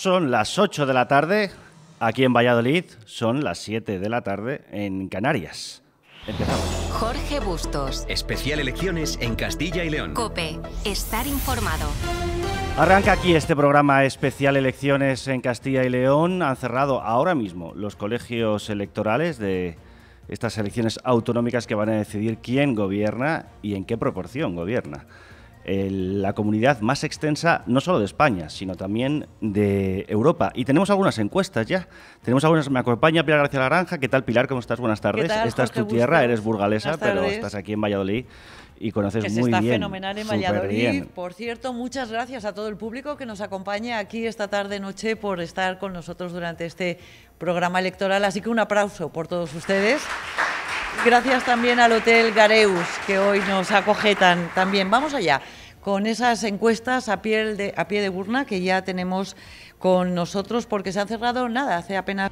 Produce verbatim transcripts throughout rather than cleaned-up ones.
son las ocho de la tarde, aquí en Valladolid son las siete de la tarde en Canarias. Empezamos. Jorge Bustos. Especial Elecciones en Castilla y León. COPE. Estar informado. Arranca aquí este programa especial Elecciones en Castilla y León. Han cerrado ahora mismo los colegios electorales de estas elecciones autonómicas que van a decidir quién gobierna y en qué proporción gobierna. El, la comunidad más extensa no solo de España, sino también de Europa. Y tenemos algunas encuestas ya. Tenemos algunas. Me acompaña Pilar García Laranja. ¿Qué tal, Pilar? ¿Cómo estás? Buenas tardes. Tal, Esta es tu Jorge tierra, Bustos. eres burgalesa, pero estás aquí en Valladolid y conoces que muy se está bien. Fenomenal en Valladolid. Bien. Por cierto, muchas gracias a todo el público que nos acompaña aquí esta tarde-noche por estar con nosotros durante este programa electoral. Así que un aplauso por todos ustedes. Gracias también al Hotel Gareus, que hoy nos acoge tan, también. Vamos allá con esas encuestas a pie de, a pie de urna que ya tenemos con nosotros, porque se han cerrado, nada, hace apenas...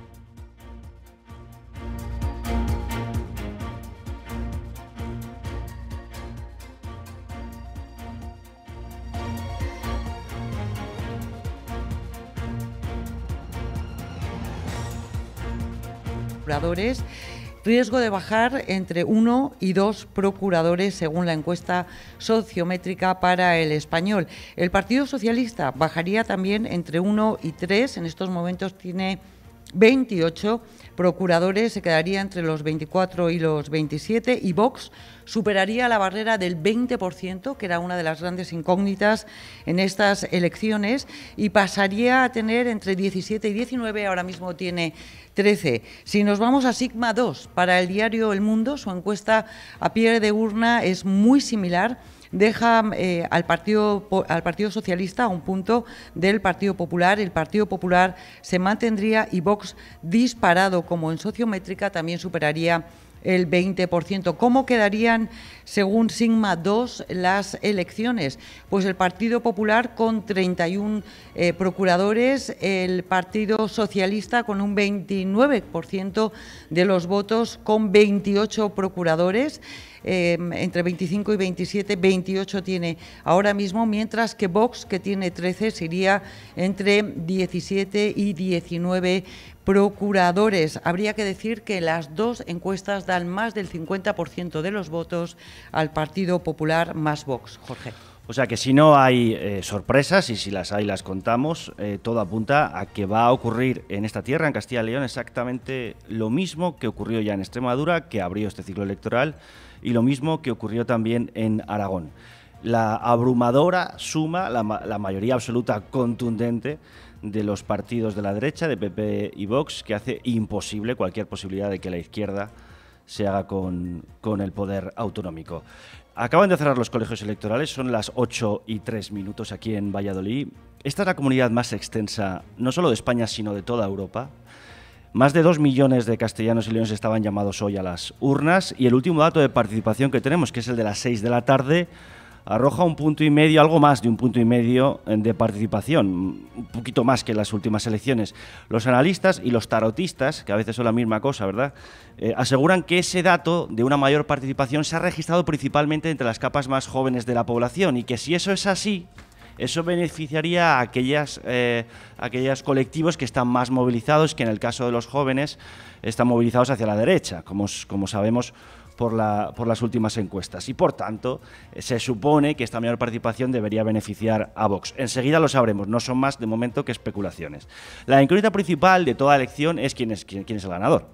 procuradores, riesgo de bajar entre uno y dos procuradores según la encuesta sociométrica para El Español. El Partido Socialista bajaría también entre uno y tres, en estos momentos tiene veintiocho procuradores, se quedaría entre los veinticuatro y los veintisiete, y Vox superaría la barrera del veinte por ciento, que era una de las grandes incógnitas en estas elecciones, y pasaría a tener entre diecisiete y diecinueve, ahora mismo tiene trece. Si nos vamos a Sigma dos, para el diario El Mundo, su encuesta a pie de urna es muy similar. Deja eh, al, partido, al Partido Socialista a un punto del Partido Popular. El Partido Popular se mantendría y Vox, disparado como en sociométrica, también superaría el veinte por ciento. ¿Cómo quedarían, según Sigma dos, las elecciones? Pues el Partido Popular con treinta y uno eh, procuradores, el Partido Socialista con un veintinueve por ciento de los votos, con veintiocho procuradores, eh, entre veinticinco y veintisiete, veintiocho tiene ahora mismo, mientras que Vox, que tiene trece, sería entre diecisiete y diecinueve procuradores. Habría que decir que las dos encuestas dan más del cincuenta por ciento de los votos al Partido Popular más Vox. Jorge. O sea que si no hay eh, sorpresas, y si las hay las contamos, eh, todo apunta a que va a ocurrir en esta tierra, en Castilla y León, exactamente lo mismo que ocurrió ya en Extremadura, que abrió este ciclo electoral, y lo mismo que ocurrió también en Aragón. La abrumadora suma, la, la mayoría absoluta contundente de los partidos de la derecha, de P P y Vox, que hace imposible cualquier posibilidad de que la izquierda se haga con, con el poder autonómico. Acaban de cerrar los colegios electorales, son las ocho y tres minutos aquí en Valladolid. Esta es la comunidad más extensa, no solo de España, sino de toda Europa. Más de dos millones de castellanos y leoneses estaban llamados hoy a las urnas, y el último dato de participación que tenemos, que es el de las seis de la tarde, arroja un punto y medio, algo más de un punto y medio de participación, un poquito más que en las últimas elecciones. Los analistas y los tarotistas, que a veces son la misma cosa, ¿verdad?, eh, aseguran que ese dato de una mayor participación se ha registrado principalmente entre las capas más jóvenes de la población, y que si eso es así, eso beneficiaría a aquellas, eh, aquellos colectivos que están más movilizados, que en el caso de los jóvenes están movilizados hacia la derecha, como, como sabemos por, la, por las últimas encuestas. Y por tanto, se supone que esta mayor participación debería beneficiar a Vox. Enseguida lo sabremos, no son más de momento que especulaciones. La incógnita principal de toda elección es quién es, quién, quién es el ganador.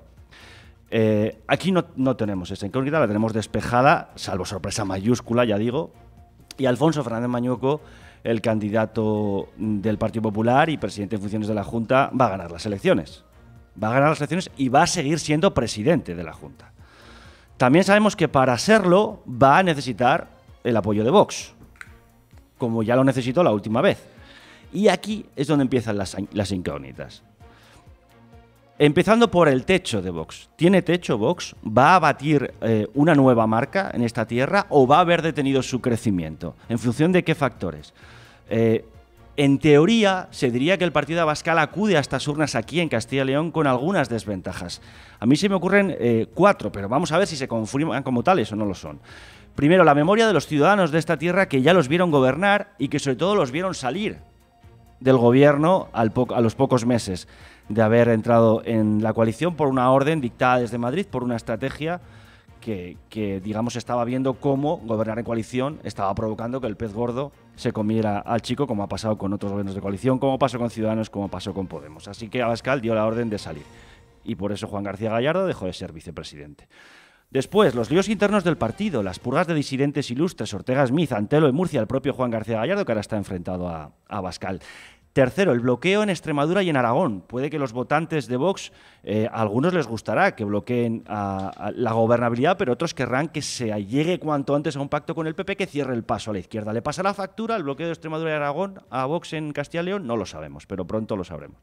Eh, aquí no, no tenemos esa incógnita, la tenemos despejada, salvo sorpresa mayúscula, ya digo, y Alfonso Fernández Mañueco, el candidato del Partido Popular y presidente en funciones de la Junta, va a ganar las elecciones. Va a ganar las elecciones y va a seguir siendo presidente de la Junta. También sabemos que para serlo va a necesitar el apoyo de Vox, como ya lo necesitó la última vez. Y aquí es donde empiezan las, las incógnitas. Empezando por el techo de Vox. ¿Tiene techo Vox? ¿Va a batir eh, una nueva marca en esta tierra o va a haber detenido su crecimiento? ¿En función de qué factores? Eh, en teoría, se diría que el partido Abascal acude a estas urnas aquí en Castilla y León con algunas desventajas. A mí se me ocurren eh, cuatro, pero vamos a ver si se confirman como tales o no lo son. Primero, la memoria de los ciudadanos de esta tierra que ya los vieron gobernar y que sobre todo los vieron salir. del gobierno al po- a los pocos meses de haber entrado en la coalición por una orden dictada desde Madrid, por una estrategia que, que digamos, estaba viendo cómo gobernar en coalición estaba provocando que el pez gordo se comiera al chico, como ha pasado con otros gobiernos de coalición, como pasó con Ciudadanos, como pasó con Podemos. Así que Abascal dio la orden de salir. Y por eso Juan García Gallardo dejó de ser vicepresidente. Después, los líos internos del partido, las purgas de disidentes ilustres, Ortega Smith, Antelo y Murcia, el propio Juan García Gallardo, que ahora está enfrentado a, a Abascal. Tercero, el bloqueo en Extremadura y en Aragón. Puede que los votantes de Vox, eh, a algunos les gustará que bloqueen a, a la gobernabilidad, pero otros querrán que se llegue cuanto antes a un pacto con el P P que cierre el paso a la izquierda. ¿Le pasará factura el bloqueo de Extremadura y Aragón a Vox en Castilla y León? No lo sabemos, pero pronto lo sabremos.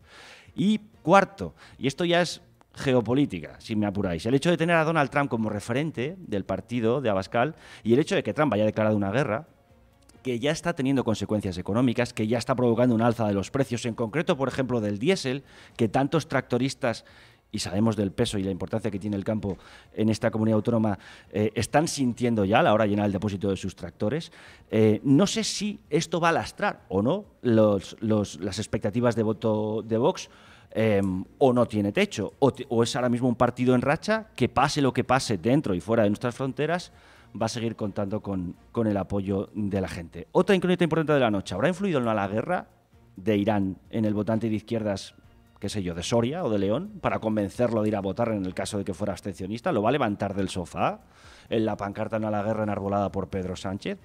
Y cuarto, y esto ya es geopolítica, si me apuráis, el hecho de tener a Donald Trump como referente del partido de Abascal y el hecho de que Trump haya declarado una guerra, que ya está teniendo consecuencias económicas, que ya está provocando un alza de los precios, en concreto, por ejemplo, del diésel, que tantos tractoristas, y sabemos del peso y la importancia que tiene el campo en esta comunidad autónoma, eh, están sintiendo ya a la hora de llenar el depósito de sus tractores. Eh, no sé si esto va a lastrar o no los, los, las expectativas de voto de Vox, eh, o no tiene techo, o, o es ahora mismo un partido en racha que, pase lo que pase dentro y fuera de nuestras fronteras, va a seguir contando con, con el apoyo de la gente. Otra incógnita importante de la noche. ¿Habrá influido o no la guerra de Irán en el votante de izquierdas, qué sé yo, de Soria o de León, para convencerlo de ir a votar en el caso de que fuera abstencionista? ¿Lo va a levantar del sofá en la pancarta no a la guerra enarbolada por Pedro Sánchez?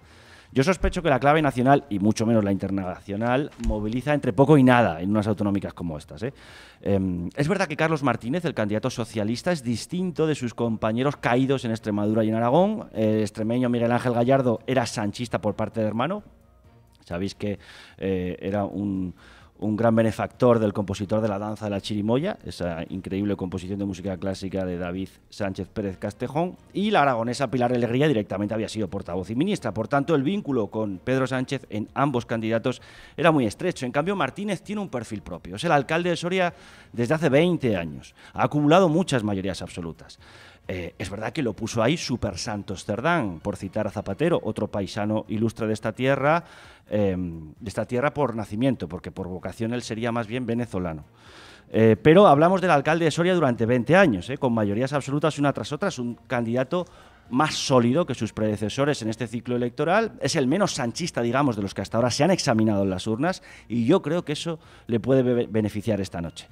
Yo sospecho que la clave nacional, y mucho menos la internacional, moviliza entre poco y nada en unas autonómicas como estas. ¿eh? Eh, es verdad que Carlos Martínez, el candidato socialista, es distinto de sus compañeros caídos en Extremadura y en Aragón. El extremeño Miguel Ángel Gallardo era sanchista por parte de hermano. Sabéis que eh, era un... un gran benefactor del compositor de la danza de la chirimoya, esa increíble composición de música clásica de David Sánchez Pérez Castejón, y la aragonesa Pilar Alegría directamente había sido portavoz y ministra. Por tanto, el vínculo con Pedro Sánchez en ambos candidatos era muy estrecho. En cambio, Martínez tiene un perfil propio. Es el alcalde de Soria desde hace veinte años. Ha acumulado muchas mayorías absolutas. Eh, es verdad que lo puso ahí Super Santos Cerdán, por citar a Zapatero, otro paisano ilustre de esta tierra, eh, de esta tierra por nacimiento, porque por vocación él sería más bien venezolano. Eh, pero hablamos del alcalde de Soria durante veinte años, eh, con mayorías absolutas una tras otra. Es un candidato más sólido que sus predecesores en este ciclo electoral. Es el menos sanchista, digamos, de los que hasta ahora se han examinado en las urnas, y yo creo que eso le puede be- beneficiar esta noche.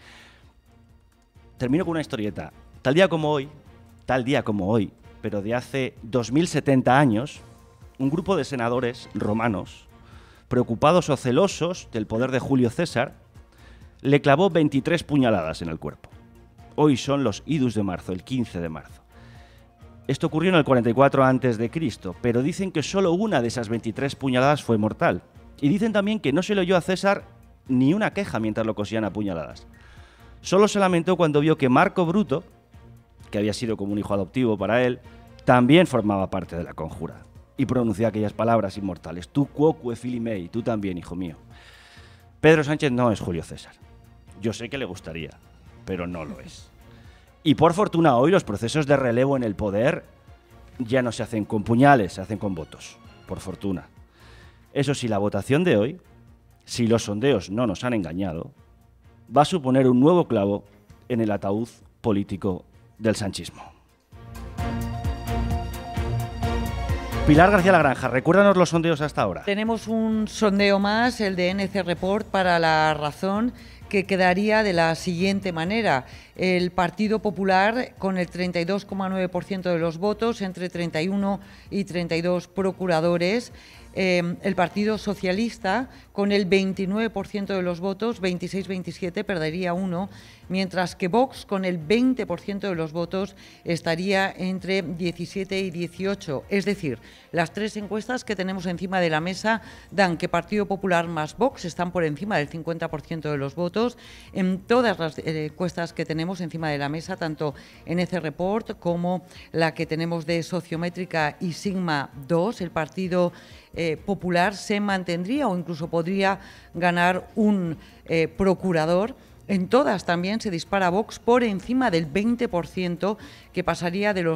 Termino con una historieta. Tal día como hoy, Tal día como hoy, pero de hace dos mil setenta años, un grupo de senadores romanos, preocupados o celosos del poder de Julio César, le clavó veintitrés puñaladas en el cuerpo. Hoy son los idus de marzo, el quince de marzo. Esto ocurrió en el cuarenta y cuatro antes de Cristo, pero dicen que solo una de esas veintitrés puñaladas fue mortal. Y dicen también que no se le oyó a César ni una queja mientras lo cosían a puñaladas. Solo se lamentó cuando vio que Marco Bruto, que había sido como un hijo adoptivo para él, también formaba parte de la conjura y pronunció aquellas palabras inmortales: tu quoque fili mei, tú también, hijo mío. Pedro Sánchez no es Julio César. Yo sé que le gustaría, pero no lo es. Y por fortuna hoy los procesos de relevo en el poder ya no se hacen con puñales, se hacen con votos, por fortuna. Eso sí, la votación de hoy, si los sondeos no nos han engañado, va a suponer un nuevo clavo en el ataúd político del sanchismo. Pilar García Lagranja, recuérdanos los sondeos hasta ahora. Tenemos un sondeo más, el de N C Report para La Razón, que quedaría de la siguiente manera. El Partido Popular con el treinta y dos coma nueve por ciento de los votos, entre treinta y uno y treinta y dos procuradores. Eh, el Partido Socialista con el veintinueve por ciento de los votos, veintiséis veintisiete, perdería uno, mientras que Vox con el veinte por ciento de los votos estaría entre diecisiete y dieciocho. Es decir, las tres encuestas que tenemos encima de la mesa dan que Partido Popular más Vox están por encima del cincuenta por ciento de los votos. En todas las eh, encuestas que tenemos encima de la mesa, tanto en N C Report como la que tenemos de Sociométrica y Sigma dos, el Partido Eh, Popular se mantendría o incluso podría ganar un eh, procurador. En todas también se dispara Vox por encima del veinte por ciento, que pasaría de los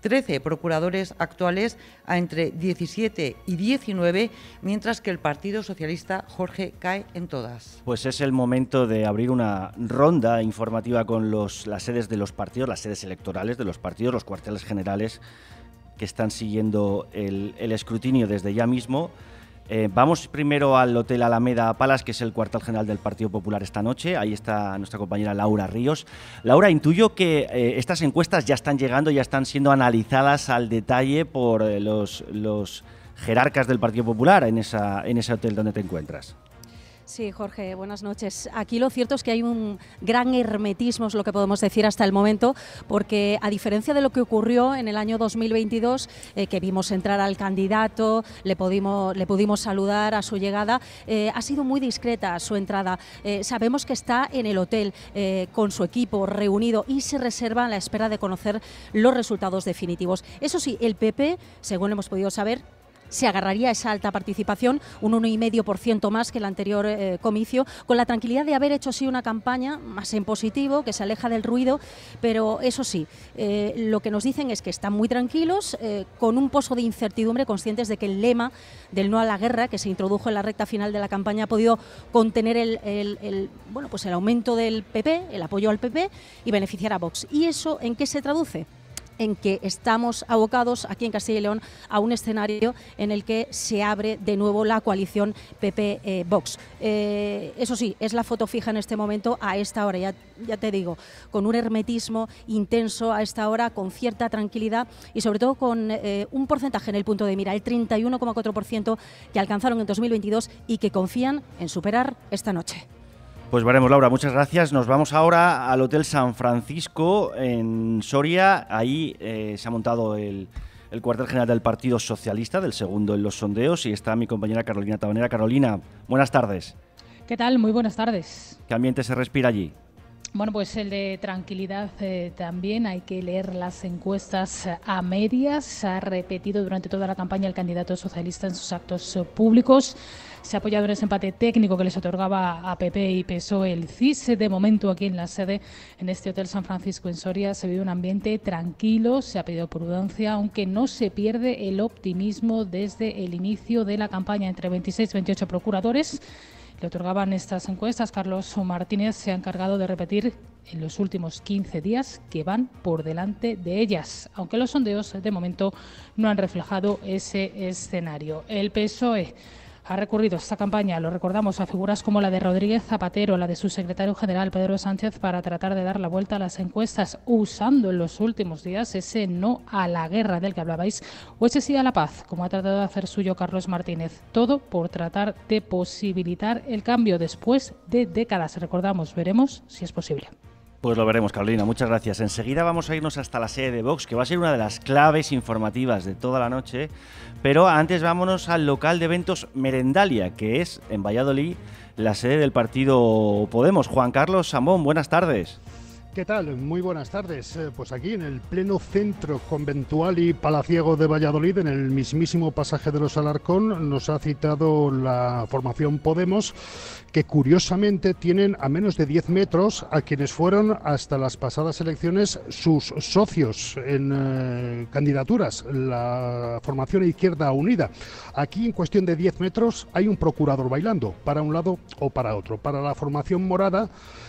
trece procuradores actuales a entre diecisiete y diecinueve, mientras que el Partido Socialista, Jorge, cae en todas. Pues es el momento de abrir una ronda informativa con los, las sedes de los partidos, las sedes electorales de los partidos, los cuarteles generales que están siguiendo el, el escrutinio desde ya mismo. Eh, vamos primero al Hotel Alameda Palace, que es el cuartel general del Partido Popular esta noche. Ahí está nuestra compañera Laura Ríos. Laura, intuyo que eh, estas encuestas ya están llegando, ya están siendo analizadas al detalle por eh, los, los jerarcas del Partido Popular en, esa, en ese hotel donde te encuentras. Sí, Jorge, buenas noches. Aquí lo cierto es que hay un gran hermetismo, es lo que podemos decir hasta el momento, porque a diferencia de lo que ocurrió en el año dos mil veintidós, eh, que vimos entrar al candidato, le pudimos, le pudimos saludar a su llegada, eh, ha sido muy discreta su entrada. Eh, sabemos que está en el hotel eh, con su equipo reunido y se reserva a la espera de conocer los resultados definitivos. Eso sí, el P P, según hemos podido saber, se agarraría a esa alta participación, un uno coma cinco por ciento más que el anterior eh, comicio, con la tranquilidad de haber hecho sí una campaña más en positivo, que se aleja del ruido, pero eso sí, eh, lo que nos dicen es que están muy tranquilos, eh, con un pozo de incertidumbre, conscientes de que el lema del no a la guerra, que se introdujo en la recta final de la campaña, ha podido contener el, el, el, bueno, pues el aumento del P P, el apoyo al P P y beneficiar a Vox. ¿Y eso en qué se traduce? En que estamos abocados aquí en Castilla y León a un escenario en el que se abre de nuevo la coalición P P-Vox. Eh, eso sí, es la foto fija en este momento, a esta hora, ya, ya te digo, con un hermetismo intenso a esta hora, con cierta tranquilidad y sobre todo con eh, un porcentaje en el punto de mira, el treinta y uno coma cuatro por ciento que alcanzaron en dos mil veintidós y que confían en superar esta noche. Pues veremos, Laura, muchas gracias. Nos vamos ahora al Hotel San Francisco en Soria. Ahí eh, se ha montado el, el cuartel general del Partido Socialista, del segundo en los sondeos, y está mi compañera Carolina Tabanera. Carolina, buenas tardes. ¿Qué tal? Muy buenas tardes. ¿Qué ambiente se respira allí? Bueno, pues el de tranquilidad eh, también. Hay que leer las encuestas a medias. Ha repetido durante toda la campaña el candidato socialista en sus actos eh, públicos. Se ha apoyado en ese empate técnico que les otorgaba a P P y P S O E el C I S. De momento, aquí en la sede, en este Hotel San Francisco en Soria, se vive un ambiente tranquilo, se ha pedido prudencia, aunque no se pierde el optimismo desde el inicio de la campaña. Entre veintiséis y veintiocho procuradores le otorgaban estas encuestas. Carlos Martínez se ha encargado de repetir en los últimos quince días que van por delante de ellas, aunque los sondeos de momento no han reflejado ese escenario. El P S O E ha recurrido a esta campaña, lo recordamos, a figuras como la de Rodríguez Zapatero, la de su secretario general Pedro Sánchez, para tratar de dar la vuelta a las encuestas, usando en los últimos días ese no a la guerra del que hablabais, o ese sí a la paz, como ha tratado de hacer suyo Carlos Martínez. Todo por tratar de posibilitar el cambio después de décadas. Recordamos, veremos si es posible. Pues lo veremos, Carolina, muchas gracias. Enseguida vamos a irnos hasta la sede de Vox, que va a ser una de las claves informativas de toda la noche, pero antes vámonos al local de eventos Merendalia, que es en Valladolid la sede del partido Podemos. Juan Carlos Sambón, buenas tardes. ¿Qué tal? Muy buenas tardes. Eh, pues aquí en el pleno centro conventual y palaciego de Valladolid, en el mismísimo pasaje de los Alarcón, nos ha citado la formación Podemos, que curiosamente tienen a menos de diez metros a quienes fueron hasta las pasadas elecciones sus socios en eh, candidaturas, la formación Izquierda Unida. Aquí en cuestión de diez metros hay un procurador bailando, para un lado o para otro. Para la formación morada,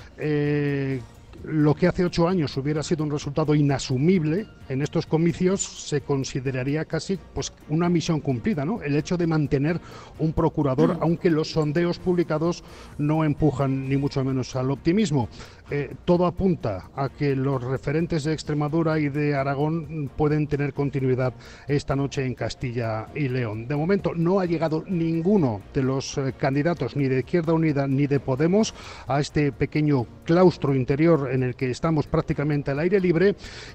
eh, lo que hace ocho años hubiera sido un resultado inasumible, en estos comicios se consideraría casi pues una misión cumplida, ¿no? El hecho de mantener un procurador, mm. aunque los sondeos publicados no empujan ni mucho menos al optimismo. Eh, todo apunta a que los referentes de Extremadura y de Aragón pueden tener continuidad esta noche en Castilla y León. De momento no ha llegado ninguno de los eh, candidatos, ni de Izquierda Unida ni de Podemos, a este pequeño claustro interior en el que estamos prácticamente al aire libre,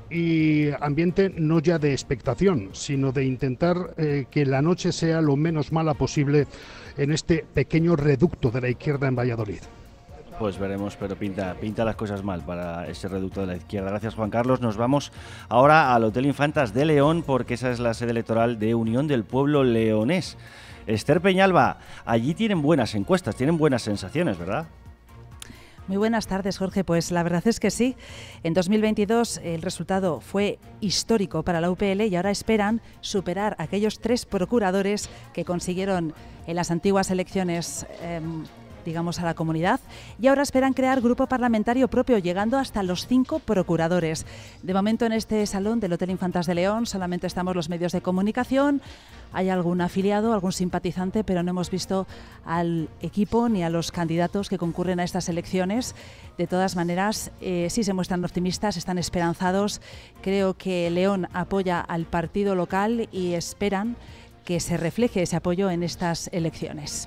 y ambiente no ya de expectación, sino de intentar eh, que la noche sea lo menos mala posible en este pequeño reducto de la izquierda en Valladolid. Pues veremos, pero pinta, pinta las cosas mal para ese reducto de la izquierda. Gracias, Juan Carlos. Nos vamos ahora al Hotel Infantas de León, porque esa es la sede electoral de Unión del Pueblo Leonés. Esther Peñalba, allí tienen buenas encuestas, tienen buenas sensaciones, ¿verdad? Muy buenas tardes, Jorge. Pues la verdad es que sí. En dos mil veintidós el resultado fue histórico para la U P L y ahora esperan superar a aquellos tres procuradores que consiguieron en las antiguas elecciones eh, digamos, a la comunidad, y ahora esperan crear grupo parlamentario propio, llegando hasta los cinco procuradores. De momento, en este salón del Hotel Infantas de León solamente estamos los medios de comunicación, hay algún afiliado, algún simpatizante, pero no hemos visto al equipo ni a los candidatos que concurren a estas elecciones. De todas maneras, eh, sí se muestran optimistas, están esperanzados. Creo que León apoya al partido local y esperan que se refleje ese apoyo en estas elecciones.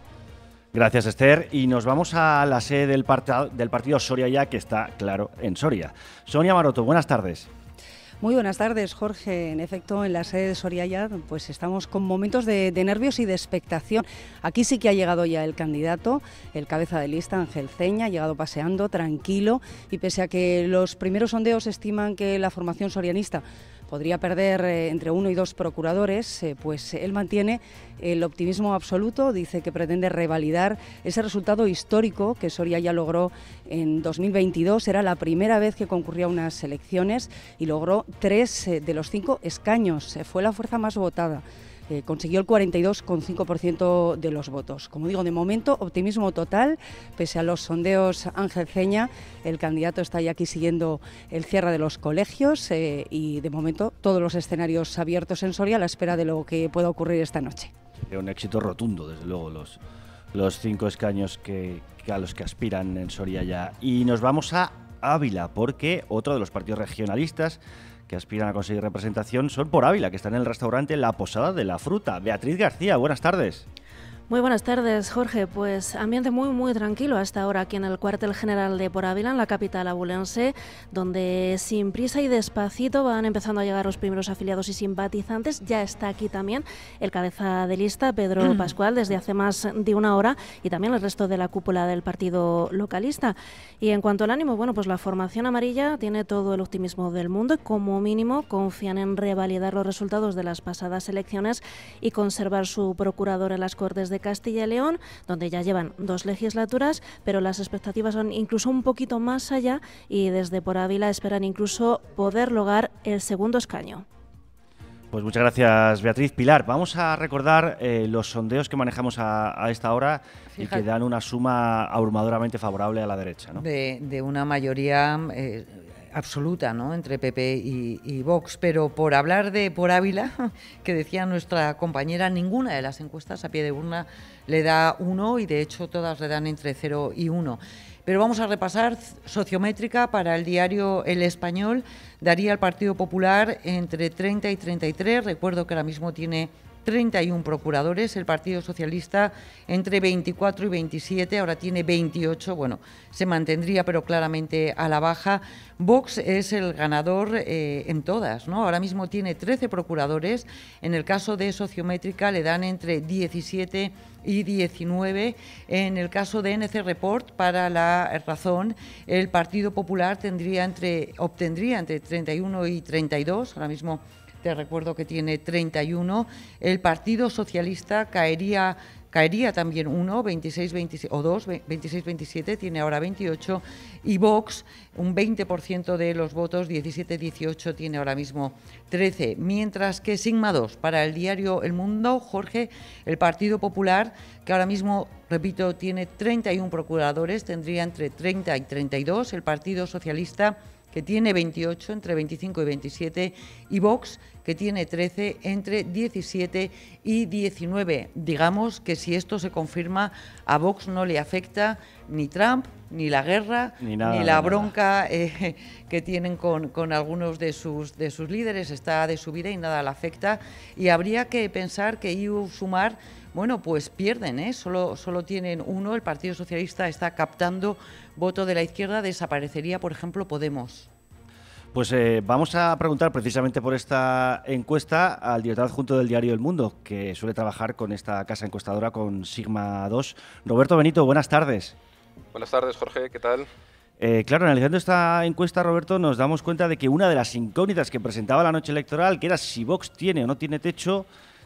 Gracias, Esther. Y nos vamos a la sede del, part- del partido Soria Ya, que está, claro, en Soria. Sonia Maroto, buenas tardes. Muy buenas tardes, Jorge. En efecto, en la sede de Soria Ya, pues estamos con momentos de, de nervios y de expectación. Aquí sí que ha llegado ya el candidato, el cabeza de lista, Ángel Ceña, ha llegado paseando, tranquilo, y pese a que los primeros sondeos estiman que la formación sorianista podría perder eh, entre uno y dos procuradores, eh, pues él mantiene el optimismo absoluto, dice que pretende revalidar ese resultado histórico que Soria Ya logró en dos mil veintidós. Era la primera vez que concurría a unas elecciones y logró tres eh, de los cinco escaños. Eh, fue la fuerza más votada. Eh, consiguió el cuarenta y dos coma cinco por ciento de los votos. Como digo, de momento, optimismo total, pese a los sondeos. Ángel Ceña, el candidato, está ya aquí siguiendo el cierre de los colegios eh, y de momento todos los escenarios abiertos en Soria a la espera de lo que pueda ocurrir esta noche. Sería un éxito rotundo, desde luego, los, los cinco escaños que, que a los que aspiran en Soria Ya. Y nos vamos a Ávila, porque otro de los partidos regionalistas que aspiran a conseguir representación son por Ávila, que están en el restaurante La Posada de la Fruta. Beatriz García, buenas tardes. Muy buenas tardes, Jorge. Pues ambiente muy, muy tranquilo hasta ahora aquí en el cuartel general de Por Ávila, en la capital abulense, donde sin prisa y despacito van empezando a llegar los primeros afiliados y simpatizantes. Ya está aquí también el cabeza de lista, Pedro Pascual, desde hace más de una hora, y también el resto de la cúpula del partido localista. Y en cuanto al ánimo, bueno, pues la formación amarilla tiene todo el optimismo del mundo y como mínimo confían en revalidar los resultados de las pasadas elecciones y conservar su procurador en las Cortes de Castilla y León, donde ya llevan dos legislaturas, pero las expectativas son incluso un poquito más allá y desde Por Ávila esperan incluso poder lograr el segundo escaño. Pues muchas gracias, Beatriz. Pilar, vamos a recordar eh, los sondeos que manejamos a, a esta hora. Fíjate. Y que dan una suma abrumadoramente favorable a la derecha, ¿no? De, de una mayoría eh, absoluta, ¿no?, entre P P y, y Vox. Pero por hablar de Por Ávila, que decía nuestra compañera, ninguna de las encuestas a pie de urna le da uno y de hecho todas le dan entre cero y uno. Pero vamos a repasar sociométrica para el diario El Español. Daría al Partido Popular entre treinta y treinta y tres. Recuerdo que ahora mismo tiene treinta y uno procuradores, el Partido Socialista entre veinticuatro y veintisiete, ahora tiene veintiocho, bueno, se mantendría pero claramente a la baja. Vox es el ganador eh, en todas, ¿no? Ahora mismo tiene trece procuradores, en el caso de Sociométrica le dan entre diecisiete y diecinueve, en el caso de N C Report, para La Razón, el Partido Popular tendría entre, obtendría entre treinta y uno y treinta y dos, ahora mismo te recuerdo que tiene treinta y uno, el Partido Socialista caería caería también uno, veintiséis, veintisiete, o dos, veintiséis, veintisiete, tiene ahora veintiocho, y Vox, un veinte por ciento de los votos, diecisiete, dieciocho, tiene ahora mismo trece, mientras que Sigma dos, para el diario El Mundo, Jorge, el Partido Popular, que ahora mismo, repito, tiene treinta y uno procuradores, tendría entre treinta y treinta y dos, el Partido Socialista, que tiene veintiocho, entre veinticinco y veintisiete, y Vox, que tiene trece, entre diecisiete y diecinueve. Digamos que si esto se confirma, a Vox no le afecta ni Trump, ni la guerra, ni, nada, ni la bronca eh, que tienen con, con algunos de sus, de sus líderes, está de su vida y nada le afecta. Y habría que pensar que I U Sumar, bueno, pues pierden, ¿eh? Solo, solo tienen uno, el Partido Socialista está captando voto de la izquierda, desaparecería, por ejemplo, Podemos. Pues eh, vamos a preguntar precisamente por esta encuesta al director adjunto del diario El Mundo, que suele trabajar con esta casa encuestadora, con Sigma dos. Roberto Benito, buenas tardes. Buenas tardes, Jorge, ¿qué tal? Eh, claro, analizando esta encuesta, Roberto, nos damos cuenta de que una de las incógnitas que presentaba la noche electoral, que era si Vox tiene o no tiene techo,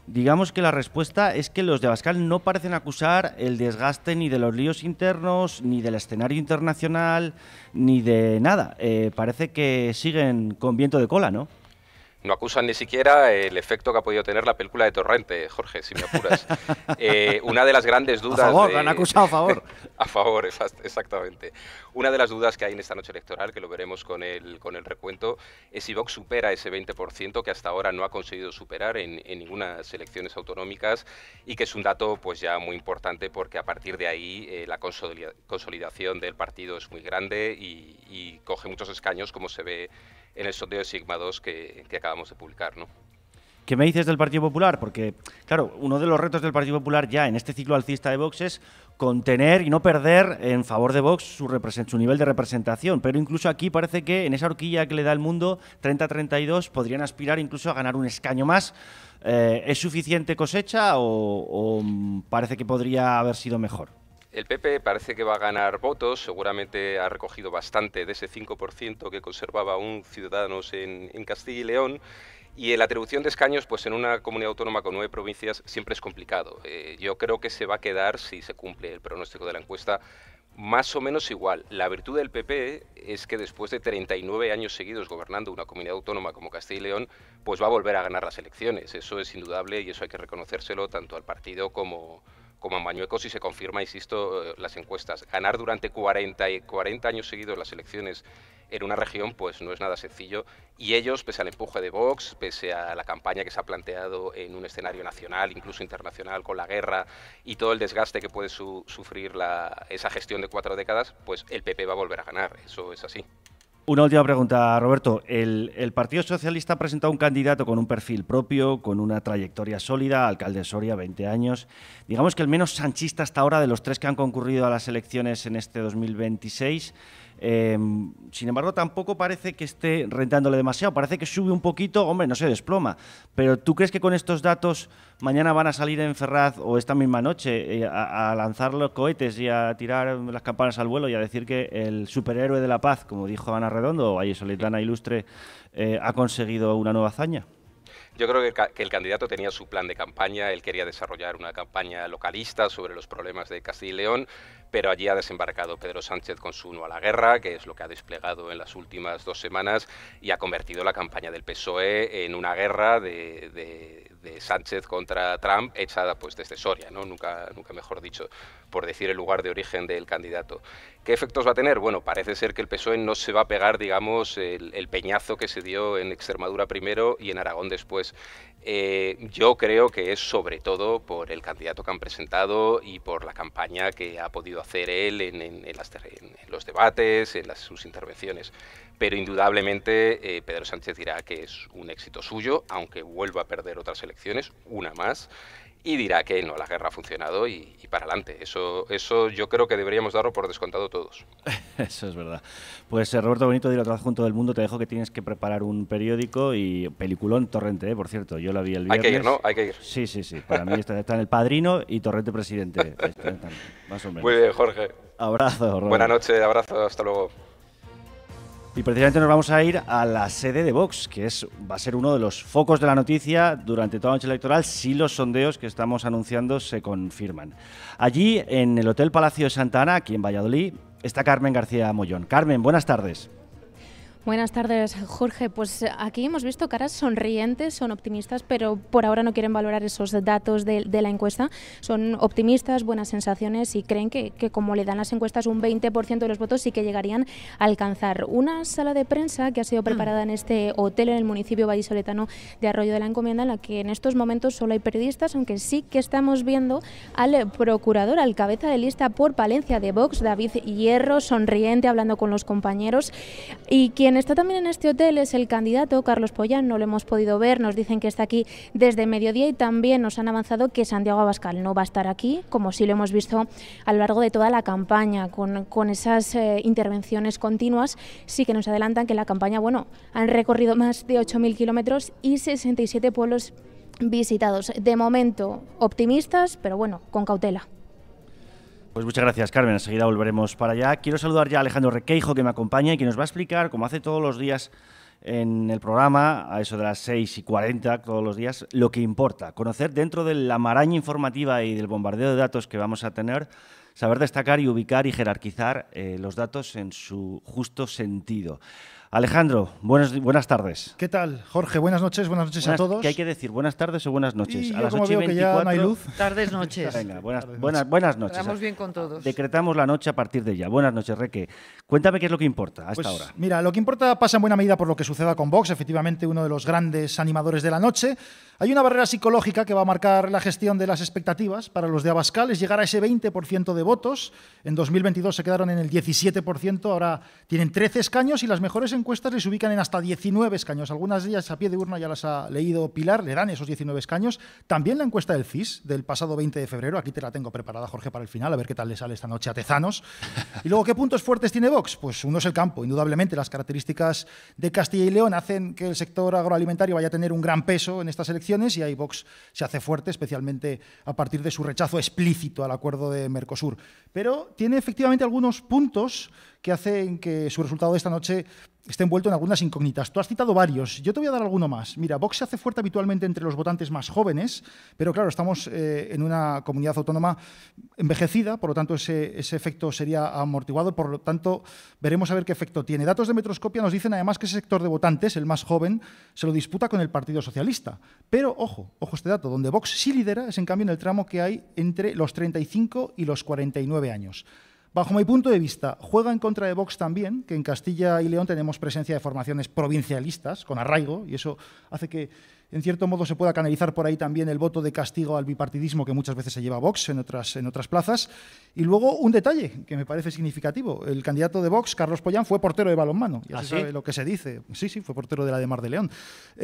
digamos que la respuesta es que los de Abascal no parecen acusar el desgaste ni de los líos internos, ni del escenario internacional, ni de nada. Eh, parece que siguen con viento de cola, ¿no? No acusan ni siquiera el efecto que ha podido tener la película de Torrente, Jorge, si me apuras. Eh, una de las grandes dudas... A favor, de... han acusado a favor. A favor, exactamente. Una de las dudas que hay en esta noche electoral, que lo veremos con el, con el recuento, es si Vox supera ese veinte por ciento que hasta ahora no ha conseguido superar en, en ninguna de las elecciones autonómicas, y que es un dato pues ya muy importante, porque a partir de ahí eh, la consolida consolidación del partido es muy grande y, y coge muchos escaños, como se ve en el sondeo de Sigma dos que, que acabamos de publicar, ¿no? ¿Qué me dices del Partido Popular? Porque, claro, uno de los retos del Partido Popular ya en este ciclo alcista de Vox es contener y no perder en favor de Vox su, su nivel de representación. Pero incluso aquí parece que en esa horquilla que le da el mundo, treinta a treinta y dos, podrían aspirar incluso a ganar un escaño más. Eh, ¿Es suficiente cosecha o, o parece que podría haber sido mejor? El P P parece que va a ganar votos, seguramente ha recogido bastante de ese cinco por ciento que conservaba aún Ciudadanos en, en Castilla y León, y en la atribución de escaños, pues en una comunidad autónoma con nueve provincias siempre es complicado. Eh, yo creo que se va a quedar, si se cumple el pronóstico de la encuesta, más o menos igual. La virtud del P P es que después de treinta y nueve años seguidos gobernando una comunidad autónoma como Castilla y León, pues va a volver a ganar las elecciones. Eso es indudable y eso hay que reconocérselo tanto al partido como... como a Mañueco, si se confirma, insisto, las encuestas. Ganar durante cuarenta, cuarenta años seguidos las elecciones en una región, pues no es nada sencillo. Y ellos, pese al empuje de Vox, pese a la campaña que se ha planteado en un escenario nacional, incluso internacional, con la guerra y todo el desgaste que puede su sufrir la, esa gestión de cuatro décadas, pues el P P va a volver a ganar. Eso es así. Una última pregunta, Roberto. El, el Partido Socialista ha presentado un candidato con un perfil propio, con una trayectoria sólida, alcalde de Soria, veinte años. Digamos que el menos sanchista hasta ahora de los tres que han concurrido a las elecciones en este dos mil veintiséis. Eh, sin embargo, tampoco parece que esté rentándole demasiado. Parece que sube un poquito, hombre, no se desploma. Pero ¿tú crees que con estos datos mañana van a salir en Ferraz o esta misma noche eh, a, a lanzar los cohetes y a tirar las campanas al vuelo y a decir que el superhéroe de la paz, como dijo Ana Redondo, vallisoletana ilustre, eh, ha conseguido una nueva hazaña? Yo creo que, que el candidato tenía su plan de campaña, él quería desarrollar una campaña localista sobre los problemas de Castilla y León, pero allí ha desembarcado Pedro Sánchez con su no a la guerra, que es lo que ha desplegado en las últimas dos semanas, y ha convertido la campaña del P S O E en una guerra de, de, de Sánchez contra Trump, hecha pues desde Soria, ¿no? Nunca, nunca mejor dicho, por decir el lugar de origen del candidato. ¿Qué efectos va a tener? Bueno, parece ser que el P S O E no se va a pegar, digamos, el, el peñazo que se dio en Extremadura primero y en Aragón después. Eh, yo creo que es sobre todo por el candidato que han presentado y por la campaña que ha podido hacer él en, en, en, las, en los debates, en las, sus intervenciones. Pero indudablemente eh, Pedro Sánchez dirá que es un éxito suyo, aunque vuelva a perder otras elecciones, una más, y dirá que no, la guerra ha funcionado y, y para adelante. Eso, eso yo creo que deberíamos darlo por descontado todos. Eso es verdad. Pues eh, Roberto Benito, director adjunto del Mundo, te dejo que tienes que preparar un periódico y peliculón Torrente, ¿eh? Por cierto, yo la vi el viernes. Hay que ir, ¿no? Hay que ir. Sí, sí, sí. Para mí está, está en El Padrino y Torrente presidente. Está, más o menos. Muy bien, Jorge. Abrazo, Roberto. Buenas noches, abrazo, hasta luego. Y precisamente nos vamos a ir a la sede de Vox, que es, va a ser uno de los focos de la noticia durante toda la noche electoral si los sondeos que estamos anunciando se confirman. Allí, en el Hotel Palacio de Santa Ana, aquí en Valladolid, está Carmen García Mollón. Carmen, buenas tardes. Buenas tardes, Jorge. Pues aquí hemos visto caras sonrientes, son optimistas, pero por ahora no quieren valorar esos datos de, de la encuesta. Son optimistas, buenas sensaciones y creen que, que como le dan las encuestas un veinte por ciento de los votos sí que llegarían a alcanzar. Una sala de prensa que ha sido preparada en este hotel en el municipio vallisoletano de Arroyo de la Encomienda, en la que en estos momentos solo hay periodistas, aunque sí que estamos viendo al procurador, al cabeza de lista por Palencia de Vox, David Hierro, sonriente, hablando con los compañeros, y quien está también en este hotel es el candidato Carlos Pollán. No lo hemos podido ver, nos dicen que está aquí desde mediodía y también nos han avanzado que Santiago Abascal no va a estar aquí, como sí lo hemos visto a lo largo de toda la campaña, con, con esas eh, intervenciones continuas. Sí que nos adelantan que la campaña, bueno, han recorrido más de ocho mil kilómetros y sesenta y siete pueblos visitados. De momento optimistas, pero bueno, con cautela. Pues muchas gracias, Carmen. Enseguida volveremos para allá. Quiero saludar ya a Alejandro Requeijo, que me acompaña y que nos va a explicar, como hace todos los días en el programa, a eso de las seis y cuarenta todos los días, lo que importa, conocer dentro de la maraña informativa y del bombardeo de datos que vamos a tener, saber destacar y ubicar y jerarquizar eh, los datos en su justo sentido. Alejandro, buenas, buenas tardes. ¿Qué tal, Jorge? Buenas noches, buenas noches buenas, a todos. ¿Qué hay que decir? ¿Buenas tardes o buenas noches? Y a yo las como ocho y veo que ya no hay luz. Tardes, noches. Venga, buenas, Tardes, buenas, noches. buenas noches. Estamos bien con todos. Decretamos la noche a partir de ya. Buenas noches, Reque. Cuéntame qué es lo que importa a esta Pues, hora. Mira, lo que importa pasa en buena medida por lo que suceda con Vox, efectivamente uno de los grandes animadores de la noche. Hay una barrera psicológica que va a marcar la gestión de las expectativas para los de Abascal, es llegar a ese veinte por ciento de votos. En dos mil veintidós se quedaron en el diecisiete por ciento, ahora tienen trece escaños y las mejores encuestas les ubican en hasta diecinueve escaños. Algunas de ellas a pie de urna ya las ha leído Pilar, le dan esos diecinueve escaños. También la encuesta del C I S del pasado veinte de febrero, aquí te la tengo preparada, Jorge, para el final, a ver qué tal le sale esta noche a Tezanos. Y luego, ¿qué puntos fuertes tiene Vox? Pues uno es el campo, indudablemente. Las características de Castilla y León hacen que el sector agroalimentario vaya a tener un gran peso en estas elecciones y ahí Vox se hace fuerte, especialmente a partir de su rechazo explícito al acuerdo de Mercosur. Pero tiene efectivamente algunos puntos que hacen que su resultado de esta noche esté envuelto en algunas incógnitas. Tú has citado varios, yo te voy a dar alguno más. Mira, Vox se hace fuerte habitualmente entre los votantes más jóvenes, pero claro, estamos eh, en una comunidad autónoma envejecida, por lo tanto ese, ese efecto sería amortiguado, por lo tanto veremos a ver qué efecto tiene. Datos de Metroscopia nos dicen además que ese sector de votantes, el más joven, se lo disputa con el Partido Socialista. Pero, ojo, ojo este dato, donde Vox sí lidera es en cambio en el tramo que hay entre los treinta y cinco y los cuarenta y nueve años. Bajo mi punto de vista, juega en contra de Vox también, que en Castilla y León tenemos presencia de formaciones provincialistas, con arraigo, y eso hace que, en cierto modo, se pueda canalizar por ahí también el voto de castigo al bipartidismo que muchas veces se lleva Vox en otras, en otras plazas. Y luego un detalle que me parece significativo. El candidato de Vox, Carlos Pollán, fue portero de balonmano. Ya ¿Ah, se sí? sabe lo que se dice. Sí, sí, fue portero de la de Mar de León.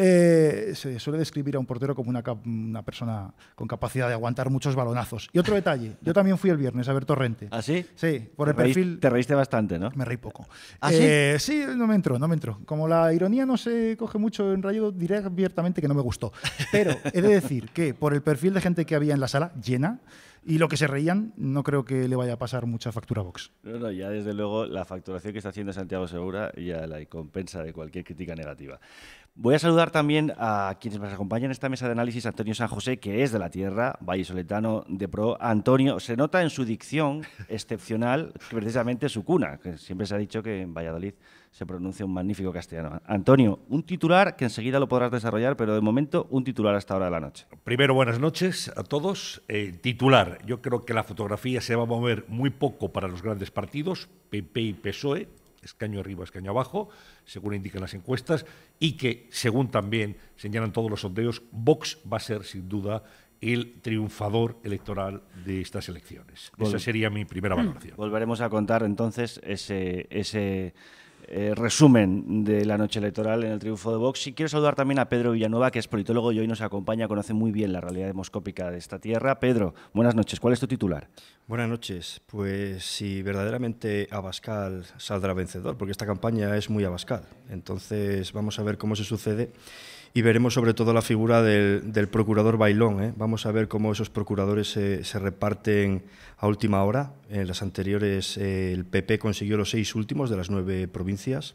Eh, se suele describir a un portero como una, una persona con capacidad de aguantar muchos balonazos. Y otro detalle. Yo también fui el viernes a ver Torrente. ¿Ah, sí? Sí, por el te reíste, perfil... Te reíste bastante, ¿no? Me reí poco. ¿Ah, eh, sí? Sí, no me entró, no me entró. Como la ironía no se coge mucho en Rayo, diré abiertamente que no me gustó. Pero he de decir que por el perfil de gente que había en la sala, llena, y lo que se reían, no creo que le vaya a pasar mucha factura a Vox. No, no, ya desde luego la facturación que está haciendo Santiago Segura ya la compensa de cualquier crítica negativa. Voy a saludar también a quienes nos acompañan en esta mesa de análisis, Antonio San José, que es de la tierra, vallisoletano de pro. Antonio, se nota en su dicción excepcional que precisamente su cuna, que siempre se ha dicho que en Valladolid se pronuncia un magnífico castellano. Antonio, un titular que enseguida lo podrás desarrollar, pero de momento un titular hasta ahora de la noche. Primero, buenas noches a todos. Eh, titular, yo creo que la fotografía se va a mover muy poco para los grandes partidos, P P y P S O E, escaño arriba, escaño abajo, según indican las encuestas, y que, según también señalan todos los sondeos, Vox va a ser, sin duda, el triunfador electoral de estas elecciones. Vol- Esa sería mi primera valoración. Volveremos a contar entonces ese... ese Eh, resumen de la noche electoral en el triunfo de Vox. Y quiero saludar también a Pedro Villanueva, que es politólogo y hoy nos acompaña, conoce muy bien la realidad demoscópica de esta tierra. Pedro, buenas noches. ¿Cuál es tu titular? Buenas noches. Pues si verdaderamente Abascal saldrá vencedor, porque esta campaña es muy Abascal. Entonces vamos a ver cómo se sucede y veremos sobre todo la figura del, del procurador Bailón. ¿eh? Vamos a ver cómo esos procuradores se, se reparten a última hora. En las anteriores eh, el P P consiguió los seis últimos de las nueve provincias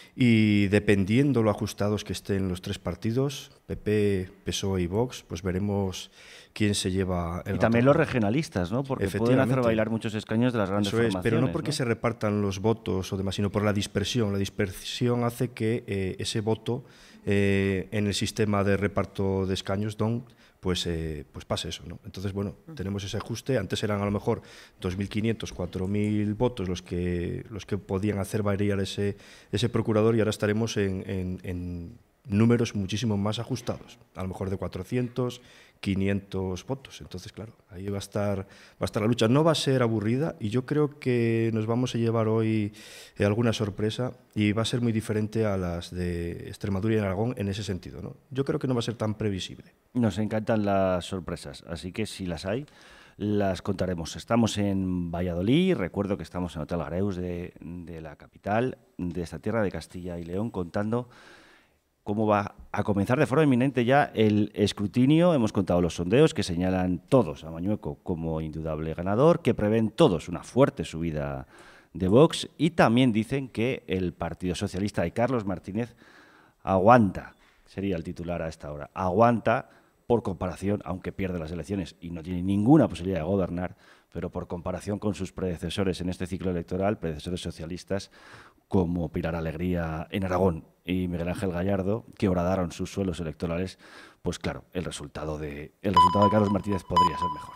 y dependiendo lo ajustados que estén los tres partidos, P P, P S O E y Vox, pues veremos quién se lleva el Y también gato. los regionalistas, ¿no? Porque pueden hacer bailar muchos escaños de las grandes Eso es, formaciones. pero no porque ¿no? se repartan los votos o demás, sino por la dispersión. La dispersión hace que eh, ese voto eh, en el sistema de reparto de escaños, D O N, pues, eh, pues pase eso, ¿no? Entonces, bueno, tenemos ese ajuste. Antes eran a lo mejor dos mil quinientos, cuatro mil votos los que, los que podían hacer variar ese, ese procurador y ahora estaremos en, en, en números muchísimo más ajustados, a lo mejor de cuatrocientos, quinientos votos. Entonces, claro, ahí va a estar va a estar la lucha. No va a ser aburrida y yo creo que nos vamos a llevar hoy eh, alguna sorpresa y va a ser muy diferente a las de Extremadura y Aragón en ese sentido, ¿no? Yo creo que no va a ser tan previsible. Nos encantan las sorpresas, así que si las hay, las contaremos. Estamos en Valladolid, recuerdo que estamos en Hotel Gareus de, de la capital, de esta tierra de Castilla y León, contando cómo va a comenzar de forma inminente ya el escrutinio. Hemos contado los sondeos que señalan todos a Mañueco como indudable ganador, que prevén todos una fuerte subida de Vox y también dicen que el Partido Socialista y Carlos Martínez aguanta, sería el titular a esta hora, aguanta por comparación, aunque pierde las elecciones y no tiene ninguna posibilidad de gobernar, pero por comparación con sus predecesores en este ciclo electoral, predecesores socialistas como Pilar Alegría en Aragón y Miguel Ángel Gallardo, que horadaron sus suelos electorales, pues claro, el resultado de, el resultado de Carlos Martínez podría ser mejor.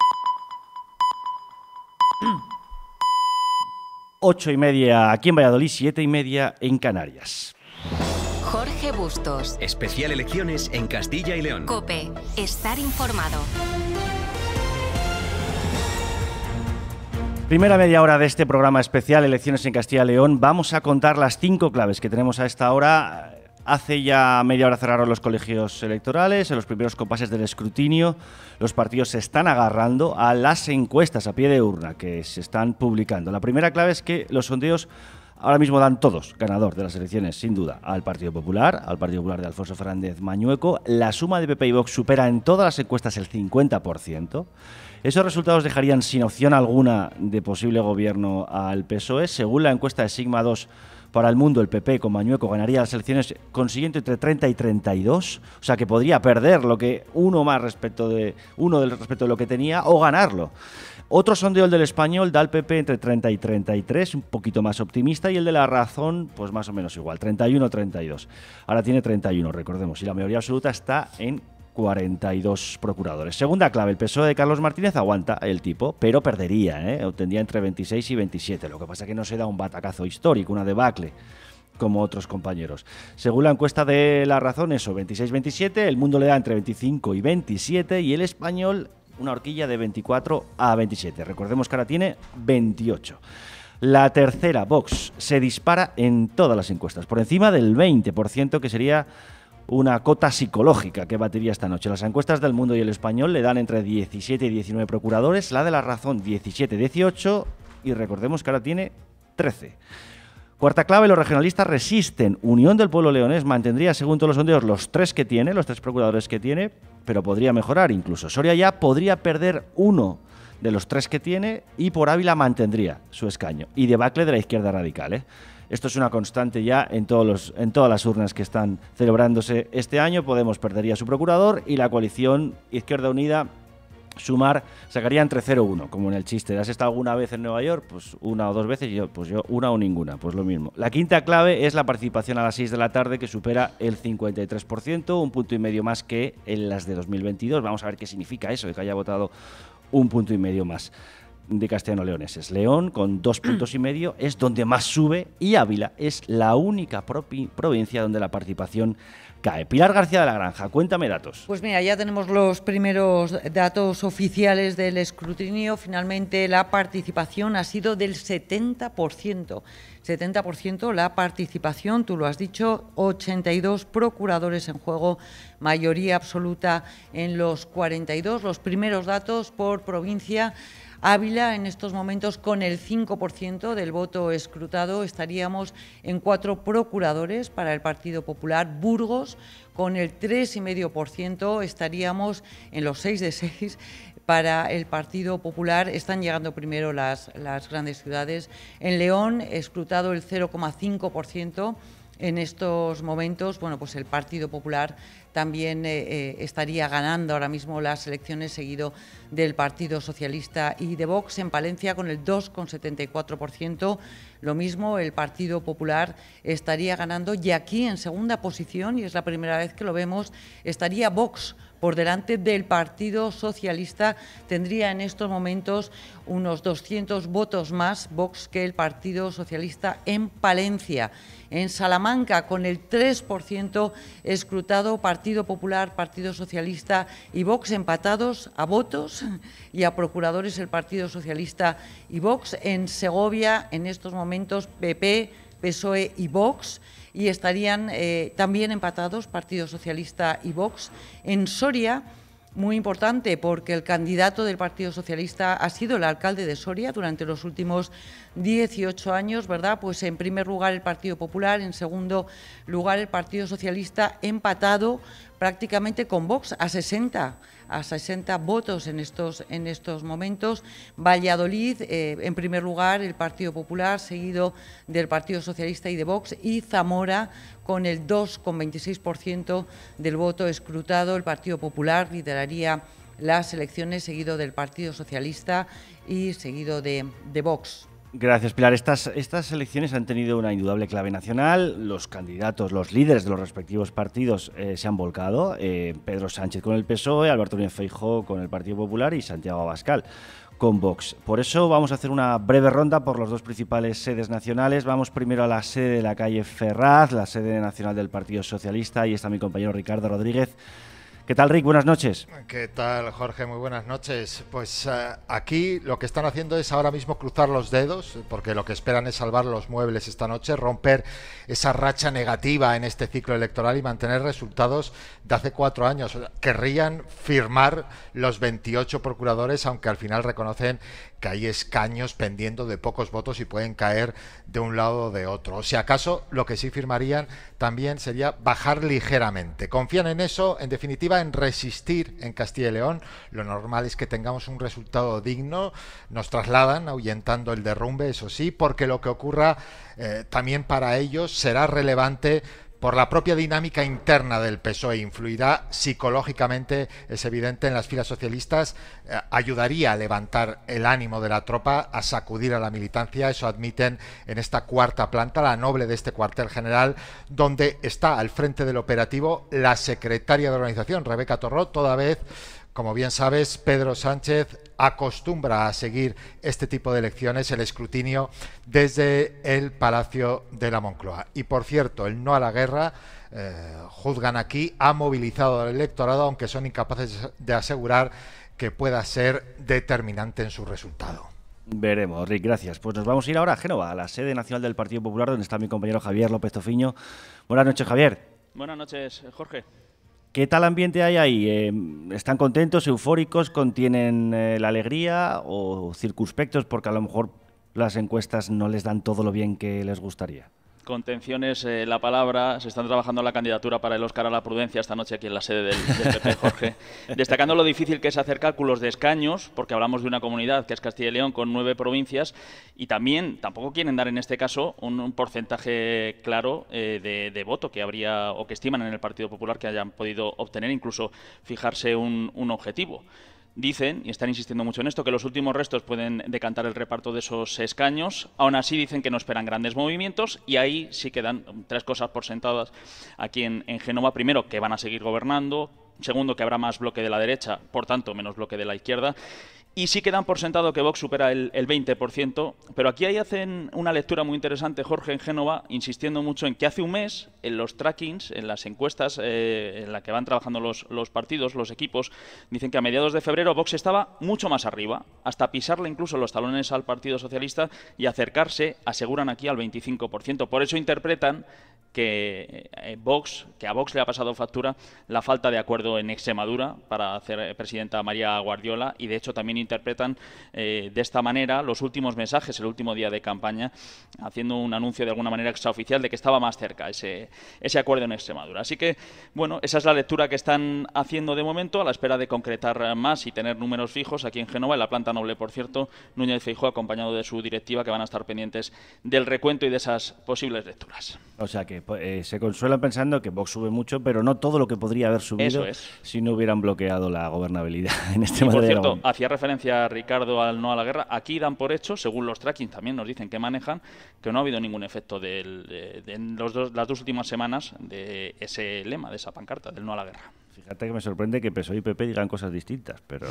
Ocho y media aquí en Valladolid, siete y media en Canarias. Jorge Bustos. Especial Elecciones en Castilla y León. COPE. Estar informado. Primera media hora de este programa especial Elecciones en Castilla y León. Vamos a contar las cinco claves que tenemos a esta hora. Hace ya media hora cerraron los colegios electorales, en los primeros compases del escrutinio. Los partidos se están agarrando a las encuestas a pie de urna que se están publicando. La primera clave es que los sondeos ahora mismo dan todos ganador de las elecciones, sin duda, al Partido Popular, al Partido Popular de Alfonso Fernández Mañueco. La suma de P P y Vox supera en todas las encuestas el cincuenta por ciento. Esos resultados dejarían sin opción alguna de posible gobierno al P S O E. Según la encuesta de Sigma dos para El Mundo, el P P con Mañueco ganaría las elecciones consiguiendo entre treinta y treinta y dos, o sea que podría perder lo que uno más respecto de uno del respecto de lo que tenía o ganarlo. Otro sondeo, el del Español, da al P P entre treinta y treinta y tres, un poquito más optimista, y el de La Razón, pues más o menos igual, treinta y uno a treinta y dos. Ahora tiene treinta y uno, recordemos, y la mayoría absoluta está en cuarenta y dos procuradores. Segunda clave, el P S O E de Carlos Martínez aguanta el tipo, pero perdería, ¿eh? Obtendría entre veintiséis y veintisiete. Lo que pasa es que no se da un batacazo histórico, una debacle, como otros compañeros. Según la encuesta de La Razón, eso, veintiséis veintisiete, El Mundo le da entre veinticinco y veintisiete, y el Español una horquilla de veinticuatro a veintisiete. Recordemos que ahora tiene veintiocho. La tercera, Vox, se dispara en todas las encuestas, por encima del veinte por ciento, que sería una cota psicológica que batiría esta noche. Las encuestas del Mundo y el Español le dan entre diecisiete y diecinueve procuradores, la de La Razón diecisiete dieciocho, y recordemos que ahora tiene trece. Cuarta clave, los regionalistas resisten. Unión del Pueblo Leonés mantendría, según todos los sondeos, los tres que tiene, los tres procuradores que tiene, pero podría mejorar incluso. Soria ya podría perder uno de los tres que tiene y por Ávila mantendría su escaño. Y debacle de la izquierda radical, ¿eh? Esto es una constante ya en, todos los, en todas las urnas que están celebrándose este año. Podemos perdería su procurador y la coalición Izquierda Unida, Sumar, sacaría entre cero y uno, como en el chiste. ¿Has estado alguna vez en Nueva York? Pues una o dos veces, y yo, pues yo una o ninguna, pues lo mismo. La quinta clave es la participación a las seis de la tarde, que supera el cincuenta y tres por ciento, un punto y medio más que en las de dos mil veintidós. Vamos a ver qué significa eso, de que haya votado un punto y medio más de castellano-leoneses. León, con dos puntos y medio, es donde más sube, y Ávila es la única provincia donde la participación cae. Pilar García de la Granja, cuéntame datos. Pues mira, ya tenemos los primeros datos oficiales del escrutinio. Finalmente la participación ha sido del setenta por ciento. setenta por ciento la participación, tú lo has dicho, ochenta y dos procuradores en juego, mayoría absoluta en los cuarenta y dos. Los primeros datos por provincia. Ávila, en estos momentos, con el cinco por ciento del voto escrutado, estaríamos en cuatro procuradores para el Partido Popular. Burgos, con el tres coma cinco por ciento, estaríamos en los seis de seis para el Partido Popular. Están llegando primero las, las grandes ciudades. En León, escrutado el cero coma cinco por ciento. En estos momentos, bueno, pues el Partido Popular también eh, eh, estaría ganando ahora mismo las elecciones, seguido del Partido Socialista y de Vox. En Palencia, con el dos coma setenta y cuatro por ciento, lo mismo, el Partido Popular estaría ganando. Y aquí, en segunda posición, y es la primera vez que lo vemos, estaría Vox, por delante del Partido Socialista. Tendría en estos momentos unos doscientos votos más Vox que el Partido Socialista en Palencia. En Salamanca, con el tres por ciento escrutado, Partido Popular, Partido Socialista y Vox empatados a votos y a procuradores, el Partido Socialista y Vox. En Segovia, en estos momentos, P P, P S O E y Vox, y estarían eh, también empatados Partido Socialista y Vox. En Soria, muy importante, porque el candidato del Partido Socialista ha sido el alcalde de Soria durante los últimos dieciocho años, ¿verdad? Pues en primer lugar el Partido Popular, en segundo lugar el Partido Socialista, empatado prácticamente con Vox a sesenta, a sesenta votos en estos, en estos momentos. Valladolid, eh, en primer lugar el Partido Popular, seguido del Partido Socialista y de Vox, y Zamora con el dos coma veintiséis por ciento del voto escrutado. El Partido Popular lideraría las elecciones, seguido del Partido Socialista y seguido de, de Vox. Gracias, Pilar. Estas, estas elecciones han tenido una indudable clave nacional. Los candidatos, los líderes de los respectivos partidos eh, se han volcado. Eh, Pedro Sánchez con el P S O E, Alberto Núñez Feijóo con el Partido Popular y Santiago Abascal con Vox. Por eso vamos a hacer una breve ronda por las dos principales sedes nacionales. Vamos primero a la sede de la calle Ferraz, la sede nacional del Partido Socialista. Ahí está mi compañero Ricardo Rodríguez. ¿Qué tal, Rick? Buenas noches. ¿Qué tal, Jorge? Muy buenas noches. Pues uh, aquí lo que están haciendo es ahora mismo cruzar los dedos, porque lo que esperan es salvar los muebles esta noche, romper esa racha negativa en este ciclo electoral y mantener resultados de hace cuatro años. Querrían firmar los veintiocho procuradores, aunque al final reconocen que hay escaños pendiendo de pocos votos y pueden caer de un lado o de otro. O si acaso, lo que sí firmarían también sería bajar ligeramente. Confían en eso, en definitiva, en resistir en Castilla y León. Lo normal es que tengamos un resultado digno. Nos trasladan ahuyentando el derrumbe, eso sí, porque lo que ocurra eh, también para ellos será relevante por la propia dinámica interna del P S O E. Influirá psicológicamente, es evidente, en las filas socialistas, eh, ayudaría a levantar el ánimo de la tropa, a sacudir a la militancia. Eso admiten en esta cuarta planta, la noble de este cuartel general, donde está al frente del operativo la secretaria de organización, Rebeca Torró, toda vez, como bien sabes, Pedro Sánchez acostumbra a seguir este tipo de elecciones, el escrutinio, desde el Palacio de la Moncloa. Y por cierto, el no a la guerra, eh, juzgan aquí, ha movilizado al electorado, aunque son incapaces de asegurar que pueda ser determinante en su resultado. Veremos, Rick, gracias. Pues nos vamos a ir ahora a Génova, a la sede nacional del Partido Popular, donde está mi compañero Javier López Tofiño. Buenas noches, Javier. Buenas noches, Jorge. ¿Qué tal ambiente hay ahí? Eh, ¿Están contentos, eufóricos, contienen eh, la alegría o circunspectos porque a lo mejor las encuestas no les dan todo lo bien que les gustaría? Contención es eh, la palabra. Se están trabajando la candidatura para el Óscar a la prudencia esta noche aquí en la sede del, del P P, Jorge. Destacando lo difícil que es hacer cálculos de escaños, porque hablamos de una comunidad que es Castilla y León con nueve provincias, y también tampoco quieren dar en este caso un, un porcentaje claro eh, de, de voto que habría o que estiman en el Partido Popular que hayan podido obtener, incluso fijarse un, un objetivo. Dicen, y están insistiendo mucho en esto, que los últimos restos pueden decantar el reparto de esos escaños. Aún así dicen que no esperan grandes movimientos y ahí sí quedan tres cosas por sentadas aquí en, en Génova. Primero, que van a seguir gobernando. Segundo, que habrá más bloque de la derecha, por tanto, menos bloque de la izquierda. Y sí quedan por sentado que Vox supera el, el veinte por ciento, pero aquí ahí hacen una lectura muy interesante, Jorge, en Génova, insistiendo mucho en que hace un mes, en los trackings, en las encuestas eh, en las que van trabajando los, los partidos, los equipos, dicen que a mediados de febrero Vox estaba mucho más arriba, hasta pisarle incluso los talones al Partido Socialista y acercarse, aseguran aquí, al veinticinco por ciento. Por eso interpretan que eh, Vox, que a Vox le ha pasado factura la falta de acuerdo en Extremadura para hacer eh, presidenta a María Guardiola, y de hecho también interpretan eh, de esta manera los últimos mensajes, el último día de campaña, haciendo un anuncio de alguna manera extraoficial de que estaba más cerca ese, ese acuerdo en Extremadura. Así que, bueno, esa es la lectura que están haciendo de momento, a la espera de concretar más y tener números fijos aquí en Génova, en la planta noble, por cierto, Núñez Feijóo acompañado de su directiva, que van a estar pendientes del recuento y de esas posibles lecturas. O sea que eh, se consuelan pensando que Vox sube mucho, pero no todo lo que podría haber subido. Eso es. Si no hubieran bloqueado la gobernabilidad en este momento. Por cierto, hacía referencia Ricardo al no a la guerra. Aquí dan por hecho, según los tracking también nos dicen que manejan, que no ha habido ningún efecto del, de, de, en los dos, las dos últimas semanas de ese lema, de esa pancarta, del no a la guerra. Fíjate que me sorprende que P S O E y P P digan cosas distintas, pero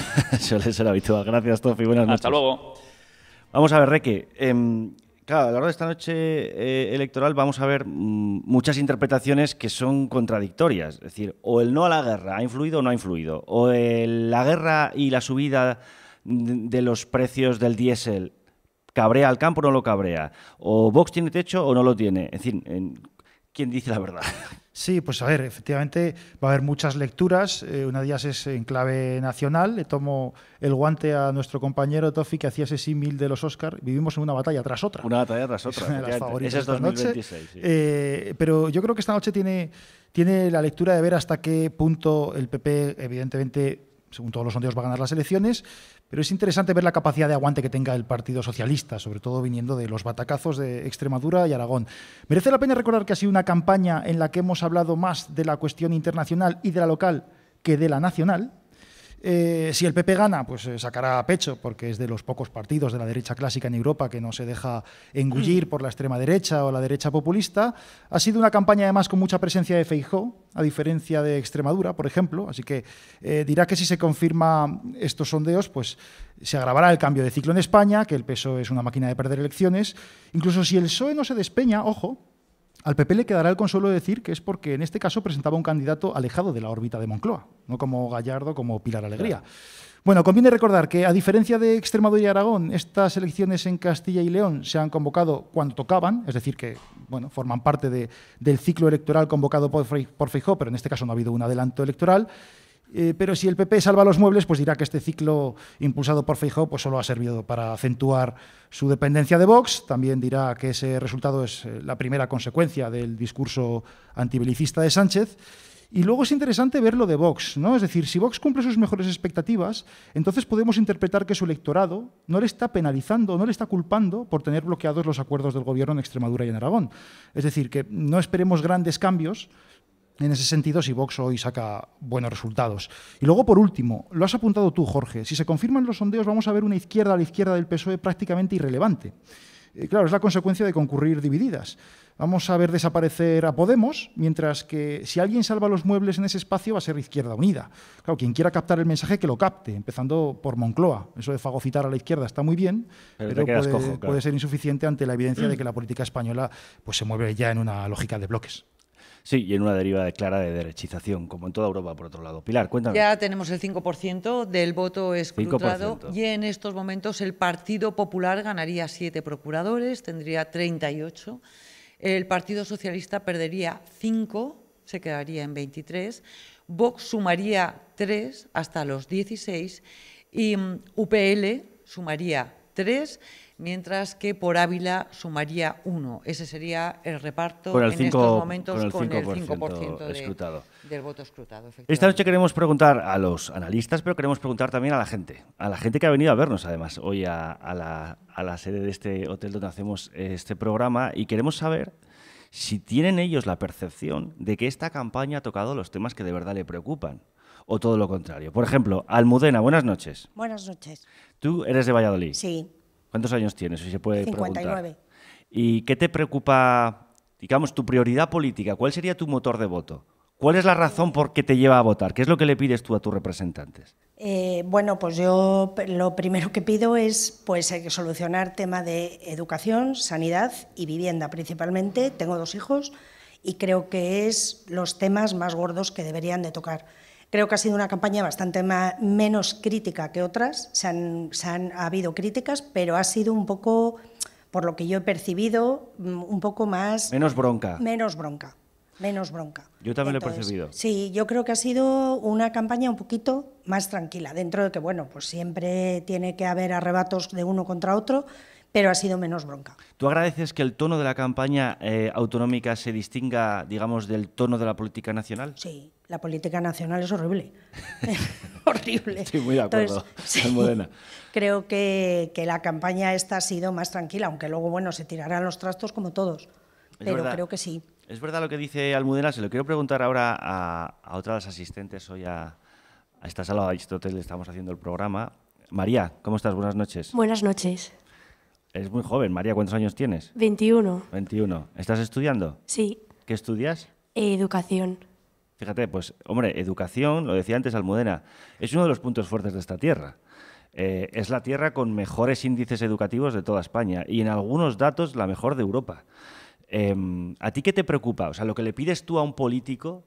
suele ser habitual. Gracias, Tofi. Buenas noches. Hasta luego. Vamos a ver, Reque. Eh, Claro, a lo largo de esta noche eh, electoral vamos a ver mmm, muchas interpretaciones que son contradictorias. Es decir, o el no a la guerra ha influido o no ha influido, o el, la guerra y la subida de los precios del diésel cabrea al campo o no lo cabrea, o Vox tiene techo o no lo tiene. Es decir, en, quién dice la verdad. Sí, pues a ver, efectivamente va a haber muchas lecturas. Eh, una de ellas es en clave nacional. Le tomo el guante a nuestro compañero Tofi, que hacía ese símil de los Oscar. Vivimos en una batalla tras otra. Una batalla tras otra. Es una de las favoritas Ese es esta dos mil noche. veintiséis. Sí. Eh, pero yo creo que esta noche tiene, tiene la lectura de ver hasta qué punto el P P, evidentemente, según todos los sondeos, va a ganar las elecciones, pero es interesante ver la capacidad de aguante que tenga el Partido Socialista, sobre todo viniendo de los batacazos de Extremadura y Aragón. Merece la pena recordar que ha sido una campaña en la que hemos hablado más de la cuestión internacional y de la local que de la nacional. Eh, si el P P gana, pues eh, sacará a pecho, porque es de los pocos partidos de la derecha clásica en Europa que no se deja engullir por la extrema derecha o la derecha populista. Ha sido una campaña además con mucha presencia de Feijóo, a diferencia de Extremadura, por ejemplo. Así que eh, dirá que si se confirma estos sondeos, pues se agravará el cambio de ciclo en España, que el P S O E es una máquina de perder elecciones. Incluso si el P S O E no se despeña, ojo, al P P le quedará el consuelo de decir que es porque en este caso presentaba un candidato alejado de la órbita de Moncloa, no como Gallardo, como Pilar Alegría. Claro. Bueno, conviene recordar que, a diferencia de Extremadura y Aragón, estas elecciones en Castilla y León se han convocado cuando tocaban, es decir, que bueno, forman parte de, del ciclo electoral convocado por, por Feijóo, pero en este caso no ha habido un adelanto electoral. Eh, pero si el P P salva los muebles, pues dirá que este ciclo impulsado por Feijóo pues solo ha servido para acentuar su dependencia de Vox. También dirá que ese resultado es eh, la primera consecuencia del discurso antibelicista de Sánchez. Y luego es interesante ver lo de Vox, ¿no? Es decir, si Vox cumple sus mejores expectativas, entonces podemos interpretar que su electorado no le está penalizando, no le está culpando por tener bloqueados los acuerdos del Gobierno en Extremadura y en Aragón. Es decir, que no esperemos grandes cambios en ese sentido, si Vox hoy saca buenos resultados. Y luego, por último, lo has apuntado tú, Jorge, si se confirman los sondeos vamos a ver una izquierda a la izquierda del P S O E prácticamente irrelevante. Eh, claro, es la consecuencia de concurrir divididas. Vamos a ver desaparecer a Podemos, mientras que si alguien salva los muebles en ese espacio va a ser Izquierda Unida. Claro, quien quiera captar el mensaje que lo capte, empezando por Moncloa. Eso de fagocitar a la izquierda está muy bien, pero, pero puede, cojo, claro. puede ser insuficiente ante la evidencia de que la política española pues, se mueve ya en una lógica de bloques. Sí, y en una deriva clara de derechización, como en toda Europa, por otro lado. Pilar, cuéntame. Ya tenemos el cinco por ciento del voto escrutado cinco por ciento. Y en estos momentos el Partido Popular ganaría siete procuradores, tendría treinta y ocho. El Partido Socialista perdería cinco, se quedaría en veintitrés. Vox sumaría tres hasta los dieciséis y U P L sumaría tres, mientras que por Ávila sumaría uno. Ese sería el reparto con el en cinco, estos momentos con el con cinco por ciento, el cinco por ciento de, escrutado. del voto escrutado. Esta noche queremos preguntar a los analistas, pero queremos preguntar también a la gente, a la gente que ha venido a vernos además hoy a, a, la, a la sede de este hotel donde hacemos este programa, y queremos saber si tienen ellos la percepción de que esta campaña ha tocado los temas que de verdad le preocupan, o todo lo contrario. Por ejemplo, Almudena, buenas noches. Buenas noches. ¿Tú eres de Valladolid? Sí. ¿Cuántos años tienes, si se puede cincuenta y nueve. preguntar? ¿Y qué te preocupa, digamos, tu prioridad política? ¿Cuál sería tu motor de voto? ¿Cuál es la razón por qué te lleva a votar? ¿Qué es lo que le pides tú a tus representantes? Eh, bueno, pues yo lo primero que pido es pues, hay que solucionar tema de educación, sanidad y vivienda principalmente. Tengo dos hijos y creo que es los temas más gordos que deberían de tocar. Creo que ha sido una campaña bastante más, menos crítica que otras. Se han, se han ha habido críticas, pero ha sido un poco, por lo que yo he percibido, un poco más... Menos bronca. Menos bronca. Menos bronca. Yo también Entonces, lo he percibido. Sí, yo creo que ha sido una campaña un poquito más tranquila, dentro de que, bueno, pues siempre tiene que haber arrebatos de uno contra otro, pero ha sido menos bronca. ¿Tú agradeces que el tono de la campaña eh, autonómica se distinga, digamos, del tono de la política nacional? Sí, la política nacional es horrible. Horrible. Sí, muy de acuerdo. Entonces, sí, creo que, que la campaña esta ha sido más tranquila, aunque luego, bueno, se tirarán los trastos como todos, pero verdad. creo que sí. Es verdad lo que dice Almudena, se lo quiero preguntar ahora a, a otra de las asistentes hoy a, a esta sala de Aristóteles, estamos haciendo el programa. María, ¿cómo estás? Buenas noches. Buenas noches. Eres muy joven, María, ¿cuántos años tienes? veintiuno. veintiuno. ¿Estás estudiando? Sí. ¿Qué estudias? Educación. Fíjate, pues, hombre, educación, lo decía antes Almudena, es uno de los puntos fuertes de esta tierra. Eh, es la tierra con mejores índices educativos de toda España y en algunos datos la mejor de Europa. Eh, ¿A ti qué te preocupa? O sea, lo que le pides tú a un político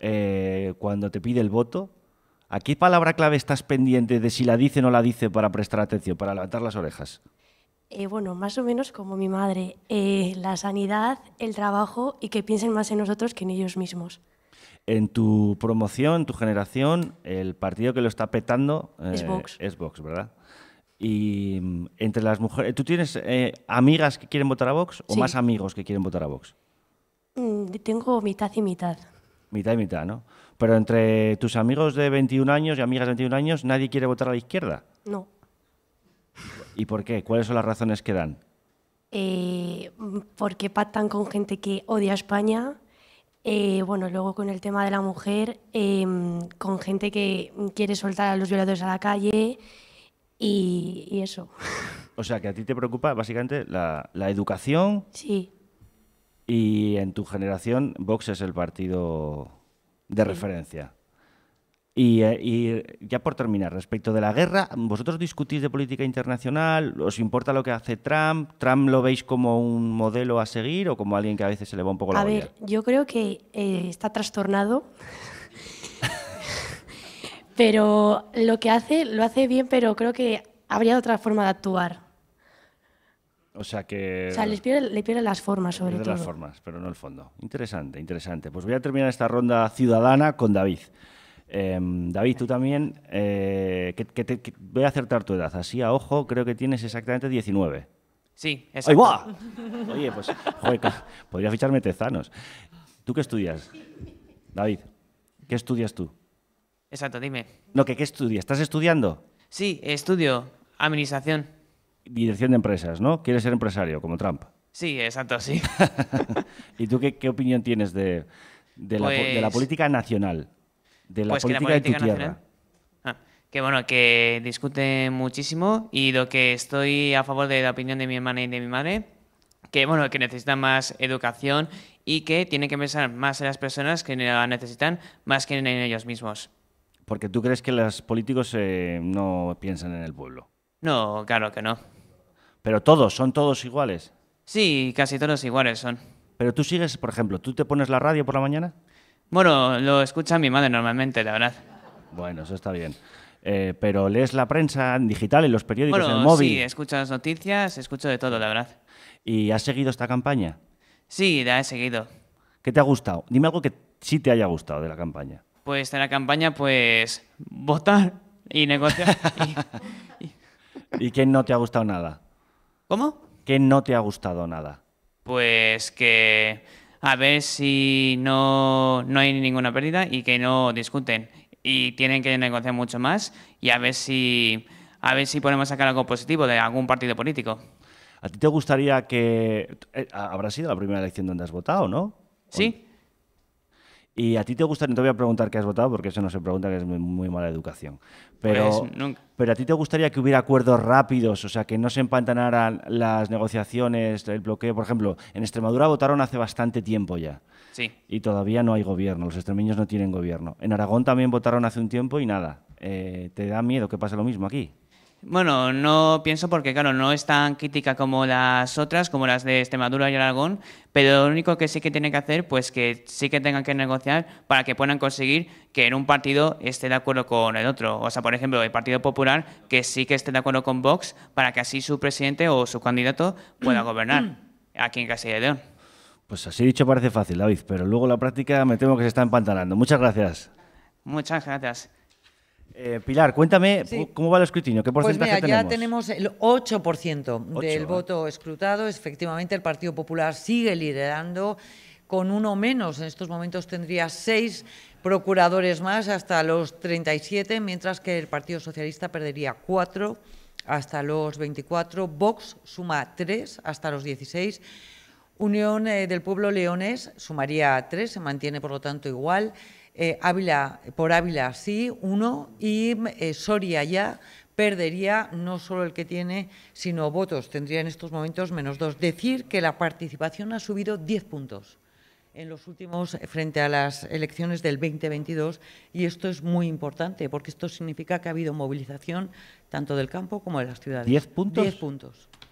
eh, cuando te pide el voto, ¿a qué palabra clave estás pendiente de si la dice o no la dice para prestar atención, para levantar las orejas? Eh, bueno, más o menos como mi madre, eh, la sanidad, el trabajo y que piensen más en nosotros que en ellos mismos. En tu promoción, tu generación, el partido que lo está petando eh, Es Vox. es Vox, ¿verdad? Y mm, entre las mujeres, ¿tú tienes eh, amigas que quieren votar a Vox o Sí. más amigos que quieren votar a Vox? Mm, tengo mitad y mitad. Mitad y mitad, ¿no? Pero entre tus amigos de veintiún años y amigas de veintiún años, ¿nadie quiere votar a la izquierda? No. ¿Y por qué? ¿Cuáles son las razones que dan? Eh, porque pactan con gente que odia a España. Eh, bueno, luego con el tema de la mujer, eh, con gente que quiere soltar a los violadores a la calle y, y eso. O sea, que a ti te preocupa básicamente la, la educación. Sí. Y en tu generación, Vox es el partido de Sí. referencia. Y, eh, y ya por terminar, respecto de la guerra, ¿vosotros discutís de política internacional? ¿Os importa lo que hace Trump? ¿Trump lo veis como un modelo a seguir o como alguien que a veces se le va un poco la A olla? ver, yo creo que eh, está trastornado. Pero lo que hace, lo hace bien, pero creo que habría otra forma de actuar. O sea que... O sea, les pierde, le pierde las formas, sobre pierde todo. las formas, pero no el fondo. Interesante, interesante. Pues voy a terminar esta ronda ciudadana con David. Eh, David, tú también, eh, que, que te, que voy a acertar tu edad. Así a ojo, creo que tienes exactamente diecinueve. Sí, ¡Ahí exacto. va! Oye, pues, joder, ca- podría ficharme tezanos. ¿Tú qué estudias? David, ¿qué estudias tú? Exacto, dime. No, que ¿qué estudias? ¿Estás estudiando? Sí, estudio administración. Dirección de empresas, ¿no? ¿Quieres ser empresario, como Trump? Sí, exacto, sí. ¿Y tú qué, qué opinión tienes de, de, la, po- de la Pues- política nacional? De la Pues que la política de tu política tierra. nacional- Ah, que bueno, que discute muchísimo y lo que estoy a favor de la opinión de mi hermana y de mi madre, que bueno, que necesitan más educación y que tienen que pensar más en las personas que la necesitan más que en ellos mismos. Porque tú crees que los políticos eh, no piensan en el pueblo. No, claro que no. Pero todos, son todos iguales. Sí, casi todos iguales son. Pero tú sigues, por ejemplo, ¿tú te pones la radio por la mañana? Bueno, lo escucha mi madre normalmente, la verdad. Bueno, eso está bien. Eh, pero lees la prensa en digital, en los periódicos, Bueno, en el móvil. sí, escucho las noticias, escucho de todo, la verdad. ¿Y has seguido esta campaña? Sí, la he seguido. ¿Qué te ha gustado? Dime algo que sí te haya gustado de la campaña. Pues de la campaña, pues votar y negociar. ¿Y qué no te ha gustado nada? ¿Cómo? ¿Qué no te ha gustado nada? Pues que a ver si no, no hay ninguna pérdida y que no discuten. Y tienen que negociar mucho más y a ver si a ver si podemos sacar algo positivo de algún partido político. ¿A ti te gustaría que... eh, habrá sido la primera elección donde has votado, ¿no? Sí. ¿Y a ti te gustaría... No te voy a preguntar qué has votado porque eso no se pregunta, que es muy, muy mala educación. Pero, Pues nunca. pero ¿a ti te gustaría que hubiera acuerdos rápidos? O sea, que no se empantanaran las negociaciones, el bloqueo. Por ejemplo, en Extremadura votaron hace bastante tiempo ya. Sí. Y todavía no hay gobierno. Los extremeños no tienen gobierno. En Aragón también votaron hace un tiempo y nada. Eh, ¿te da miedo que pase lo mismo aquí? Bueno, no pienso porque, claro, no es tan crítica como las otras, como las de Extremadura y Aragón, pero lo único que sí que tienen que hacer, pues que sí que tengan que negociar para que puedan conseguir que en un partido esté de acuerdo con el otro. O sea, por ejemplo, el Partido Popular, que sí que esté de acuerdo con Vox para que así su presidente o su candidato pueda gobernar aquí en Castilla y León. Pues así dicho parece fácil, David, pero luego la práctica me temo que se está empantanando. Muchas gracias. Muchas gracias. Eh, Pilar, cuéntame Sí. cómo va el escrutinio, qué Pues porcentaje mira, ya tenemos. tenemos el ocho por ciento del ¿eh? voto escrutado. Efectivamente, el Partido Popular sigue liderando con uno menos. En estos momentos tendría seis procuradores más hasta los treinta y siete, mientras que el Partido Socialista perdería cuatro hasta los veinticuatro. Vox suma tres hasta los dieciséis. Unión eh, del Pueblo Leonés sumaría tres, se mantiene por lo tanto igual. Eh, Ávila, por Ávila sí, uno, y eh, Soria ya perdería no solo el que tiene, sino votos, tendría en estos momentos menos dos. Decir que la participación ha subido diez puntos en los últimos, eh, frente a las elecciones del veinte veintidós, y esto es muy importante, porque esto significa que ha habido movilización tanto del campo como de las ciudades. ¿diez puntos? diez puntos.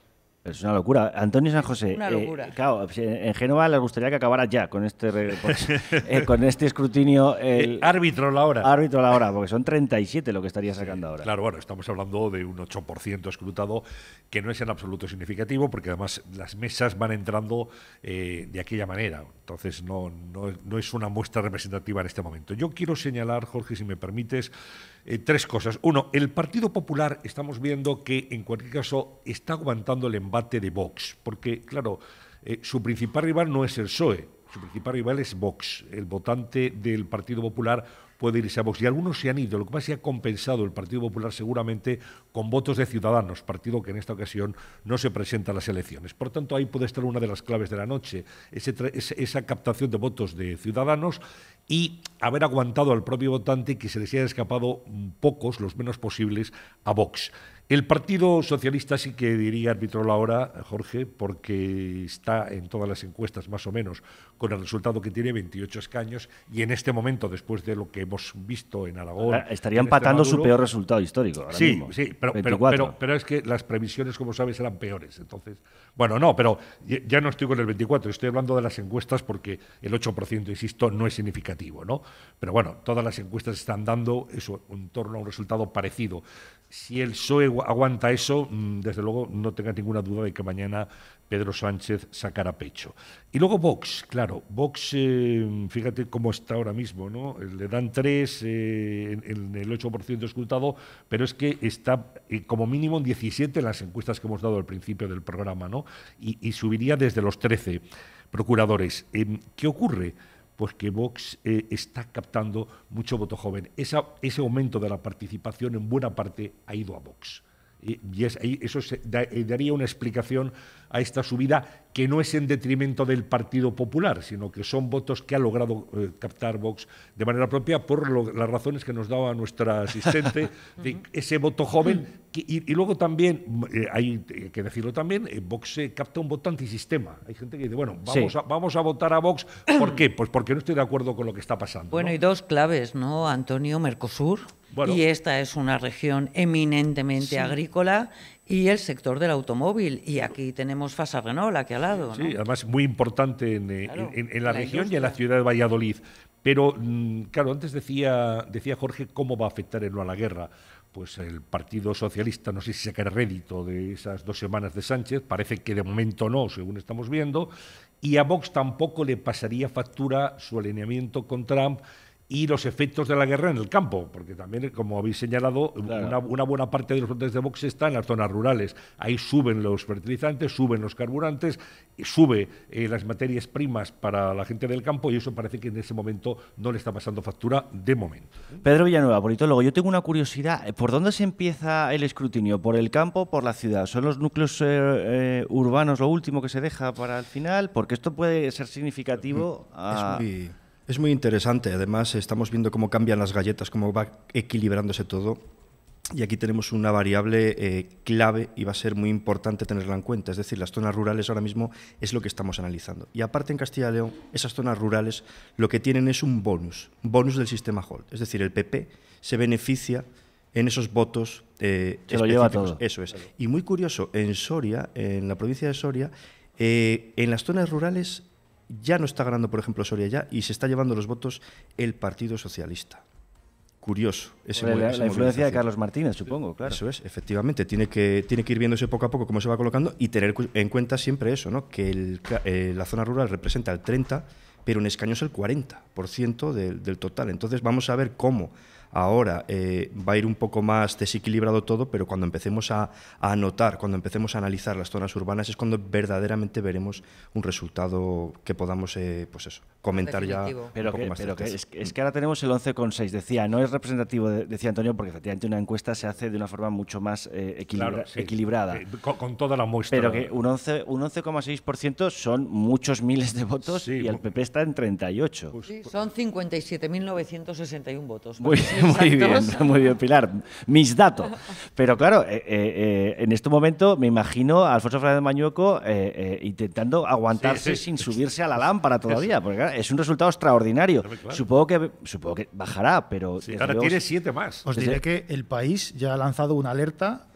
Es una locura. Antonio San José, Una locura. Eh, claro, en Génova les gustaría que acabara ya con este re- pues, eh, con este escrutinio. El, Eh, árbitro la hora. Árbitro la hora, porque son treinta y siete lo que estaría sacando ahora. Claro, bueno, estamos hablando de un ocho por ciento escrutado, que no es en absoluto significativo, porque además las mesas van entrando eh, de aquella manera. Entonces, no, no, no es una muestra representativa en este momento. Yo quiero señalar, Jorge, si me permites, eh, tres cosas. Uno, el Partido Popular, estamos viendo que, en cualquier caso, está aguantando el embate de Vox, porque, claro, eh, su principal rival no es el P S O E, su principal rival es Vox. El votante del Partido Popular puede irse a Vox. Y algunos se han ido. Lo que pasa es que ha compensado el Partido Popular seguramente con votos de Ciudadanos, partido que en esta ocasión no se presenta a las elecciones. Por tanto, ahí puede estar una de las claves de la noche, ese, ese, esa captación de votos de Ciudadanos y haber aguantado al propio votante que se les haya escapado pocos, los menos posibles, a Vox. El Partido Socialista sí que diría árbitro la hora, Jorge, porque está en todas las encuestas más o menos con el resultado que tiene, veintiocho escaños, y en este momento, después de lo que hemos visto en Aragón... Estaría empatando su peor resultado histórico ahora sí, mismo. Sí, pero, pero, pero, pero es que las previsiones, como sabes, eran peores. Entonces, bueno, no, pero ya no estoy con el veinticuatro, estoy hablando de las encuestas porque el ocho por ciento, insisto, no es significativo, ¿no? Pero bueno, todas las encuestas están dando eso en torno a un resultado parecido. Si el P S O E aguanta eso, desde luego no tenga ninguna duda de que mañana Pedro Sánchez sacará pecho. Y luego Vox, claro, Vox, eh, fíjate cómo está ahora mismo, ¿no? Le dan tres eh, en, en el ocho por ciento escrutado, pero es que está eh, como mínimo en diecisiete en las encuestas que hemos dado al principio del programa, ¿no? Y, y subiría desde los trece procuradores. Eh, ¿Qué ocurre? Pues que Vox eh, está captando mucho voto joven. Esa, ese aumento de la participación en buena parte ha ido a Vox. Y, y es, eso se, da, eh, daría una explicación a esta subida que no es en detrimento del Partido Popular, sino que son votos que ha logrado eh, captar Vox de manera propia por lo, las razones que nos daba nuestra asistente, de ese voto joven. Que, y, y luego también, eh, hay que decirlo también, eh, Vox eh, capta un voto antisistema. Hay gente que dice, bueno, vamos, sí. a, vamos a votar a Vox. ¿Por qué? Pues porque no estoy de acuerdo con lo que está pasando. Bueno, ¿no? Y dos claves, ¿no, Antonio? Mercosur. Bueno. Y esta es una región eminentemente sí. agrícola y el sector del automóvil. Y aquí tenemos Fasa Renault aquí al lado, ¿no? Sí, además muy importante en, claro, en, en la, la región industria. Y en la ciudad de Valladolid. Pero, claro, antes decía, decía Jorge cómo va a afectar en la guerra. Pues el Partido Socialista, no sé si sacará rédito de esas dos semanas de Sánchez, parece que de momento no, según estamos viendo, y a Vox tampoco le pasaría factura su alineamiento con Trump y los efectos de la guerra en el campo, porque también, como habéis señalado, claro. una, una buena parte de los votantes de Vox está en las zonas rurales. Ahí suben los fertilizantes, suben los carburantes, sube eh, las materias primas para la gente del campo y eso parece que en ese momento no le está pasando factura de momento. Pedro Villanueva, politólogo, yo tengo una curiosidad. ¿Por dónde se empieza el escrutinio? ¿Por el campo o por la ciudad? ¿Son los núcleos eh, eh, urbanos lo último que se deja para el final? Porque esto puede ser significativo a... Es muy... Es muy interesante, además estamos viendo cómo cambian las galletas, cómo va equilibrándose todo y aquí tenemos una variable eh, clave y va a ser muy importante tenerla en cuenta, es decir, las zonas rurales ahora mismo es lo que estamos analizando. Y aparte en Castilla y León, esas zonas rurales lo que tienen es un bonus, un bonus del sistema Holt, es decir, el P P se beneficia en esos votos eh, se lo lleva todo. Eso es. Y muy curioso, en Soria, en la provincia de Soria, eh, en las zonas rurales ya no está ganando, por ejemplo, Soria ya, y se está llevando los votos el Partido Socialista. Curioso. Ese la, la influencia de Carlos Martínez, supongo, claro. Eso es, efectivamente. Tiene que, tiene que ir viéndose poco a poco cómo se va colocando y tener en cuenta siempre eso, ¿no? Que el, eh, la zona rural representa el treinta por ciento, pero en escaños el cuarenta por ciento del, del total. Entonces vamos a ver cómo ahora eh, va a ir un poco más desequilibrado todo, pero cuando empecemos a, a anotar, cuando empecemos a analizar las zonas urbanas es cuando verdaderamente veremos un resultado que podamos eh, pues eso, comentar definitivo. Ya pero un poco que, más pero que es, es que ahora tenemos el once coma seis, decía, no es representativo, de, decía Antonio, porque efectivamente una encuesta se hace de una forma mucho más eh, equilibra, claro, sí, equilibrada. Eh, con, con toda la muestra. Pero que un once coma seis por ciento son muchos miles de votos sí, y el P P está en treinta y ocho. Pues, sí, son cincuenta y siete mil novecientos sesenta y uno votos. Muy, muy bien. Muy bien, Pilar. Mis datos. Pero claro, eh, eh, en este momento me imagino a Alfonso Fernández Mañueco eh, eh, intentando aguantarse sí, sí. sin subirse a la lámpara todavía, porque claro, es un resultado extraordinario. Claro. Supongo que supongo que bajará, pero... Sí, ahora tiene siete más. Os diré que El País ya ha lanzado una alerta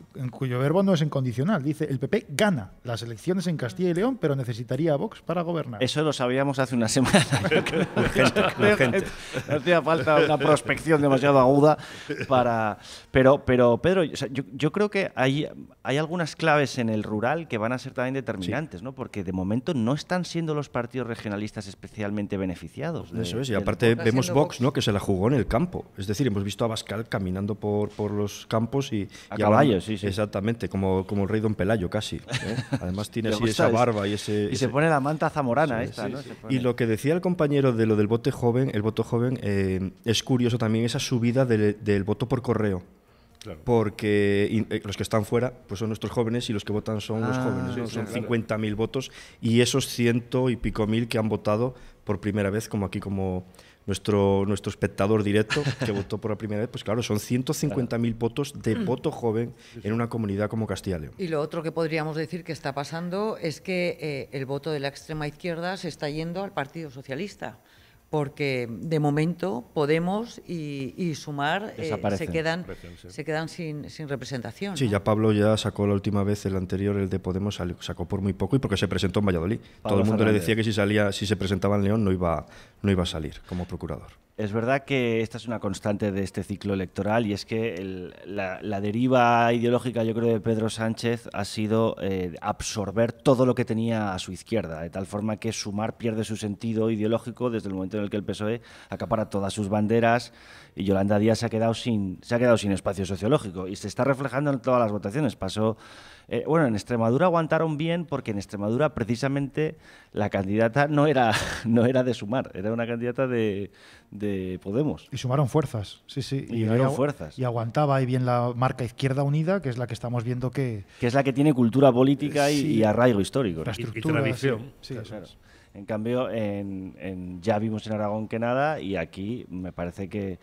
en cuyo verbo no es incondicional. Dice, el P P gana las elecciones en Castilla y León, pero necesitaría a Vox para gobernar. Eso lo sabíamos hace una semana. Urgente, urgente. Hacía falta una prospección demasiado aguda para... Pero, pero Pedro, o sea, yo, yo creo que hay, hay algunas claves en el rural que van a ser también determinantes, sí. ¿no? Porque de momento no están siendo los partidos regionalistas especialmente beneficiados. De, Eso es, y aparte vemos Vox, ¿no? Que se la jugó en el campo. Es decir, hemos visto a Abascal caminando por, por los campos y... A y caballo, hablando, sí, sí. Exactamente, como, como el rey Don Pelayo casi. ¿eh? Además tiene así esa barba y ese... Y ese... se pone la manta zamorana sí, esta, sí, ¿no? Sí. Pone... Y lo que decía el compañero de lo del voto joven, el voto joven, eh, es curioso también esa subida del, del voto por correo. Claro. Porque y, eh, los que están fuera pues son nuestros jóvenes y los que votan son ah, los jóvenes, ¿no? Sí, son sí, cincuenta mil claro. votos y esos ciento y pico mil que han votado por primera vez, como aquí como nuestro, nuestro espectador directo que votó por la primera vez, pues claro, son ciento cincuenta mil claro. votos de voto joven en una comunidad como Castilla y León. Y lo otro que podríamos decir que está pasando es que eh, el voto de la extrema izquierda se está yendo al Partido Socialista. Porque de momento Podemos y, y Sumar eh, se quedan, se quedan sin, sin representación. Sí, ¿no? Ya Pablo ya sacó la última vez, el anterior, el de Podemos, salió, sacó por muy poco y porque se presentó en Valladolid. Pablo Todo el mundo Fernández. Le decía que si salía, si se presentaba en León no iba, no iba a salir como procurador. Es verdad que esta es una constante de este ciclo electoral y es que el, la, la deriva ideológica, yo creo, de Pedro Sánchez ha sido eh, absorber todo lo que tenía a su izquierda, de tal forma que Sumar pierde su sentido ideológico desde el momento en el que el P S O E acapara todas sus banderas y Yolanda Díaz se ha quedado sin, se ha quedado sin espacio sociológico y se está reflejando en todas las votaciones. Pasó, eh, bueno, en Extremadura aguantaron bien porque en Extremadura precisamente la candidata no era, no era de Sumar, era una candidata de, de Podemos. Y sumaron fuerzas, sí, sí. Y, y sumaron fuerzas. Y aguantaba ahí bien la marca Izquierda Unida, que es la que estamos viendo que... Que es la que tiene cultura política y, sí, y arraigo histórico. Y, y tradición. Sí, sí, claro. En cambio, en, en, ya vimos en Aragón que nada y aquí me parece que,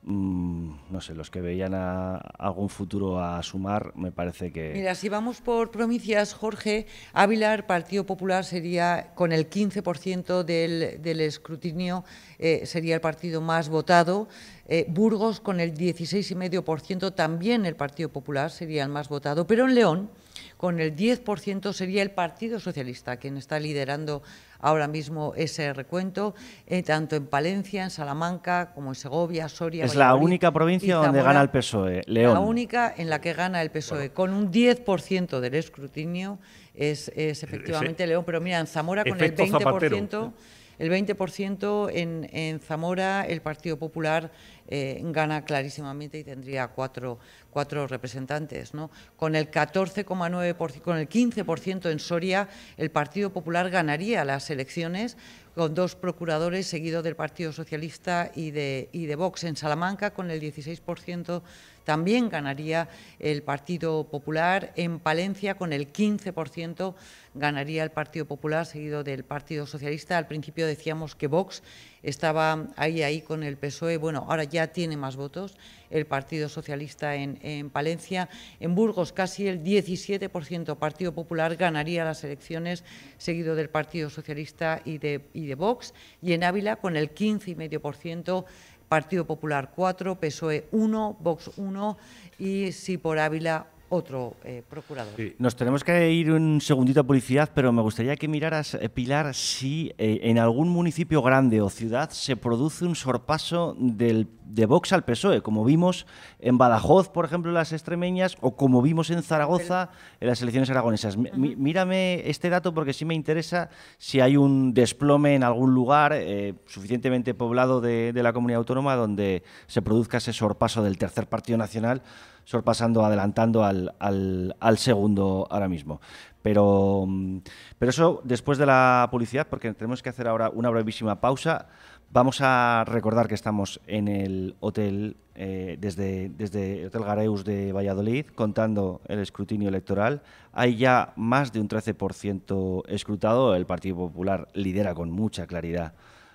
mmm, no sé, los que veían a, a algún futuro a Sumar, me parece que... Mira, si vamos por provincias, Jorge, Ávila, el Partido Popular sería con el quince por ciento del, del escrutinio, eh, sería el partido más votado. Eh, Burgos con el dieciséis coma cinco por ciento, también el Partido Popular sería el más votado, pero en León con el diez por ciento sería el Partido Socialista quien está liderando ahora mismo ese recuento, eh, tanto en Palencia, en Salamanca, como en Segovia, Soria... Es la única provincia donde gana el P S O E, León. La única en la que gana el P S O E, bueno, con un diez por ciento del escrutinio es, es efectivamente ese, León, pero mira, en Zamora con el veinte por ciento... El veinte por ciento en, en Zamora, el Partido Popular eh, gana clarísimamente y tendría cuatro, cuatro representantes, ¿no? Con el catorce coma nueve por ciento, con el quince por ciento en Soria, el Partido Popular ganaría las elecciones con dos procuradores, seguido del Partido Socialista y de, y de Vox. En Salamanca, con el dieciséis por ciento, también ganaría el Partido Popular. En Palencia, con el quince por ciento, ganaría el Partido Popular, seguido del Partido Socialista. Al principio decíamos que Vox estaba ahí, ahí con el P S O E. Bueno, ahora ya tiene más votos el Partido Socialista en, en Palencia. En Burgos, casi el diecisiete por ciento Partido Popular ganaría las elecciones, seguido del Partido Socialista y de, y de Vox. Y en Ávila, con el quince coma cinco por ciento, Partido Popular cuatro, P S O E uno, Vox uno y sí por Ávila otro eh, procurador. Sí. Nos tenemos que ir un segundito a publicidad, pero me gustaría que miraras, eh, Pilar, si eh, en algún municipio grande o ciudad se produce un sorpaso del, de Vox al P S O E, como vimos en Badajoz, por ejemplo, en las extremeñas, o como vimos en Zaragoza en las elecciones aragonesas. Uh-huh. M- mírame este dato porque sí me interesa si hay un desplome en algún lugar eh, suficientemente poblado de, de la comunidad autónoma donde se produzca ese sorpaso del tercer partido nacional, sorpasando, adelantando al, al, al segundo ahora mismo. Pero, pero eso después de la publicidad, porque tenemos que hacer ahora una brevísima pausa. Vamos a recordar que estamos en el hotel, eh, desde, desde el Hotel Gareus de Valladolid, contando el escrutinio electoral. Hay ya más de un trece por ciento escrutado. El Partido Popular lidera con mucha claridad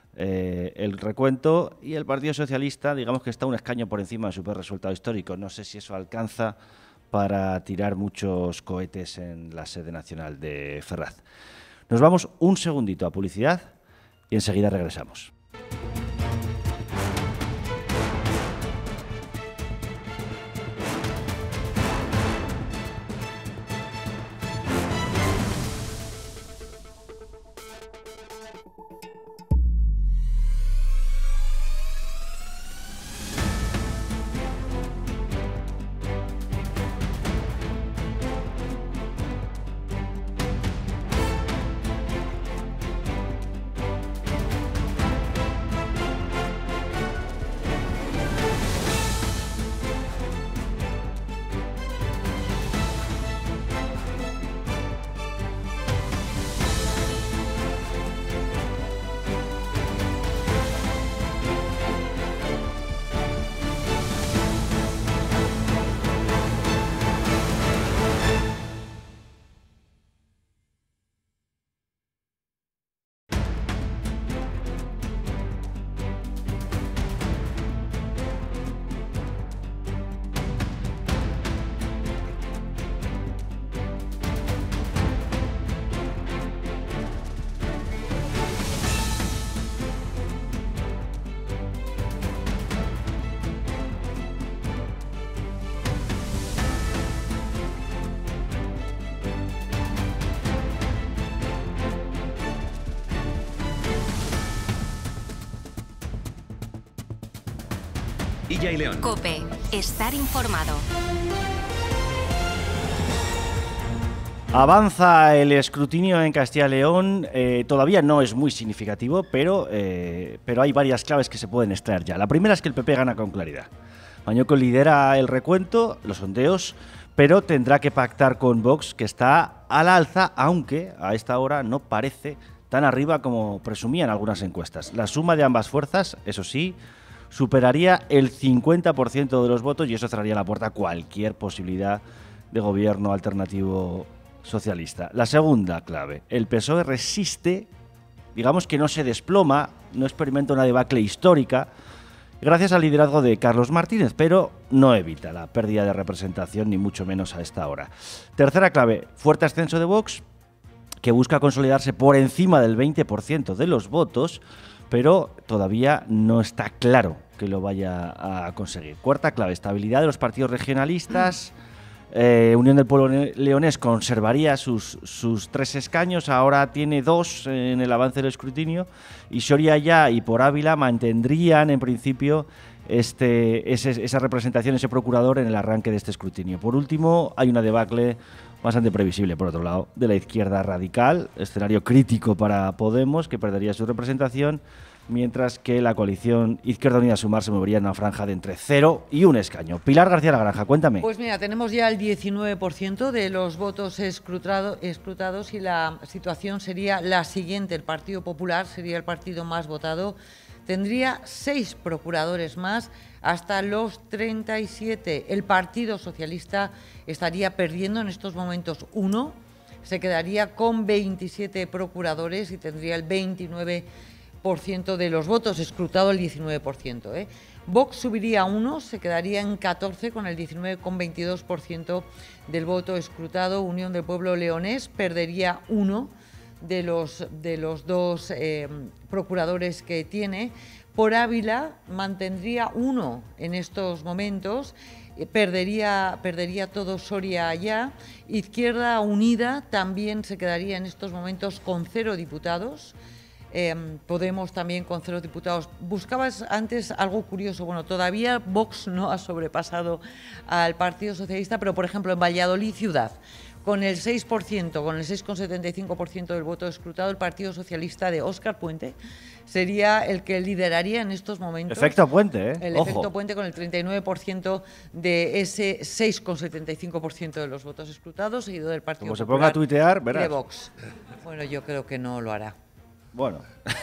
Eh, el recuento y el Partido Socialista, digamos que está un escaño por encima de su peor resultado histórico. No sé si eso alcanza para tirar muchos cohetes en la sede nacional de Ferraz. Nos vamos un segundito a publicidad y enseguida regresamos. Castilla y León. COPE. Estar informado. Avanza el escrutinio en Castilla y León, eh, todavía no es muy significativo, pero, eh, pero hay varias claves que se pueden extraer ya. La primera es que el P P gana con claridad. Mañueco lidera el recuento, los sondeos, pero tendrá que pactar con Vox, que está al alza, aunque a esta hora no parece tan arriba como presumían algunas encuestas. La suma de ambas fuerzas, eso sí, superaría el cincuenta por ciento de los votos y eso cerraría la puerta a cualquier posibilidad de gobierno alternativo socialista. La segunda clave, el P S O E resiste, digamos que no se desploma, no experimenta una debacle histórica, gracias al liderazgo de Carlos Martínez, pero no evita la pérdida de representación, ni mucho menos a esta hora. Tercera clave, fuerte ascenso de Vox, que busca consolidarse por encima del veinte por ciento de los votos, pero todavía no está claro que lo vaya a conseguir. Cuarta clave, estabilidad de los partidos regionalistas. Eh, Unión del Pueblo Leonés conservaría sus, sus tres escaños, ahora tiene dos en el avance del escrutinio, y Soria Ya y por Ávila mantendrían en principio este, ese, esa representación, ese procurador en el arranque de este escrutinio. Por último, hay una debacle bastante previsible, por otro lado, de la izquierda radical, escenario crítico para Podemos, que perdería su representación, mientras que la coalición Izquierda Unida Sumar se movería en una franja de entre cero y un escaño. Pilar García La Granja, cuéntame. Pues mira, tenemos ya el diecinueve por ciento de los votos escrutado, escrutados y la situación sería la siguiente. El Partido Popular sería el partido más votado, tendría seis procuradores más, hasta los treinta y siete. El Partido Socialista estaría perdiendo en estos momentos uno, se quedaría con veintisiete procuradores y tendría el veintinueve por ciento de los votos, escrutado el diecinueve por ciento. ¿eh? Vox subiría uno, se quedaría en catorce con el diecinueve coma veintidós por ciento del voto escrutado. Unión del Pueblo Leonés perdería uno de los, de los dos eh, procuradores que tiene. Por Ávila mantendría uno en estos momentos, eh, perdería, perdería todo Soria Ya. Izquierda Unida también se quedaría en estos momentos con cero diputados. Eh, Podemos también con cero diputados. Buscabas antes algo curioso. Bueno, todavía Vox no ha sobrepasado al Partido Socialista, pero por ejemplo en Valladolid ciudad, con el seis por ciento, con el seis coma setenta y cinco por ciento del voto escrutado, el Partido Socialista de Óscar Puente sería el que lideraría en estos momentos. Efecto Puente, ¿eh? El Ojo. efecto Puente con el treinta y nueve por ciento de ese seis coma setenta y cinco por ciento de los votos escrutados, seguido del Partido Como se Popular ponga a tuitear, y verás. de Vox. Bueno, yo creo que no lo hará. Bueno,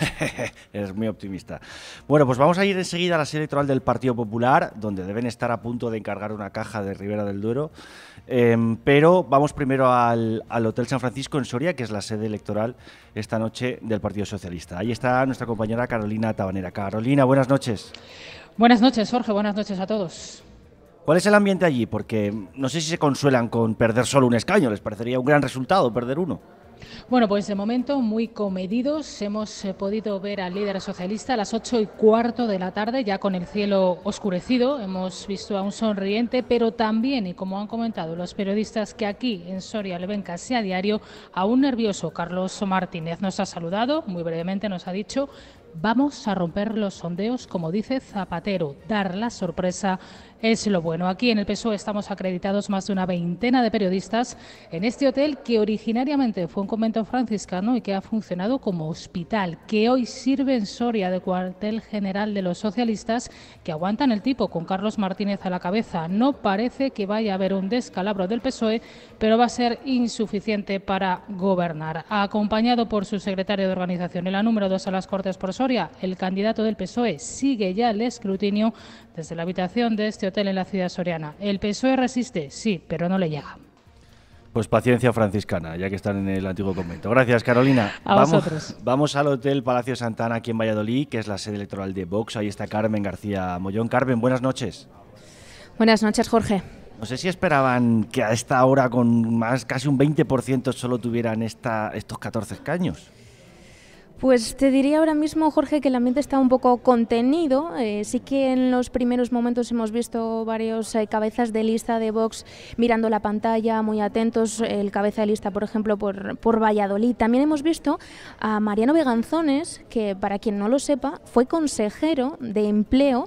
eres muy optimista. Bueno, pues vamos a ir enseguida a la sede electoral del Partido Popular, donde deben estar a punto de encargar una caja de Ribera del Duero. Eh, pero vamos primero al, al Hotel San Francisco en Soria, que es la sede electoral esta noche del Partido Socialista. Ahí está nuestra compañera Carolina Tabanera. Carolina, buenas noches. Buenas noches, Jorge. Buenas noches a todos. ¿Cuál es el ambiente allí? Porque no sé si se consuelan con perder solo un escaño. Les parecería un gran resultado perder uno. Bueno, pues de momento muy comedidos. Hemos eh, podido ver al líder socialista a las ocho y cuarto de la tarde, ya con el cielo oscurecido. Hemos visto a un sonriente, pero también, y como han comentado los periodistas que aquí en Soria le ven casi a diario, a un nervioso Carlos Martínez. Nos ha saludado, muy brevemente nos ha dicho: vamos a romper los sondeos, como dice Zapatero, dar la sorpresa es lo bueno. Aquí en el P S O E estamos acreditados más de una veintena de periodistas en este hotel que originariamente fue un convento franciscano y que ha funcionado como hospital, que hoy sirve en Soria de cuartel general de los socialistas, que aguantan el tipo con Carlos Martínez a la cabeza. No parece que vaya a haber un descalabro del P S O E, pero va a ser insuficiente para gobernar. Acompañado por su secretario de organización y la número dos a las Cortes por Soria, el candidato del P S O E sigue ya el escrutinio desde la habitación de este hotel en la ciudad soriana. El P S O E resiste, sí, pero no le llega. Pues paciencia franciscana, ya que están en el antiguo convento. Gracias, Carolina. A vamos, vosotros. Vamos al Hotel Palacio Santana aquí en Valladolid, que es la sede electoral de Vox. Ahí está Carmen García Mollón. Carmen, buenas noches. Buenas noches, Jorge. No sé si esperaban que a esta hora, con más casi un veinte por ciento, solo tuvieran esta, estos catorce escaños. Pues te diría ahora mismo, Jorge, que el ambiente está un poco contenido. Eh, sí que en los primeros momentos hemos visto varios eh, cabezas de lista de Vox mirando la pantalla, muy atentos. El cabeza de lista, por ejemplo, por, por Valladolid. También hemos visto a Mariano Beganzones, que para quien no lo sepa, fue consejero de empleo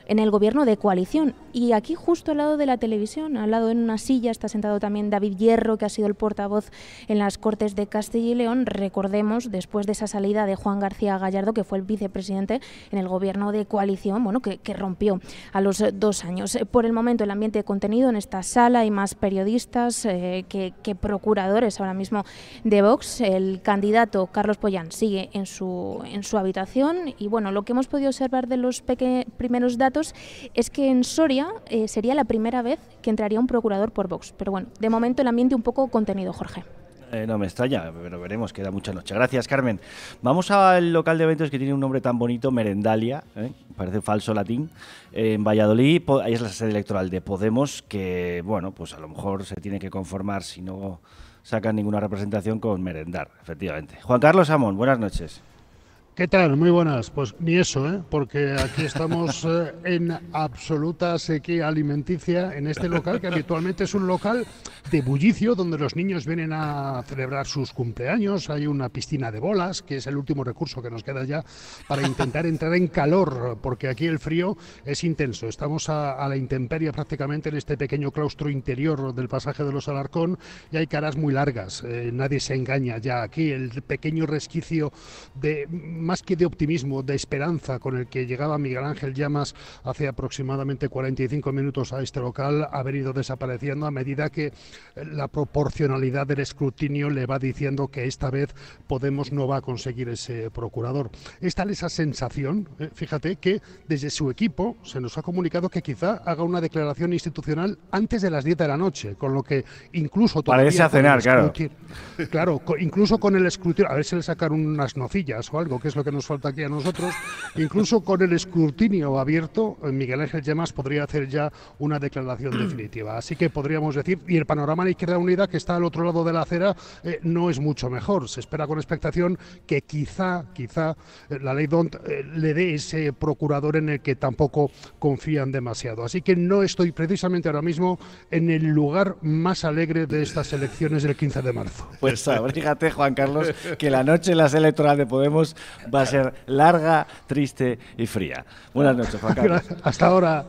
en el gobierno de coalición. Y aquí justo al lado de la televisión, al lado en una silla, está sentado también David Hierro, que ha sido el portavoz en las Cortes de Castilla y León. Recordemos, después de esa salida de Juan García Gallardo, que fue el vicepresidente en el gobierno de coalición, bueno, que, que rompió a los dos años. Por el momento, el ambiente de contenido en esta sala, hay más periodistas eh, que, que procuradores ahora mismo de Vox. El candidato Carlos Pollán sigue en su, en su habitación y bueno, lo que hemos podido observar de los primeros datos es que en Soria eh, sería la primera vez que entraría un procurador por Vox. Pero bueno, de momento el ambiente un poco contenido, Jorge. Eh, no me extraña, pero veremos, queda mucha noche. Gracias, Carmen. Vamos al local de eventos que tiene un nombre tan bonito, Merendalia, ¿eh? Parece falso latín, eh, en Valladolid. Ahí es la sede electoral de Podemos, que, bueno, pues a lo mejor se tiene que conformar, si no sacan ninguna representación, con merendar, efectivamente. Juan Carlos Amón, buenas noches. ¿Qué tal? Muy buenas. Pues ni eso, ¿eh? Porque aquí estamos eh, en absoluta sequía alimenticia en este local, que habitualmente es un local de bullicio, donde los niños vienen a celebrar sus cumpleaños. Hay una piscina de bolas, que es el último recurso que nos queda ya para intentar entrar en calor, porque aquí el frío es intenso. Estamos a, a la intemperie prácticamente en este pequeño claustro interior del pasaje de los Alarcón y hay caras muy largas. Eh, nadie se engaña ya aquí. El pequeño resquicio de... más que de optimismo, de esperanza con el que llegaba Miguel Ángel Llamas hace aproximadamente cuarenta y cinco minutos a este local, ha venido desapareciendo a medida que la proporcionalidad del escrutinio le va diciendo que esta vez Podemos no va a conseguir ese procurador. Es tal esa sensación, eh, fíjate, que desde su equipo se nos ha comunicado que quizá haga una declaración institucional antes de las diez de la noche, con lo que incluso... Parece a cenar, claro. Claro, incluso con el escrutinio, a ver si le sacan unas nocillas o algo, que es lo que nos falta aquí a nosotros, incluso con el escrutinio abierto, Miguel Ángel Llamas podría hacer ya una declaración definitiva. Así que podríamos decir, y el panorama de Izquierda Unida, que está al otro lado de la acera, eh, no es mucho mejor. Se espera con expectación que quizá, quizá eh, la ley D'Hondt eh, le dé ese procurador en el que tampoco confían demasiado. Así que no estoy precisamente ahora mismo en el lugar más alegre de estas elecciones del quince de marzo. Pues fíjate, Juan Carlos, que la noche en las electorales de Podemos va a ser larga, triste y fría. Buenas noches, Juan Carlos. Hasta ahora.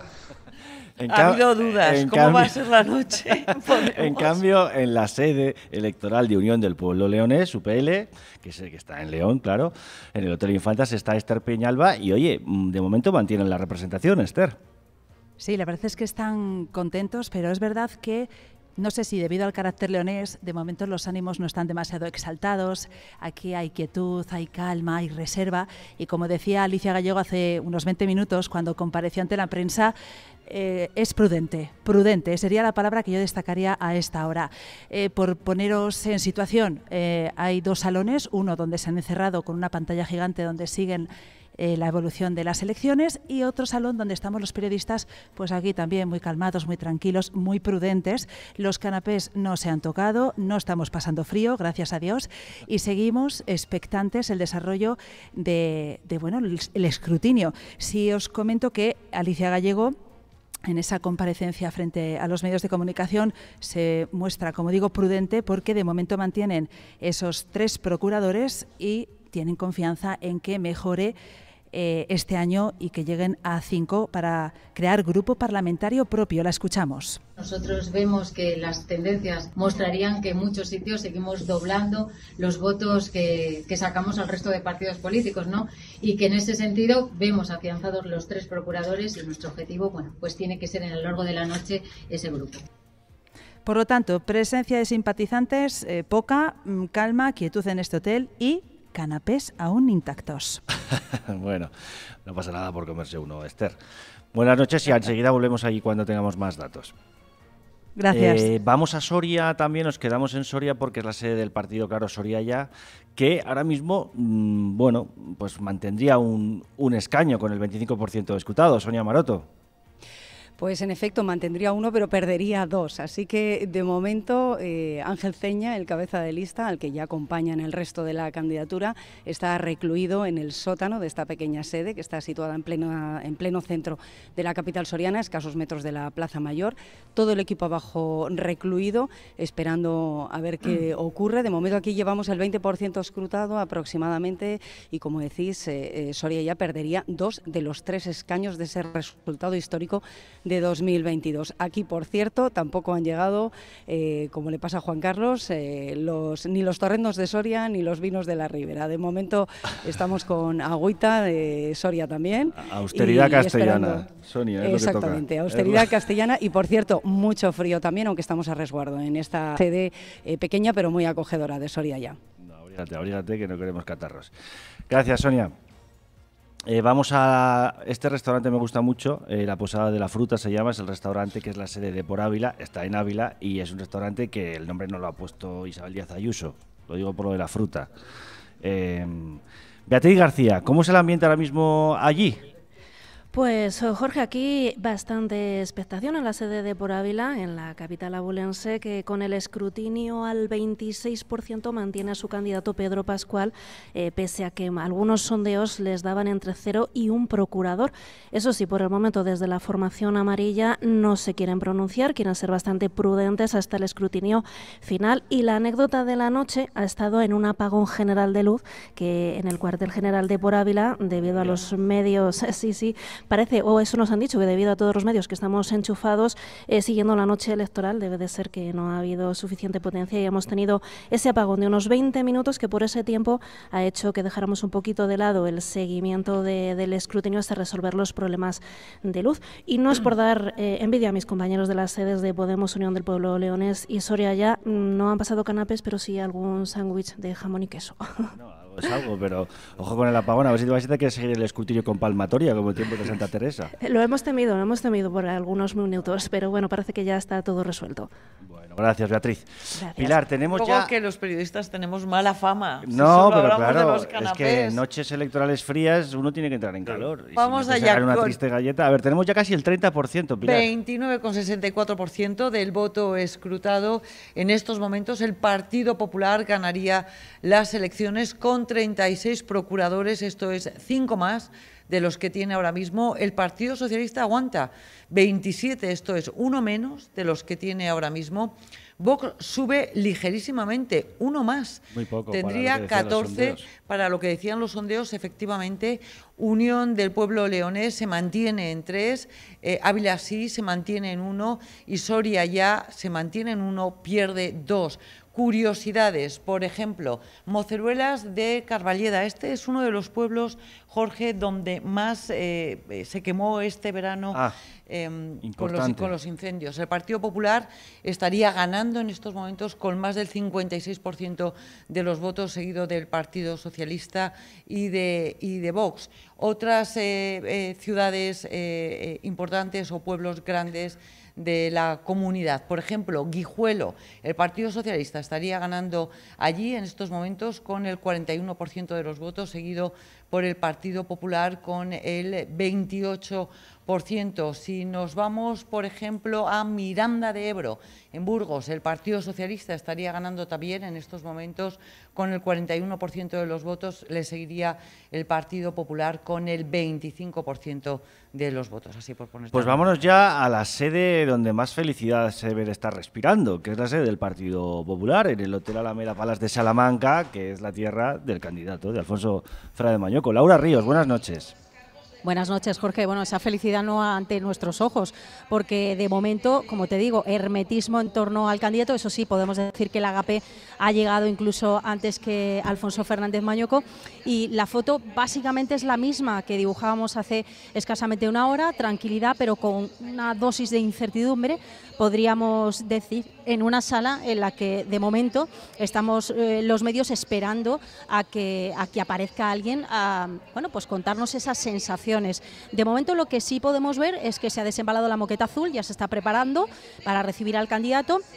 En ha habido dudas, ¿cómo cambio, va a ser la noche? En cambio, en la sede electoral de Unión del Pueblo Leonés, U P L, que es el que está en León, claro, en el Hotel Infantas está Esther Peñalba y, oye, de momento mantienen la representación, Esther. Sí, la verdad es que están contentos, pero es verdad que no sé si debido al carácter leonés, de momento los ánimos no están demasiado exaltados. Aquí hay quietud, hay calma, hay reserva. Y como decía Alicia Gallego hace unos veinte minutos, cuando compareció ante la prensa, eh, es prudente. Prudente sería la palabra que yo destacaría a esta hora. Eh, por poneros en situación, eh, hay dos salones, uno donde se han encerrado con una pantalla gigante donde siguen Eh, la evolución de las elecciones y otro salón donde estamos los periodistas, pues aquí también muy calmados, muy tranquilos, muy prudentes. Los canapés no se han tocado, no estamos pasando frío, gracias a Dios, y seguimos expectantes el desarrollo de, de bueno, el, el escrutinio. Si os comento que Alicia Gallego, en esa comparecencia frente a los medios de comunicación, se muestra, como digo, prudente porque de momento mantienen esos tres procuradores y tienen confianza en que mejore eh, este año y que lleguen a cinco para crear grupo parlamentario propio. La escuchamos. Nosotros vemos que las tendencias mostrarían que en muchos sitios seguimos doblando los votos que, que sacamos al resto de partidos políticos, ¿no? Y que en ese sentido vemos afianzados los tres procuradores y nuestro objetivo, bueno, pues tiene que ser en el largo de la noche ese grupo. Por lo tanto, presencia de simpatizantes, eh, poca, calma, quietud en este hotel y canapés aún intactos. Bueno, no pasa nada por comerse uno, Esther. Buenas noches y enseguida volvemos allí cuando tengamos más datos. Gracias. Eh, vamos a Soria también, nos quedamos en Soria porque es la sede del partido, claro, Soria ya, que ahora mismo, mmm, bueno, pues mantendría un, un escaño con el veinticinco por ciento de escrutados. Sonia Maroto. Pues en efecto mantendría uno, pero perdería dos. Así que de momento eh, Ángel Ceña, el cabeza de lista, al que ya acompaña en el resto de la candidatura, está recluido en el sótano de esta pequeña sede que está situada en pleno, en pleno centro de la capital soriana, a escasos metros de la Plaza Mayor. Todo el equipo abajo recluido, esperando a ver qué ocurre. De momento aquí llevamos el veinte por ciento escrutado aproximadamente y, como decís, eh, eh, Soria ya perdería dos de los tres escaños de ese resultado histórico de dos mil veintidós. Aquí, por cierto, tampoco han llegado, eh, como le pasa a Juan Carlos, eh, los, ni los torrendos de Soria ni los vinos de la Ribera. De momento estamos con agüita de Soria también. Austeridad y, castellana, y Sonia, es exactamente, lo que toca. austeridad castellana y, por cierto, mucho frío también, aunque estamos a resguardo en esta sede eh, pequeña pero muy acogedora de Soria ya. No, abrígate, abrígate, que no queremos catarros. Gracias, Sonia. Eh, vamos a este restaurante, me gusta mucho, eh, la Posada de la Fruta se llama, es el restaurante que es la sede de Por Ávila, está en Ávila y es un restaurante que el nombre no lo ha puesto Isabel Díaz Ayuso, lo digo por lo de la fruta. Eh, Beatriz García, ¿cómo es el ambiente ahora mismo allí? Pues Jorge, aquí bastante expectación en la sede de Por Ávila, en la capital abulense, que con el escrutinio al veintiséis por ciento mantiene a su candidato Pedro Pascual, eh, pese a que algunos sondeos les daban entre cero y un procurador. Eso sí, por el momento desde la formación amarilla no se quieren pronunciar, quieren ser bastante prudentes hasta el escrutinio final. Y la anécdota de la noche ha estado en un apagón general de luz que en el cuartel general de Por Ávila, debido a los medios, sí, sí, parece, o eso nos han dicho, que debido a todos los medios que estamos enchufados eh, siguiendo la noche electoral, debe de ser que no ha habido suficiente potencia y hemos tenido ese apagón de unos veinte minutos que por ese tiempo ha hecho que dejáramos un poquito de lado el seguimiento de, del escrutinio hasta resolver los problemas de luz. Y no es por dar eh, envidia a mis compañeros de las sedes de Podemos, Unión del Pueblo Leones y Soria ya, no han pasado canapés, pero sí algún sándwich de jamón y queso. No, es algo, pero ojo con el apagón, a ver si te vas a tener que seguir el escrutinio con palmatoria, como el tiempo de Santa Teresa. Lo hemos temido, lo hemos temido por algunos minutos, pero bueno, parece que ya está todo resuelto. Bueno, gracias, Beatriz. Gracias. Pilar, tenemos Luego ya... que los periodistas tenemos mala fama. No, si solo pero hablamos claro, de los es que canapés. en noches electorales frías uno tiene que entrar en calor. Y Vamos si no te allá sacan una con- triste galleta. A ver, tenemos ya casi el treinta por ciento, Pilar. veintinueve coma sesenta y cuatro por ciento del voto escrutado. En estos momentos el Partido Popular ganaría las elecciones con treinta y seis procuradores, esto es cinco más de los que tiene ahora mismo. El Partido Socialista aguanta veintisiete, esto es uno menos de los que tiene ahora mismo. Vox sube ligerísimamente, uno más. Muy poco para lo Tendría que decían los catorce sondeos. para lo que decían los sondeos, efectivamente. Unión del Pueblo Leonés se mantiene en tres, eh, Ávila sí se mantiene en uno y Soria ya se mantiene en uno, pierde dos. Curiosidades, por ejemplo, Moceruelas de Carballeda. Este es uno de los pueblos, Jorge, donde más eh, se quemó este verano Ah, eh, con, los, importante. con los incendios. El Partido Popular estaría ganando en estos momentos con más del cincuenta y seis por ciento de los votos, seguido del Partido Socialista y de, y de Vox. Otras eh, eh, ciudades eh, eh, importantes o pueblos grandes de la comunidad. Por ejemplo, Guijuelo, el Partido Socialista estaría ganando allí en estos momentos con el cuarenta y uno por ciento de los votos, seguido por el Partido Popular con el veintiocho por ciento. Si nos vamos, por ejemplo, a Miranda de Ebro, en Burgos, el Partido Socialista estaría ganando también en estos momentos con el cuarenta y uno por ciento de los votos, le seguiría el Partido Popular con el veinticinco por ciento de los votos. Así por poner. Pues vámonos ya a la sede donde más felicidad se debe de estar respirando, que es la sede del Partido Popular, en el Hotel Alameda Palace de Salamanca, que es la tierra del candidato, de Alfonso Fra de Mañoco. Laura Ríos, buenas noches. Buenas noches, Jorge. Bueno, esa felicidad no ante nuestros ojos, porque de momento, como te digo, hermetismo en torno al candidato. Eso sí, podemos decir que el Agape ha llegado incluso antes que Alfonso Fernández Mañoco, y la foto básicamente es la misma que dibujábamos hace escasamente una hora, tranquilidad, pero con una dosis de incertidumbre, podríamos decir, en una sala en la que de momento estamos eh, los medios esperando a que, a que aparezca alguien a, bueno, pues contarnos esas sensaciones. De momento lo que sí podemos ver es que se ha desembalado la moqueta azul, ya se está preparando para recibir al candidato.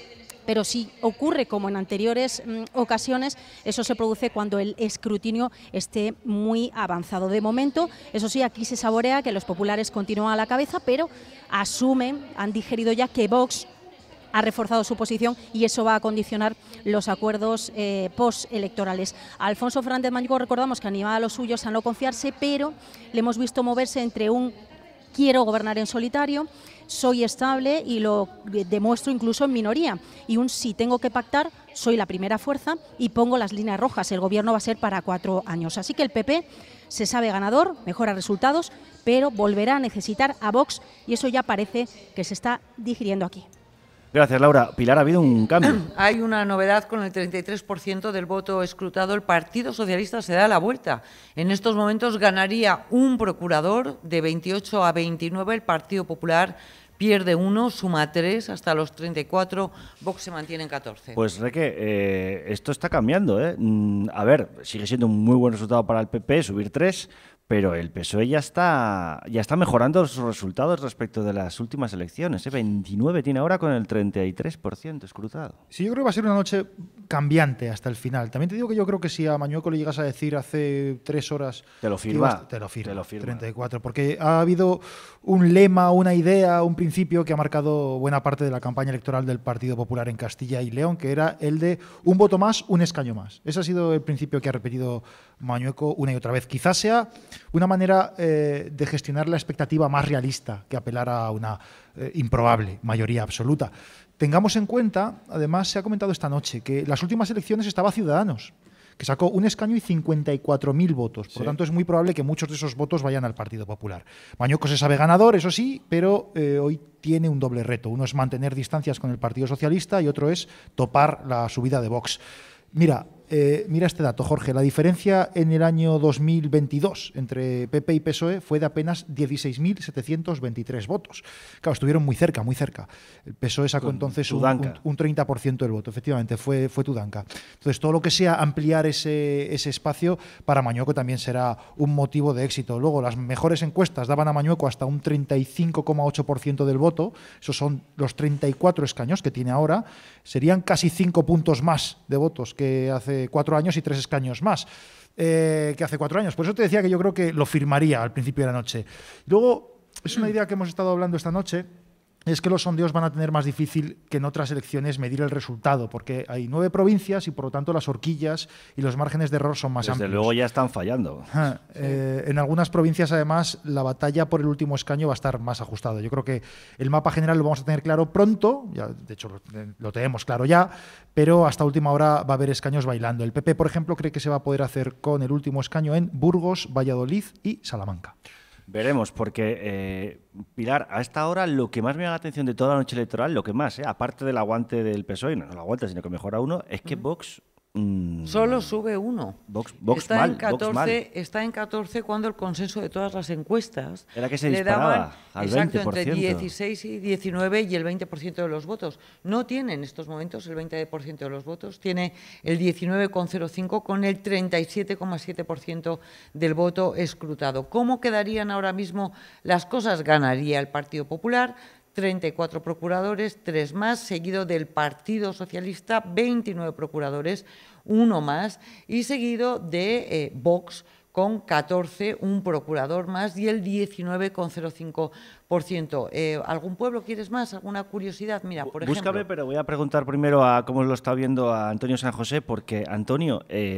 pero si ocurre como en anteriores mm, ocasiones, eso se produce cuando el escrutinio esté muy avanzado. De momento, eso sí, aquí se saborea que los populares continúan a la cabeza, pero asumen, han digerido ya que Vox ha reforzado su posición y eso va a condicionar los acuerdos eh, postelectorales. A Alfonso Fernández Mañueco recordamos que animaba a los suyos a no confiarse, pero le hemos visto moverse entre un quiero gobernar en solitario, soy estable y lo demuestro incluso en minoría, y un si tengo que pactar, soy la primera fuerza y pongo las líneas rojas, el gobierno va a ser para cuatro años. Así que el P P se sabe ganador, mejora resultados, pero volverá a necesitar a Vox y eso ya parece que se está digiriendo aquí. Gracias, Laura. Pilar, ha habido un cambio. Hay una novedad con el treinta y tres por ciento del voto escrutado. El Partido Socialista se da la vuelta. En estos momentos ganaría un procurador de veintiocho a veintinueve. El Partido Popular pierde uno, suma tres hasta los treinta y cuatro. Vox se mantiene en catorce. Pues Reque, eh, esto está cambiando, ¿eh? Mm, a ver, sigue siendo un muy buen resultado para el P P, subir tres. Pero el P S O E ya está, ya está mejorando sus resultados respecto de las últimas elecciones. ¿eh? veintinueve tiene ahora con el treinta y tres por ciento escrutado. Sí, yo creo que va a ser una noche cambiante hasta el final. También te digo que yo creo que si a Mañueco le llegas a decir hace tres horas... Te lo firma. Ibas, te lo firma, te lo firma. treinta y cuatro. Porque ha habido un lema, una idea, un principio que ha marcado buena parte de la campaña electoral del Partido Popular en Castilla y León, que era el de un voto más, un escaño más. Ese ha sido el principio que ha repetido Mañueco una y otra vez. Quizás sea una manera eh, de gestionar la expectativa más realista que apelar a una eh, improbable mayoría absoluta. Tengamos en cuenta, además se ha comentado esta noche, que en las últimas elecciones estaba Ciudadanos, que sacó un escaño y cincuenta y cuatro mil votos. Por lo sí. tanto, es muy probable que muchos de esos votos vayan al Partido Popular. Mañueco se sabe ganador, eso sí, pero eh, hoy tiene un doble reto. Uno es mantener distancias con el Partido Socialista y otro es topar la subida de Vox. Mira, eh, mira este dato, Jorge. La diferencia en el año dos mil veintidós entre P P y P S O E fue de apenas dieciséis mil setecientos veintitrés votos. Claro, estuvieron muy cerca, muy cerca. El P S O E sacó Con entonces un, un, un treinta por ciento del voto. Efectivamente, fue, fue Tudanca. Entonces, todo lo que sea ampliar ese, ese espacio para Mañueco también será un motivo de éxito. Luego, las mejores encuestas daban a Mañueco hasta un treinta y cinco coma ocho por ciento del voto. Esos son los treinta y cuatro escaños que tiene ahora. Serían casi cinco puntos más de votos que hace cuatro años y tres escaños más eh, que hace cuatro años. Por eso te decía que yo creo que lo firmaría al principio de la noche. Luego, es una idea que hemos estado hablando esta noche, es que los sondeos van a tener más difícil que en otras elecciones medir el resultado, porque hay nueve provincias y por lo tanto las horquillas y los márgenes de error son más Desde amplios. Desde luego ya están fallando. Ah, eh, en algunas provincias además la batalla por el último escaño va a estar más ajustada. Yo creo que el mapa general lo vamos a tener claro pronto, ya, de hecho lo, lo tenemos claro ya, pero hasta última hora va a haber escaños bailando. El P P, por ejemplo, cree que se va a poder hacer con el último escaño en Burgos, Valladolid y Salamanca. Veremos, porque, eh, Pilar, a esta hora lo que más me llama la atención de toda la noche electoral, lo que más, eh, aparte del aguante del P S O E, no, no lo aguanta, sino que mejora uno, es que Vox... Mmm, Solo sube uno. Vox, Vox está, mal, en catorce, Vox mal. está en catorce cuando el consenso de todas las encuestas era que se le disparaba daban al exacto, veinte por ciento. entre dieciséis y diecinueve y el veinte por ciento de los votos. No tiene en estos momentos el veinte por ciento de los votos, tiene el diecinueve coma cero cinco con el treinta y siete coma siete por ciento del voto escrutado. ¿Cómo quedarían ahora mismo las cosas? Ganaría el Partido Popular, treinta y cuatro procuradores, tres más, seguido del Partido Socialista, veintinueve procuradores, uno más, y seguido de eh, Vox con catorce, un procurador más y el diecinueve coma cero cinco por ciento. Eh, ¿Algún pueblo quieres más? ¿Alguna curiosidad? Mira, por ejemplo... Búscame, pero voy a preguntar primero a cómo lo está viendo a Antonio San José, porque, Antonio, eh,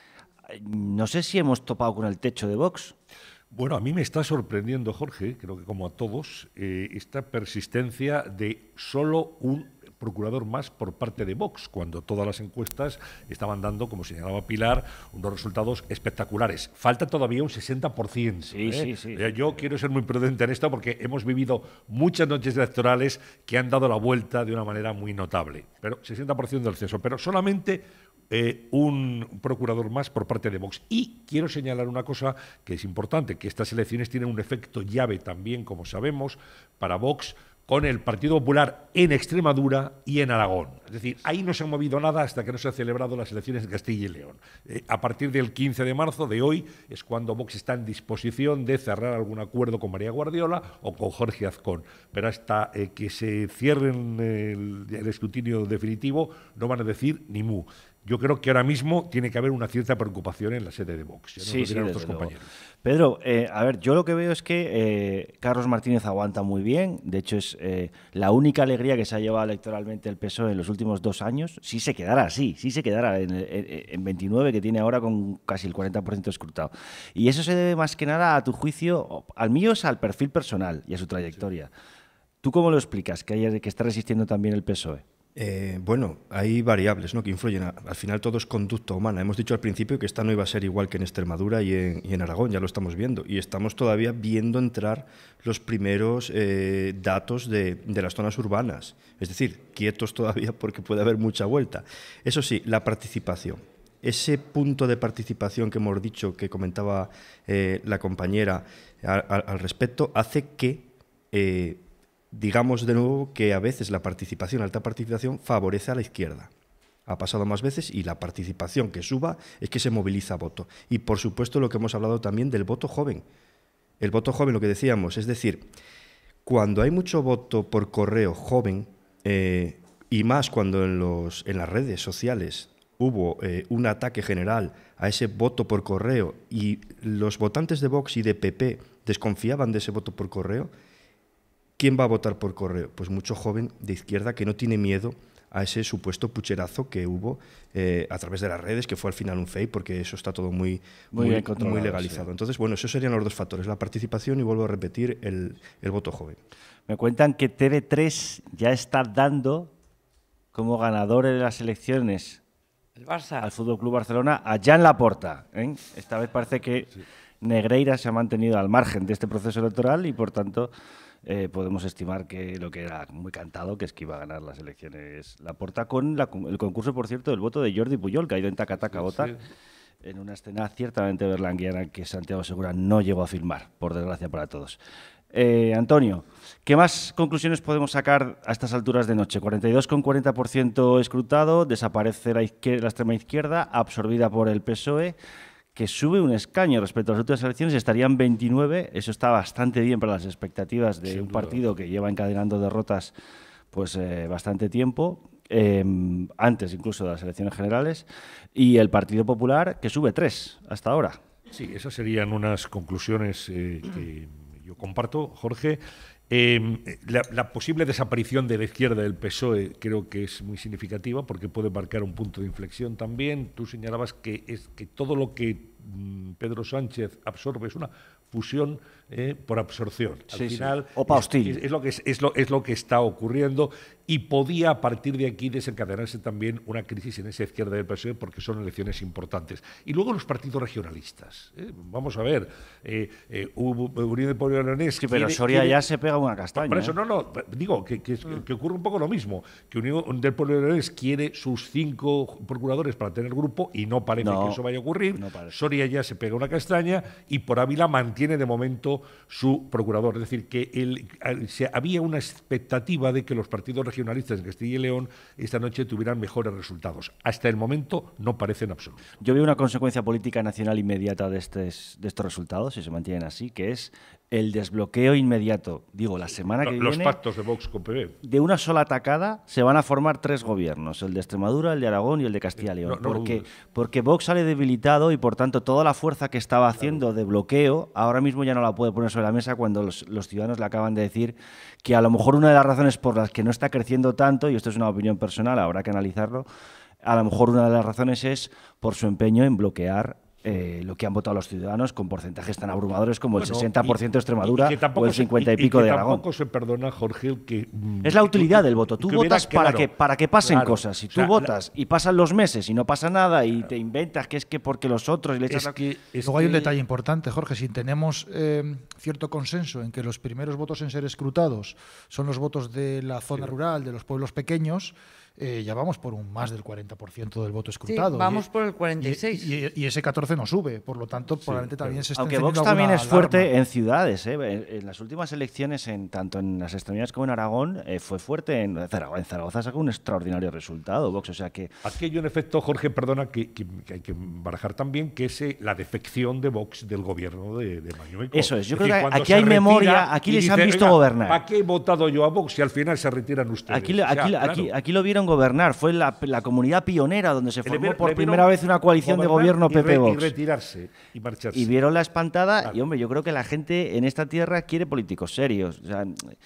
no sé si hemos topado con el techo de Vox. Bueno, a mí me está sorprendiendo, Jorge, creo que como a todos, eh, esta persistencia de solo un procurador más por parte de Vox, cuando todas las encuestas estaban dando, como señalaba Pilar, unos resultados espectaculares. Falta todavía un sesenta por ciento. Sí, ¿eh? sí, sí. Yo quiero ser muy prudente en esto porque hemos vivido muchas noches electorales que han dado la vuelta de una manera muy notable. Pero sesenta por ciento del censo, pero solamente eh, un procurador más por parte de Vox. Y quiero señalar una cosa que es importante, que estas elecciones tienen un efecto llave también, como sabemos, para Vox, con el Partido Popular en Extremadura y en Aragón. Es decir, ahí no se ha movido nada hasta que no se han celebrado las elecciones en Castilla y León. Eh, a partir del quince de marzo de hoy es cuando Vox está en disposición de cerrar algún acuerdo con María Guardiola o con Jorge Azcón. Pero hasta eh, que se cierren el, el escrutinio definitivo no van a decir ni mu. Yo creo que ahora mismo tiene que haber una cierta preocupación en la sede de Vox. Ya nos Sí, lo sí, dirán desde nuestros luego. compañeros. Pedro, eh, a ver, yo lo que veo es que eh, Carlos Martínez aguanta muy bien. De hecho, es eh, la única alegría que se ha llevado electoralmente el P S O E en los últimos dos años. Si se quedara así, si se quedara en, en, en veintinueve, que tiene ahora con casi el cuarenta por ciento escrutado. Y eso se debe más que nada, a tu juicio, al mío es al perfil personal y a su trayectoria. Sí. ¿Tú cómo lo explicas, que, haya, que está resistiendo también el P S O E? Eh, bueno, hay variables, ¿no?, que influyen. Al final todo es conducta humana. Hemos dicho al principio que esta no iba a ser igual que en Extremadura y en, y en Aragón, ya lo estamos viendo. Y estamos todavía viendo entrar los primeros eh, datos de, de las zonas urbanas. Es decir, quietos todavía porque puede haber mucha vuelta. Eso sí, la participación. Ese punto de participación que hemos dicho, que comentaba eh, la compañera a, a, al respecto, hace que... Eh, digamos de nuevo que a veces la participación, la alta participación, favorece a la izquierda. Ha pasado más veces y la participación que suba es que se moviliza voto. Y por supuesto lo que hemos hablado también del voto joven. El voto joven, lo que decíamos, es decir, cuando hay mucho voto por correo joven, eh, y más cuando en, los, en las redes sociales hubo eh, un ataque general a ese voto por correo y los votantes de Vox y de P P desconfiaban de ese voto por correo, ¿quién va a votar por correo? Pues mucho joven de izquierda que no tiene miedo a ese supuesto pucherazo que hubo eh, a través de las redes, que fue al final un fake, porque eso está todo muy, muy, muy, muy legalizado. Sí. Entonces, bueno, esos serían los dos factores, la participación y, vuelvo a repetir, el, el voto joven. Me cuentan que T V tres ya está dando como ganador de las elecciones el Barça. Al F C Barcelona a Jan Laporta. ¿eh? Esta vez parece que sí. Negreira se ha mantenido al margen de este proceso electoral y, por tanto... Eh, podemos estimar que lo que era muy cantado, que es que iba a ganar las elecciones Laporta, con la, el concurso, por cierto, del voto de Jordi Pujol, que ha ido en taca-taca a votar, sí. en una escena ciertamente berlanguiana que Santiago Segura no llegó a filmar, por desgracia para todos. Eh, Antonio, ¿qué más conclusiones podemos sacar a estas alturas de noche? cuarenta y dos coma cuarenta por ciento escrutado, desaparece la, izquier- la extrema izquierda, absorbida por el P S O E, que sube un escaño respecto a las últimas elecciones, estarían veintinueve, eso está bastante bien para las expectativas de Sin un duda. partido que lleva encadenando derrotas pues eh, bastante tiempo, eh, antes incluso de las elecciones generales, y el Partido Popular que sube tres hasta ahora. Sí, esas serían unas conclusiones eh, que yo comparto, Jorge. Eh, la, la posible desaparición de la izquierda del P S O E creo que es muy significativa porque puede marcar un punto de inflexión también. Tú señalabas que, es, que todo lo que mm, Pedro Sánchez absorbe es una fusión eh, por absorción. Al sí, final sí. Opa hostil. Es, es, lo que es, es, lo, es lo que está ocurriendo y podía a partir de aquí desencadenarse también una crisis en esa izquierda del P S O E porque son elecciones importantes. Y luego los partidos regionalistas. ¿eh? Vamos a ver, eh, eh, Unión del Pueblo Leonés... Sí, pero quiere, Soria quiere, ya se pega una castaña. Por eso, ¿eh? no, no, digo que, que, mm. que ocurre un poco lo mismo, que Unión del Pueblo Leonés quiere sus cinco procuradores para tener grupo y no parece no, que eso vaya a ocurrir. No Soria ya se pega una castaña y por Ávila mantiene de momento su procurador. Es decir, que el, el, se, había una expectativa de que los partidos regionalistas en Castilla y León esta noche tuvieran mejores resultados. Hasta el momento no parece en absoluto. Yo veo una consecuencia política nacional inmediata de, estes, de estos resultados, si se mantienen así, que es el desbloqueo inmediato. Digo, la semana que los viene... Los pactos de Vox con P B. De una sola atacada se van a formar tres gobiernos, el de Extremadura, el de Aragón y el de Castilla y León. No, no porque, porque Vox sale debilitado y, por tanto, toda la fuerza que estaba haciendo claro. de bloqueo, ahora mismo ya no la puede poner sobre la mesa cuando los, los ciudadanos le acaban de decir que a lo mejor una de las razones por las que no está creciendo tanto, y esto es una opinión personal, habrá que analizarlo, a lo mejor una de las razones es por su empeño en bloquear Eh, lo que han votado los ciudadanos con porcentajes tan abrumadores como el bueno, sesenta por ciento de Extremadura y, y o el cincuenta y pico y, y de Aragón. Tampoco se perdona, Jorge, que... Mm, es la utilidad del voto. Tú votas claro, para, que, para que pasen claro, cosas. Si tú o sea, votas la... y pasan los meses y no pasa nada y te inventas que es que porque los otros... Y le echas es la... que, es Luego que... hay un detalle importante, Jorge. Si tenemos eh, cierto consenso en que los primeros votos en ser escrutados son los votos de la zona sí. rural, de los pueblos pequeños... Eh, ya vamos por un más del cuarenta por ciento del voto escrutado. Sí, vamos y, por el cuarenta y seis. Y, y, y ese catorce catorce no sube, por lo tanto, sí, probablemente también se esté Aunque Vox también es fuerte alarma. en ciudades, ¿eh? En, en las últimas elecciones, en, tanto en las extremidades como en Aragón, eh, fue fuerte en Zaragoza. En Zaragoza sacó un extraordinario resultado, Vox, o sea que... Aquí hay un efecto, Jorge, perdona, que, que, que hay que barajar también, que es eh, la defección de Vox del gobierno de, de Mañueco. Eso es, yo es creo decir, que aquí hay memoria, aquí les dice, han visto gobernar. ¿Para qué he votado yo a Vox si al final se retiran ustedes? Aquí, aquí, o sea, aquí, claro. aquí lo vieron gobernar, fue la, la comunidad pionera donde se formó le, por le primera vez una coalición de gobierno P P-Vox. Y retirarse y marcharse. Y vieron la espantada, claro. Y hombre, yo creo que la gente en esta tierra quiere políticos serios, o sea,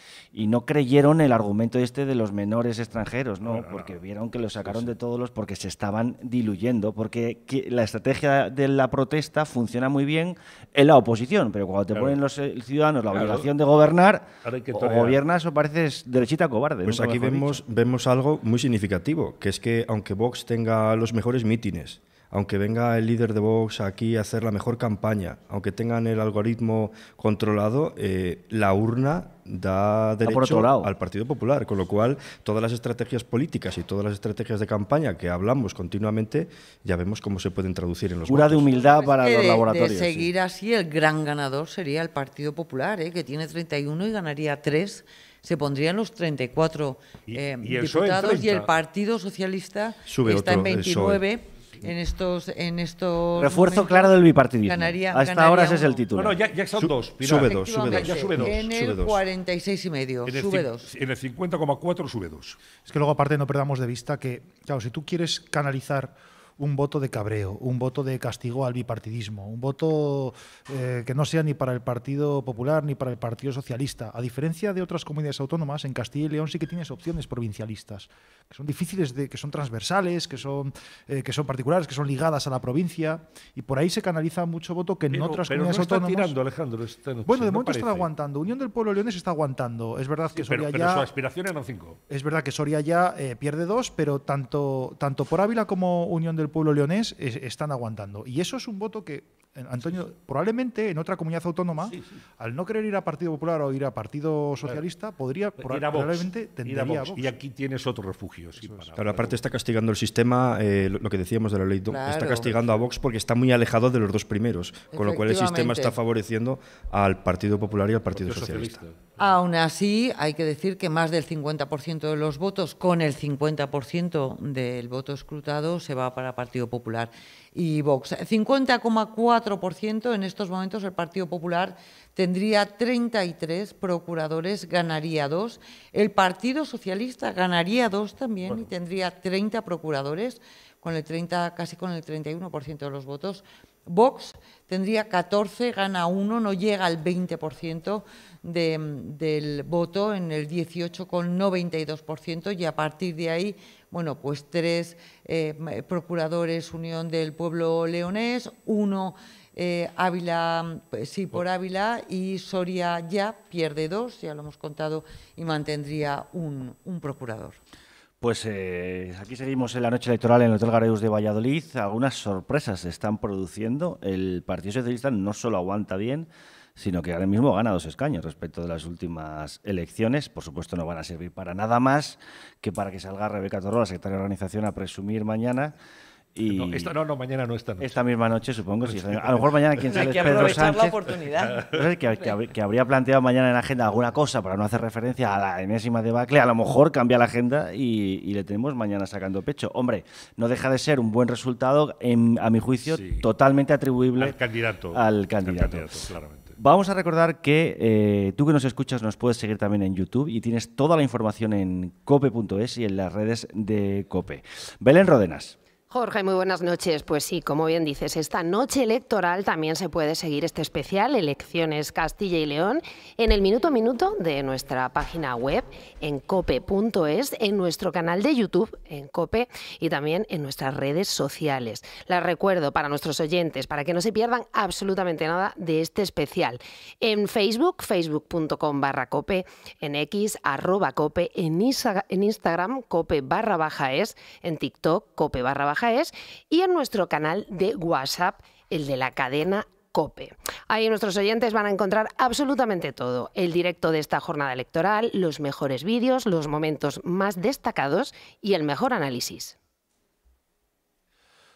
y no creyeron el argumento este de los menores extranjeros, ¿no? no, no porque no. vieron que lo sacaron sí, sí. de todos los, porque se estaban diluyendo, porque la estrategia de la protesta funciona muy bien en la oposición, pero cuando te claro. ponen los ciudadanos la claro. obligación de gobernar, o gobiernas o pareces derechita cobarde. Pues aquí vemos, vemos algo muy significativo, que es que aunque Vox tenga los mejores mítines, aunque venga el líder de Vox aquí a hacer la mejor campaña, aunque tengan el algoritmo controlado, eh, la urna da derecho al Partido Popular, con lo cual todas las estrategias políticas y todas las estrategias de campaña que hablamos continuamente ya vemos cómo se pueden traducir en los Cura votos. de humildad para es los de, laboratorios. De seguir sí. así, el gran ganador sería el Partido Popular, ¿eh? que tiene treinta y uno y ganaría tres. Se pondrían los treinta y cuatro eh, y, y diputados y el Partido Socialista Sube está otro, en veintinueve. En estos, en estos refuerzo momentos, claro del bipartidismo. Ganaría, Hasta ganaría ahora ese es el uno. título. Bueno, ya, ya son Su, dos. Pilar. Sube dos, sube dos. Ya sube dos. En el sube cuarenta y seis y medio, sube dos. En el cincuenta coma cuatro sube dos. Es que luego aparte no perdamos de vista que, claro, si tú quieres canalizar un voto de cabreo, un voto de castigo al bipartidismo, un voto eh, que no sea ni para el Partido Popular ni para el Partido Socialista. A diferencia de otras comunidades autónomas, en Castilla y León sí que tienes opciones provincialistas, que son difíciles, de, que son transversales, que son, eh, que son particulares, que son ligadas a la provincia, y por ahí se canaliza mucho voto que en pero, otras pero comunidades no está autónomas... tirando, Alejandro, esta noche, bueno, de no momento parece. están aguantando. Unión del Pueblo Leonés está aguantando. Es verdad que sí, Soria pero, pero ya... su aspiración eran cinco. Es verdad que Soria ya eh, pierde dos, pero tanto, tanto por Ávila como Unión del Pueblo Leonés están aguantando. Y eso es un voto que, Antonio, probablemente en otra comunidad autónoma, sí, sí. al no querer ir a Partido Popular o ir a Partido Socialista, claro. podría, probablemente tendría a Vox. Y aquí tienes otro refugio. Sí, para, claro, aparte está castigando el sistema, eh, lo que decíamos de la ley, claro. está castigando a Vox porque está muy alejado de los dos primeros, con lo cual el sistema está favoreciendo al Partido Popular y al Partido Socialista. Socialista. Aún así, hay que decir que más del cincuenta por ciento de los votos, con el cincuenta por ciento del voto escrutado, se va para Partido Popular y Vox. cincuenta coma cuatro por ciento en estos momentos el Partido Popular tendría treinta y tres procuradores, ganaría dos. El Partido Socialista ganaría dos también bueno. y tendría treinta procuradores, con el treinta, casi con el treinta y uno por ciento de los votos. Vox tendría catorce, gana uno, no llega al veinte por ciento de, del voto, en el dieciocho coma noventa y dos por ciento, y a partir de ahí, bueno, pues tres eh, procuradores Unión del Pueblo Leonés, uno eh, Ávila, sí, por Ávila, y Soria ya pierde dos, ya lo hemos contado, y mantendría un, un procurador. Pues eh, aquí seguimos en la noche electoral en el Hotel Garaeus de Valladolid. Algunas sorpresas se están produciendo. El Partido Socialista no solo aguanta bien, sino que ahora mismo gana dos escaños respecto de las últimas elecciones. Por supuesto, no van a servir para nada más que para que salga Rebeca Torró, la secretaria de organización, a presumir mañana. Y no, esta, no, no, mañana no esta noche. Esta misma noche, supongo. Sí, a lo mejor mañana quien sale es Pedro Sánchez. La oportunidad. Que, que, que habría planteado mañana en la agenda alguna cosa para no hacer referencia a la enésima debacle. A lo mejor cambia la agenda y, y le tenemos mañana sacando pecho. Hombre, no deja de ser un buen resultado, en, a mi juicio, sí. totalmente atribuible al candidato. Al candidato. Al candidato claramente. Vamos a recordar que eh, tú que nos escuchas nos puedes seguir también en YouTube y tienes toda la información en cope punto es y en las redes de COPE. Belén Rodenas. Jorge, muy buenas noches. Pues sí, como bien dices, esta noche electoral también se puede seguir este especial Elecciones Castilla y León en el minuto a minuto de nuestra página web en cope punto es, en nuestro canal de YouTube en COPE y también en nuestras redes sociales. Las recuerdo para nuestros oyentes, para que no se pierdan absolutamente nada de este especial. En Facebook, facebook punto com barra cope, en X, arroba cope, en, Isa, en Instagram, cope barra baja es, en TikTok, cope barra baja es, y en nuestro canal de WhatsApp, el de la cadena COPE. Ahí nuestros oyentes van a encontrar absolutamente todo, el directo de esta jornada electoral, los mejores vídeos, los momentos más destacados y el mejor análisis.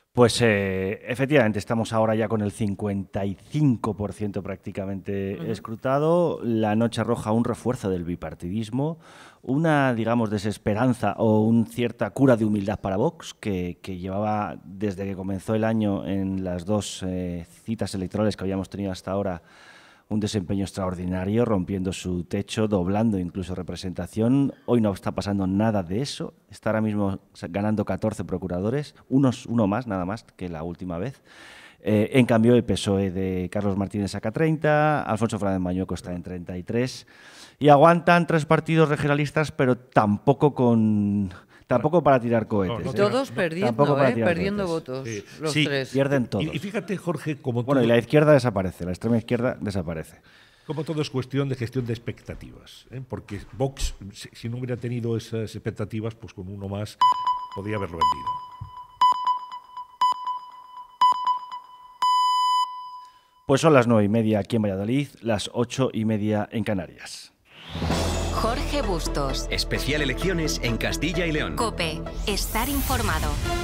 Pues eh, efectivamente, estamos ahora ya con el cincuenta y cinco por ciento prácticamente uh-huh. escrutado. La noche arroja un refuerzo del bipartidismo, una, digamos, desesperanza o una cierta cura de humildad para Vox, que, que llevaba desde que comenzó el año en las dos eh, citas electorales que habíamos tenido hasta ahora un desempeño extraordinario, rompiendo su techo, doblando incluso representación. Hoy no está pasando nada de eso. Está ahora mismo ganando catorce procuradores, unos, uno más, nada más que la última vez. Eh, en cambio, el P S O E de Carlos Martínez saca treinta, Alfonso Fernández Mañueco está en treinta y tres. Y aguantan tres partidos regionalistas, pero tampoco con... Tampoco para tirar cohetes. No, no, ¿eh? Todos perdiendo, ¿eh? Perdiendo cohetes. votos, sí. los sí, tres. Pierden todos. Y, y fíjate, Jorge, como Bueno, todo, y la izquierda desaparece, la extrema izquierda desaparece. Como todo es cuestión de gestión de expectativas, ¿eh? Porque Vox, si, si no hubiera tenido esas expectativas, pues con uno más podría haberlo vendido. Pues son las nueve y media aquí en Valladolid, las ocho y media en Canarias. Jorge Bustos. Especial elecciones en Castilla y León. COPE. Estar informado.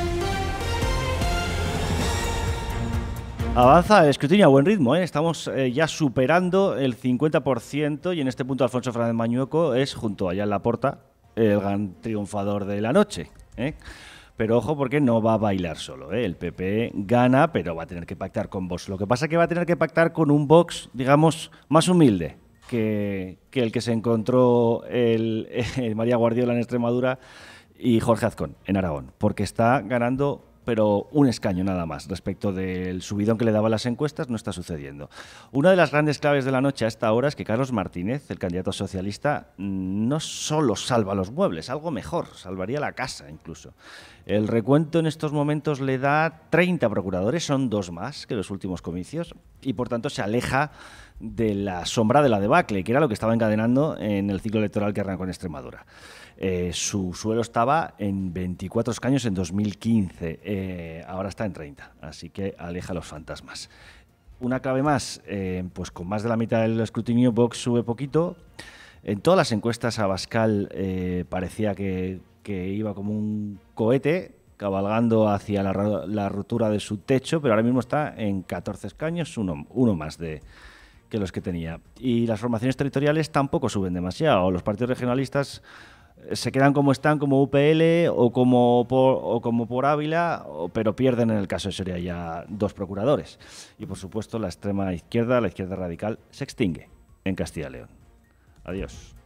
Avanza el escrutinio a buen ritmo, ¿eh? Estamos eh, ya superando el cincuenta por ciento y en este punto Alfonso Fernández Mañueco es, junto a Joan Laporta, el gran triunfador de la noche, ¿eh? Pero ojo, porque no va a bailar solo, ¿eh? El P P gana, pero va a tener que pactar con Vox. Lo que pasa es que va a tener que pactar con un Vox, digamos, más humilde que, que el que se encontró el, el María Guardiola en Extremadura y Jorge Azcón en Aragón, porque está ganando, pero un escaño nada más. Respecto del subidón que le daban las encuestas, no está sucediendo. Una de las grandes claves de la noche a esta hora es que Carlos Martínez, el candidato socialista, no solo salva los muebles, algo mejor, salvaría la casa incluso. El recuento en estos momentos le da treinta procuradores, son dos más que los últimos comicios, y por tanto se aleja de la sombra de la debacle, que era lo que estaba encadenando en el ciclo electoral que arrancó en Extremadura. Eh, su suelo estaba en veinticuatro escaños en dos mil quince, eh, ahora está en treinta, así que aleja los fantasmas. Una clave más, eh, pues con más de la mitad del escrutinio Vox sube poquito. En todas las encuestas Abascal eh, parecía que, que iba como un cohete cabalgando hacia la, la rotura de su techo, pero ahora mismo está en catorce escaños, uno, uno más de que los que tenía. Y las formaciones territoriales tampoco suben demasiado. Los partidos regionalistas se quedan como están, como U P L o como por, o como por Ávila, o, pero pierden en el caso de Soria ya dos procuradores. Y por supuesto la extrema izquierda, la izquierda radical, se extingue en Castilla y León. Adiós.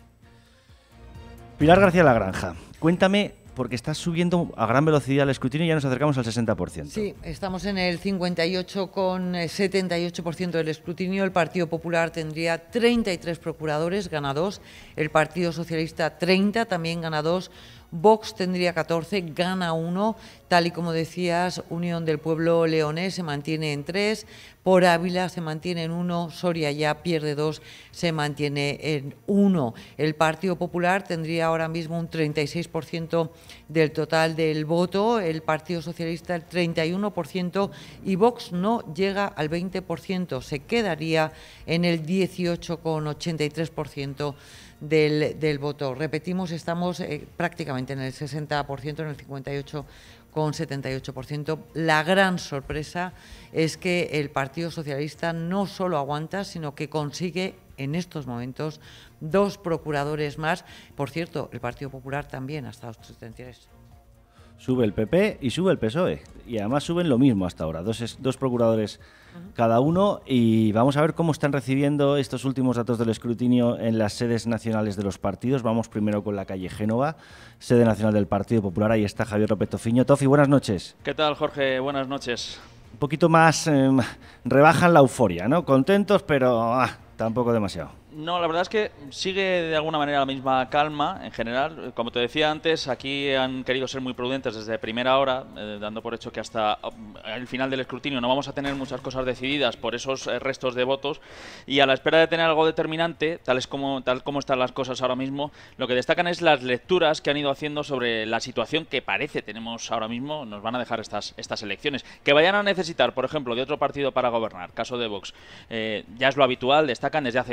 Pilar García Lagranja, cuéntame, porque estás subiendo a gran velocidad el escrutinio y ya nos acercamos al sesenta por ciento. Sí, estamos en el cincuenta y ocho coma setenta y ocho por ciento del escrutinio. El Partido Popular tendría treinta y tres procuradores, gana dos. El Partido Socialista treinta, también gana dos. Vox tendría catorce, gana uno. Tal y como decías, Unión del Pueblo Leonés se mantiene en tres. Por Ávila se mantiene en uno, Soria ya pierde dos, se mantiene en uno. El Partido Popular tendría ahora mismo un treinta y seis por ciento del total del voto, el Partido Socialista el treinta y uno por ciento y Vox no llega al veinte por ciento, se quedaría en el dieciocho coma ochenta y tres por ciento del, del voto. Repetimos, estamos eh, prácticamente en el sesenta por ciento, en el cincuenta y ocho con setenta y ocho por ciento. La gran sorpresa es que el Partido Socialista no solo aguanta, sino que consigue en estos momentos dos procuradores más. Por cierto, el Partido Popular también hasta los treinta y tres. Sube el P P y sube el P S O E. Y además suben lo mismo hasta ahora, dos, dos procuradores uh-huh. cada uno. Y vamos a ver cómo están recibiendo estos últimos datos del escrutinio en las sedes nacionales de los partidos. Vamos primero con la calle Génova, sede nacional del Partido Popular. Ahí está Javier López Tofiño. Tofi, buenas noches. ¿Qué tal, Jorge? Buenas noches. Un poquito más, eh, rebajan la euforia, ¿no? Contentos, pero ah, tampoco demasiado. No, la verdad es que sigue de alguna manera la misma calma en general. Como te decía antes, aquí han querido ser muy prudentes desde primera hora, eh, dando por hecho que hasta el final del escrutinio no vamos a tener muchas cosas decididas por esos eh, restos de votos, y a la espera de tener algo determinante, tal es como, tal como están las cosas ahora mismo, lo que destacan es las lecturas que han ido haciendo sobre la situación que parece tenemos ahora mismo, nos van a dejar estas, estas elecciones. Que vayan a necesitar, por ejemplo, de otro partido para gobernar, caso de Vox, eh, ya es lo habitual, destacan desde hace diez años.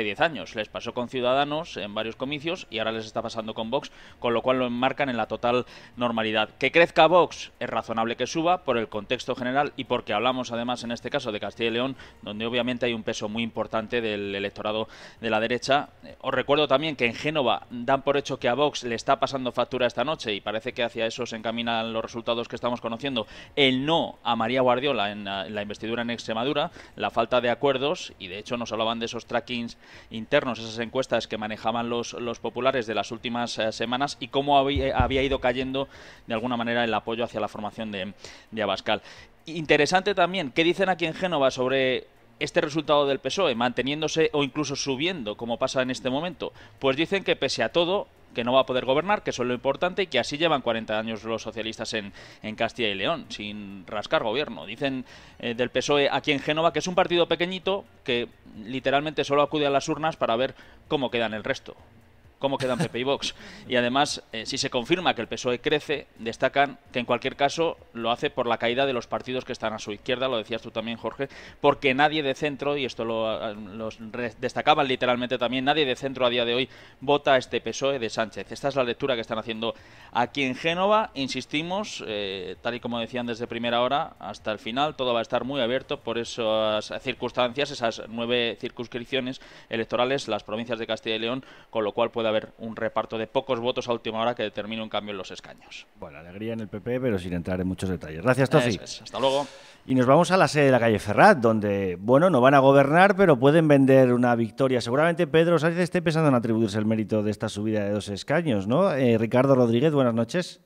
Escaños. Les pasó con Ciudadanos en varios comicios y ahora les está pasando con Vox, con lo cual lo enmarcan en la total normalidad. Que crezca Vox es razonable que suba por el contexto general y porque hablamos además en este caso de Castilla y León, donde obviamente hay un peso muy importante del electorado de la derecha. Os recuerdo también que en Génova dan por hecho que a Vox le está pasando factura esta noche y parece que hacia eso se encaminan los resultados que estamos conociendo. El no a María Guardiola en la, en la investidura en Extremadura, la falta de acuerdos, y de hecho nos hablaban de esos trackings internos, esas encuestas que manejaban los, los populares de las últimas eh, semanas y cómo había, había ido cayendo de alguna manera el apoyo hacia la formación de, de Abascal. Interesante también, ¿qué dicen aquí en Génova sobre este resultado del P S O E, manteniéndose o incluso subiendo, como pasa en este momento? Pues dicen que pese a todo, que no va a poder gobernar, que eso es lo importante y que así llevan cuarenta años los socialistas en, en Castilla y León, sin rascar gobierno. Dicen eh, del P S O E aquí en Génova que es un partido pequeñito que literalmente solo acude a las urnas para ver cómo quedan el resto, cómo quedan P P y Vox. Y además, eh, si se confirma que el P S O E crece, destacan que en cualquier caso lo hace por la caída de los partidos que están a su izquierda, lo decías tú también, Jorge, porque nadie de centro, y esto lo los destacaban literalmente también, nadie de centro a día de hoy vota a este P S O E de Sánchez. Esta es la lectura que están haciendo aquí en Génova. Insistimos, eh, tal y como decían desde primera hora, hasta el final todo va a estar muy abierto por esas circunstancias, esas nueve circunscripciones electorales, las provincias de Castilla y León, con lo cual puede haber un reparto de pocos votos a última hora que determine un cambio en los escaños. Bueno, alegría en el P P, pero sin entrar en muchos detalles. Gracias, Tofi. Eso es. Hasta luego. Y nos vamos a la sede de la calle Ferrat, donde, bueno, no van a gobernar, pero pueden vender una victoria. Seguramente Pedro Sánchez esté pensando en atribuirse el mérito de esta subida de dos escaños, ¿no? Eh, Ricardo Rodríguez, buenas noches.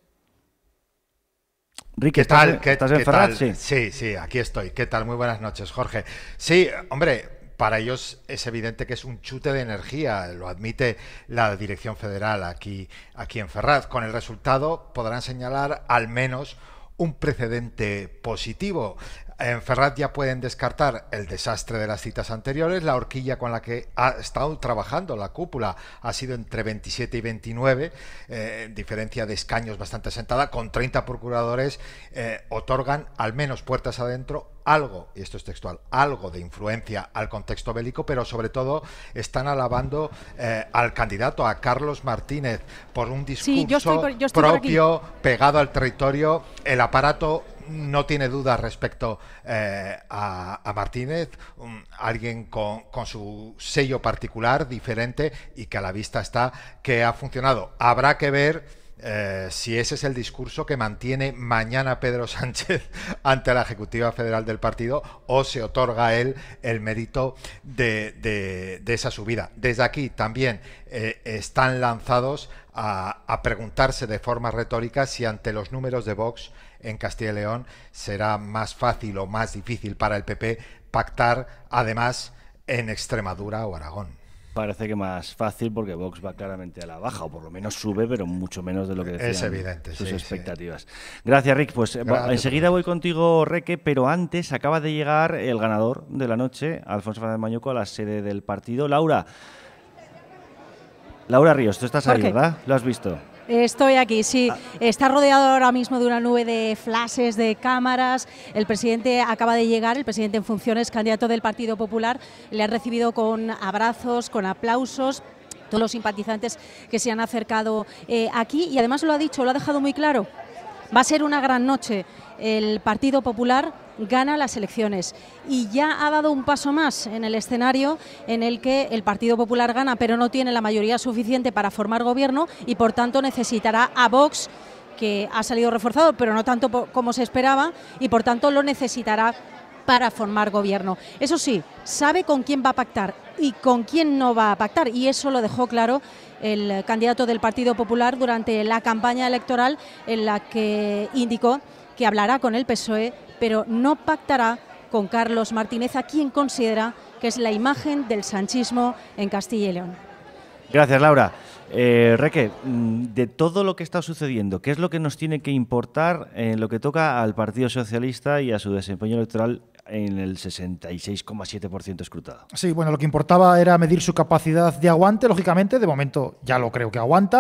Rick, ¿Qué tal? ¿Estás, ¿Qué, ¿estás ¿qué en Ferrat? tal? Sí. sí, sí, aquí estoy. ¿Qué tal? Muy buenas noches, Jorge. Sí, hombre, para ellos es evidente que es un chute de energía, lo admite la Dirección Federal aquí, aquí en Ferraz. Con el resultado podrán señalar al menos un precedente positivo. En Ferraz ya pueden descartar el desastre de las citas anteriores. La horquilla con la que ha estado trabajando la cúpula ha sido entre veintisiete y veintinueve, eh, diferencia de escaños bastante asentada. Con treinta procuradores eh, otorgan al menos puertas adentro algo, y esto es textual, algo de influencia al contexto bélico, pero sobre todo están alabando eh, al candidato, a Carlos Martínez, por un discurso sí, yo estoy por, yo estoy propio, pegado al territorio. El aparato no tiene dudas respecto eh, a, a Martínez, um, alguien con, con su sello particular, diferente, y que a la vista está que ha funcionado. Habrá que ver Eh, si ese es el discurso que mantiene mañana Pedro Sánchez ante la Ejecutiva Federal del partido, o se otorga a él el mérito de, de, de esa subida. Desde aquí también eh, están lanzados a, a preguntarse de forma retórica si ante los números de Vox en Castilla y León será más fácil o más difícil para el P P pactar, además, en Extremadura o Aragón. Parece que más fácil porque Vox va claramente a la baja, o por lo menos sube, pero mucho menos de lo que decían es evidente, sus sí, expectativas. Sí. Gracias, Rick. Pues Gracias, enseguida voy contigo, Reque, pero antes acaba de llegar el ganador de la noche, Alfonso Fernández Mañueco, a la sede del partido. Laura, Laura Ríos, tú estás ahí, ¿verdad? ¿Lo has visto? Estoy aquí, sí. Está rodeado ahora mismo de una nube de flashes, de cámaras. El presidente acaba de llegar, el presidente en funciones, candidato del Partido Popular. Le han recibido con abrazos, con aplausos, todos los simpatizantes que se han acercado eh, aquí. Y además lo ha dicho, lo ha dejado muy claro. Va a ser una gran noche. El Partido Popular gana las elecciones y ya ha dado un paso más en el escenario en el que el Partido Popular gana, pero no tiene la mayoría suficiente para formar gobierno y por tanto necesitará a Vox, que ha salido reforzado, pero no tanto como se esperaba, y por tanto lo necesitará para formar gobierno. Eso sí, sabe con quién va a pactar y con quién no va a pactar, y eso lo dejó claro el candidato del Partido Popular durante la campaña electoral, en la que indicó que hablará con el P S O E, pero no pactará con Carlos Martínez, a quien considera que es la imagen del sanchismo en Castilla y León. Gracias, Laura. Eh, Reque, de todo lo que está sucediendo, ¿qué es lo que nos tiene que importar en lo que toca al Partido Socialista y a su desempeño electoral en el sesenta y seis coma siete por ciento escrutado? Sí, bueno, lo que importaba era medir su capacidad de aguante, lógicamente. De momento ya lo creo que aguanta.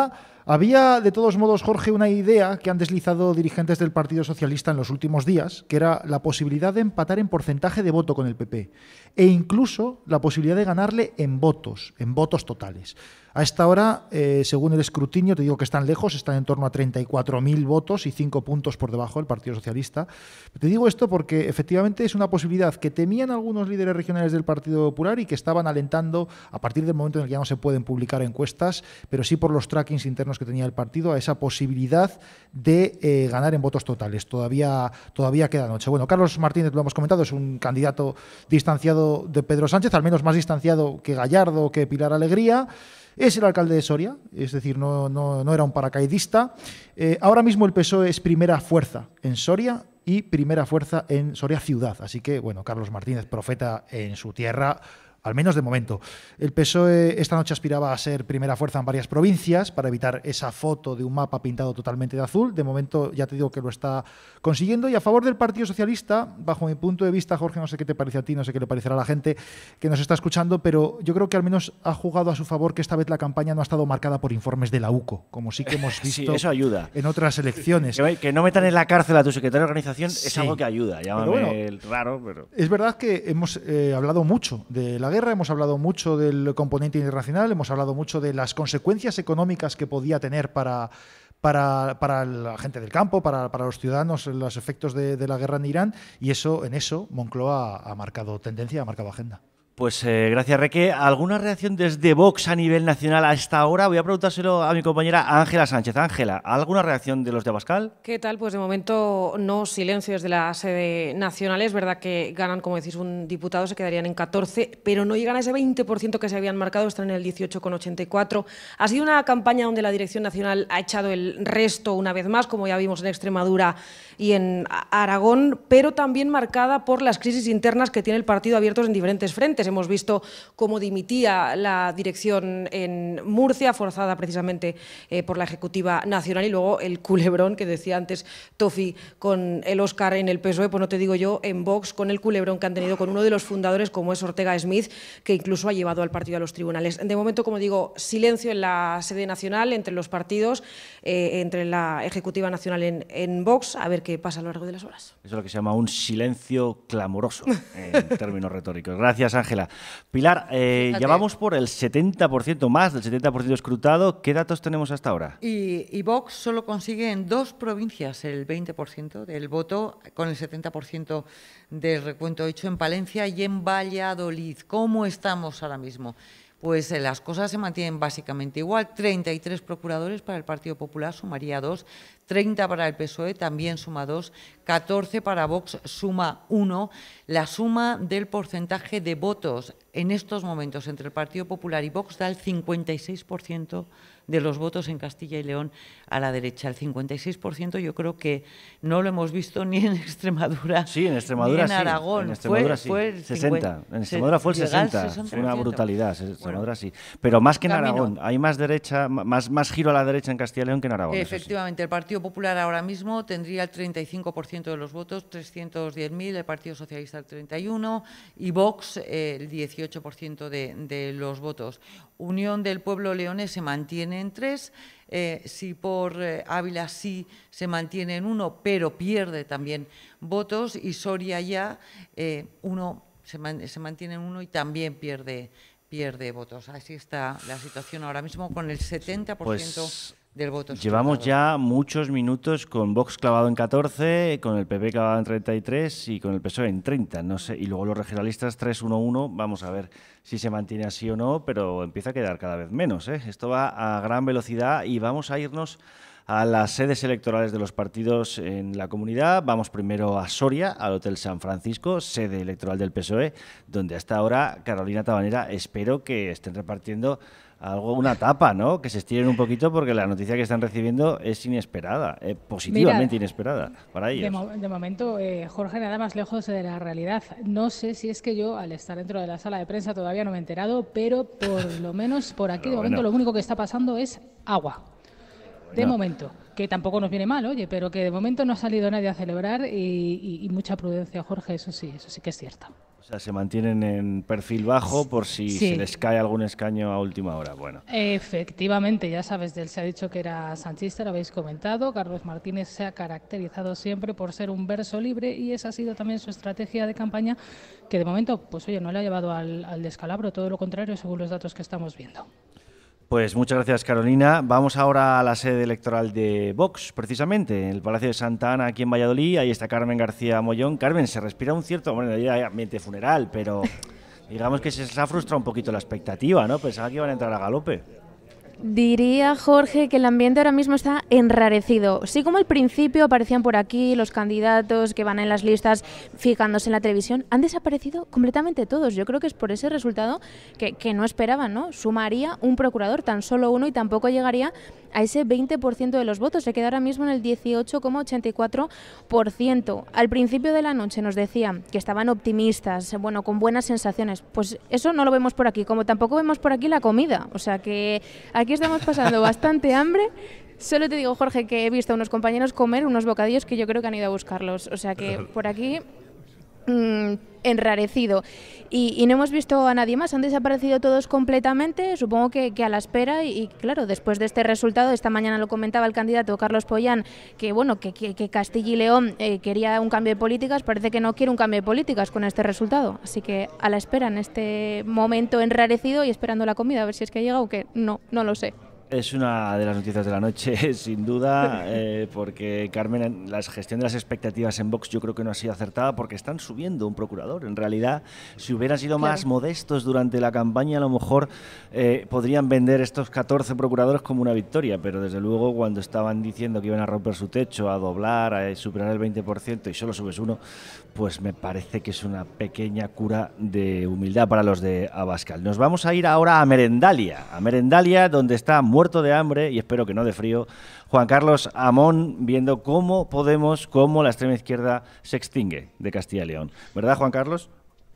Había, de todos modos, Jorge, una idea que han deslizado dirigentes del Partido Socialista en los últimos días, que era la posibilidad de empatar en porcentaje de voto con el P P e incluso la posibilidad de ganarle en votos, en votos totales. A esta hora, eh, según el escrutinio, te digo que están lejos, están en torno a treinta y cuatro mil votos y cinco puntos por debajo del Partido Socialista. Te digo esto porque efectivamente es una posibilidad que temían algunos líderes regionales del Partido Popular y que estaban alentando a partir del momento en el que ya no se pueden publicar encuestas, pero sí por los trackings internos que tenía el partido, a esa posibilidad de eh, ganar en votos totales. Todavía, todavía queda noche. Bueno, Carlos Martínez, lo hemos comentado, es un candidato distanciado de Pedro Sánchez, al menos más distanciado que Gallardo, que Pilar Alegría. Es el alcalde de Soria, es decir, no, no, no era un paracaidista. Eh, ahora mismo el P S O E es primera fuerza en Soria y primera fuerza en Soria ciudad. Así que, bueno, Carlos Martínez, profeta en su tierra, al menos de momento. El P S O E esta noche aspiraba a ser primera fuerza en varias provincias para evitar esa foto de un mapa pintado totalmente de azul. De momento ya te digo que lo está consiguiendo. Y a favor del Partido Socialista, bajo mi punto de vista, Jorge, no sé qué te parece a ti, no sé qué le parecerá a la gente que nos está escuchando, pero yo creo que al menos ha jugado a su favor que esta vez la campaña no ha estado marcada por informes de la U C O, como sí que hemos visto sí, eso ayuda. en otras elecciones. Que, que no metan en la cárcel a tu secretario de organización sí. es algo que ayuda. Llámame bueno, el raro, pero... Es verdad que hemos eh, hablado mucho de la guerra, hemos hablado mucho del componente internacional, hemos hablado mucho de las consecuencias económicas que podía tener para, para, para la gente del campo, para, para los ciudadanos, los efectos de, de la guerra en Irán, y eso, en eso Moncloa ha, ha marcado tendencia, ha marcado agenda. Pues eh, gracias, Reque. ¿Alguna reacción desde Vox a nivel nacional a esta hora? Voy a preguntárselo a mi compañera Ángela Sánchez. Ángela, ¿alguna reacción de los de Abascal? ¿Qué tal? Pues de momento no, silencio desde la sede nacional. Es verdad que ganan, como decís, un diputado, se quedarían en catorce, pero no llegan a ese veinte por ciento que se habían marcado, están en el dieciocho coma ochenta y cuatro. Ha sido una campaña donde la Dirección Nacional ha echado el resto una vez más, como ya vimos en Extremadura y en Aragón, pero también marcada por las crisis internas que tiene el partido abiertos en diferentes frentes. Hemos visto cómo dimitía la dirección en Murcia, forzada precisamente eh, por la Ejecutiva Nacional, y luego el culebrón que decía antes Tofi con el Óscar en el P S O E, pues no te digo yo, en Vox, con el culebrón que han tenido con uno de los fundadores como es Ortega Smith, que incluso ha llevado al partido a los tribunales. De momento, como digo, silencio en la sede nacional, entre los partidos, eh, entre la Ejecutiva Nacional en, en Vox, a ver qué pasa a lo largo de las horas. Eso es lo que se llama un silencio clamoroso, en términos retóricos. Gracias, Ángela. Pilar, eh, ya vamos por el setenta por ciento, más del setenta por ciento escrutado. ¿Qué datos tenemos hasta ahora? Y, y Vox solo consigue en dos provincias el veinte por ciento del voto, con el setenta por ciento del recuento hecho en Palencia y en Valladolid. ¿Cómo estamos ahora mismo? Pues eh, las cosas se mantienen básicamente igual. treinta y tres procuradores para el Partido Popular, sumaría dos. treinta para el P S O E, también suma dos. catorce para Vox, suma uno. La suma del porcentaje de votos en estos momentos entre el Partido Popular y Vox da el cincuenta y seis por ciento de los votos en Castilla y León a la derecha. El cincuenta y seis por ciento yo creo que no lo hemos visto ni en Extremadura, sí, en Extremadura ni en Aragón. Sí, en Extremadura fue, sí. fue el sesenta. cincuenta, En Extremadura fue el sesenta. Fue una brutalidad. En Extremadura sí. Pero más que en camino. Aragón. Hay más derecha, más, más giro a la derecha en Castilla y León que en Aragón. Efectivamente, el Partido Popular ahora mismo tendría el treinta y cinco por ciento de los votos, trescientos diez mil, el Partido Socialista el treinta y uno y Vox eh, el dieciocho por ciento de, de los votos. Unión del Pueblo Leonés se mantiene en tres. Eh, si por eh, Ávila sí se mantiene en uno, pero pierde también votos, y Soria ya eh, uno se, man, se mantiene en uno y también pierde, pierde votos. Así está la situación ahora mismo con el setenta por ciento pues, del voto. Llevamos ya muchos minutos con Vox clavado en catorce, con el P P clavado en treinta y tres y con el P S O E en treinta, no sé, y luego los regionalistas tres uno uno, vamos a ver si se mantiene así o no, pero empieza a quedar cada vez menos, ¿eh? Esto va a gran velocidad y vamos a irnos a las sedes electorales de los partidos en la comunidad. Vamos primero a Soria, al Hotel San Francisco, sede electoral del P S O E, donde hasta ahora, Carolina Tabanera, espero que estén repartiendo algo, una tapa, ¿no? Que se estiren un poquito porque la noticia que están recibiendo es inesperada, eh, positivamente Mira, inesperada para ellos. De, mo de momento, eh, Jorge, nada más lejos de la realidad. No sé si es que yo, al estar dentro de la sala de prensa, todavía no me he enterado, pero por lo menos por aquí, pero de momento, bueno. Lo único que está pasando es agua. De bueno. momento. que tampoco nos viene mal, oye, pero que de momento no ha salido nadie a celebrar y, y, y mucha prudencia, Jorge, eso sí, eso sí que es cierto. O sea, se mantienen en perfil bajo por si Sí. se les cae algún escaño a última hora. Bueno. Efectivamente, ya sabes, él se ha dicho que era sanchista, lo habéis comentado. Carlos Martínez se ha caracterizado siempre por ser un verso libre y esa ha sido también su estrategia de campaña, que de momento, pues oye, no le ha llevado al, al descalabro, todo lo contrario, según los datos que estamos viendo. Pues muchas gracias, Carolina. Vamos ahora a la sede electoral de Vox, precisamente, en el Palacio de Santa Ana, aquí en Valladolid. Ahí está Carmen García Mollón. Carmen, se respira un cierto, bueno, ya hay ambiente funeral, pero digamos que se les ha frustrado un poquito la expectativa, ¿no? Pensaba que iban a entrar a galope. Diría, Jorge, que el ambiente ahora mismo está enrarecido. Sí, como al principio aparecían por aquí los candidatos que van en las listas fijándose en la televisión, han desaparecido completamente todos. Yo creo que es por ese resultado que, que no esperaban, ¿no? Sumaría un procurador, tan solo uno, y tampoco llegaría a ese veinte por ciento de los votos. Se queda ahora mismo en el dieciocho coma ochenta y cuatro por ciento. Al principio de la noche nos decían que estaban optimistas, bueno, con buenas sensaciones. Pues eso no lo vemos por aquí, como tampoco vemos por aquí la comida. O sea que aquí estamos pasando bastante hambre. Solo te digo, Jorge, que he visto a unos compañeros comer unos bocadillos que yo creo que han ido a buscarlos. O sea que por aquí mmm, enrarecido. Y, y no hemos visto a nadie más, han desaparecido todos completamente, supongo que, que a la espera. Y, y claro, después de este resultado, esta mañana lo comentaba el candidato Carlos Pollán, que bueno, que, que, que Castilla y León eh, quería un cambio de políticas, parece que no quiere un cambio de políticas con este resultado. Así que a la espera en este momento enrarecido y esperando la comida, a ver si es que llega o que no, no lo sé. Es una de las noticias de la noche, sin duda, eh, porque, Carmen, la gestión de las expectativas en Vox yo creo que no ha sido acertada porque están subiendo un procurador. En realidad, si hubieran sido claro. más modestos durante la campaña, a lo mejor eh, podrían vender estos catorce procuradores como una victoria, pero desde luego cuando estaban diciendo que iban a romper su techo, a doblar, a superar el veinte por ciento y solo subes uno, pues me parece que es una pequeña cura de humildad para los de Abascal. Nos vamos a ir ahora a Merendalia, a Merendalia, donde está muerto de hambre y espero que no de frío Juan Carlos Amón, viendo cómo Podemos, cómo la extrema izquierda se extingue de Castilla y León. ¿Verdad, Juan Carlos?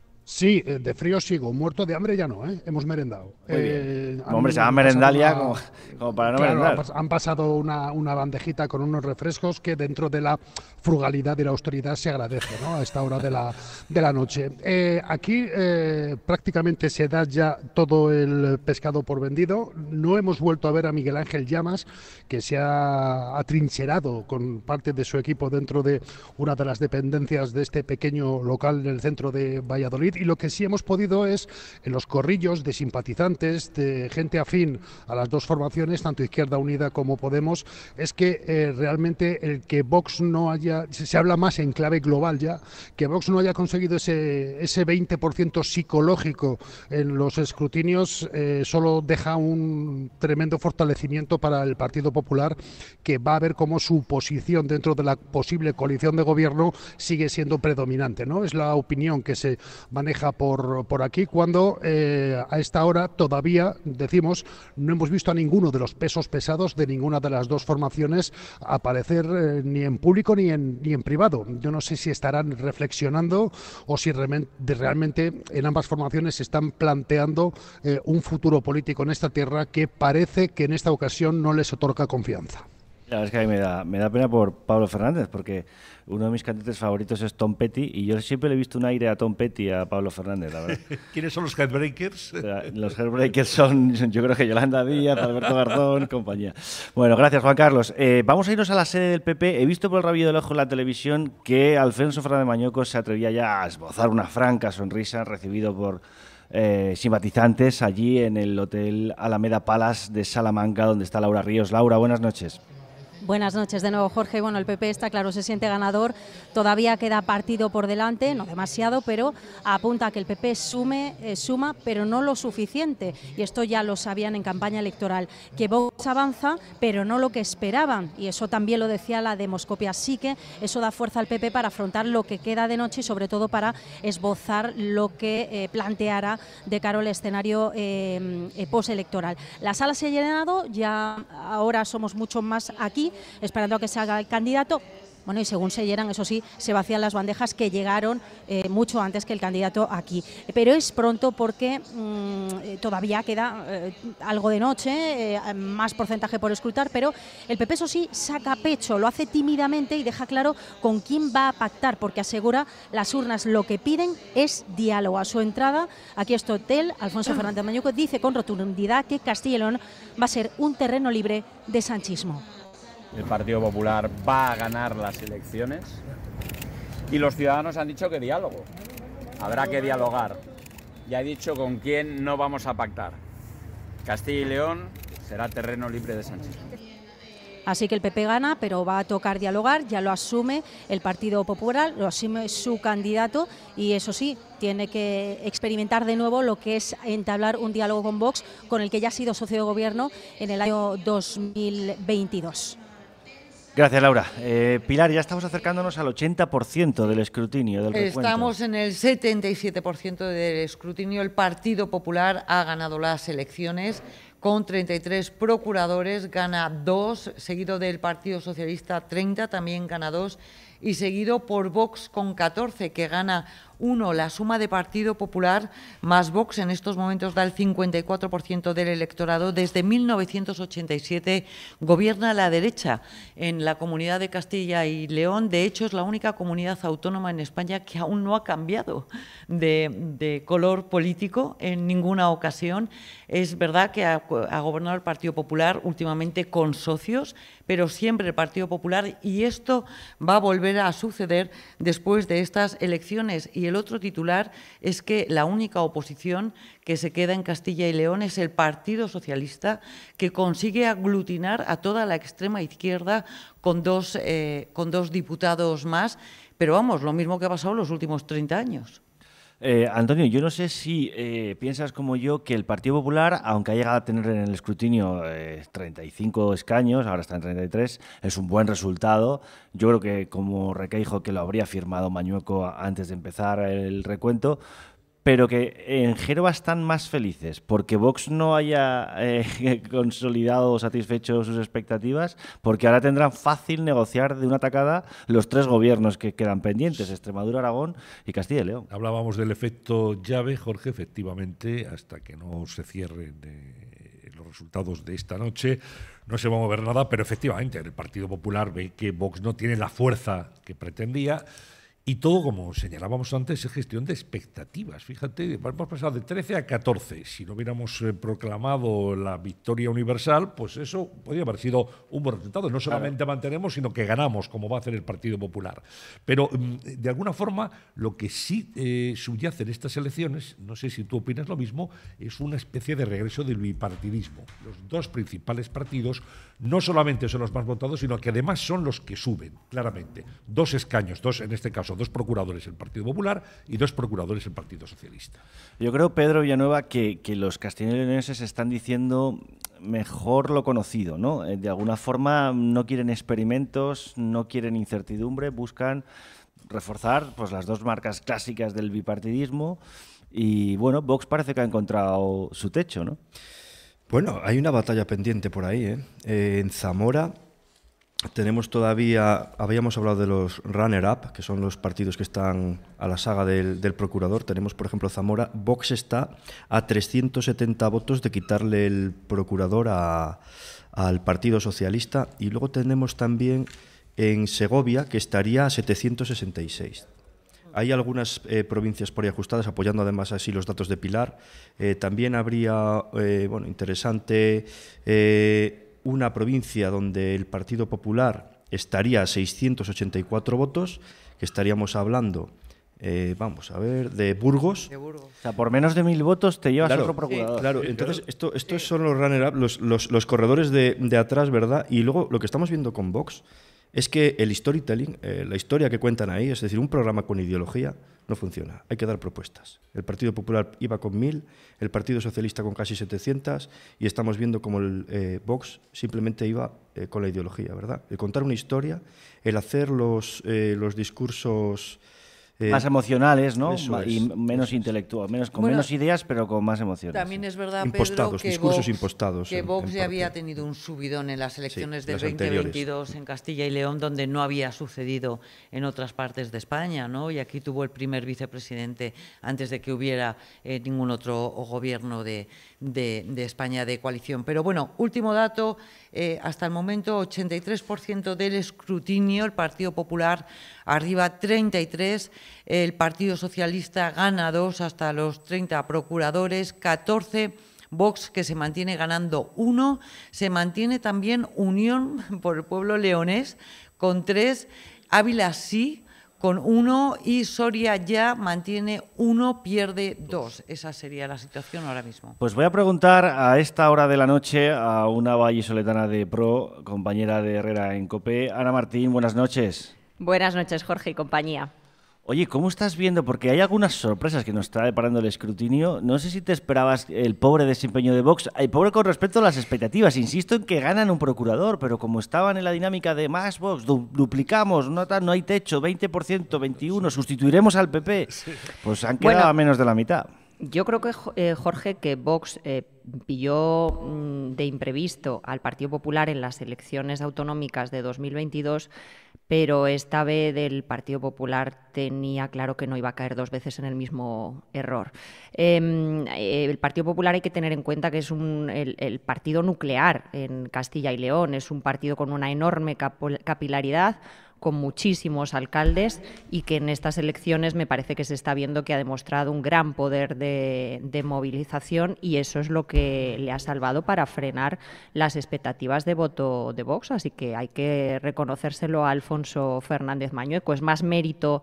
Sí, de frío sigo, muerto de hambre ya no, ¿eh? Hemos merendado. Muy bien. Eh, Hombre, se llama Merendalia una... como, como para no claro, merendar. Han pasado una, una bandejita con unos refrescos que dentro de la frugalidad y la austeridad se agradece, ¿no? A esta hora de la, de la noche. Eh, aquí eh, prácticamente se da ya todo el pescado por vendido. No hemos vuelto a ver a Miguel Ángel Llamas, que se ha atrincherado con parte de su equipo dentro de una de las dependencias de este pequeño local en el centro de Valladolid. Y lo que sí hemos podido es, en los corrillos de simpatizantes, de gente afín a las dos formaciones, tanto Izquierda Unida como Podemos, es que eh, realmente el que Vox no haya, se habla más en clave global ya, que Vox no haya conseguido ese, ese veinte por ciento psicológico en los escrutinios, eh, solo deja un tremendo fortalecimiento para el Partido Popular, que va a ver cómo su posición dentro de la posible coalición de gobierno sigue siendo predominante, ¿no? Es la opinión que se maneja por, por aquí, cuando eh, a esta hora todavía, decimos, no hemos visto a ninguno de los pesos pesados de ninguna de las dos formaciones aparecer eh, ni en público ni en, ni en privado. Yo no sé si estarán reflexionando o si realmente, realmente en ambas formaciones se están planteando eh, un futuro político en esta tierra que parece que en esta ocasión no les otorga confianza. La verdad es que a mí me da, me da pena por Pablo Fernández, porque uno de mis cantantes favoritos es Tom Petty, y yo siempre le he visto un aire a Tom Petty a Pablo Fernández, la verdad. ¿Quiénes son los Headbreakers? Los Headbreakers son, yo creo que Yolanda Díaz, Alberto Garzón, compañía. Bueno, gracias, Juan Carlos. Eh, vamos a irnos a la sede del P P. He visto por el rabillo del ojo en la televisión que Alfonso Fernández Mañueco se atrevía ya a esbozar una franca sonrisa, recibido por Eh, simpatizantes allí en el Hotel Alameda Palace de Salamanca, donde está Laura Ríos. Laura, buenas noches. Buenas noches de nuevo, Jorge. Bueno, el P P está claro, se siente ganador. Todavía queda partido por delante, no demasiado, pero apunta a que el P P sume, eh, suma, pero no lo suficiente. Y esto ya lo sabían en campaña electoral. Que Vox avanza, pero no lo que esperaban. Y eso también lo decía la demoscopia. Así que eso da fuerza al P P para afrontar lo que queda de noche y sobre todo para esbozar lo que eh, planteará de cara al escenario eh, eh, postelectoral. La sala se ha llenado, ya ahora somos mucho más aquí, esperando a que salga el candidato. Bueno, y según se llenan, eso sí, se vacían las bandejas que llegaron eh, mucho antes que el candidato aquí. Pero es pronto porque mmm, todavía queda eh, algo de noche, eh, más porcentaje por escrutar, pero el P P, eso sí, saca pecho, lo hace tímidamente y deja claro con quién va a pactar, porque asegura las urnas lo que piden es diálogo. A su entrada aquí a este hotel, Alfonso Fernández Mañueco dice con rotundidad que Castilla y León va a ser un terreno libre de sanchismo. El Partido Popular va a ganar las elecciones y los ciudadanos han dicho que diálogo. Habrá que dialogar. Ya he dicho con quién no vamos a pactar. Castilla y León será terreno libre de sanchismo. Así que el P P gana, pero va a tocar dialogar, ya lo asume el Partido Popular, lo asume su candidato y eso sí, tiene que experimentar de nuevo lo que es entablar un diálogo con Vox, con el que ya ha sido socio de gobierno en el año dos mil veintidós. Gracias, Laura. Eh, Pilar, ya estamos acercándonos al ochenta por ciento del escrutinio del recuento. Estamos en el setenta y siete por ciento del escrutinio. El Partido Popular ha ganado las elecciones con treinta y tres procuradores, gana dos, seguido del Partido Socialista treinta, también gana dos, y seguido por Vox con catorce, que gana uno. La suma de Partido Popular más Vox en estos momentos da el cincuenta y cuatro por ciento del electorado. Desde mil novecientos ochenta y siete gobierna la derecha en la Comunidad de Castilla y León. De hecho, es la única comunidad autónoma en España que aún no ha cambiado de, de color político en ninguna ocasión. Es verdad que ha, ha gobernado el Partido Popular últimamente con socios, pero siempre el Partido Popular, y esto va a volver a suceder después de estas elecciones. Y el otro titular es que la única oposición que se queda en Castilla y León es el Partido Socialista, que consigue aglutinar a toda la extrema izquierda con dos, eh, con dos diputados más, pero vamos, lo mismo que ha pasado en los últimos treinta años. Eh, Antonio, yo no sé si eh, piensas como yo que el Partido Popular, aunque ha llegado a tener en el escrutinio eh, treinta y cinco escaños, ahora está en treinta y tres, es un buen resultado. Yo creo que, como Requeijo, que lo habría firmado Mañueco antes de empezar el recuento, pero que en Génova están más felices porque Vox no haya eh, consolidado o satisfecho sus expectativas, porque ahora tendrán fácil negociar de una tacada los tres gobiernos que quedan pendientes, Extremadura, Aragón y Castilla y León. Hablábamos del efecto llave, Jorge, efectivamente, hasta que no se cierren eh, los resultados de esta noche, no se va a mover nada, pero efectivamente el Partido Popular ve que Vox no tiene la fuerza que pretendía. Y todo, como señalábamos antes, es gestión de expectativas. Fíjate, hemos pasado de trece a catorce. Si no hubiéramos eh, proclamado la victoria universal, pues eso podría haber sido un buen resultado. No solamente claro. mantenemos, sino que ganamos, como va a hacer el Partido Popular. Pero, de alguna forma, lo que sí eh, subyace en estas elecciones, no sé si tú opinas lo mismo, es una especie de regreso del bipartidismo. Los dos principales partidos no solamente son los más votados, sino que además son los que suben, claramente. Dos escaños, dos en este caso, dos procuradores el Partido Popular y dos procuradores el Partido Socialista. Yo creo, Pedro Villanueva, que, que los castellanoleoneses están diciendo mejor lo conocido, ¿no? De alguna forma no quieren experimentos, no quieren incertidumbre, buscan reforzar pues, las dos marcas clásicas del bipartidismo y, bueno, Vox parece que ha encontrado su techo, ¿no? Bueno, hay una batalla pendiente por ahí, ¿eh? Eh, en Zamora tenemos todavía, habíamos hablado de los runner-up, que son los partidos que están a la saga del, del procurador. Tenemos, por ejemplo, Zamora. Vox está a trescientos setenta votos de quitarle el procurador a, al Partido Socialista. Y luego tenemos también en Segovia, que estaría a setecientos sesenta y seis. Hay algunas eh, provincias por ahí ajustadas, apoyando además así los datos de Pilar. Eh, también habría, eh, bueno, interesante, eh, una provincia donde el Partido Popular estaría a seiscientos ochenta y cuatro votos, que estaríamos hablando, eh, vamos a ver, de Burgos. de Burgos. O sea, por menos de mil votos te llevas claro, otro procurador. Sí, claro, entonces esto, estos son los runner-up, los, los, los corredores de, de atrás, ¿verdad? Y luego lo que estamos viendo con Vox es que el storytelling, eh, la historia que cuentan ahí, es decir, un programa con ideología, no funciona. Hay que dar propuestas. El Partido Popular iba con mil, el Partido Socialista con casi setecientas, y estamos viendo como el eh, Vox simplemente iba eh, con la ideología, ¿verdad? El contar una historia, el hacer los, eh, los discursos Eh, más emocionales, ¿no? Eso es, y menos intelectuales, menos, con Bueno, menos ideas, pero con más emociones. También es verdad, impostados, Pedro, que discursos Vox, impostados. que en- Vox en ya parte. había tenido un subidón en las elecciones Sí, del las veinte anteriores. veintidós en Castilla y León, donde no había sucedido en otras partes de España, ¿no? Y aquí tuvo el primer vicepresidente antes de que hubiera eh, ningún otro gobierno de, de, de España de coalición. Pero bueno, último dato, eh, hasta el momento ochenta y tres por ciento del escrutinio, el Partido Popular arriba treinta y tres, el Partido Socialista gana dos hasta los treinta procuradores, catorce Vox, que se mantiene ganando uno, se mantiene también Unión por el Pueblo Leonés con tres, Ávila sí con uno y Soria ya mantiene uno, pierde dos. Esa sería la situación ahora mismo. Pues voy a preguntar a esta hora de la noche a una vallisoletana de Pro, compañera de Herrera en COPE. Ana Martín, buenas noches. Buenas noches, Jorge y compañía. Oye, ¿cómo estás viendo? Porque hay algunas sorpresas que nos está deparando el escrutinio. No sé si te esperabas el pobre desempeño de Vox. El pobre con respecto a las expectativas. Insisto en que ganan un procurador, pero como estaban en la dinámica de más Vox, du duplicamos, no, no hay techo, veinte por ciento, veintiuno por ciento, sustituiremos al P P, pues han quedado Bueno, a menos de la mitad. Yo creo que, eh, Jorge, que Vox eh, pilló mm, de imprevisto al Partido Popular en las elecciones autonómicas de dos mil veintidós, pero esta vez el Partido Popular tenía claro que no iba a caer dos veces en el mismo error. Eh, eh, el Partido Popular hay que tener en cuenta que es un, el, el partido nuclear en Castilla y León, es un partido con una enorme cap- capilaridad, con muchísimos alcaldes y que en estas elecciones me parece que se está viendo que ha demostrado un gran poder de, de movilización y eso es lo que le ha salvado para frenar las expectativas de voto de Vox. Así que hay que reconocérselo a Alfonso Fernández Mañueco. Es más mérito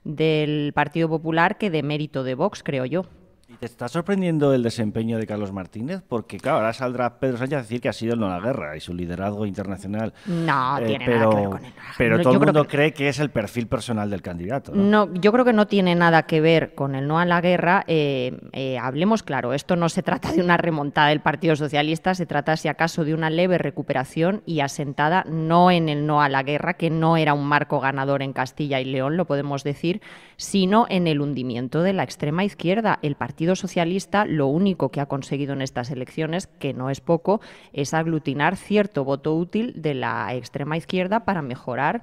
del Partido Popular que de mérito de Vox, creo yo. ¿Y te está sorprendiendo el desempeño de Carlos Martínez? Porque, claro, ahora saldrá Pedro Sánchez a decir que ha sido el no a la guerra y su liderazgo internacional. No, Eh, tiene pero, nada que ver con él. Pero No, todo yo el creo mundo que- cree que es el perfil personal del candidato, ¿no? No, yo creo que no tiene nada que ver con el no a la guerra. Eh, eh, hablemos claro, esto no se trata de una remontada del Partido Socialista, se trata, si acaso, de una leve recuperación y asentada no en el no a la guerra, que no era un marco ganador en Castilla y León, lo podemos decir, sino en el hundimiento de la extrema izquierda. El Partido Socialista lo único que ha conseguido en estas elecciones, que no es poco, es aglutinar cierto voto útil de la extrema izquierda para mejorar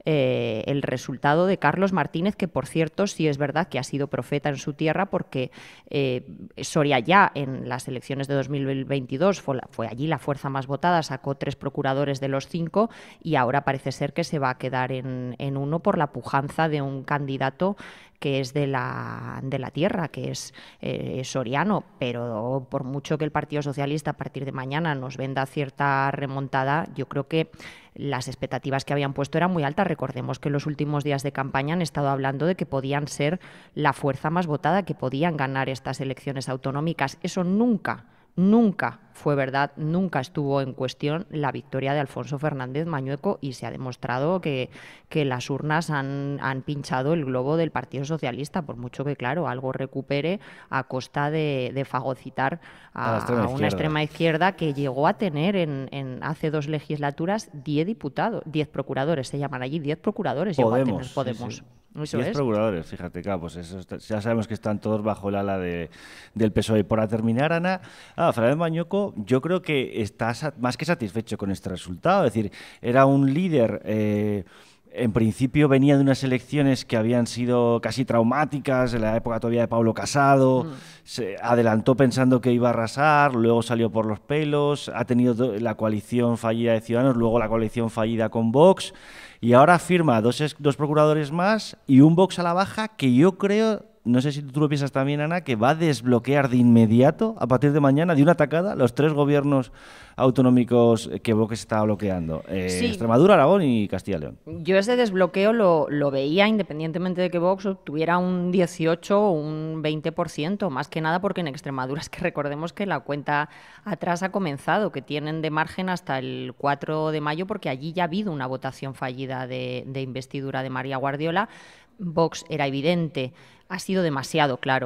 eh, el resultado de Carlos Martínez, que por cierto sí es verdad que ha sido profeta en su tierra porque eh, Soria ya en las elecciones de dos mil veintidós fue, la, fue allí la fuerza más votada, sacó tres procuradores de los cinco y ahora parece ser que se va a quedar en, en uno por la pujanza de un candidato que es de la, de la tierra, que es eh, soriano, pero por mucho que el Partido Socialista a partir de mañana nos venda cierta remontada, yo creo que las expectativas que habían puesto eran muy altas. Recordemos que en los últimos días de campaña han estado hablando de que podían ser la fuerza más votada, que podían ganar estas elecciones autonómicas. Eso nunca, nunca fue verdad, nunca estuvo en cuestión la victoria de Alfonso Fernández Mañueco y se ha demostrado que, que las urnas han, han pinchado el globo del Partido Socialista, por mucho que, claro, algo recupere a costa de, de fagocitar a, A la extrema a una izquierda. extrema izquierda que llegó a tener en, en hace dos legislaturas diez diputados, diez procuradores, se llaman allí, diez procuradores llegó a tener Podemos. Podemos. sí, sí. Eso Diez es. procuradores, fíjate, claro, pues eso está- ya sabemos que están todos bajo el ala de, del P S O E. Y para terminar, Ana, ah, Fernández Mañueco, yo creo que está sa- más que satisfecho con este resultado. Es decir, era un líder... eh, en principio venía de unas elecciones que habían sido casi traumáticas, en la época todavía de Pablo Casado, se adelantó pensando que iba a arrasar, luego salió por los pelos, ha tenido do- la coalición fallida de Ciudadanos, luego la coalición fallida con Vox, y ahora firma dos, es- dos procuradores más y un Vox a la baja que yo creo, no sé si tú lo piensas también, Ana, que va a desbloquear de inmediato, a partir de mañana, de una tacada, los tres gobiernos autonómicos que Vox está bloqueando. Eh, Sí. Extremadura, Aragón y Castilla y León. Yo ese desbloqueo lo, lo veía independientemente de que Vox obtuviera un dieciocho o un veinte por ciento, más que nada porque en Extremadura es que recordemos que la cuenta atrás ha comenzado, que tienen de margen hasta el cuatro de mayo porque allí ya ha habido una votación fallida de, de investidura de María Guardiola. Vox era evidente, ha sido demasiado claro.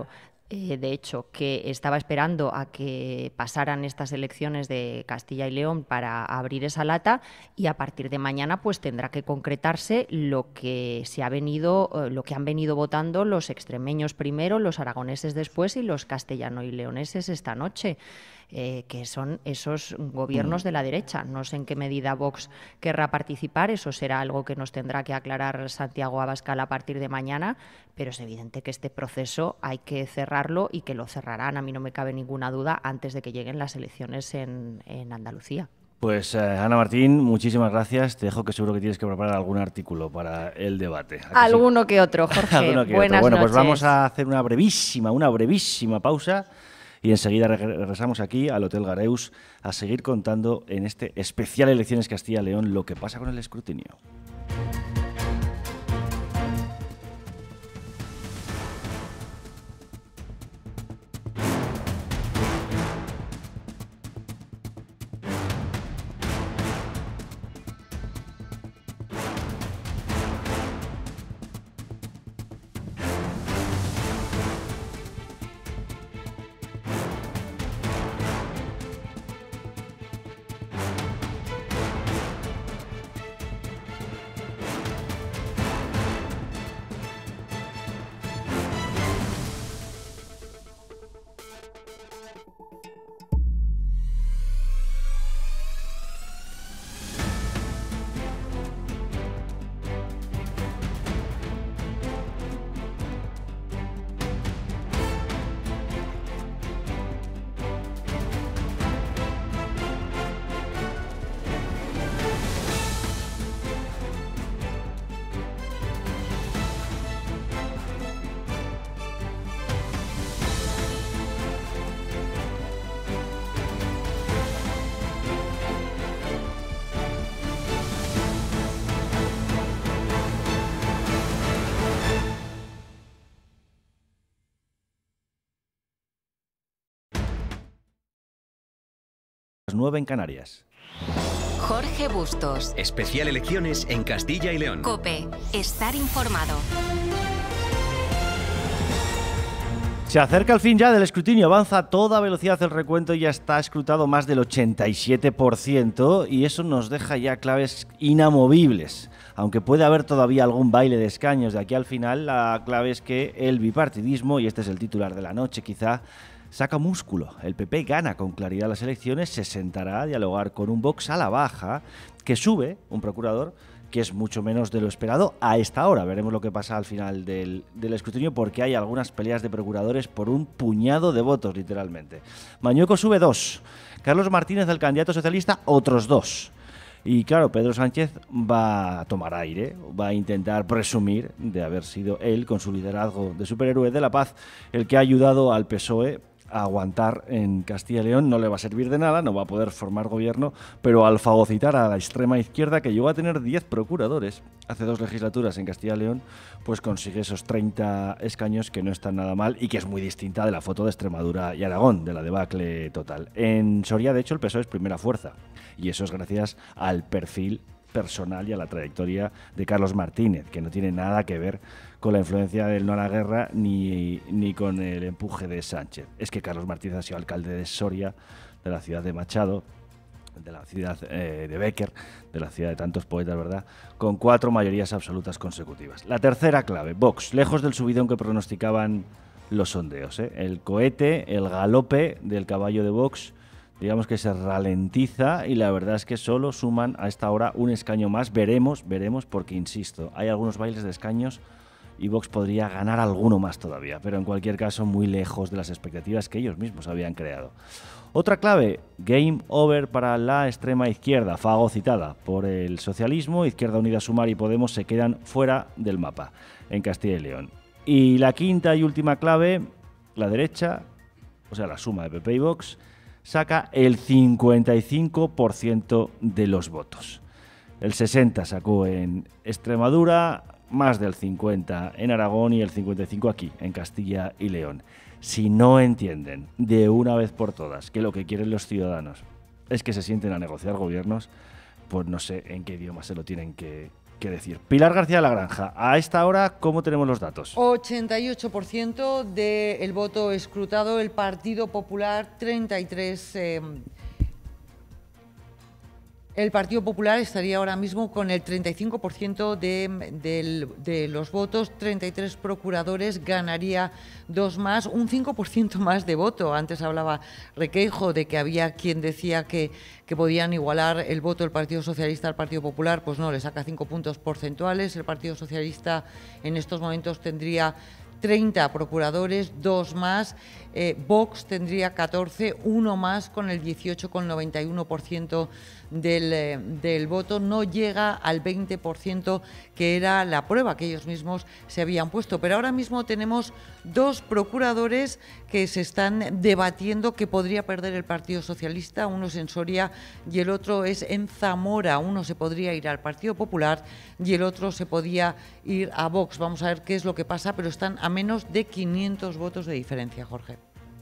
eh, de hecho, que estaba esperando a que pasaran estas elecciones de Castilla y León para abrir esa lata, y a partir de mañana pues tendrá que concretarse lo que se ha venido, eh, lo que han venido votando los extremeños primero, los aragoneses después y los castellano y leoneses esta noche. Eh, que son esos gobiernos de la derecha. No sé en qué medida Vox querrá participar, eso será algo que nos tendrá que aclarar Santiago Abascal a partir de mañana, pero es evidente que este proceso hay que cerrarlo y que lo cerrarán, a mí no me cabe ninguna duda, antes de que lleguen las elecciones en, en Andalucía. Pues eh, Ana Martín, muchísimas gracias. Te dejo, que seguro que tienes que preparar algún artículo para el debate. Alguno sí? que otro, Jorge. Alguno que Buenas otro. Bueno, noches. pues vamos a hacer una brevísima, una brevísima pausa. Y enseguida regresamos aquí al Hotel Gareus a seguir contando en este especial Elecciones Castilla-León lo que pasa con el escrutinio. nueve en Canarias. Jorge Bustos. Especial Elecciones en Castilla y León. COPE. Estar informado. Se acerca el fin ya del escrutinio, avanza a toda velocidad el recuento y ya está escrutado más del ochenta y siete por ciento, y eso nos deja ya claves inamovibles. Aunque puede haber todavía algún baile de escaños de aquí al final, la clave es que el bipartidismo, y este es el titular de la noche quizá, saca músculo. El P P gana con claridad las elecciones, se sentará a dialogar con un Vox a la baja, que sube un procurador que es mucho menos de lo esperado a esta hora. Veremos lo que pasa al final del, del escrutinio, porque hay algunas peleas de procuradores por un puñado de votos, literalmente. Mañueco sube dos, Carlos Martínez, el candidato socialista, otros dos. Y claro, Pedro Sánchez va a tomar aire, va a intentar presumir de haber sido él, con su liderazgo de superhéroe de la paz, el que ha ayudado al P S O E a aguantar en Castilla y León. No le va a servir de nada, no va a poder formar gobierno, pero al fagocitar a la extrema izquierda, que llegó a tener diez procuradores hace dos legislaturas en Castilla y León, pues consigue esos treinta escaños, que no están nada mal y que es muy distinta de la foto de Extremadura y Aragón, de la debacle total. En Soria, de hecho, el P S O E es primera fuerza, y eso es gracias al perfil personal y a la trayectoria de Carlos Martínez, que no tiene nada que ver con la influencia del no a la guerra ni, ni con el empuje de Sánchez. Es que Carlos Martínez ha sido alcalde de Soria, de la ciudad de Machado, de la ciudad eh, de Béquer, de la ciudad de tantos poetas, ¿verdad?, con cuatro mayorías absolutas consecutivas. La tercera clave, Vox, lejos del subidón que pronosticaban los sondeos, ¿eh? El cohete, el galope del caballo de Vox, digamos que se ralentiza, y la verdad es que solo suman a esta hora un escaño más. Veremos, veremos, porque insisto, hay algunos bailes de escaños y Vox podría ganar alguno más todavía, pero en cualquier caso muy lejos de las expectativas que ellos mismos habían creado. Otra clave, game over para la extrema izquierda, fagocitada por el socialismo. Izquierda Unida, Sumar y Podemos se quedan fuera del mapa en Castilla y León. Y la quinta y última clave, la derecha, o sea la suma de P P y Vox, saca el cincuenta y cinco por ciento de los votos. El sesenta por ciento sacó en Extremadura, más del cincuenta en Aragón y el cincuenta y cinco aquí, en Castilla y León. Si no entienden de una vez por todas que lo que quieren los ciudadanos es que se sienten a negociar gobiernos, pues no sé en qué idioma se lo tienen que, qué decir. Pilar García de la Granja, a esta hora, ¿cómo tenemos los datos? ochenta y ocho por ciento del voto escrutado, el Partido Popular, treinta y tres por ciento. Eh, el Partido Popular estaría ahora mismo con el treinta y cinco por ciento de, de, de los votos, treinta y tres procuradores, ganaría dos más, un cinco por ciento más de voto. Antes hablaba Requeijo de que había quien decía que, que podían igualar el voto del Partido Socialista al Partido Popular, pues no, le saca cinco puntos porcentuales. El Partido Socialista en estos momentos tendría treinta procuradores, dos más. Eh, Vox tendría catorce, uno más, con el dieciocho coma noventa y uno por ciento del, eh, del voto. No llega al veinte por ciento que era la prueba que ellos mismos se habían puesto. Pero ahora mismo tenemos dos procuradores que se están debatiendo que podría perder el Partido Socialista. Uno es en Soria y el otro es en Zamora. Uno se podría ir al Partido Popular y el otro se podía ir a Vox. Vamos a ver qué es lo que pasa, pero están a menos de quinientos votos de diferencia, Jorge.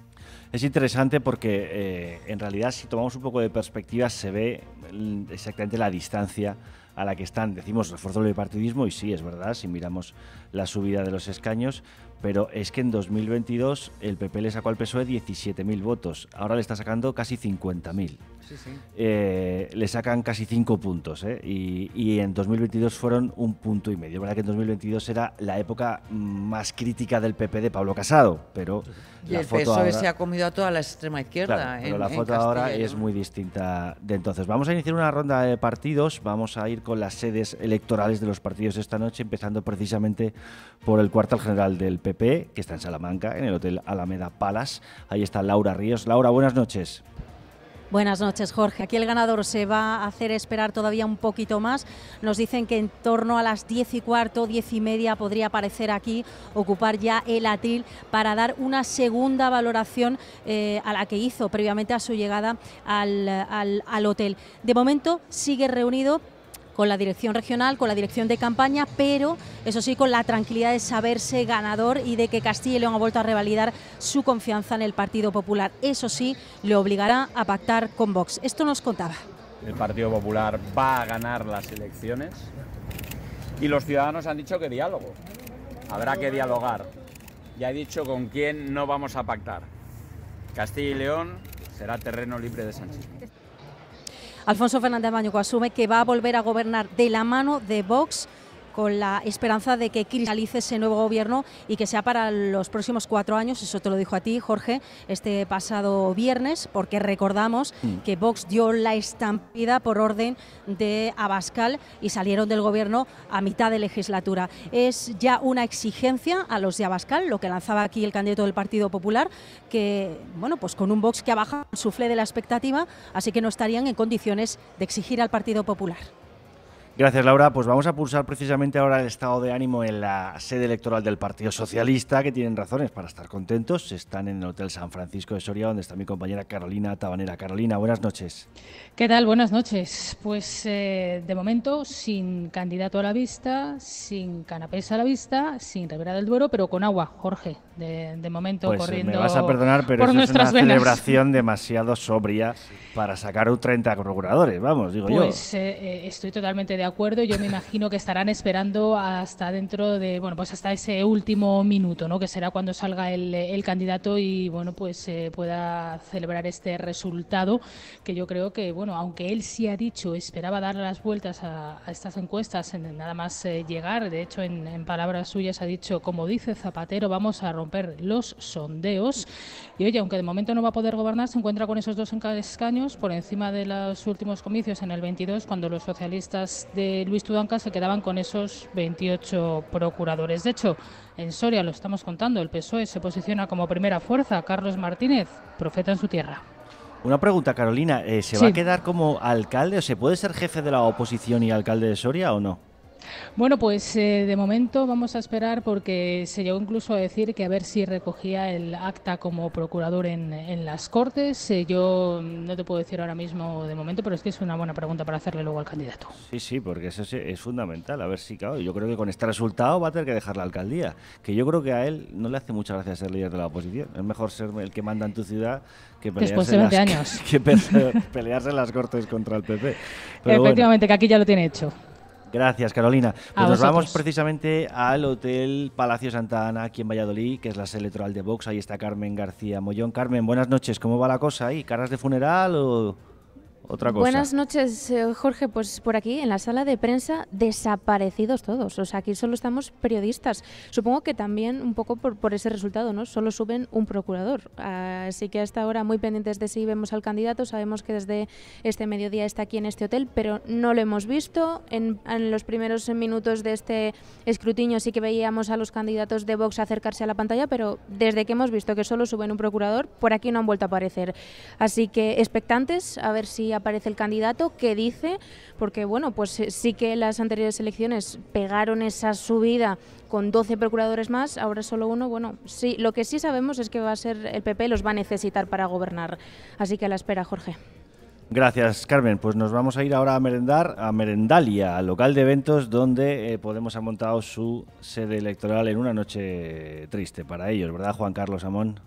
Es interesante porque eh, en realidad, si tomamos un poco de perspectiva, se ve exactamente la distancia a la que están. Decimos refuerzo del bipartidismo y sí, es verdad, si miramos la subida de los escaños, pero es que en dos mil veintidós el P P le sacó al P S O E diecisiete mil votos, ahora le está sacando casi cincuenta mil. Sí, sí. Eh, le sacan casi cinco puntos, ¿eh? y, y en dos mil veintidós fueron un punto y medio. Es verdad que en dos mil veintidós era la época más crítica del P P de Pablo Casado, pero y la el foto P S O E ahora, se ha comido a toda la extrema izquierda. claro, pero en, la en foto ahora Castilla, es ¿no? muy distinta de entonces. Vamos a iniciar una ronda de partidos, vamos a ir con las sedes electorales de los partidos esta noche, empezando precisamente por el cuartel general del P P, que está en Salamanca, en el Hotel Alameda Palace. Ahí está Laura Ríos. Laura, buenas noches. Buenas noches, Jorge. Aquí el ganador se va a hacer esperar todavía un poquito más. Nos dicen que en torno a las diez y cuarto, diez y media podría aparecer aquí, ocupar ya el atril para dar una segunda valoración eh, a la que hizo previamente a su llegada al, al, al hotel. De momento sigue reunido con la dirección regional, con la dirección de campaña, pero eso sí, con la tranquilidad de saberse ganador y de que Castilla y León ha vuelto a revalidar su confianza en el Partido Popular. Eso sí, le obligará a pactar con Vox. Esto nos contaba. El Partido Popular va a ganar las elecciones y los ciudadanos han dicho que diálogo. Habrá que dialogar. Ya he dicho con quién no vamos a pactar. Castilla y León será terreno libre de Sánchez. Alfonso Fernández Mañuco asume que va a volver a gobernar de la mano de Vox, con la esperanza de que cristalice ese nuevo gobierno y que sea para los próximos cuatro años. Eso te lo dijo a ti, Jorge, este pasado viernes, porque recordamos mm. que Vox dio la estampida por orden de Abascal y salieron del gobierno a mitad de legislatura. Es ya una exigencia a los de Abascal, lo que lanzaba aquí el candidato del Partido Popular, que, bueno, pues con un Vox que ha bajado el suflé de la expectativa, así que no estarían en condiciones de exigir al Partido Popular. Gracias, Laura. Pues vamos a pulsar precisamente ahora el estado de ánimo en la sede electoral del Partido Socialista, que tienen razones para estar contentos. Están en el Hotel San Francisco de Soria, donde está mi compañera Carolina Tabanera. Carolina, buenas noches. ¿Qué tal? Buenas noches. Pues eh, de momento sin candidato a la vista, sin canapés a la vista, sin Ribera del Duero, pero con agua, Jorge. De, de momento pues, corriendo me vas a perdonar, pero por eso es una venas. Celebración demasiado sobria para sacar un treinta procuradores, vamos, digo pues, yo. Pues eh, estoy totalmente de acuerdo. Yo me imagino que estarán esperando hasta dentro de, bueno, pues hasta ese último minuto, ¿no? Que será cuando salga el, el candidato y, bueno, pues eh, pueda celebrar este resultado, que yo creo que, bueno, aunque él sí ha dicho, esperaba darle las vueltas a, a estas encuestas, en nada más eh, llegar, de hecho, en, en palabras suyas ha dicho, como dice Zapatero, vamos a romper los sondeos. Y oye, aunque de momento no va a poder gobernar, se encuentra con esos dos escaños por encima de los últimos comicios en el veintidós, cuando los socialistas de Luis Tudanca se quedaban con esos veintiocho procuradores. De hecho, en Soria, lo estamos contando, el P S O E se posiciona como primera fuerza. Carlos Martínez, profeta en su tierra. Una pregunta, Carolina, ¿eh, ¿se sí. va a quedar como alcalde o se puede ser jefe de la oposición y alcalde de Soria o no? Bueno, pues eh, de momento vamos a esperar, porque se llegó incluso a decir que a ver si recogía el acta como procurador en, en las Cortes. Eh, yo no te puedo decir ahora mismo de momento, pero es que es una buena pregunta para hacerle luego al candidato. Sí, sí, porque eso es fundamental. A ver si, claro, yo creo que con este resultado va a tener que dejar la alcaldía, que yo creo que a él no le hace mucha gracia ser líder de la oposición. Es mejor ser el que manda en tu ciudad que pelearse, después de veinte las, años. que pelearse en las Cortes contra el P P. Pero efectivamente, bueno. Que aquí ya lo tiene hecho. Gracias, Carolina. Pues A nos vosotros. vamos precisamente al Hotel Palacio Santa Ana, aquí en Valladolid, que es la sede electoral de Vox. Ahí está Carmen García Mollón. Carmen, buenas noches. ¿Cómo va la cosa ahí? ¿Caras de funeral o otra cosa? Buenas noches, eh, Jorge. Pues por aquí, en la sala de prensa, desaparecidos todos. O sea, aquí solo estamos periodistas. Supongo que también un poco por, por ese resultado, ¿no? Solo suben un procurador. Así que hasta ahora muy pendientes de si vemos al candidato. Sabemos que desde este mediodía está aquí en este hotel, pero no lo hemos visto. En, en los primeros minutos de este escrutinio sí que veíamos a los candidatos de Vox acercarse a la pantalla, pero desde que hemos visto que solo suben un procurador, por aquí no han vuelto a aparecer. Así que expectantes a ver si aparece el candidato, qué dice, porque bueno, pues sí que las anteriores elecciones pegaron esa subida con doce procuradores más, ahora solo uno. Bueno, sí, lo que sí sabemos es que va a ser el P P, los va a necesitar para gobernar, así que a la espera, Jorge. Gracias, Carmen. Pues nos vamos a ir ahora a merendar a Merendalia, al local de eventos donde eh, Podemos ha montado su sede electoral en una noche triste para ellos, ¿verdad, Juan Carlos Amón?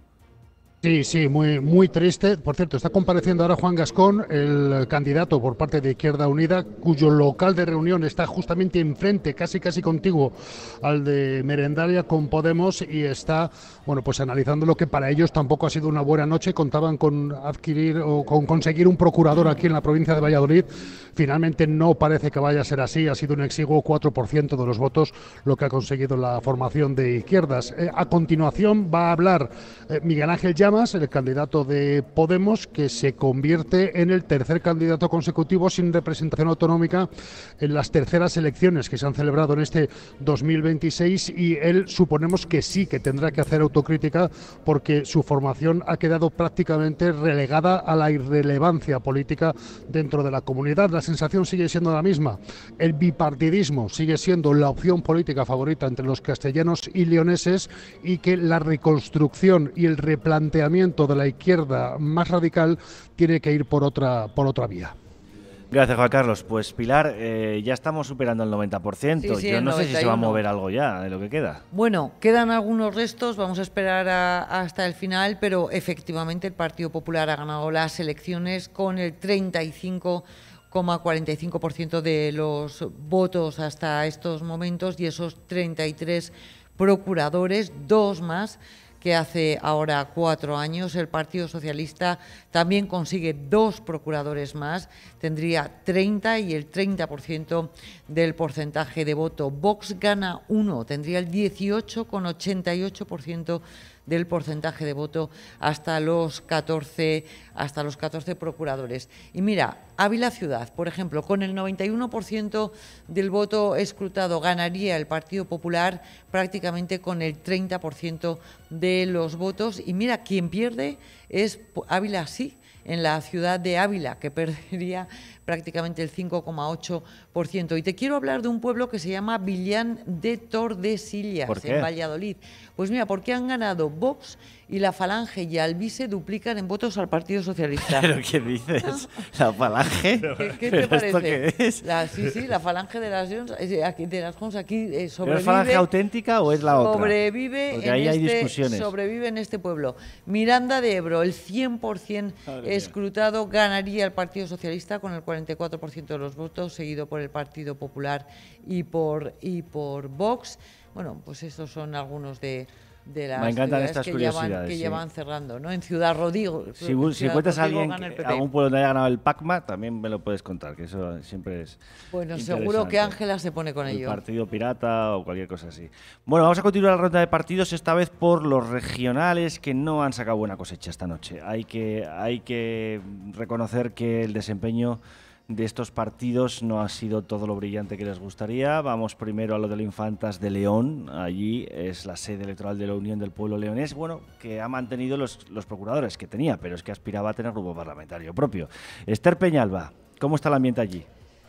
Sí, sí, muy, muy triste. Por cierto, está compareciendo ahora Juan Gascón, el candidato por parte de Izquierda Unida, cuyo local de reunión está justamente enfrente, casi casi contiguo al de Merendalia con Podemos, y está, bueno, pues analizando lo que para ellos tampoco ha sido una buena noche. Contaban con adquirir o con conseguir un procurador aquí en la provincia de Valladolid. Finalmente no parece que vaya a ser así. Ha sido un exiguo cuatro por ciento de los votos lo que ha conseguido la formación de izquierdas. Eh, a continuación va a hablar eh, Miguel Ángel Llamas, el candidato de Podemos, que se convierte en el tercer candidato consecutivo sin representación autonómica en las terceras elecciones que se han celebrado en este dos mil veintiséis, y él suponemos que sí que tendrá que hacer autocrítica porque su formación ha quedado prácticamente relegada a la irrelevancia política dentro de la comunidad. La sensación sigue siendo la misma. El bipartidismo sigue siendo la opción política favorita entre los castellanos y leoneses, y que la reconstrucción y el replanteamiento de la izquierda más radical tiene que ir por otra, por otra vía. Gracias, Juan Carlos. Pues Pilar, eh, ya estamos superando el noventa por ciento. Sí, sí, Yo no sé si se va a noventa y uno. mover algo ya de lo que queda. Bueno, quedan algunos restos, vamos a esperar a- hasta el final, pero efectivamente el Partido Popular ha ganado las elecciones con el treinta y cinco coma cuarenta y cinco por ciento de los votos hasta estos momentos, y esos treinta y tres procuradores, dos más que hace ahora cuatro años. El Partido Socialista también consigue dos procuradores más, tendría treinta y el treinta por ciento del porcentaje de voto. Vox gana uno, tendría el dieciocho coma ochenta y ocho por ciento del porcentaje de voto hasta los catorce, hasta los catorce procuradores. Y mira, Ávila Ciudad, por ejemplo, con el noventa y uno por ciento del voto escrutado ganaría el Partido Popular prácticamente con el treinta por ciento de los votos. Y mira, quien pierde es Ávila sí, en la ciudad de Ávila, que perdería prácticamente el cinco coma ocho por ciento. Y te quiero hablar de un pueblo que se llama Villán de Tordesillas, ¿Por qué? en Valladolid. Pues mira, porque han ganado Vox y la Falange y Alvise duplican en votos al Partido Socialista. ¿Pero qué dices? ¿La Falange? ¿Qué, qué ¿Pero te esto parece? qué es? La, sí, sí, la Falange de las Jones, eh, aquí- de las Jones aquí eh, ¿Es sobrevive. Falange auténtica o es la otra? Sobrevive Porque en ahí hay este, discusiones. sobrevive en este pueblo. Miranda de Ebro, el cien por ciento Madre mía. escrutado, ganaría el Partido Socialista con el cuarenta y cuatro por ciento de los votos, seguido por el Partido Popular y por, y por Vox. Bueno, pues estos son algunos de, de las Me encantan ciudades estas que ya van, curiosidades, que sí. ya van cerrando, ¿no? En Ciudad Rodrigo. Si, bu- si Ciudad encuentras a Rodrigo alguien, gana el que- P P. algún pueblo donde haya ganado el PACMA, también me lo puedes contar, que eso siempre es Bueno, interesante. seguro que Ángela se pone con El ello. Partido Pirata o cualquier cosa así. Bueno, vamos a continuar la ronda de partidos, esta vez por los regionales que no han sacado buena cosecha esta noche. Hay que, hay que reconocer que el desempeño de estos partidos no ha sido todo lo brillante que les gustaría. Vamos primero a lo de los Infantas de León. Allí es la sede electoral de la Unión del Pueblo Leonés, bueno, que ha mantenido los, los procuradores que tenía, pero es que aspiraba a tener grupo parlamentario propio. Esther Peñalba, ¿cómo está el ambiente allí?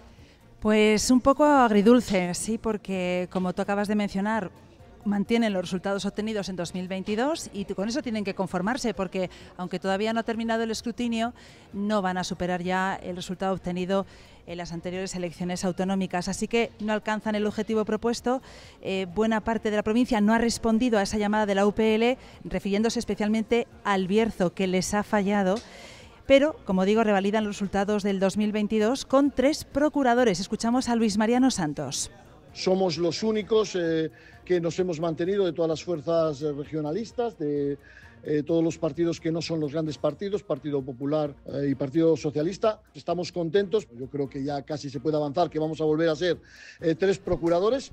Pues un poco agridulce, sí, porque como tú acabas de mencionar, mantienen los resultados obtenidos en dos mil veintidós y con eso tienen que conformarse, porque aunque todavía no ha terminado el escrutinio, no van a superar ya el resultado obtenido en las anteriores elecciones autonómicas, así que no alcanzan el objetivo propuesto. Eh, buena parte de la provincia no ha respondido a esa llamada de la U P L, refiriéndose especialmente al Bierzo, que les ha fallado. pero, como digo, revalidan los resultados del dos mil veintidós con tres procuradores. Escuchamos a Luis Mariano Santos. Somos los únicos eh, que nos hemos mantenido de todas las fuerzas eh, regionalistas, de eh, todos los partidos que no son los grandes partidos, Partido Popular eh, y Partido Socialista. Estamos contentos, yo creo que ya casi se puede avanzar, que vamos a volver a ser eh, tres procuradores.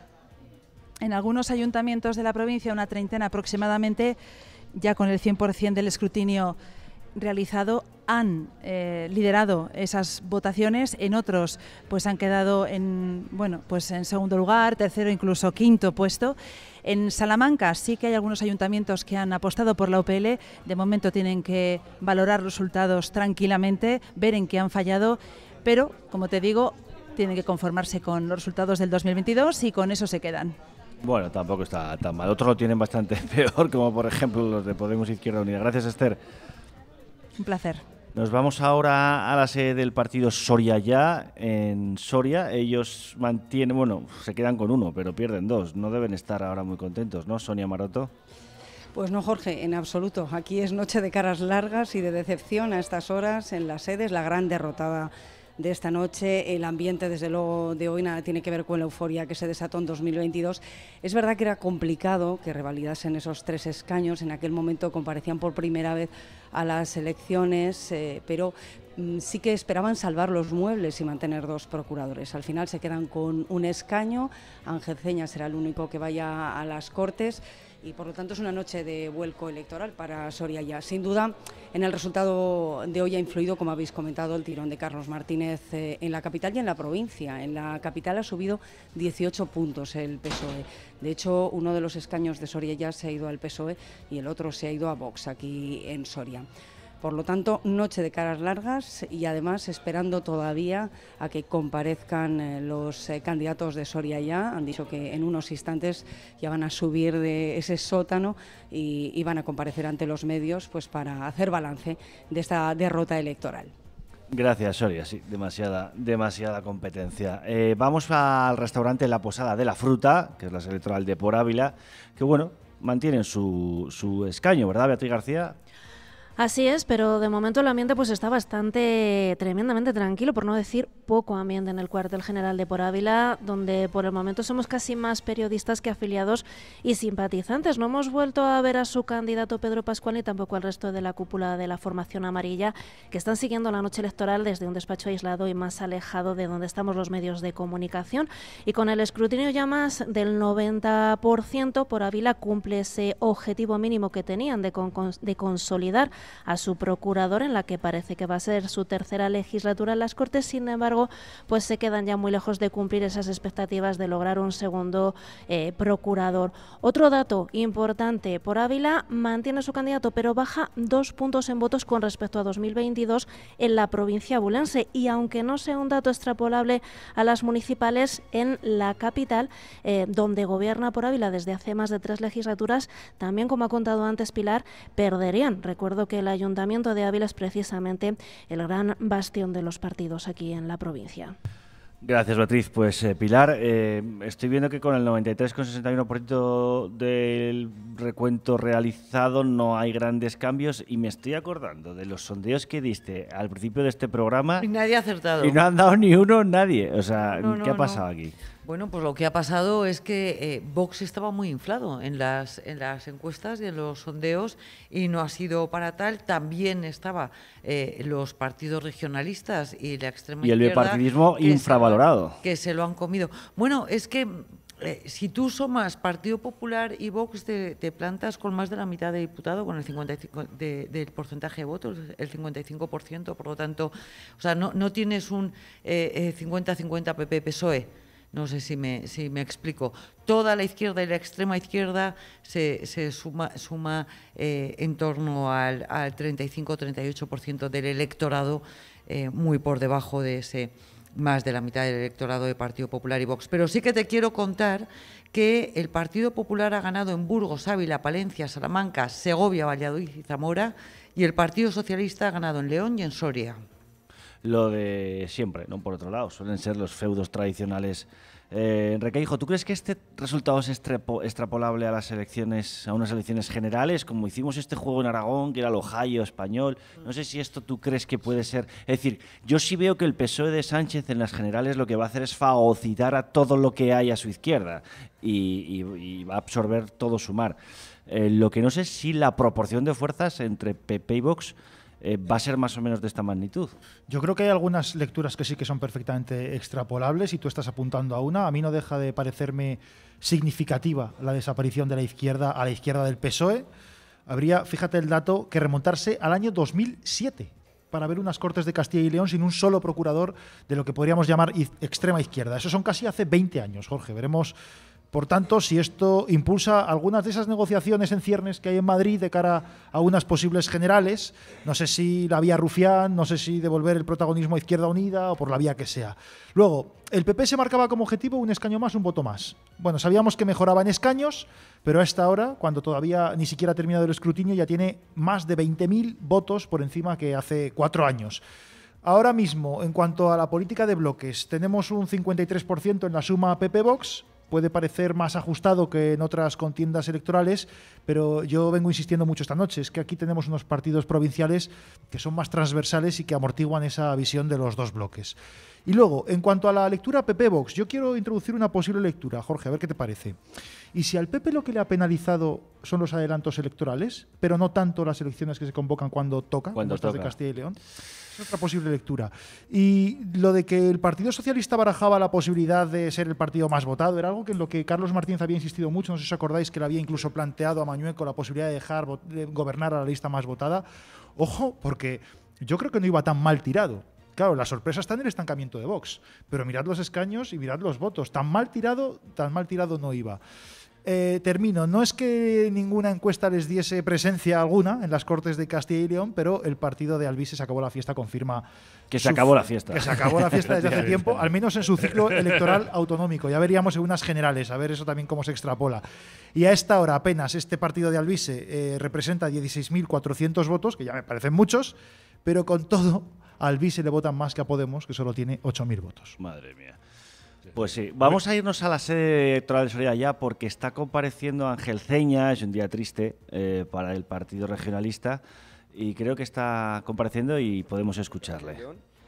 En algunos ayuntamientos de la provincia, una treintena aproximadamente, ya con el cien por cien del escrutinio realizado, han eh, liderado esas votaciones. En otros pues han quedado en, bueno, pues en segundo lugar, tercero, incluso quinto puesto. En Salamanca sí que hay algunos ayuntamientos que han apostado por la U P L. De momento tienen que valorar los resultados tranquilamente, ver en qué han fallado, pero, como te digo, tienen que conformarse con los resultados del dos mil veintidós y con eso se quedan. Bueno, tampoco está tan mal. Otros lo tienen bastante peor, como por ejemplo los de Podemos Izquierda Unida. Gracias, Esther. Un placer. Nos vamos ahora a la sede del partido Soria Ya, en Soria. Ellos mantienen, bueno, se quedan con uno, pero pierden dos. No deben estar ahora muy contentos, ¿no, Sonia Maroto? Pues no, Jorge, en absoluto. Aquí es noche de caras largas y de decepción a estas horas en la sede. Es la gran derrotada de esta noche. El ambiente, desde luego, de hoy nada tiene que ver con la euforia que se desató en dos mil veintidós. Es verdad que era complicado que revalidasen esos tres escaños. En aquel momento comparecían por primera vez a las elecciones, eh, pero mm, sí que esperaban salvar los muebles y mantener dos procuradores. Al final se quedan con un escaño. Ángel Ceña será el único que vaya a las Cortes. Y por lo tanto es una noche de vuelco electoral para Soria Ya. Sin duda, en el resultado de hoy ha influido, como habéis comentado, el tirón de Carlos Martínez eh, en la capital y en la provincia. En la capital ha subido dieciocho puntos el P S O E. De hecho, uno de los escaños de Soria Ya se ha ido al P S O E y el otro se ha ido a Vox, aquí en Soria. Por lo tanto, noche de caras largas y además esperando todavía a que comparezcan eh, los eh, candidatos de Soria Ya. Han dicho que en unos instantes ya van a subir de ese sótano y, y van a comparecer ante los medios pues para hacer balance de esta derrota electoral. Gracias, Soria. Sí, demasiada, demasiada competencia. Eh, vamos al restaurante La Posada de la Fruta, que es la sede electoral de Por Ávila, que bueno, mantienen su, su escaño, ¿verdad, Beatriz García? Así es, pero de momento el ambiente pues está bastante, tremendamente tranquilo, por no decir poco ambiente en el cuartel general de Por Ávila, donde por el momento somos casi más periodistas que afiliados y simpatizantes. No hemos vuelto a ver a su candidato Pedro Pascual ni tampoco al resto de la cúpula de la formación amarilla, que están siguiendo la noche electoral desde un despacho aislado y más alejado de donde estamos los medios de comunicación. Y con el escrutinio ya más del noventa por ciento, Por Ávila cumple ese objetivo mínimo que tenían de, con, de consolidar a su procurador, en la que parece que va a ser su tercera legislatura en las Cortes. Sin embargo, pues se quedan ya muy lejos de cumplir esas expectativas de lograr un segundo eh, procurador. Otro dato importante, Por Ávila mantiene su candidato, pero baja dos puntos en votos con respecto a dos mil veintidós en la provincia abulense, y aunque no sea un dato extrapolable a las municipales, en la capital, eh, donde gobierna Por Ávila desde hace más de tres legislaturas, también, como ha contado antes Pilar, perderían. Recuerdo que el Ayuntamiento de Ávila es precisamente el gran bastión de los partidos aquí en la provincia. Gracias, Beatriz. Pues eh, Pilar, eh, estoy viendo que con el noventa y tres coma sesenta y uno por ciento del recuento realizado no hay grandes cambios, y me estoy acordando de los sondeos que diste al principio de este programa. Y nadie ha acertado. Y no han dado ni uno nadie. O sea, No, no, ¿qué ha no. pasado aquí? Bueno, pues lo que ha pasado es que eh, Vox estaba muy inflado en las, en las encuestas y en los sondeos, y no ha sido para tal. También estaban eh, los partidos regionalistas y la extrema Y el izquierda, bipartidismo que se lo han- infravalorado. que se lo han comido. Bueno, es que eh, si tú sumas Partido Popular y Vox, te, te plantas con más de la mitad de diputados, con el cincuenta y cinco de, del porcentaje de votos, el cincuenta y cinco por ciento. Por lo tanto, o sea, no, no tienes un eh, eh, cincuenta cincuenta P P P S O E. No sé si me, si me explico. Toda la izquierda y la extrema izquierda se, se suma, suma eh, en torno al, al treinta y cinco treinta y ocho por ciento del electorado, eh, muy por debajo de ese más de la mitad del electorado de Partido Popular y Vox. Pero sí que te quiero contar que el Partido Popular ha ganado en Burgos, Ávila, Palencia, Salamanca, Segovia, Valladolid y Zamora, y el Partido Socialista ha ganado en León y en Soria. lo de siempre, ¿no? Por otro lado, suelen ser los feudos tradicionales. Eh, Requeijo, ¿tú crees que este resultado es extrapo, extrapolable a las elecciones, a unas elecciones generales, como hicimos este juego en Aragón, que era el Ohio español? No sé si esto tú crees que puede ser. Es decir, yo sí veo que el P S O E de Sánchez en las generales lo que va a hacer es fagocitar a todo lo que hay a su izquierda y, y, y va a absorber todo su mar. Eh, lo que no sé es si la proporción de fuerzas entre P P y Vox Eh, va a ser más o menos de esta magnitud. Yo creo que hay algunas lecturas que sí que son perfectamente extrapolables y tú estás apuntando a una. A mí no deja de parecerme significativa la desaparición de la izquierda a la izquierda del P S O E. Habría, fíjate el dato, que remontarse al año dos mil siete para ver unas Cortes de Castilla y León sin un solo procurador de lo que podríamos llamar extrema izquierda. Eso son casi hace veinte años, Jorge. Veremos, por tanto, si esto impulsa algunas de esas negociaciones en ciernes que hay en Madrid de cara a unas posibles generales. No sé si la vía Rufián, no sé si devolver el protagonismo a Izquierda Unida o por la vía que sea. Luego, el P P se marcaba como objetivo un escaño más, un voto más. Bueno, sabíamos que mejoraba en escaños, pero a esta hora, cuando todavía ni siquiera ha terminado el escrutinio, ya tiene más de veinte mil votos por encima que hace cuatro años. Ahora mismo, en cuanto a la política de bloques, tenemos un cincuenta y tres por ciento en la suma P P-Vox. Puede parecer más ajustado que en otras contiendas electorales, pero yo vengo insistiendo mucho esta noche. Es que aquí tenemos unos partidos provinciales que son más transversales y que amortiguan esa visión de los dos bloques. Y luego, en cuanto a la lectura P P-Vox, yo quiero introducir una posible lectura, Jorge, a ver qué te parece. Y si al P P lo que le ha penalizado son los adelantos electorales, pero no tanto las elecciones que se convocan cuando toca, cuando como estas toca. de Castilla y León, es otra posible lectura. Y lo de que el Partido Socialista barajaba la posibilidad de ser el partido más votado era algo que en lo que Carlos Martínez había insistido mucho. No sé si os acordáis que le había incluso planteado a Mañueco la posibilidad de dejar de gobernar a la lista más votada. Ojo, porque yo creo que no iba tan mal tirado. Claro, la sorpresa está en el estancamiento de Vox, pero mirad los escaños y mirad los votos. Tan mal tirado, tan mal tirado no iba. Eh, termino. No es que ninguna encuesta les diese presencia alguna en las Cortes de Castilla y León, pero el partido de Alvise se acabó la fiesta, confirma que se acabó la fiesta. Que se acabó la fiesta desde hace tiempo, al menos en su ciclo electoral autonómico. Ya veríamos en unas generales, a ver eso también cómo se extrapola. Y a esta hora apenas este partido de Alvise eh, representa dieciséis mil cuatrocientos votos, que ya me parecen muchos, pero con todo a Alvise le votan más que a Podemos, que solo tiene ocho mil votos. Madre mía. Pues sí, vamos a irnos a la sede electoral de Soria ya, porque está compareciendo Ángel Ceña, es un día triste eh, para el Partido Regionalista, y creo que está compareciendo y podemos escucharle.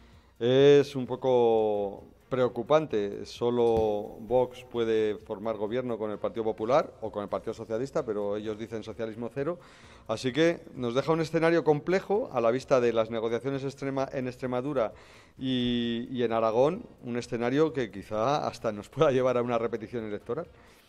Es un poco preocupante, solo Vox puede formar gobierno con el Partido Popular o con el Partido Socialista, pero ellos dicen socialismo cero, así que nos deja un escenario complejo a la vista de las negociaciones extrema, en Extremadura y, y en Aragón, un escenario que quizá hasta nos pueda llevar a una repetición electoral.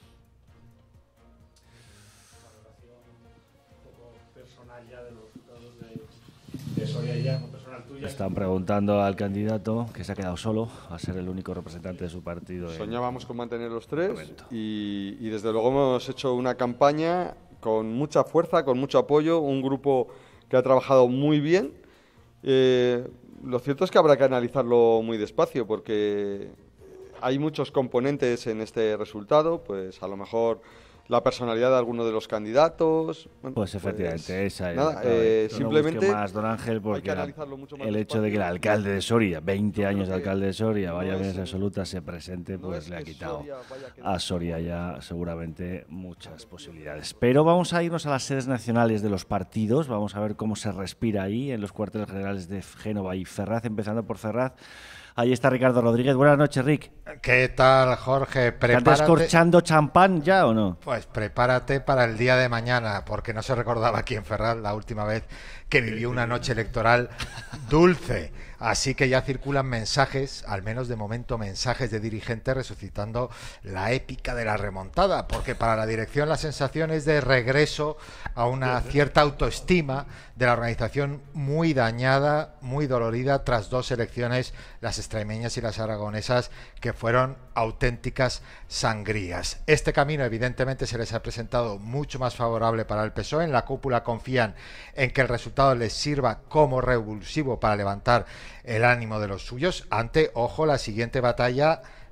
Están preguntando al candidato, que se ha quedado solo, a ser el único representante de su partido. Soñábamos con mantener los tres y, y desde luego hemos hecho una campaña con mucha fuerza, con mucho apoyo, un grupo que ha trabajado muy bien. Eh, lo cierto es que habrá que analizarlo muy despacio porque hay muchos componentes en este resultado, pues a lo mejor la personalidad de alguno de los candidatos. Bueno, pues efectivamente, pues, esa es. Nada, eh, no simplemente más, don Ángel, porque hay que analizarlo mucho más el hecho de que el alcalde de Soria, veinte años de alcalde de Soria, vaya no bien es, absoluta, se presente, pues no le ha es que quitado Soria vaya que a Soria ya seguramente muchas posibilidades. Pero vamos a irnos a las sedes nacionales de los partidos, vamos a ver cómo se respira ahí en los cuarteles generales de Génova y Ferraz, empezando por Ferraz. Ahí está Ricardo Rodríguez. Buenas noches, Rick. ¿Qué tal, Jorge? Prepárate. ¿Estás descorchando champán ya o no? Pues prepárate para el día de mañana, porque no se recordaba aquí en Ferraz la última vez que vivió una noche electoral dulce. Así que ya circulan mensajes, al menos de momento mensajes de dirigentes resucitando la épica de la remontada, porque para la dirección la sensación es de regreso a una cierta autoestima de la organización muy dañada, muy dolorida tras dos elecciones, las extremeñas y las aragonesas, que fueron auténticas sangrías. Este camino evidentemente se les ha presentado mucho más favorable para el P S O E. En la cúpula confían en que el resultado les sirva como revulsivo para levantar el ánimo de los suyos ante, ojo, la siguiente batalla,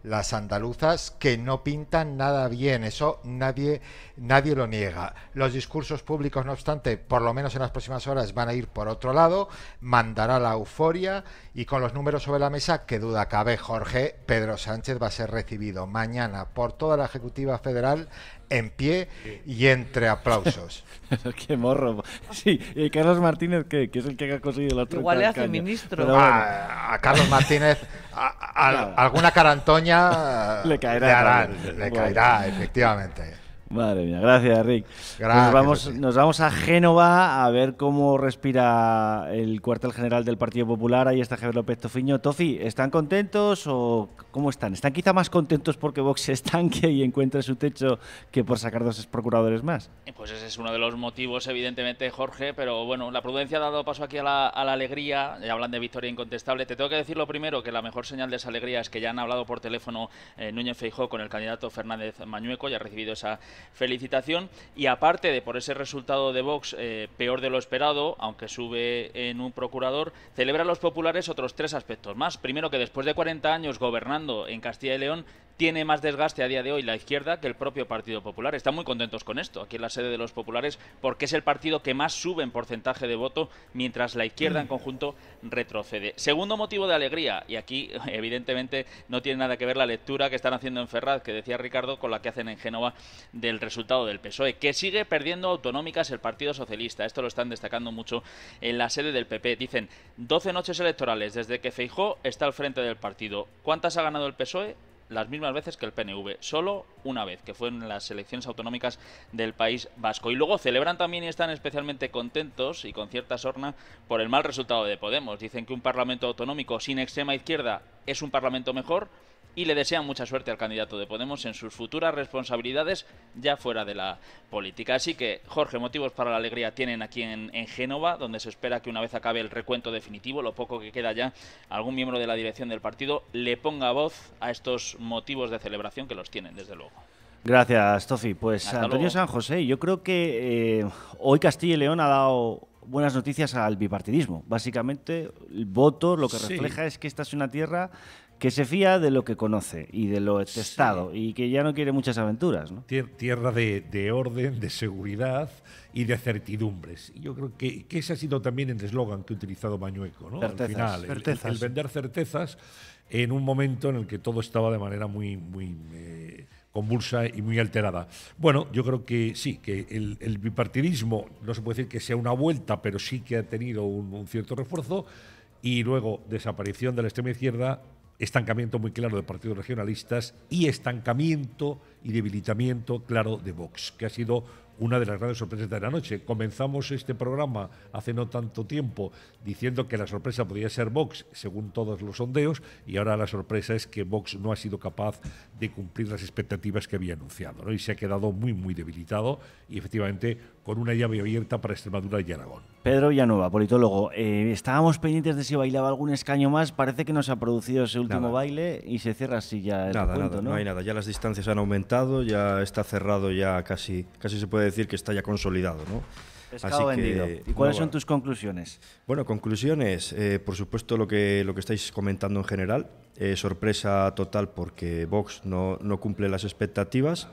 las andaluzas que no pintan nada bien, eso nadie, nadie lo niega. Los discursos públicos, no obstante, por lo menos en las próximas horas van a ir por otro lado, mandará la euforia y con los números sobre la mesa, que duda cabe, Jorge, Pedro Sánchez va a ser recibido mañana por toda la Ejecutiva Federal en pie y entre aplausos. Qué morro. Sí, y Carlos Martínez, ¿qué? Que es el que ha conseguido la treinta Igual le hace caña. ministro. Pero bueno. a, a Carlos Martínez a, a, alguna carantoña le caerá, le, harán, claro. le Bueno. caerá, efectivamente. Madre mía, gracias, Rick. Gracias, Pues nos, vamos, José. nos vamos a Génova a ver cómo respira el cuartel general del Partido Popular. Ahí está Javier López Tofiño. Tofi, ¿están contentos o cómo están? ¿Están quizá más contentos porque Vox se estanque y encuentre su techo que por sacar dos procuradores más? Pues ese es uno de los motivos, evidentemente, Jorge, pero bueno, la prudencia ha dado paso aquí a la, a la alegría. Ya hablan de victoria incontestable. Te tengo que decir lo primero, que la mejor señal de esa alegría es que ya han hablado por teléfono eh, Núñez Feijóo con el candidato Fernández Mañueco, ya ha recibido esa felicitación, y aparte de por ese resultado de Vox eh, peor de lo esperado, aunque sube en un procurador, celebran los populares otros tres aspectos más. Primero, que después de cuarenta años gobernando en Castilla y León, tiene más desgaste a día de hoy la izquierda que el propio Partido Popular. Están muy contentos con esto, aquí en la sede de los populares, porque es el partido que más sube en porcentaje de voto, mientras la izquierda en conjunto retrocede. Segundo motivo de alegría, y aquí evidentemente no tiene nada que ver la lectura que están haciendo en Ferraz, que decía Ricardo, con la que hacen en Génova del resultado del P S O E, que sigue perdiendo autonómicas el Partido Socialista. Esto lo están destacando mucho en la sede del P P. Dicen, doce noches electorales desde que Feijóo está al frente del partido. ¿Cuántas ha ganado el P S O E? Las mismas veces que el P N V, solo una vez, que fue en las elecciones autonómicas del País Vasco. Y luego celebran también y están especialmente contentos y con cierta sorna por el mal resultado de Podemos. Dicen que un parlamento autonómico sin extrema izquierda es un parlamento mejor, y le desean mucha suerte al candidato de Podemos en sus futuras responsabilidades ya fuera de la política. Así que, Jorge, motivos para la alegría tienen aquí en, en Génova, donde se espera que una vez acabe el recuento definitivo, lo poco que queda ya, algún miembro de la dirección del partido le ponga voz a estos motivos de celebración, que los tienen, desde luego. Gracias, Tofi. Pues Hasta Antonio luego. San José, yo creo que eh, hoy Castilla y León ha dado buenas noticias al bipartidismo. Básicamente, el voto lo que Sí. refleja es que esta es una tierra que se fía de lo que conoce y de lo testado, sí. y que ya no quiere muchas aventuras, ¿no? Tierra de, de orden, de seguridad y de certidumbres. Y yo creo que, que ese ha sido también el eslogan que ha utilizado Mañueco, ¿no? Certezas, Al final, el- certezas. El, el vender certezas en un momento en el que todo estaba de manera muy, muy eh, convulsa y muy alterada. Bueno, yo creo que sí, que el, el bipartidismo, no se puede decir que sea una vuelta, pero sí que ha tenido un, un cierto refuerzo, y luego desaparición de la extrema izquierda, estancamiento muy claro de partidos regionalistas y estancamiento y debilitamiento claro de Vox, que ha sido una de las grandes sorpresas de la noche. Comenzamos este programa hace no tanto tiempo diciendo que la sorpresa podía ser Vox, según todos los sondeos, y ahora la sorpresa es que Vox no ha sido capaz de cumplir las expectativas que había anunciado, ¿no? Y se ha quedado muy, muy debilitado y efectivamente con una llave abierta para Extremadura y Aragón. Pedro Villanueva, politólogo. Eh, estábamos pendientes de si bailaba algún escaño más. Parece que no se ha producido ese último Nada. baile y se cierra así ya el Nada, recuento, nada, ¿no? no hay nada. Ya las distancias han aumentado, ya está cerrado, ya casi, casi se puede decir que está ya consolidado, ¿no? Pescado vendido. ¿Y cuáles no, son tus conclusiones? Bueno, conclusiones. Eh, por supuesto, lo que, lo que estáis comentando en general. Eh, sorpresa total porque Vox no, no cumple las expectativas.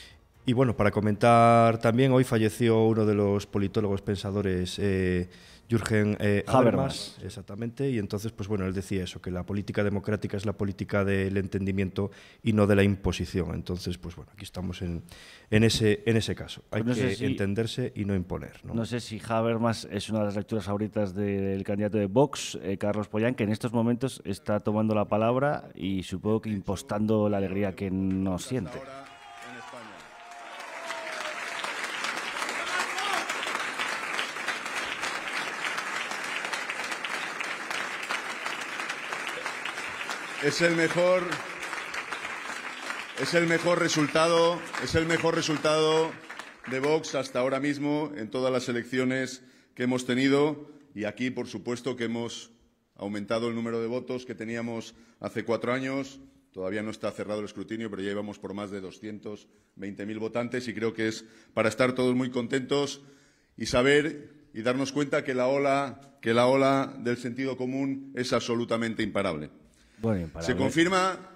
Y bueno, para comentar también, hoy falleció uno de los politólogos pensadores, eh, Jürgen eh, Habermas. Habermas, exactamente, y entonces, pues bueno, él decía eso, que la política democrática es la política del entendimiento y no de la imposición. Entonces, pues bueno, aquí estamos en, en, ese, en ese caso. Hay Pues no que sé si- entenderse y no imponer, ¿no? No sé si Habermas es una de las lecturas favoritas del candidato de Vox, eh, Carlos Pollán, que en estos momentos está tomando la palabra y supongo que impostando la alegría que nos siente. Es el mejor, es el mejor resultado, es el mejor resultado de Vox hasta ahora mismo en todas las elecciones que hemos tenido, y aquí, por supuesto, que hemos aumentado el número de votos que teníamos hace cuatro años. Todavía no está cerrado el escrutinio, pero ya íbamos por más de doscientos veinte mil votantes, y creo que es para estar todos muy contentos y saber y darnos cuenta que la ola, que la ola del sentido común es absolutamente imparable. Bueno, imparable. Se confirma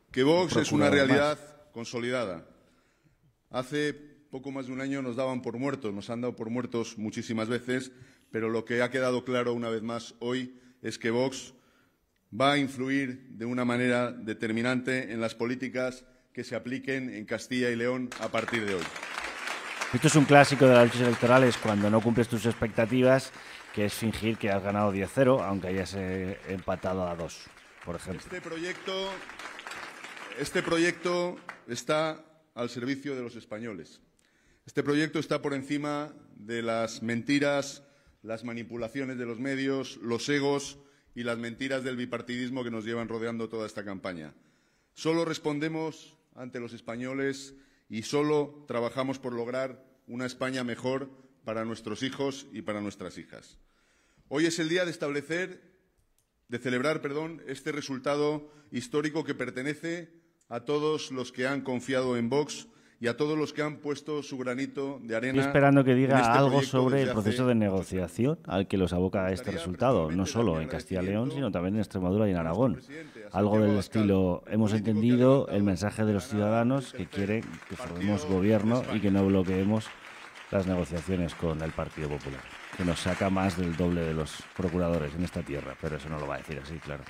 que Vox es una procurador realidad más. consolidada. Hace poco más de un año nos daban por muertos, nos han dado por muertos muchísimas veces, pero lo que ha quedado claro una vez más hoy es que Vox va a influir de una manera determinante en las políticas que se apliquen en Castilla y León a partir de hoy. Esto es un clásico de las luchas electorales, cuando no cumples tus expectativas, que es fingir que has ganado diez cero, aunque hayas eh, empatado a dos, por ejemplo. Este proyecto, este proyecto está al servicio de los españoles. Este proyecto está por encima de las mentiras, las manipulaciones de los medios, los egos y las mentiras del bipartidismo que nos llevan rodeando toda esta campaña. Solo respondemos ante los españoles y solo trabajamos por lograr una España mejor para nuestros hijos y para nuestras hijas. Hoy es el día de establecer, de celebrar, perdón, este resultado histórico que pertenece a todos los que han confiado en Vox y a todos los que han puesto su granito de arena. Estoy esperando que diga en este algo proyecto sobre el desde proceso hace- de negociación al que los aboca este resultado, no solo en Castilla y León, sino también en Extremadura y en Aragón. Algo del estilo, hemos entendido el mensaje de los ciudadanos que quieren que formemos gobierno y que no bloqueemos las negociaciones con el Partido Popular, que nos saca más del doble de los procuradores en esta tierra, pero eso no lo va a decir así, claro.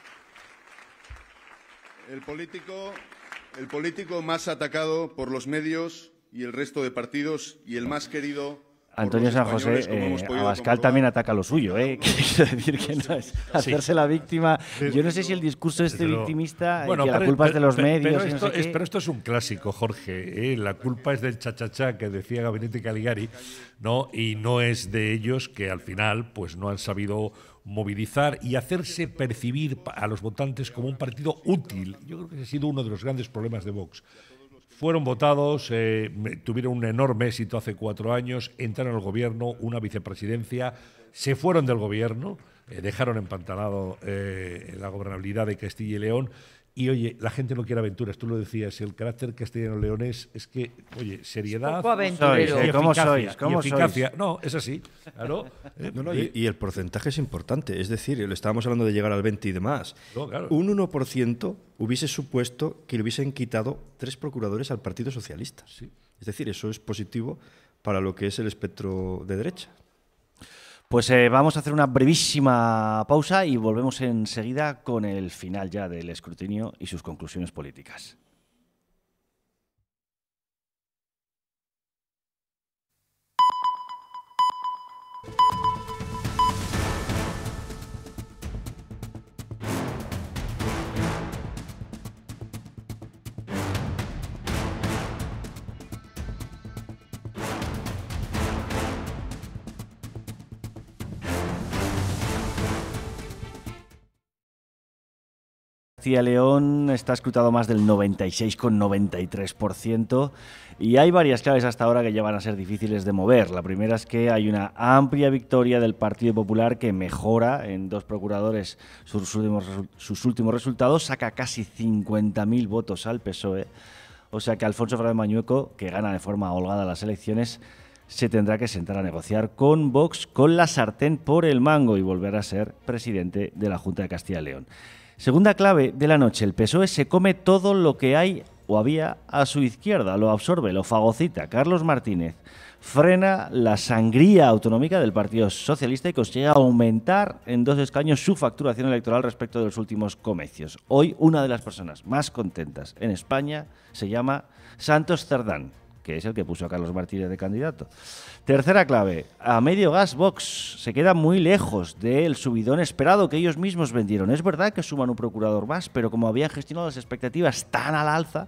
El político, el político más atacado por los medios y el resto de partidos y el más querido por Antonio los San José, españoles, como hemos eh, podido Abascal comprobar. también ataca lo suyo, ¿eh? Quiero decir que no es hacerse la víctima. Yo no sé si el discurso este Pero- victimista, eh, bueno, que la pero- culpa es de los pero- medios Pero y no esto, sé es, qué. pero esto es un clásico, Jorge. ¿eh? La culpa es del cha-cha-cha que decía Gabinete Caligari, ¿no? Y no es de ellos, que al final pues no han sabido movilizar y hacerse percibir a los votantes como un partido útil. Yo creo que ese ha sido uno de los grandes problemas de Vox. Fueron votados, eh, tuvieron un enorme éxito hace cuatro años, entraron al gobierno, una vicepresidencia, se fueron del gobierno, eh, dejaron empantanado eh, la gobernabilidad de Castilla y León. Y oye, la gente no quiere aventuras, tú lo decías, el carácter castellano-leonés es que, oye, seriedad poco aventurero. y ¿Cómo eficacia, sois? ¿Cómo y eficacia. sois? No, es así, claro. Eh, No, no, y, y el porcentaje es importante. Es decir, le estábamos hablando de llegar al veinte y demás. No, claro. Un uno por ciento hubiese supuesto que le hubiesen quitado tres procuradores al Partido Socialista. Es decir, eso es positivo para lo que es el espectro de derecha. Pues eh, vamos a hacer una brevísima pausa y volvemos enseguida con el final ya del escrutinio y sus conclusiones políticas. Castilla y León está escrutado más del noventa y seis coma noventa y tres por ciento y hay varias claves hasta ahora que ya van a ser difíciles de mover. La primera es que hay una amplia victoria del Partido Popular que mejora en dos procuradores sus últimos, sus últimos resultados, saca casi cincuenta mil votos al P S O E, o sea que Alfonso Fernández Mañueco, que gana de forma holgada las elecciones, se tendrá que sentar a negociar con Vox con la sartén por el mango y volver a ser presidente de la Junta de Castilla y León. Segunda clave de la noche, el P S O E se come todo lo que hay o había a su izquierda, lo absorbe, lo fagocita. Carlos Martínez frena la sangría autonómica del Partido Socialista y consigue aumentar en dos escaños su facturación electoral respecto de los últimos comicios. Hoy una de las personas más contentas en España se llama Santos Cerdán, que es el que puso a Carlos Martínez de candidato. Tercera clave, a medio gas Vox se queda muy lejos del subidón esperado que ellos mismos vendieron. Es verdad que suman un procurador más, pero como habían gestionado las expectativas tan al alza,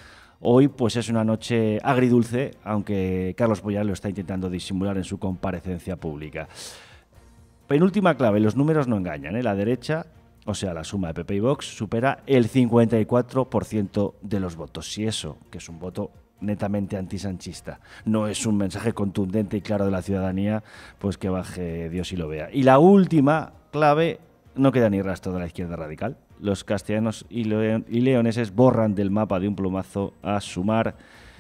hoy pues es una noche agridulce, aunque Carlos Boyar lo está intentando disimular en su comparecencia pública. Penúltima clave, los números no engañan, ¿eh? La derecha, o sea, la suma de P P y Vox, supera el cincuenta y cuatro por ciento de los votos. Si eso, que es un voto netamente antisanchista, no es un mensaje contundente y claro de la ciudadanía, pues que baje Dios y lo vea. Y la última clave, no queda ni rastro de la izquierda radical. Los castellanos y, leon y leoneses borran del mapa de un plumazo a Sumar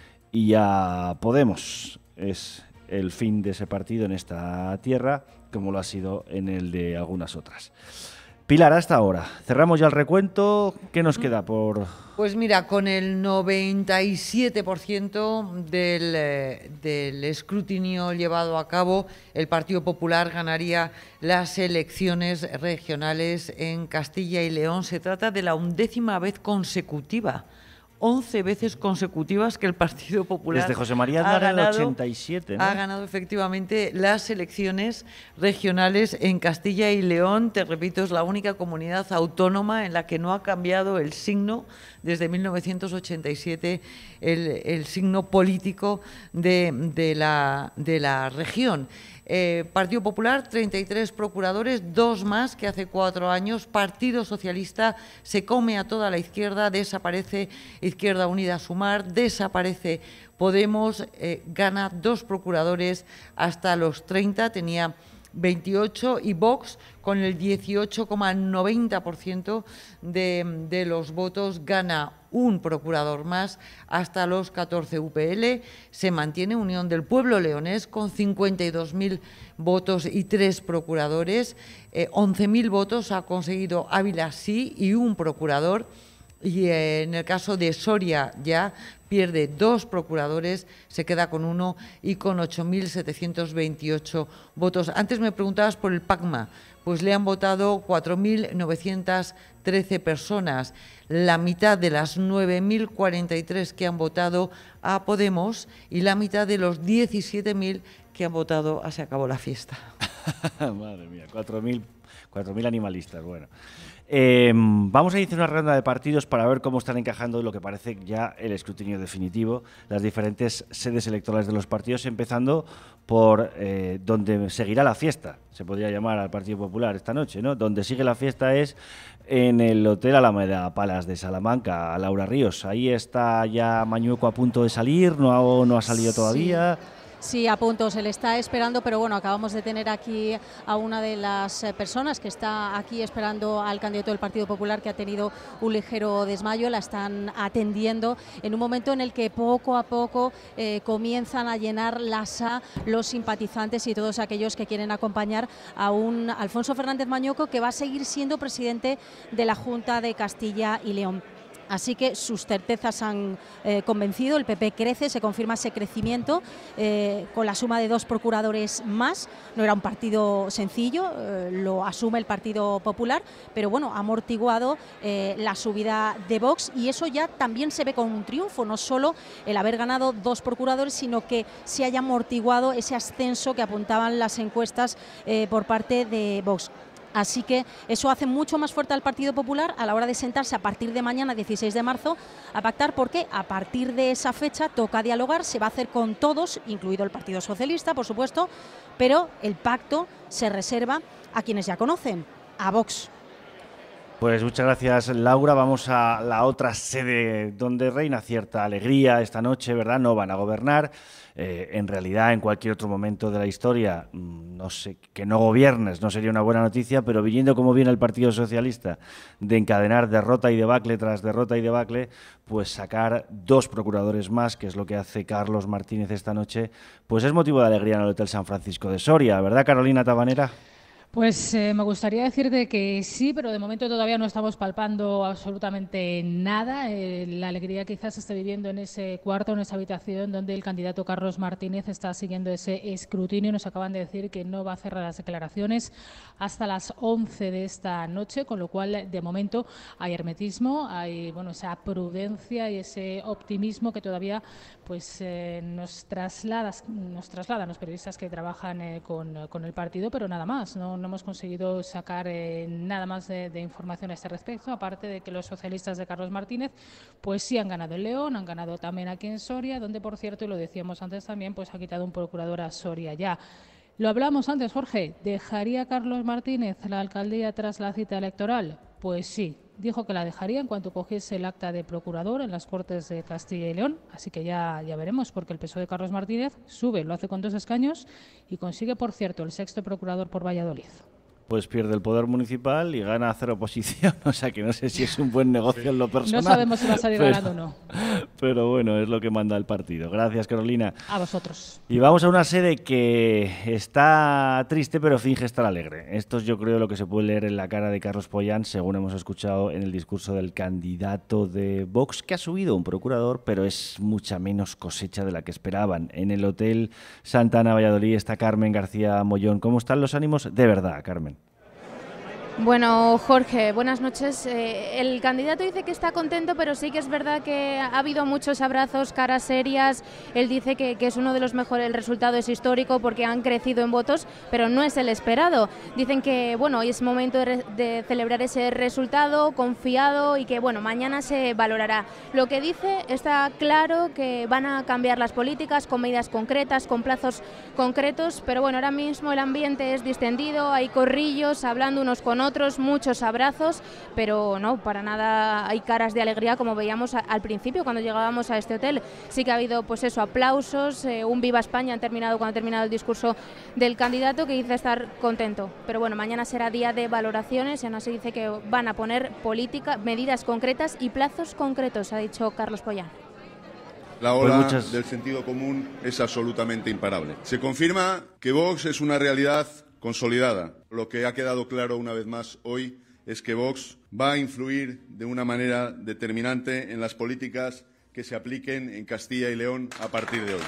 y a Podemos. Es el fin de ese partido en esta tierra, como lo ha sido en el de algunas otras. Pilar, hasta ahora, cerramos ya el recuento. ¿Qué nos queda por...? Pues mira, con el noventa y siete por ciento del, eh, del escrutinio llevado a cabo, el Partido Popular ganaría las elecciones regionales en Castilla y León. Se trata de la undécima vez consecutiva. once veces consecutivas que el Partido Popular desde José María Aznar en el ochenta y siete, ¿no? Ha ganado efectivamente las elecciones regionales en Castilla y León. Te repito, es la única comunidad autónoma en la que no ha cambiado el signo desde mil novecientos ochenta y siete, el, el signo político de, de, la, de la región. Eh, Partido Popular, treinta y tres procuradores, dos más que hace cuatro años. Partido Socialista se come a toda la izquierda, desaparece Izquierda Unida Sumar, desaparece Podemos, eh, gana dos procuradores hasta los treinta, tenía veintiocho, y Vox, con el dieciocho coma noventa por ciento de, de los votos, gana un procurador más hasta los catorce. U P L se mantiene Unión del Pueblo Leonés con cincuenta y dos mil votos y tres procuradores. Eh, once mil votos ha conseguido Ávila Sí y un procurador. Y eh, en el caso de Soria ya pierde dos procuradores, se queda con uno y con ocho mil setecientos veintiocho votos. Antes me preguntabas por el PACMA, pues le han votado cuatro mil novecientas trece personas, la mitad de las nueve mil cuarenta y tres que han votado a Podemos y la mitad de los diecisiete mil que han votado a Se acabó la fiesta. Madre mía, cuatro mil animalistas, bueno. Eh, vamos a iniciar una ronda de partidos para ver cómo están encajando lo que parece ya el escrutinio definitivo, las diferentes sedes electorales de los partidos, empezando por eh, donde seguirá la fiesta, se podría llamar al Partido Popular esta noche, ¿no? Donde sigue la fiesta es en el Hotel Alameda Palace de Salamanca, a Laura Ríos. Ahí está ya Mañueco a punto de salir, no ha, no ha salido todavía. Sí. Sí, a punto, se le está esperando, pero bueno, acabamos de tener aquí a una de las personas que está aquí esperando al candidato del Partido Popular, que ha tenido un ligero desmayo. La están atendiendo en un momento en el que poco a poco eh, comienzan a llenar la sala los simpatizantes y todos aquellos que quieren acompañar a un Alfonso Fernández Mañueco, que va a seguir siendo presidente de la Junta de Castilla y León. Así que sus certezas han eh, convencido, el P P crece, se confirma ese crecimiento eh, con la suma de dos procuradores más. No era un partido sencillo, eh, lo asume el Partido Popular, pero bueno, ha amortiguado eh, la subida de Vox, y eso ya también se ve como un triunfo, no solo el haber ganado dos procuradores, sino que se haya amortiguado ese ascenso que apuntaban las encuestas eh, por parte de Vox. Así que eso hace mucho más fuerte al Partido Popular a la hora de sentarse a partir de mañana, dieciséis de marzo, a pactar, porque a partir de esa fecha toca dialogar, se va a hacer con todos, incluido el Partido Socialista, por supuesto, pero el pacto se reserva a quienes ya conocen, a Vox. Pues muchas gracias, Laura. Vamos a la otra sede donde reina cierta alegría esta noche, ¿verdad? No van a gobernar. Eh, en realidad, en cualquier otro momento de la historia, no sé, que no gobiernes no sería una buena noticia, pero viniendo como viene el Partido Socialista de encadenar derrota y debacle tras derrota y debacle, pues sacar dos procuradores más, que es lo que hace Carlos Martínez esta noche, pues es motivo de alegría en el Hotel San Francisco de Soria, ¿verdad, Carolina Tabanera? Pues eh, me gustaría decirte que sí, pero de momento todavía no estamos palpando absolutamente nada. Eh, la alegría quizás se esté viviendo en ese cuarto, en esa habitación donde el candidato Carlos Martínez está siguiendo ese escrutinio. Nos acaban de decir que no va a cerrar las declaraciones hasta las once de esta noche, con lo cual de momento hay hermetismo, hay bueno esa prudencia y ese optimismo que todavía pues eh, nos traslada, nos trasladan los periodistas que trabajan eh, con, con el partido, pero nada más, ¿no? No hemos conseguido sacar eh, nada más de, de información a este respecto, aparte de que los socialistas de Carlos Martínez pues sí han ganado en León, han ganado también aquí en Soria, donde por cierto, y lo decíamos antes también, pues ha quitado un procurador a Soria ya. Lo hablamos antes, Jorge, ¿dejaría Carlos Martínez la alcaldía tras la cita electoral? Pues sí, dijo que la dejaría en cuanto cogiese el acta de procurador en las Cortes de Castilla y León, así que ya, ya veremos, porque el P S O E de Carlos Martínez sube, lo hace con dos escaños y consigue, por cierto, el sexto procurador por Valladolid. Pues pierde el poder municipal y gana a hacer oposición, o sea que no sé si es un buen negocio en lo personal. No sabemos si va a salir pero, ganando o no. Pero bueno, es lo que manda el partido. Gracias, Carolina. A vosotros. Y vamos a una sede que está triste, pero finge estar alegre. Esto es, yo creo, lo que se puede leer en la cara de Carlos Pollán, según hemos escuchado en el discurso del candidato de Vox, que ha subido un procurador, pero es mucha menos cosecha de la que esperaban. En el Hotel Santana Valladolid está Carmen García Mollón. ¿Cómo están los ánimos? De verdad, Carmen. Bueno, Jorge, buenas noches. Eh, el candidato dice que está contento, pero sí que es verdad que ha habido muchos abrazos, caras serias. Él dice que, que es uno de los mejores, el resultado es histórico porque han crecido en votos, pero no es el esperado. Dicen que, bueno, hoy es momento de, de celebrar ese resultado, confiado, y que, bueno, mañana se valorará. Lo que dice está claro que van a cambiar las políticas con medidas concretas, con plazos concretos, pero bueno, ahora mismo el ambiente es distendido, hay corrillos hablando unos con otros, Otros, muchos abrazos, pero no, para nada hay caras de alegría como veíamos a, al principio cuando llegábamos a este hotel. Sí que ha habido, pues eso, aplausos, eh, un Viva España han terminado cuando ha terminado el discurso del candidato, que dice estar contento. Pero bueno, mañana será día de valoraciones y aún así dice que van a poner política, medidas concretas y plazos concretos, ha dicho Carlos Pollán. La ola pues muchas... del sentido común es absolutamente imparable. Se confirma que Vox es una realidad consolidada. Lo que ha quedado claro una vez más hoy es que Vox va a influir de una manera determinante en las políticas que se apliquen en Castilla y León a partir de hoy.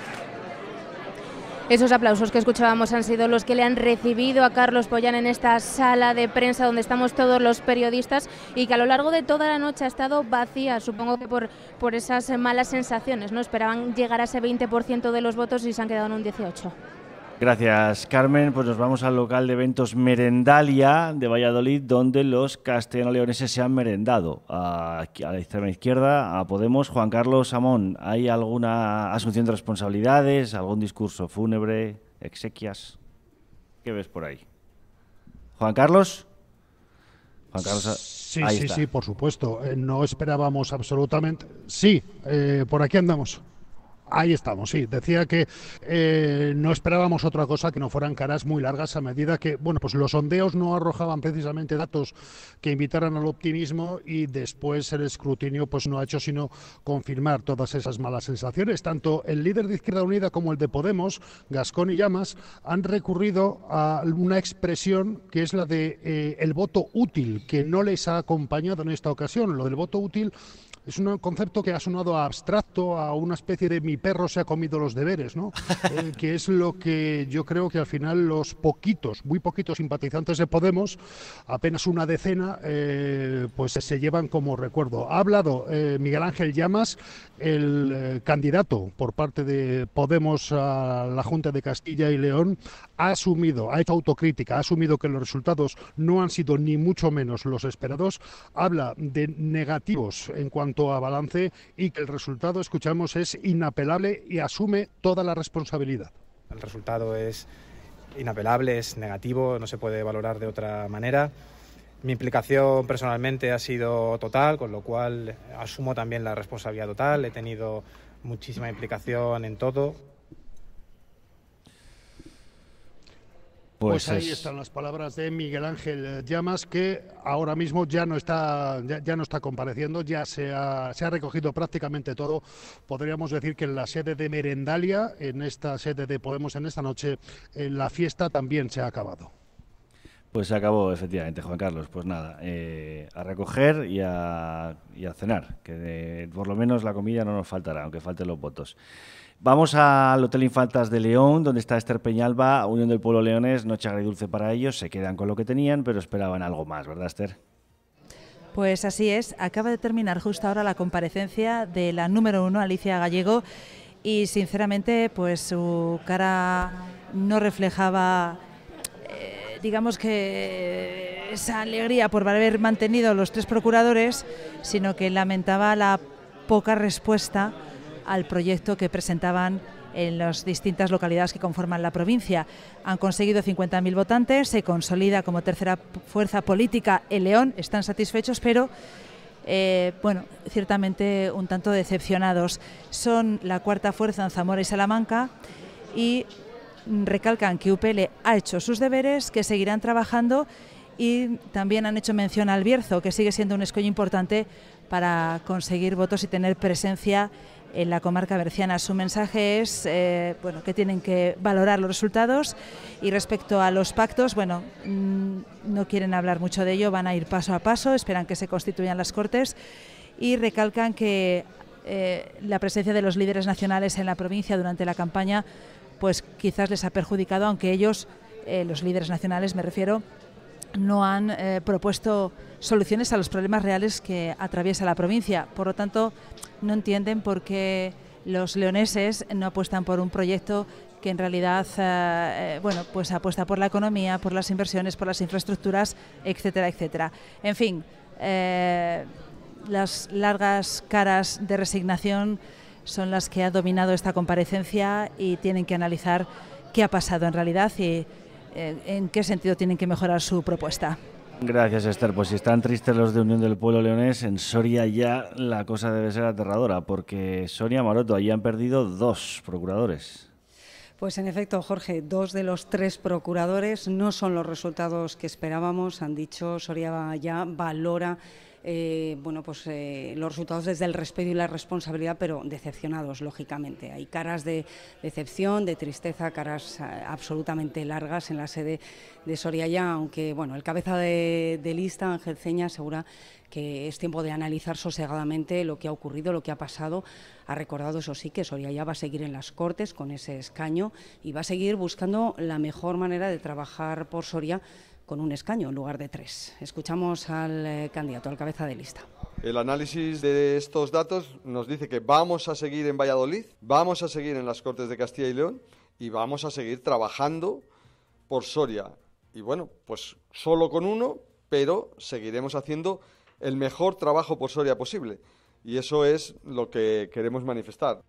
Esos aplausos que escuchábamos han sido los que le han recibido a Carlos Pollán en esta sala de prensa donde estamos todos los periodistas y que a lo largo de toda la noche ha estado vacía, supongo que por, por esas malas sensaciones, ¿no? Esperaban llegar a ese veinte por ciento de los votos y se han quedado en un dieciocho por ciento. Gracias, Carmen. Pues nos vamos al local de eventos Merendalia de Valladolid, donde los castellano-leoneses se han merendado. A, a la extrema izquierda, a Podemos. Juan Carlos Amón, ¿hay alguna asunción de responsabilidades, algún discurso fúnebre, exequias? ¿Qué ves por ahí? Juan Carlos. Juan Carlos. Sí, ahí sí, está. sí, por supuesto. Eh, no esperábamos absolutamente. Sí, eh, por aquí andamos. Ahí estamos, sí. Decía que eh, no esperábamos otra cosa que no fueran caras muy largas a medida que, bueno, pues los sondeos no arrojaban precisamente datos que invitaran al optimismo y después el escrutinio pues no ha hecho sino confirmar todas esas malas sensaciones. Tanto el líder de Izquierda Unida como el de Podemos, Gascón y Llamas, han recurrido a una expresión que es la de eh, el voto útil, que no les ha acompañado en esta ocasión. Lo del voto útil es un concepto que ha sonado abstracto, a una especie de mi perro se ha comido los deberes, ¿no? Eh, que es lo que yo creo que al final los poquitos, muy poquitos simpatizantes de Podemos, apenas una decena, eh, pues se llevan como recuerdo. Ha hablado eh, Miguel Ángel Llamas, el eh, candidato por parte de Podemos a la Junta de Castilla y León, ha asumido, ha hecho autocrítica, ha asumido que los resultados no han sido ni mucho menos los esperados, habla de negativos en cuanto a balance y que el resultado, escuchamos, es inapelable y asume toda la responsabilidad. El resultado es inapelable, es negativo, no se puede valorar de otra manera. Mi implicación personalmente ha sido total, con lo cual asumo también la responsabilidad total. He tenido muchísima implicación en todo. Pues, pues ahí es... están las palabras de Miguel Ángel Llamas, que ahora mismo ya no está ya, ya no está compareciendo, ya se ha, se ha recogido prácticamente todo. Podríamos decir que en la sede de Merendalia, en esta sede de Podemos en esta noche, en la fiesta también se ha acabado. Pues se acabó, efectivamente, Juan Carlos. Pues nada, eh, a recoger y a, y a cenar, que de, por lo menos la comida no nos faltará, aunque falten los votos. Vamos al Hotel Infantas de León, donde está Esther Peñalba, Unión del Pueblo Leonés, noche agridulce para ellos, se quedan con lo que tenían, pero esperaban algo más, ¿verdad, Esther? Pues así es, acaba de terminar justo ahora la comparecencia de la número uno, Alicia Gallego, y sinceramente pues su cara no reflejaba, eh, digamos que esa alegría por haber mantenido los tres procuradores, sino que lamentaba la poca respuesta al proyecto que presentaban en las distintas localidades que conforman la provincia. Han conseguido cincuenta mil votantes, se consolida como tercera fuerza política en León, están satisfechos, pero eh, bueno, ciertamente un tanto decepcionados. Son la cuarta fuerza en Zamora y Salamanca y recalcan que U P L ha hecho sus deberes, que seguirán trabajando y también han hecho mención al Bierzo, que sigue siendo un escollo importante para conseguir votos y tener presencia en la comarca berciana. Su mensaje es eh, bueno, que tienen que valorar los resultados, y respecto a los pactos, bueno, mmm, no quieren hablar mucho de ello, van a ir paso a paso, esperan que se constituyan las Cortes, y recalcan que eh, la presencia de los líderes nacionales en la provincia durante la campaña pues quizás les ha perjudicado, aunque ellos, eh, los líderes nacionales me refiero, no han eh, propuesto soluciones a los problemas reales que atraviesa la provincia. Por lo tanto, no entienden por qué los leoneses no apuestan por un proyecto que en realidad eh, bueno, pues apuesta por la economía, por las inversiones, por las infraestructuras, etcétera, etcétera. En fin, eh, las largas caras de resignación son las que ha dominado esta comparecencia, y tienen que analizar qué ha pasado en realidad y en qué sentido tienen que mejorar su propuesta. Gracias, Esther. Pues si están tristes los de Unión del Pueblo Leonés, en Soria ya la cosa debe ser aterradora, porque Sonia, Maroto, allí han perdido dos procuradores. Pues en efecto, Jorge, dos de los tres procuradores no son los resultados que esperábamos. Han dicho, Soria ya valora Eh, bueno, pues eh, los resultados desde el respeto y la responsabilidad, pero decepcionados, lógicamente. Hay caras de decepción, de tristeza, caras eh, absolutamente largas en la sede de Soria ya, aunque bueno, el cabeza de, de lista, Ángel Ceña, asegura que es tiempo de analizar sosegadamente lo que ha ocurrido, lo que ha pasado. Ha recordado, eso sí, que Soria ya va a seguir en las Cortes con ese escaño y va a seguir buscando la mejor manera de trabajar por Soria con un escaño en lugar de tres. Escuchamos al eh, candidato, al cabeza de lista. El análisis de estos datos nos dice que vamos a seguir en Valladolid, vamos a seguir en las Cortes de Castilla y León y vamos a seguir trabajando por Soria. Y bueno, pues solo con uno, pero seguiremos haciendo el mejor trabajo por Soria posible. Y eso es lo que queremos manifestar.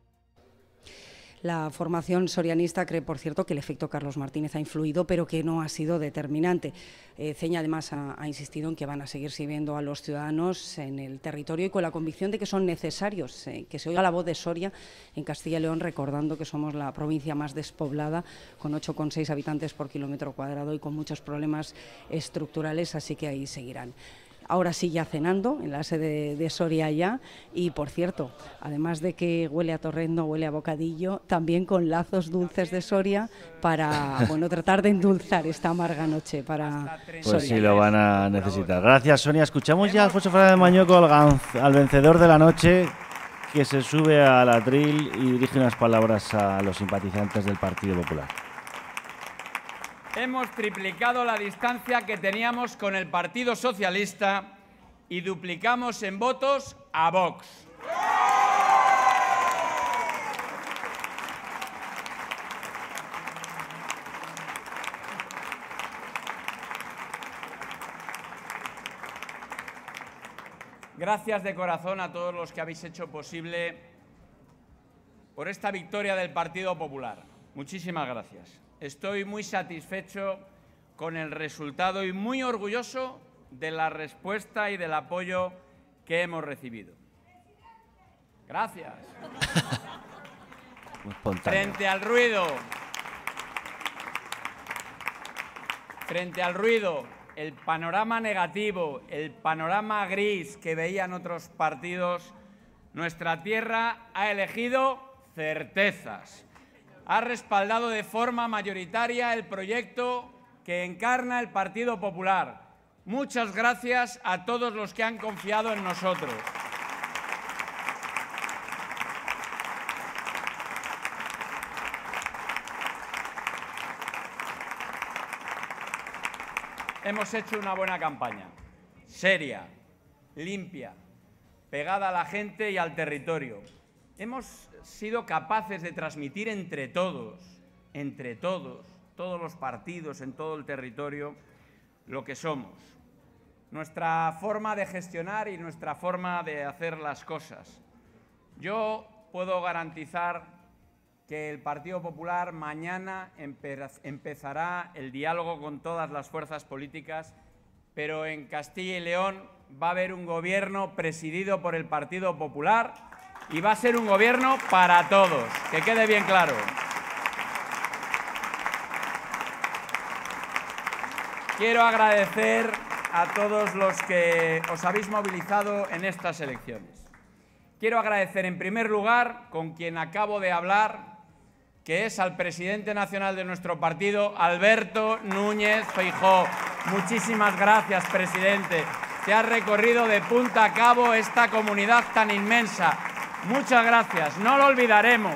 La formación sorianista cree, por cierto, que el efecto Carlos Martínez ha influido, pero que no ha sido determinante. Eh, Ceña, además, ha, ha insistido en que van a seguir sirviendo a los ciudadanos en el territorio y con la convicción de que son necesarios, eh, que se oiga la voz de Soria en Castilla y León, recordando que somos la provincia más despoblada, con ocho coma seis habitantes por kilómetro cuadrado y con muchos problemas estructurales, así que ahí seguirán. Ahora sí, ya cenando en la sede de Soria ya, y por cierto, además de que huele a torrendo, huele a bocadillo, también con lazos dulces de Soria para bueno, tratar de endulzar esta amarga noche para Pues Soria. sí, lo van a necesitar. Gracias, Sonia. Escuchamos ya a Alfonso Fernández Mañoco, al, al vencedor de la noche, que se sube al atril y dirige unas palabras a los simpatizantes del Partido Popular. Hemos triplicado la distancia que teníamos con el Partido Socialista y duplicamos en votos a Vox. Gracias de corazón a todos los que habéis hecho posible por esta victoria del Partido Popular. Muchísimas gracias. Estoy muy satisfecho con el resultado y muy orgulloso de la respuesta y del apoyo que hemos recibido. Gracias. Frente al ruido, frente al ruido, el panorama negativo, el panorama gris que veían otros partidos, nuestra tierra ha elegido certezas. Ha respaldado de forma mayoritaria el proyecto que encarna el Partido Popular. Muchas gracias a todos los que han confiado en nosotros. Hemos hecho una buena campaña, seria, limpia, pegada a la gente y al territorio. Hemos sido capaces de transmitir entre todos, entre todos, todos los partidos en todo el territorio, lo que somos, nuestra forma de gestionar y nuestra forma de hacer las cosas. Yo puedo garantizar que el Partido Popular mañana empe- empezará el diálogo con todas las fuerzas políticas, pero en Castilla y León va a haber un gobierno presidido por el Partido Popular y va a ser un gobierno para todos, que quede bien claro. quiero agradecer a todos los que os habéis movilizado en estas elecciones. Quiero agradecer en primer lugar, con quien acabo de hablar, que es al presidente nacional de nuestro partido, Alberto Núñez Feijóo. Muchísimas gracias, presidente. Te has recorrido de punta a cabo esta comunidad tan inmensa. Muchas gracias, no lo olvidaremos.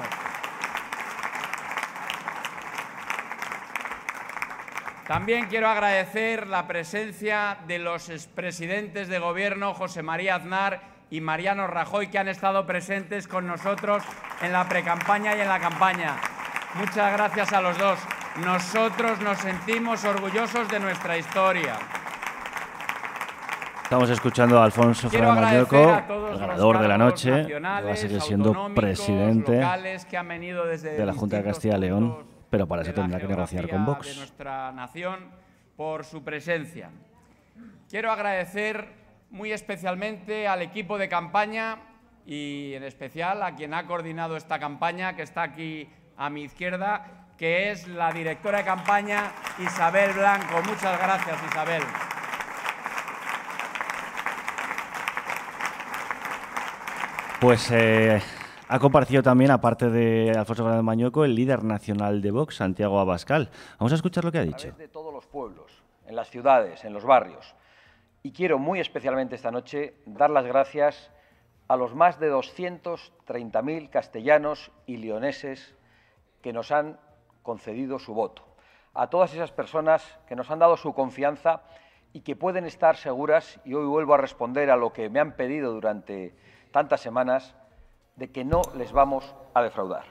También quiero agradecer la presencia de los expresidentes de Gobierno, José María Aznar y Mariano Rajoy, que han estado presentes con nosotros en la precampaña y en la campaña. Muchas gracias a los dos. Nosotros nos sentimos orgullosos de nuestra historia. Estamos escuchando a Alfonso Fernández Mañueco, el ganador de la noche, que va a seguir siendo presidente de la Junta de Castilla y León, pero para eso tendrá que negociar con Vox. De nuestra nación por su presencia. Quiero agradecer muy especialmente al equipo de campaña y en especial a quien ha coordinado esta campaña, que está aquí a mi izquierda, que es la directora de campaña Isabel Blanco. Muchas gracias, Isabel. Pues eh, ha comparecido también, aparte de Alfonso Fernández Mañueco, el líder nacional de Vox, Santiago Abascal. Vamos a escuchar lo que ha dicho. A través de todos los pueblos, en las ciudades, en los barrios. Y quiero muy especialmente esta noche dar las gracias a los más de doscientos treinta mil castellanos y leoneses que nos han concedido su voto. A todas esas personas que nos han dado su confianza y que pueden estar seguras, y hoy vuelvo a responder a lo que me han pedido durante tantas semanas, de que no les vamos a defraudar.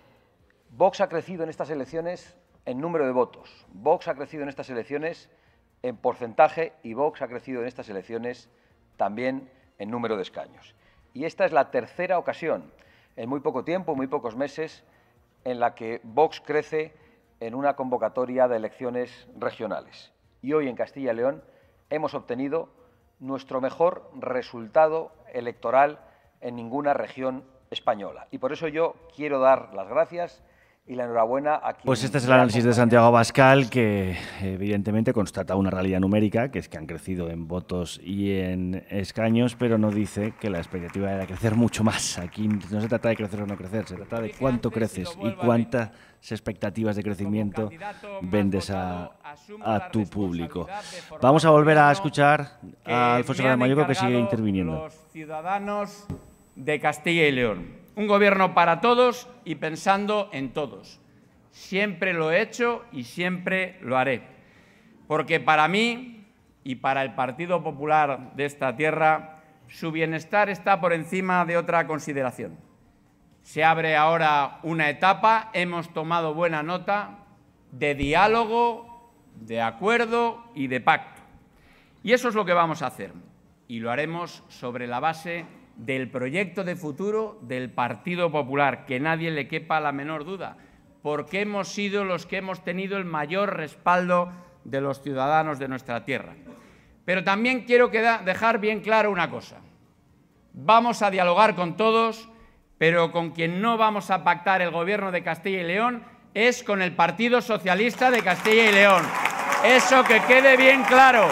Vox ha crecido en estas elecciones en número de votos, Vox ha crecido en estas elecciones en porcentaje y Vox ha crecido en estas elecciones también en número de escaños. Y esta es la tercera ocasión en muy poco tiempo, muy pocos meses, en la que Vox crece en una convocatoria de elecciones regionales. Y hoy en Castilla y León hemos obtenido nuestro mejor resultado electoral en ninguna región española. Y por eso yo quiero dar las gracias y la enhorabuena a quien... Pues este es el análisis de Santiago Abascal, que evidentemente constata una realidad numérica, que es que han crecido en votos y en escaños, pero no dice que la expectativa era crecer mucho más. Aquí no se trata de crecer o no crecer, se trata de cuánto creces y cuántas expectativas de crecimiento vendes a, a tu público. Vamos a volver a escuchar a Alfonso Fernández Mañueco, que sigue interviniendo. Los ciudadanos de Castilla y León. Un gobierno para todos y pensando en todos. Siempre lo he hecho y siempre lo haré. Porque para mí y para el Partido Popular de esta tierra, su bienestar está por encima de otra consideración. Se abre ahora una etapa, hemos tomado buena nota, de diálogo, de acuerdo y de pacto. Y eso es lo que vamos a hacer. Y lo haremos sobre la base del proyecto de futuro del Partido Popular, que nadie le quepa la menor duda, porque hemos sido los que hemos tenido el mayor respaldo de los ciudadanos de nuestra tierra. Pero también quiero queda, dejar bien claro una cosa. Vamos a dialogar con todos, pero con quien no vamos a pactar el Gobierno de Castilla y León es con el Partido Socialista de Castilla y León. Eso que quede bien claro.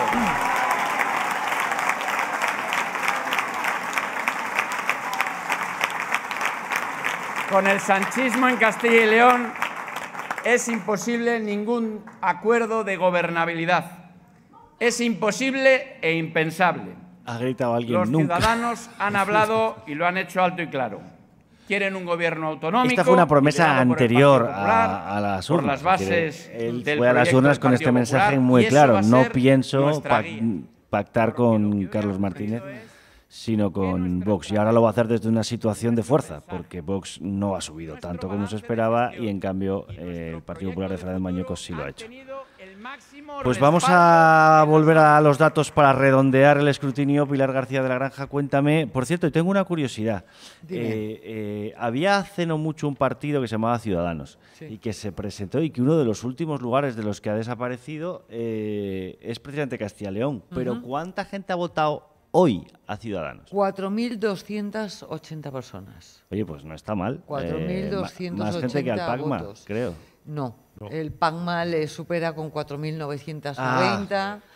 Con el sanchismo en Castilla y León es imposible ningún acuerdo de gobernabilidad. Es imposible e impensable. Ha gritado alguien Los nunca. ciudadanos han hablado y lo han hecho alto y claro. Quieren un gobierno autonómico. Esta fue una promesa anterior Popular, a, a las por urnas. las bases Él del fue a las proyecto urnas del con este Partido mensaje Popular, muy y eso claro. va a No ser pienso nuestra pac guía. pactar con Carlos Martínez, sino con Vox. Y ahora lo va a hacer desde una situación de fuerza, porque Vox no ha subido tanto como se esperaba y, en cambio, eh, el Partido Popular de Fernández Mañueco sí lo ha hecho. Pues vamos a volver a los datos para redondear el escrutinio. Pilar García de la Granja, cuéntame. Por cierto, tengo una curiosidad. Eh, eh, había hace no mucho un partido que se llamaba Ciudadanos, sí, y que se presentó y que uno de los últimos lugares de los que ha desaparecido eh, es precisamente Castilla y León. Pero Uh-huh. ¿cuánta gente ha votado hoy a Ciudadanos? cuatro mil doscientas ochenta personas. Oye, pues no está mal. cuatro mil doscientos ochenta eh, Más gente que al Pacma, votos. creo. No, No. El PACMA le supera con cuatro mil novecientos noventa. Ah.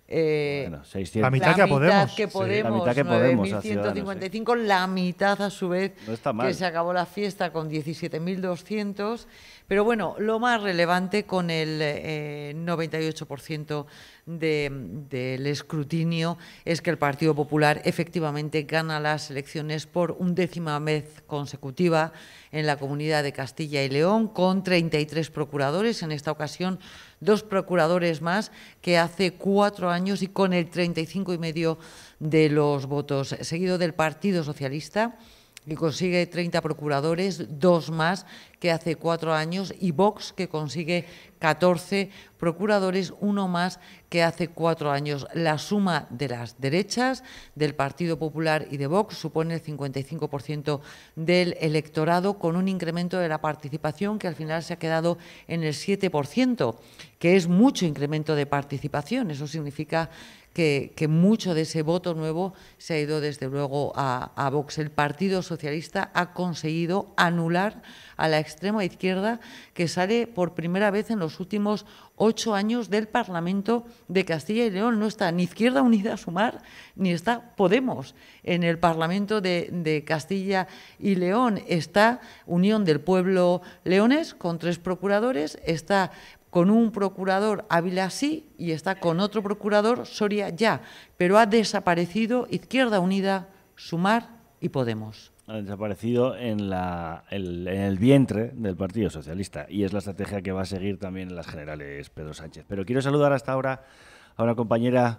Eh, Bueno, seiscientos. La mitad que a Podemos. Que Sí, Podemos, la mitad que Podemos a nueve mil ciento cincuenta y cinco, la mitad a su vez No está mal. que se acabó la fiesta con diecisiete mil doscientos. Pero bueno, lo más relevante con el eh, noventa y ocho por ciento de, del escrutinio es que el Partido Popular efectivamente gana las elecciones por undécima vez consecutiva en la Comunidad de Castilla y León, con treinta y tres procuradores, en esta ocasión dos procuradores más que hace cuatro años y con el treinta y cinco coma cinco por ciento de los votos, seguido del Partido Socialista, que consigue treinta procuradores, dos más que hace cuatro años, y Vox, que consigue catorce procuradores, uno más que hace cuatro años. La suma de las derechas, del Partido Popular y de Vox, supone el cincuenta y cinco por ciento del electorado, con un incremento de la participación que al final se ha quedado en el siete por ciento, que es mucho incremento de participación. Eso significa Que, que mucho de ese voto nuevo se ha ido desde luego a, a Vox. El Partido Socialista ha conseguido anular a la extrema izquierda, que sale por primera vez en los últimos ocho años del Parlamento de Castilla y León. No está ni Izquierda Unida a Sumar, ni está Podemos en el Parlamento de, de Castilla y León. Está Unión del Pueblo Leonés, con tres procuradores, está con un procurador Ávila sí y está con otro procurador Soria ya, pero ha desaparecido Izquierda Unida, Sumar y Podemos. Ha desaparecido en, la, el, en el vientre del Partido Socialista, y es la estrategia que va a seguir también en las generales Pedro Sánchez. Pero quiero saludar hasta ahora a una compañera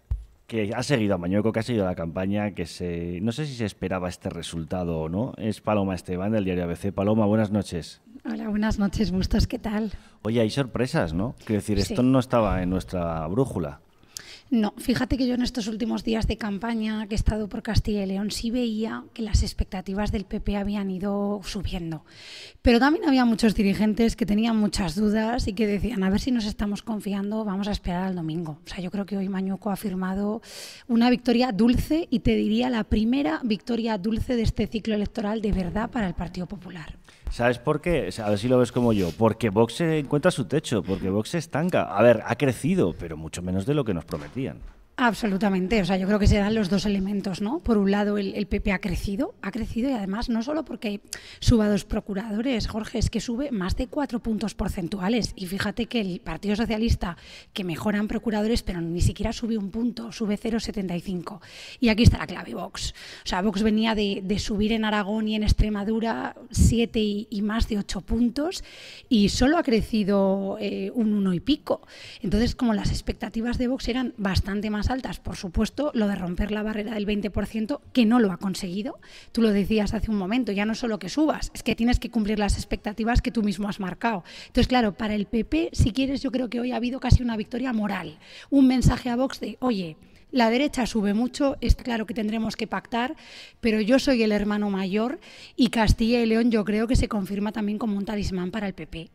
que ha seguido a Mañueco, que ha seguido la campaña, que se no sé si se esperaba este resultado o no. Es Paloma Esteban, del diario A B C. Paloma, buenas noches. Hola, buenas noches, Bustos, ¿qué tal? Oye, hay sorpresas, ¿no? Quiero decir, Sí. esto no estaba en nuestra brújula. No, fíjate que yo en estos últimos días de campaña que he estado por Castilla y León sí veía que las expectativas del P P habían ido subiendo. Pero también había muchos dirigentes que tenían muchas dudas y que decían, a ver si nos estamos confiando, vamos a esperar al domingo. O sea, yo creo que hoy Mañueco ha firmado una victoria dulce, y te diría la primera victoria dulce de este ciclo electoral de verdad para el Partido Popular. ¿Sabes por qué? O sea, a ver si lo ves como yo. Porque Vox se encuentra su techo, porque Vox se estanca. A ver, ha crecido, pero mucho menos de lo que nos prometían. Absolutamente, o sea, yo creo que serán los dos elementos, ¿no? Por un lado, el, el P P ha crecido, ha crecido y además no solo porque suba dos procuradores, Jorge, es que sube más de cuatro puntos porcentuales. Y fíjate que el Partido Socialista, que mejoran procuradores, pero ni siquiera sube un punto, sube cero coma setenta y cinco. Y aquí está la clave, Vox. O sea, Vox venía de, de subir en Aragón y en Extremadura siete y, y más de ocho puntos, y solo ha crecido eh, un uno y pico. Entonces, como las expectativas de Vox eran bastante más altas, por supuesto, lo de romper la barrera del veinte por ciento, que no lo ha conseguido. Tú lo decías hace un momento, ya no solo que subas, es que tienes que cumplir las expectativas que tú mismo has marcado. Entonces, claro, para el P P, si quieres, yo creo que hoy ha habido casi una victoria moral, un mensaje a Vox de, oye, la derecha sube mucho, es claro que tendremos que pactar, pero yo soy el hermano mayor, y Castilla y León yo creo que se confirma también como un talismán para el P P.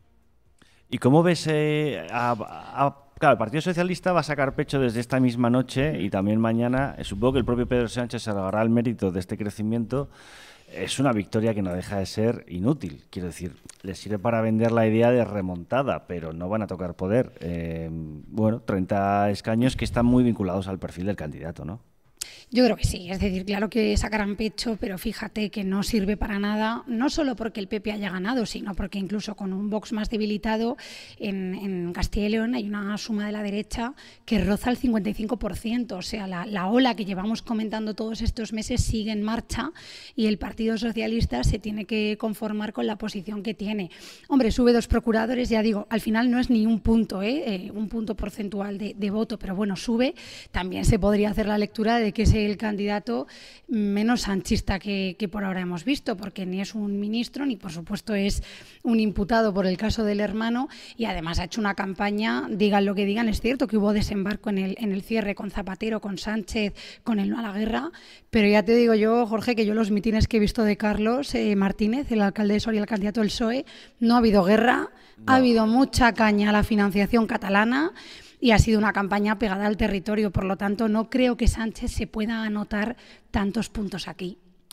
¿Y cómo ves eh, a, a Claro, el Partido Socialista va a sacar pecho desde esta misma noche y también mañana? Eh, supongo que el propio Pedro Sánchez se agarrará el mérito de este crecimiento. Es una victoria que no deja de ser inútil. Quiero decir, les sirve para vender la idea de remontada, pero no van a tocar poder. Eh, bueno, treinta escaños que están muy vinculados al perfil del candidato, ¿no? Yo creo que sí, es decir, claro que sacarán pecho, pero fíjate que no sirve para nada, no solo porque el P P haya ganado, sino porque incluso con un Vox más debilitado en, en Castilla y León hay una suma de la derecha que roza el cincuenta y cinco por ciento, o sea, la, la ola que llevamos comentando todos estos meses sigue en marcha y el Partido Socialista se tiene que conformar con la posición que tiene. Hombre, sube dos procuradores, ya digo, al final no es ni un punto, ¿eh? Eh, un punto porcentual de, de voto, pero bueno, sube. También se podría hacer la lectura de que es el candidato menos sanchista que, que por ahora hemos visto, porque ni es un ministro ni por supuesto es un imputado por el caso del hermano, y además ha hecho una campaña, digan lo que digan, es cierto que hubo desembarco en el, en el cierre con Zapatero, con Sánchez, con el no a la guerra, pero ya te digo yo, Jorge, que yo los mitines que he visto de Carlos eh, Martínez, el alcalde de Soria, el candidato del P S O E, no ha habido guerra, no. Ha habido mucha caña a la financiación catalana, y ha sido una campaña pegada al territorio. Por lo tanto, no creo que Sánchez se pueda anotar tantos puntos aquí.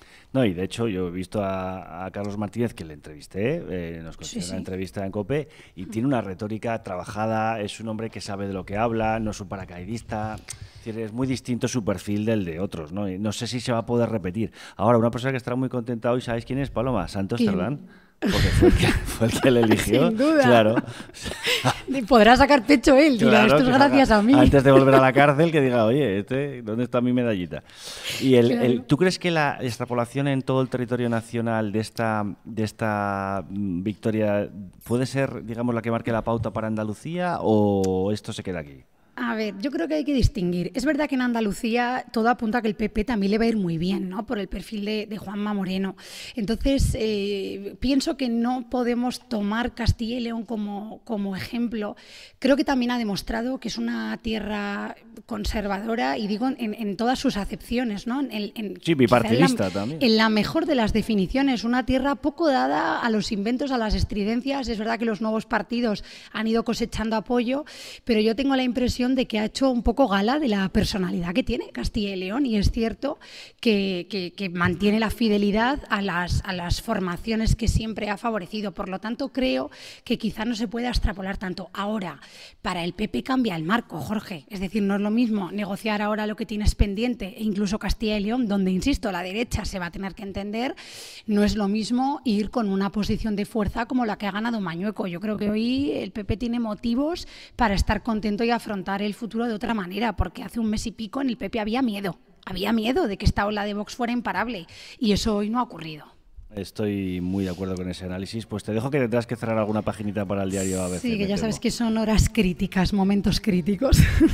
No, y de hecho yo he visto a, a Carlos Martínez, que le entrevisté, eh, nos concedió Sí, sí. una entrevista en COPE, y tiene una retórica trabajada, es un hombre que sabe de lo que habla, no es un paracaidista, es decir, es muy distinto su perfil del de otros, ¿no? Y no sé si se va a poder repetir. Ahora, una persona que estará muy contenta hoy, ¿sabéis quién es, Paloma? Santos ¿Quién? Cerdán. Porque fue el que, fue el que le eligió. Sin duda. Claro. Podrá sacar pecho él, dirá, Claro, esto es que gracias haga- a mí. Antes de volver a la cárcel, que diga, oye, este, ¿dónde está mi medallita? Y el, Claro. el- ¿tú crees que la extrapolación en todo el territorio nacional de esta, de esta mm, victoria puede ser, digamos, la que marque la pauta para Andalucía o esto se queda aquí? A ver, yo creo que hay que distinguir. Es verdad que en Andalucía todo apunta a que el P P también le va a ir muy bien, ¿no? Por el perfil de, de Juanma Moreno. Entonces, eh, pienso que no podemos tomar Castilla y León como, como ejemplo. Creo que también ha demostrado que es una tierra conservadora, y digo en, en todas sus acepciones, ¿no? En, en- Sí, quizá bipartidista en la, también. En la mejor de las definiciones, una tierra poco dada a los inventos, a las estridencias. Es verdad que los nuevos partidos han ido cosechando apoyo, pero yo tengo la impresión de que ha hecho un poco gala de la personalidad que tiene Castilla y León, y es cierto que, que- que mantiene la fidelidad a las, a las formaciones que siempre ha favorecido. Por lo tanto, creo que quizá no se pueda extrapolar tanto. Ahora, para el P P cambia el marco, Jorge. Es decir, no es lo mismo negociar ahora lo que tienes pendiente, e incluso Castilla y León, donde, insisto, la derecha se va a tener que entender, no es lo mismo ir con una posición de fuerza como la que ha ganado Mañueco. Yo creo que hoy el P P tiene motivos para estar contento y afrontar el futuro de otra manera, porque hace un mes y pico en el P P había miedo, había miedo de que esta ola de Vox fuera imparable, y eso hoy no ha ocurrido. Estoy muy de acuerdo con ese análisis. Pues te dejo que tendrás que cerrar alguna paginita para el diario A B C. Sí, que me ya temo. sabes que son horas críticas, momentos críticos.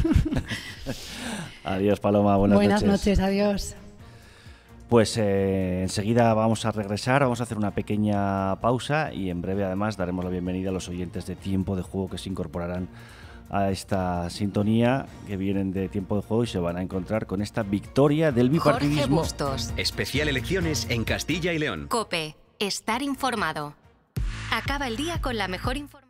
Adiós, Paloma. Buenas, Buenas noches. noches, adiós. Pues eh, enseguida vamos a regresar, vamos a hacer una pequeña pausa y en breve además daremos la bienvenida a los oyentes de Tiempo de Juego que se incorporarán a esta sintonía, que vienen de Tiempo de Juego y se van a encontrar con esta victoria del Jorge bipartidismo. Bustos. Especial Elecciones en Castilla y León. COPE. Estar informado. Acaba el día con la mejor información.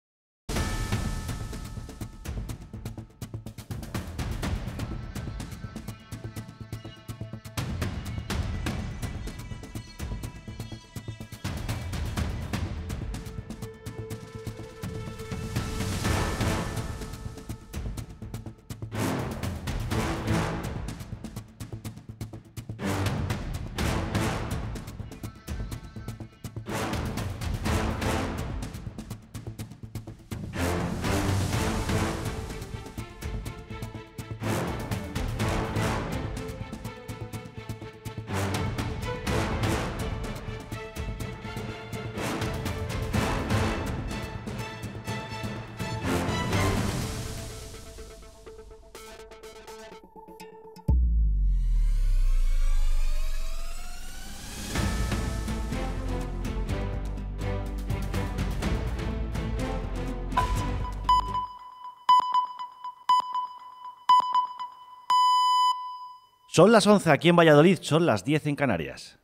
Son las once aquí en Valladolid, son las diez en Canarias.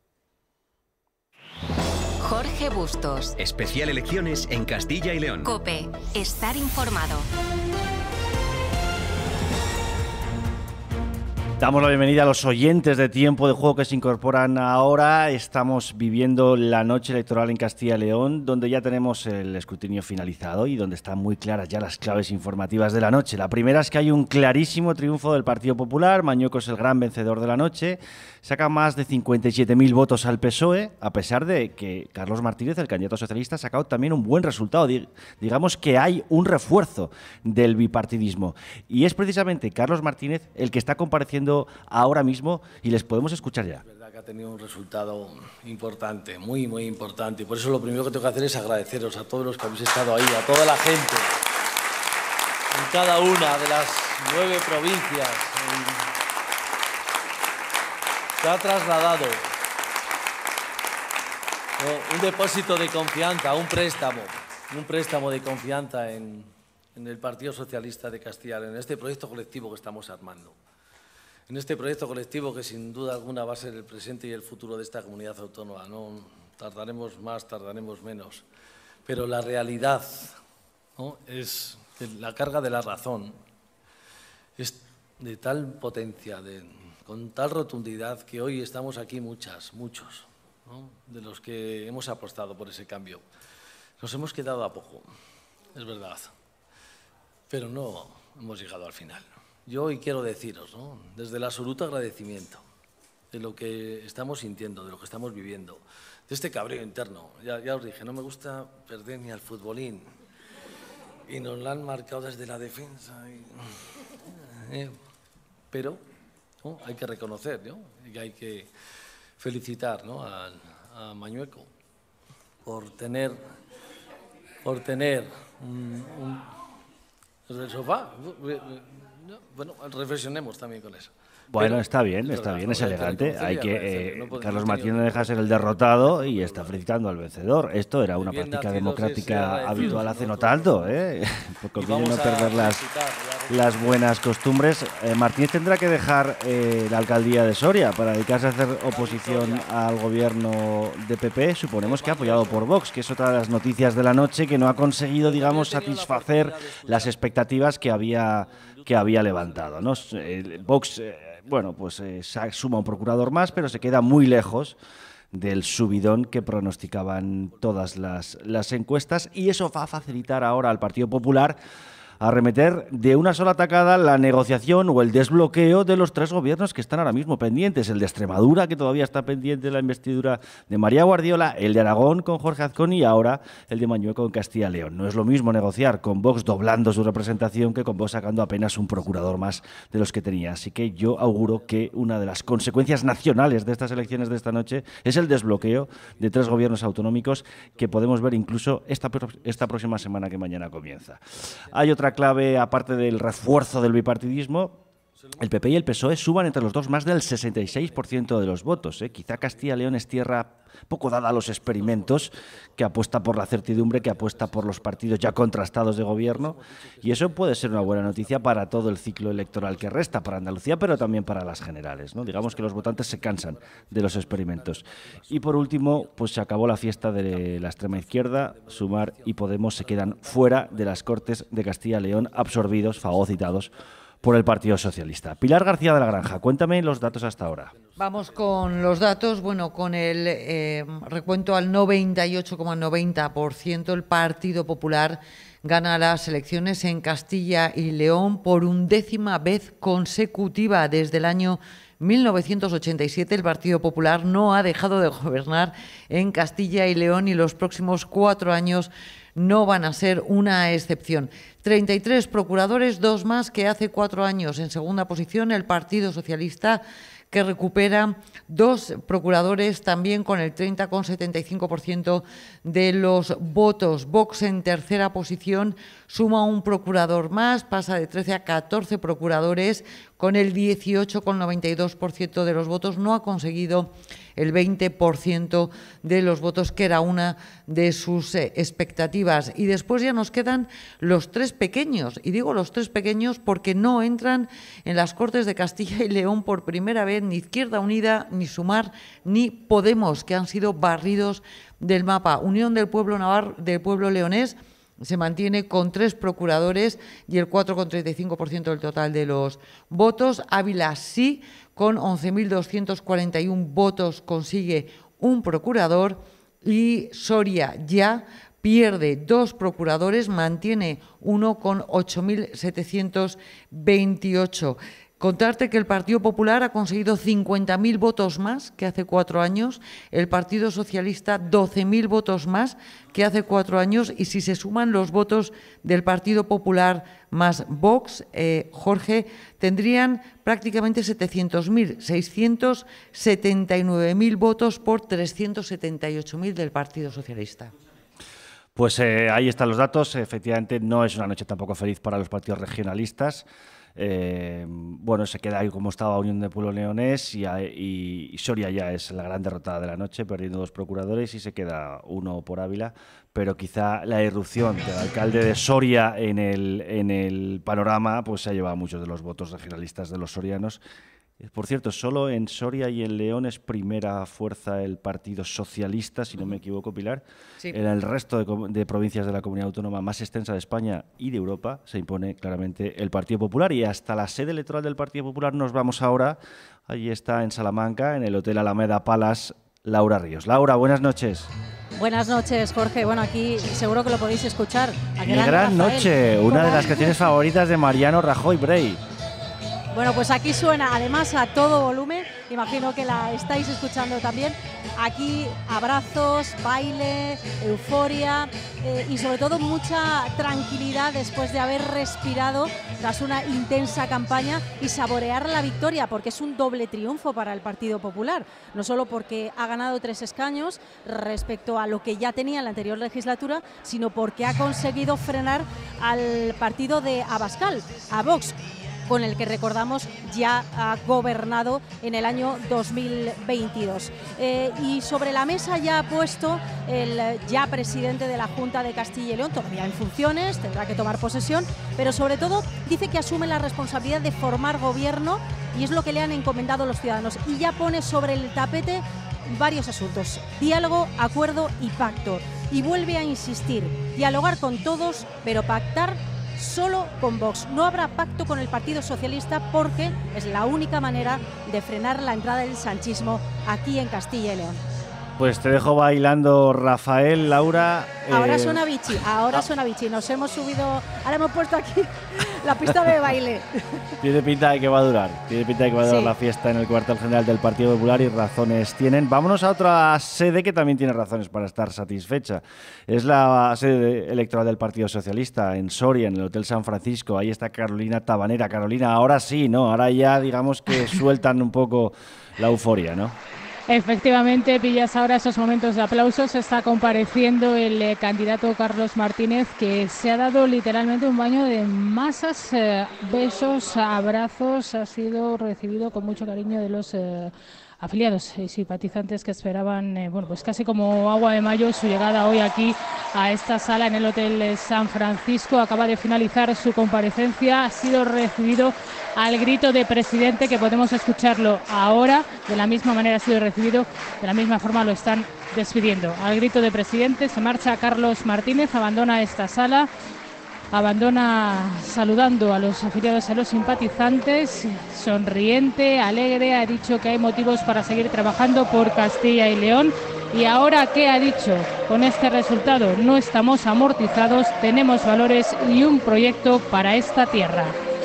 Jorge Bustos. Especial Elecciones en Castilla y León. COPE. Estar informado. Damos la bienvenida a los oyentes de Tiempo de Juego que se incorporan ahora. Estamos viviendo la noche electoral en Castilla y León, donde ya tenemos el escrutinio finalizado y donde están muy claras ya las claves informativas de la noche. La primera es que hay un clarísimo triunfo del Partido Popular. Mañueco es el gran vencedor de la noche. Saca más de cincuenta y siete mil votos al P S O E, a pesar de que Carlos Martínez, el candidato socialista, ha sacado también un buen resultado. Digamos que hay un refuerzo del bipartidismo. Y es precisamente Carlos Martínez el que está compareciendo ahora mismo y les podemos escuchar ya. Es verdad que ha tenido un resultado importante, muy, muy importante. Y por eso lo primero que tengo que hacer es agradeceros a todos los que habéis estado ahí, a toda la gente, en cada una de las nueve provincias. En... Se ha trasladado ¿no? un depósito de confianza, un préstamo, un préstamo de confianza en, en el Partido Socialista de Castilla y León, en este proyecto colectivo que estamos armando. En este proyecto colectivo que sin duda alguna va a ser el presente y el futuro de esta comunidad autónoma. No tardaremos más, tardaremos menos, pero la realidad, ¿no? es que la carga de la razón es de tal potencia, de, con tal rotundidad que hoy estamos aquí muchas, muchos, ¿no?, de los que hemos apostado por ese cambio. Nos hemos quedado a poco, es verdad, pero no hemos llegado al final. Yo hoy quiero deciros, ¿no?, desde el absoluto agradecimiento de lo que estamos sintiendo, de lo que estamos viviendo, de este cabreo interno. Ya, ya os dije, no me gusta perder ni al futbolín. Y nos la han marcado desde la defensa. Y, eh, pero ¿no?, hay que reconocer, ¿no?, y hay que felicitar, ¿no?, a, a Mañueco por tener, por tener un, un, desde el sofá. Bueno, reflexionemos también con eso. Bueno, Pero, está bien, es está verdad, bien, ¿no?, es hay que elegante. reconocer y Hay que agradecer, eh, no podemos Carlos tener Martínez no otro- deja de ser el derrotado y está felicitando al vencedor. Esto era una Bien práctica nacidos y democrática ser agradecidos habitual con hace no otros, tanto, ¿eh? Por conviene no vamos a perder las, felicitar, las buenas costumbres. Eh, Martínez tendrá que dejar eh, la alcaldía de Soria para dedicarse a hacer oposición al gobierno de P P, suponemos que apoyado por Vox, que es otra de las noticias de la noche que no ha conseguido, digamos, satisfacer las expectativas que había, que había levantado, ¿no? El Vox, eh, bueno, pues eh, suma un procurador más, pero se queda muy lejos del subidón que pronosticaban todas las, las encuestas, y eso va a facilitar ahora al Partido Popular arremeter de una sola tacada la negociación o el desbloqueo de los tres gobiernos que están ahora mismo pendientes. El de Extremadura, que todavía está pendiente de la investidura de María Guardiola, el de Aragón con Jorge Azcón y ahora el de Mañueco en Castilla y León. No es lo mismo negociar con Vox doblando su representación que con Vox sacando apenas un procurador más de los que tenía. Así que yo auguro que una de las consecuencias nacionales de estas elecciones de esta noche es el desbloqueo de tres gobiernos autonómicos que podemos ver incluso esta, esta próxima semana que mañana comienza. Hay otra clave, aparte del refuerzo del bipartidismo. El P P y el P S O E suman entre los dos más del sesenta y seis por ciento de los votos. ¿eh? Quizá Castilla y León es tierra poco dada a los experimentos, que apuesta por la certidumbre, que apuesta por los partidos ya contrastados de gobierno, y eso puede ser una buena noticia para todo el ciclo electoral que resta, para Andalucía, pero también para las generales, ¿no? Digamos que los votantes se cansan de los experimentos. Y por último, pues se acabó la fiesta de la extrema izquierda. Sumar y Podemos se quedan fuera de las Cortes de Castilla y León, absorbidos, fagocitados por el Partido Socialista. Pilar García de la Granja, cuéntame los datos hasta ahora. Vamos con los datos. Bueno, con el eh, recuento al noventa y ocho coma noventa por ciento, el Partido Popular gana las elecciones en Castilla y León por undécima vez consecutiva. Desde el año mil novecientos ochenta y siete el Partido Popular no ha dejado de gobernar en Castilla y León y los próximos cuatro años no van a ser una excepción. treinta y tres procuradores, dos más que hace cuatro años. En segunda posición, el Partido Socialista, que recupera dos procuradores también con el treinta coma setenta y cinco por ciento de los votos. Vox en tercera posición suma un procurador más, pasa de trece a catorce procuradores con el dieciocho coma noventa y dos por ciento de los votos. No ha conseguido el veinte por ciento de los votos, que era una de sus eh, expectativas. Y después ya nos quedan los tres pequeños, y digo los tres pequeños porque no entran en las Cortes de Castilla y León por primera vez ni Izquierda Unida, ni Sumar, ni Podemos, que han sido barridos del mapa. Unión del Pueblo Navarro, del Pueblo Leonés se mantiene con tres procuradores y el cuatro coma treinta y cinco por ciento del total de los votos. Ávila sí, con once mil doscientos cuarenta y uno votos consigue un procurador, y Soria ya pierde dos procuradores, mantiene uno con ocho mil setecientos veintiocho. Contarte que el Partido Popular ha conseguido cincuenta mil votos más que hace cuatro años, el Partido Socialista doce mil votos más que hace cuatro años, y si se suman los votos del Partido Popular más Vox, eh, Jorge, tendrían prácticamente setecientos mil, seiscientos setenta y nueve mil votos por trescientos setenta y ocho mil del Partido Socialista. Pues eh, ahí están los datos. Efectivamente, no es una noche tampoco feliz para los partidos regionalistas. Eh, bueno, se queda ahí como estaba Unión de Pueblo Leonés, y, y, y Soria ya es la gran derrotada de la noche, perdiendo dos procuradores, y se queda uno por Ávila. Pero quizá la irrupción del alcalde de Soria en el, en el panorama pues se ha llevado muchos de los votos regionalistas de los sorianos, Por cierto, solo en Soria y en León es primera fuerza el Partido Socialista, si no me equivoco, Pilar. Sí. En el resto de, de provincias de la comunidad autónoma más extensa de España y de Europa se impone claramente el Partido Popular. Y hasta la sede electoral del Partido Popular nos vamos ahora. Allí está en Salamanca, en el Hotel Alameda Palace, Laura Ríos. Laura, buenas noches. Buenas noches, Jorge. Bueno, aquí seguro que lo podéis escuchar. A Mi gran noche, una de las canciones favoritas de Mariano Rajoy Brey. Bueno, pues aquí suena además a todo volumen, imagino que la estáis escuchando también. Aquí abrazos, baile, euforia eh, y sobre todo mucha tranquilidad después de haber respirado tras una intensa campaña y saborear la victoria, porque es un doble triunfo para el Partido Popular. No solo porque ha ganado tres escaños respecto a lo que ya tenía en la anterior legislatura, sino porque ha conseguido frenar al partido de Abascal, a Vox, con el que recordamos ya ha gobernado en el año dos mil veintidós. Eh, y sobre la mesa ya ha puesto el ya presidente de la Junta de Castilla y León, todavía en funciones, tendrá que tomar posesión, pero sobre todo dice que asume la responsabilidad de formar gobierno y es lo que le han encomendado los ciudadanos. Y ya pone sobre el tapete varios asuntos: diálogo, acuerdo y pacto. Y vuelve a insistir, dialogar con todos, pero pactar solo con Vox. No habrá pacto con el Partido Socialista porque es la única manera de frenar la entrada del sanchismo aquí en Castilla y León. Pues te dejo bailando, Rafael, Laura. Ahora eh... suena Vichy, ahora suena Vichy. Nos hemos subido, ahora hemos puesto aquí la pista de baile. Tiene pinta de que va a durar, tiene pinta de que va a durar Sí. la fiesta en el cuartel general del Partido Popular y razones tienen. Vámonos a otra sede que también tiene razones para estar satisfecha. Es la sede electoral del Partido Socialista en Soria, en el Hotel San Francisco. Ahí está Carolina Tabanera. Carolina, ahora sí, ¿no? Ahora ya digamos que sueltan un poco la euforia, ¿no? Efectivamente, pillas ahora esos momentos de aplausos. Está compareciendo el eh, candidato Carlos Martínez, que se ha dado literalmente un baño de masas, eh, besos, abrazos. Ha sido recibido con mucho cariño de los eh, afiliados y simpatizantes que esperaban, eh, bueno, pues casi como agua de mayo, su llegada hoy aquí a esta sala en el Hotel San Francisco. Acaba de finalizar su comparecencia, ha sido recibido al grito de presidente, que podemos escucharlo ahora. De la misma manera ha sido recibido, de la misma forma lo están despidiendo. Al grito de presidente se marcha Carlos Martínez, abandona esta sala, abandona saludando a los afiliados y a los simpatizantes, sonriente, alegre. Ha dicho que hay motivos para seguir trabajando por Castilla y León. Y ahora, ¿qué ha dicho? Con este resultado no estamos amortizados, tenemos valores y un proyecto para esta tierra.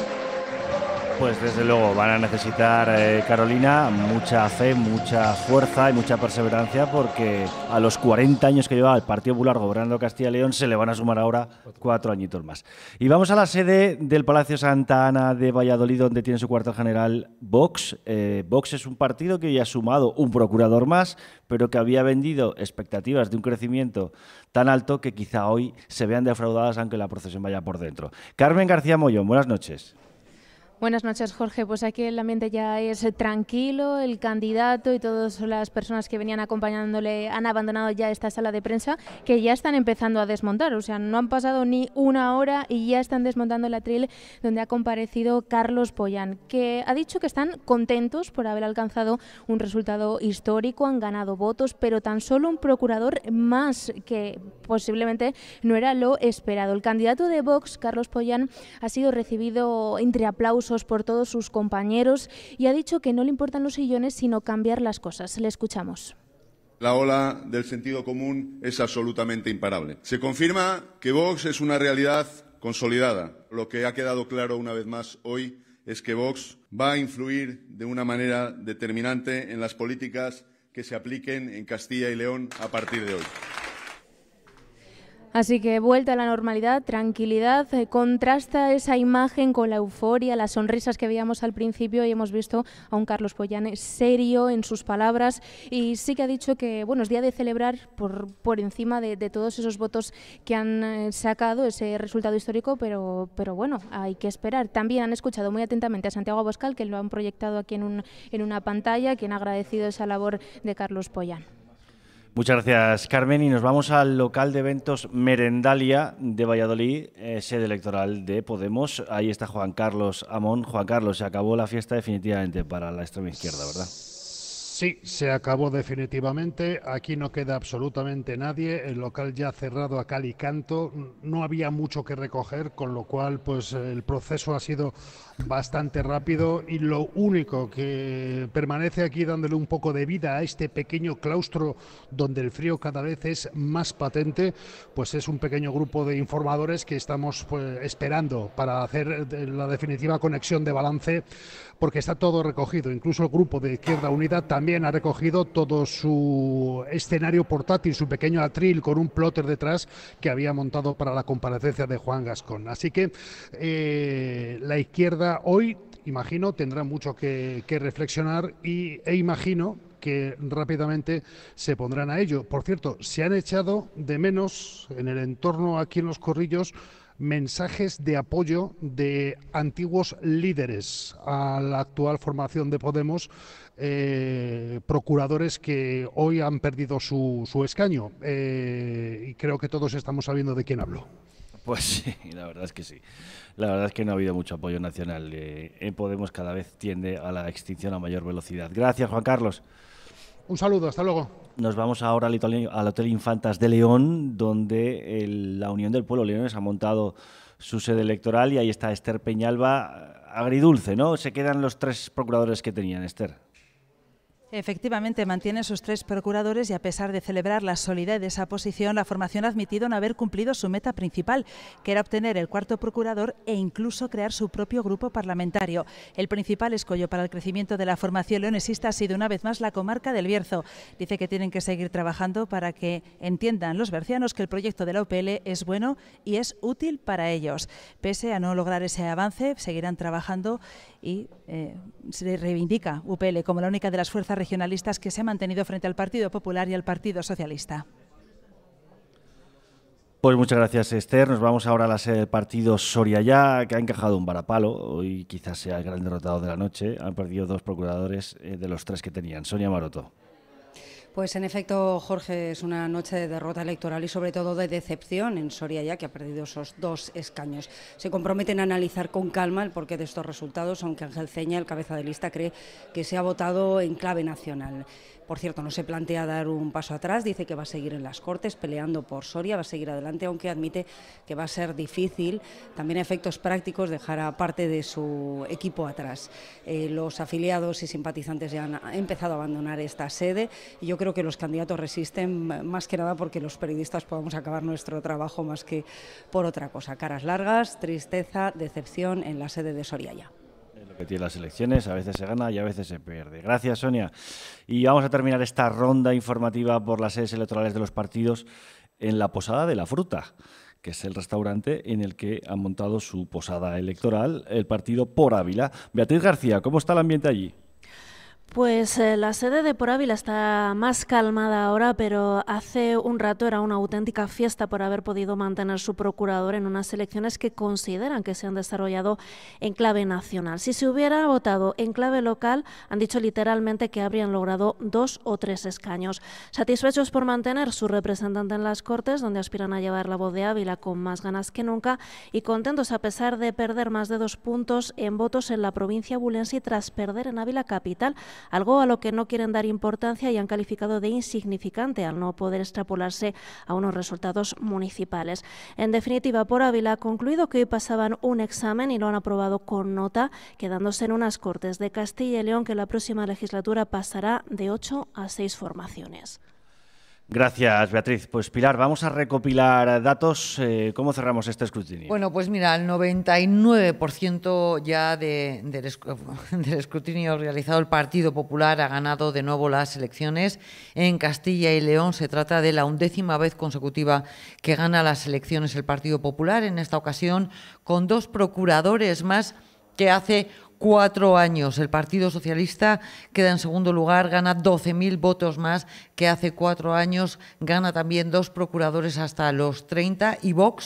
Pues desde luego van a necesitar, eh, Carolina, mucha fe, mucha fuerza y mucha perseverancia, porque a los cuarenta años que lleva el Partido Popular gobernando Castilla y León se le van a sumar ahora cuatro añitos más. Y vamos a la sede del Palacio Santa Ana de Valladolid, donde tiene su cuartel general Vox. Eh, Vox es un partido que ya ha sumado un procurador más, pero que había vendido expectativas de un crecimiento tan alto que quizá hoy se vean defraudadas aunque la procesión vaya por dentro. Carmen García Mollón, buenas noches. Buenas noches, Jorge. Pues aquí el ambiente ya es tranquilo. El candidato y todas las personas que venían acompañándole han abandonado ya esta sala de prensa, que ya están empezando a desmontar. O sea, no han pasado ni una hora y ya están desmontando el atril donde ha comparecido Carlos Pollán, que ha dicho que están contentos por haber alcanzado un resultado histórico, han ganado votos, pero tan solo un procurador más, que posiblemente no era lo esperado. El candidato de Vox, Carlos Pollán, ha sido recibido entre aplausos por todos sus compañeros y ha dicho que no le importan los sillones sino cambiar las cosas. Le escuchamos. La ola del sentido común es absolutamente imparable. Se confirma que Vox es una realidad consolidada. Lo que ha quedado claro una vez más hoy es que Vox va a influir de una manera determinante en las políticas que se apliquen en Castilla y León a partir de hoy. Así que vuelta a la normalidad, tranquilidad, eh, contrasta esa imagen con la euforia, las sonrisas que veíamos al principio, y hemos visto a un Carlos Pollán serio en sus palabras, y sí que ha dicho que bueno, es día de celebrar por, por encima de, de todos esos votos que han eh, sacado, ese resultado histórico, pero, pero bueno, hay que esperar. También han escuchado muy atentamente a Santiago Abascal, que lo han proyectado aquí en, un, en una pantalla, quien ha agradecido esa labor de Carlos Pollán. Muchas gracias, Carmen. Y nos vamos al local de eventos Merendalia de Valladolid, eh, sede electoral de Podemos. Ahí está Juan Carlos Amón. Juan Carlos, se acabó la fiesta definitivamente para la extrema izquierda, ¿verdad? Sí, se acabó definitivamente. Aquí no queda absolutamente nadie. El local ya cerrado a cal y canto. No había mucho que recoger, con lo cual pues el proceso ha sido bastante rápido y lo único que permanece aquí dándole un poco de vida a este pequeño claustro donde el frío cada vez es más patente, pues es un pequeño grupo de informadores que estamos pues, esperando para hacer la definitiva conexión de balance, porque está todo recogido. Incluso el grupo de Izquierda Unida también ha recogido todo su escenario portátil, su pequeño atril con un plotter detrás que había montado para la comparecencia de Juan Gascón. Así que eh, la izquierda hoy, imagino, tendrá mucho que, que reflexionar y, e imagino que rápidamente se pondrán a ello. Por cierto, se han echado de menos en el entorno aquí en Los Corrillos mensajes de apoyo de antiguos líderes a la actual formación de Podemos, eh, procuradores que hoy han perdido su, su escaño. Eh, y creo que todos estamos sabiendo de quién hablo. Pues sí, la verdad es que sí. La verdad es que no ha habido mucho apoyo nacional. Eh, en Podemos cada vez tiende a la extinción a mayor velocidad. Gracias, Juan Carlos. Un saludo, hasta luego. Nos vamos ahora al Hotel, al Hotel Infantas de León, donde el, la Unión del Pueblo Leones ha montado su sede electoral y ahí está Esther Peñalba. Agridulce, ¿no? Se quedan los tres procuradores que tenían, Esther. Efectivamente, mantiene sus tres procuradores y a pesar de celebrar la solidez de esa posición, la formación ha admitido no haber cumplido su meta principal, que era obtener el cuarto procurador e incluso crear su propio grupo parlamentario. El principal escollo para el crecimiento de la formación leonesista ha sido una vez más la comarca del Bierzo. Dice que tienen que seguir trabajando para que entiendan los bercianos que el proyecto de la U P L es bueno y es útil para ellos. Pese a no lograr ese avance, seguirán trabajando y eh, se reivindica U P L como la única de las fuerzas regionalistas que se ha mantenido frente al Partido Popular y al Partido Socialista. Pues muchas gracias, Esther. Nos vamos ahora a la sede del partido Soriayá, que ha encajado un varapalo. Hoy quizás sea el gran derrotado de la noche. Han perdido dos procuradores eh, de los tres que tenían. Sonia Maroto. Pues en efecto, Jorge, es una noche de derrota electoral y sobre todo de decepción en Soriayá, que ha perdido esos dos escaños. Se comprometen a analizar con calma el porqué de estos resultados, aunque Ángel Ceña, el cabeza de lista, cree que se ha votado en clave nacional. Por cierto, no se plantea dar un paso atrás, dice que va a seguir en las Cortes peleando por Soria, va a seguir adelante, aunque admite que va a ser difícil, también a efectos prácticos, dejar a parte de su equipo atrás. Eh, los afiliados y simpatizantes ya han empezado a abandonar esta sede y yo creo que los candidatos resisten más que nada porque los periodistas podamos acabar nuestro trabajo más que por otra cosa. Caras largas, tristeza, decepción en la sede de Soriayá. Lo que tiene las elecciones, a veces se gana y a veces se pierde. Gracias, Sonia. Y vamos a terminar esta ronda informativa por las sedes electorales de los partidos en la Posada de la Fruta, que es el restaurante en el que han montado su posada electoral el partido Por Ávila. Beatriz García, ¿cómo está el ambiente allí? Pues eh, la sede de Por Ávila está más calmada ahora, pero hace un rato era una auténtica fiesta por haber podido mantener su procurador en unas elecciones que consideran que se han desarrollado en clave nacional. Si se hubiera votado en clave local, han dicho literalmente que habrían logrado dos o tres escaños. Satisfechos por mantener su representante en las Cortes, donde aspiran a llevar la voz de Ávila con más ganas que nunca, y contentos a pesar de perder más de dos puntos en votos en la provincia bulense tras perder en Ávila capital, algo a lo que no quieren dar importancia y han calificado de insignificante al no poder extrapolarse a unos resultados municipales. En definitiva, Por Ávila ha concluido que hoy pasaban un examen y lo han aprobado con nota, quedándose en unas Cortes de Castilla y León que la próxima legislatura pasará de ocho a seis formaciones. Gracias, Beatriz. Pues Pilar, vamos a recopilar datos. Eh, ¿Cómo cerramos este escrutinio? Bueno, pues mira, el noventa y nueve por ciento ya de, del, del escrutinio realizado el Partido Popular ha ganado de nuevo las elecciones. En Castilla y León se trata de la undécima vez consecutiva que gana las elecciones el Partido Popular, en esta ocasión con dos procuradores más que hace cuatro años. El Partido Socialista queda en segundo lugar, gana doce mil votos más que hace cuatro años, gana también dos procuradores hasta los treinta y Vox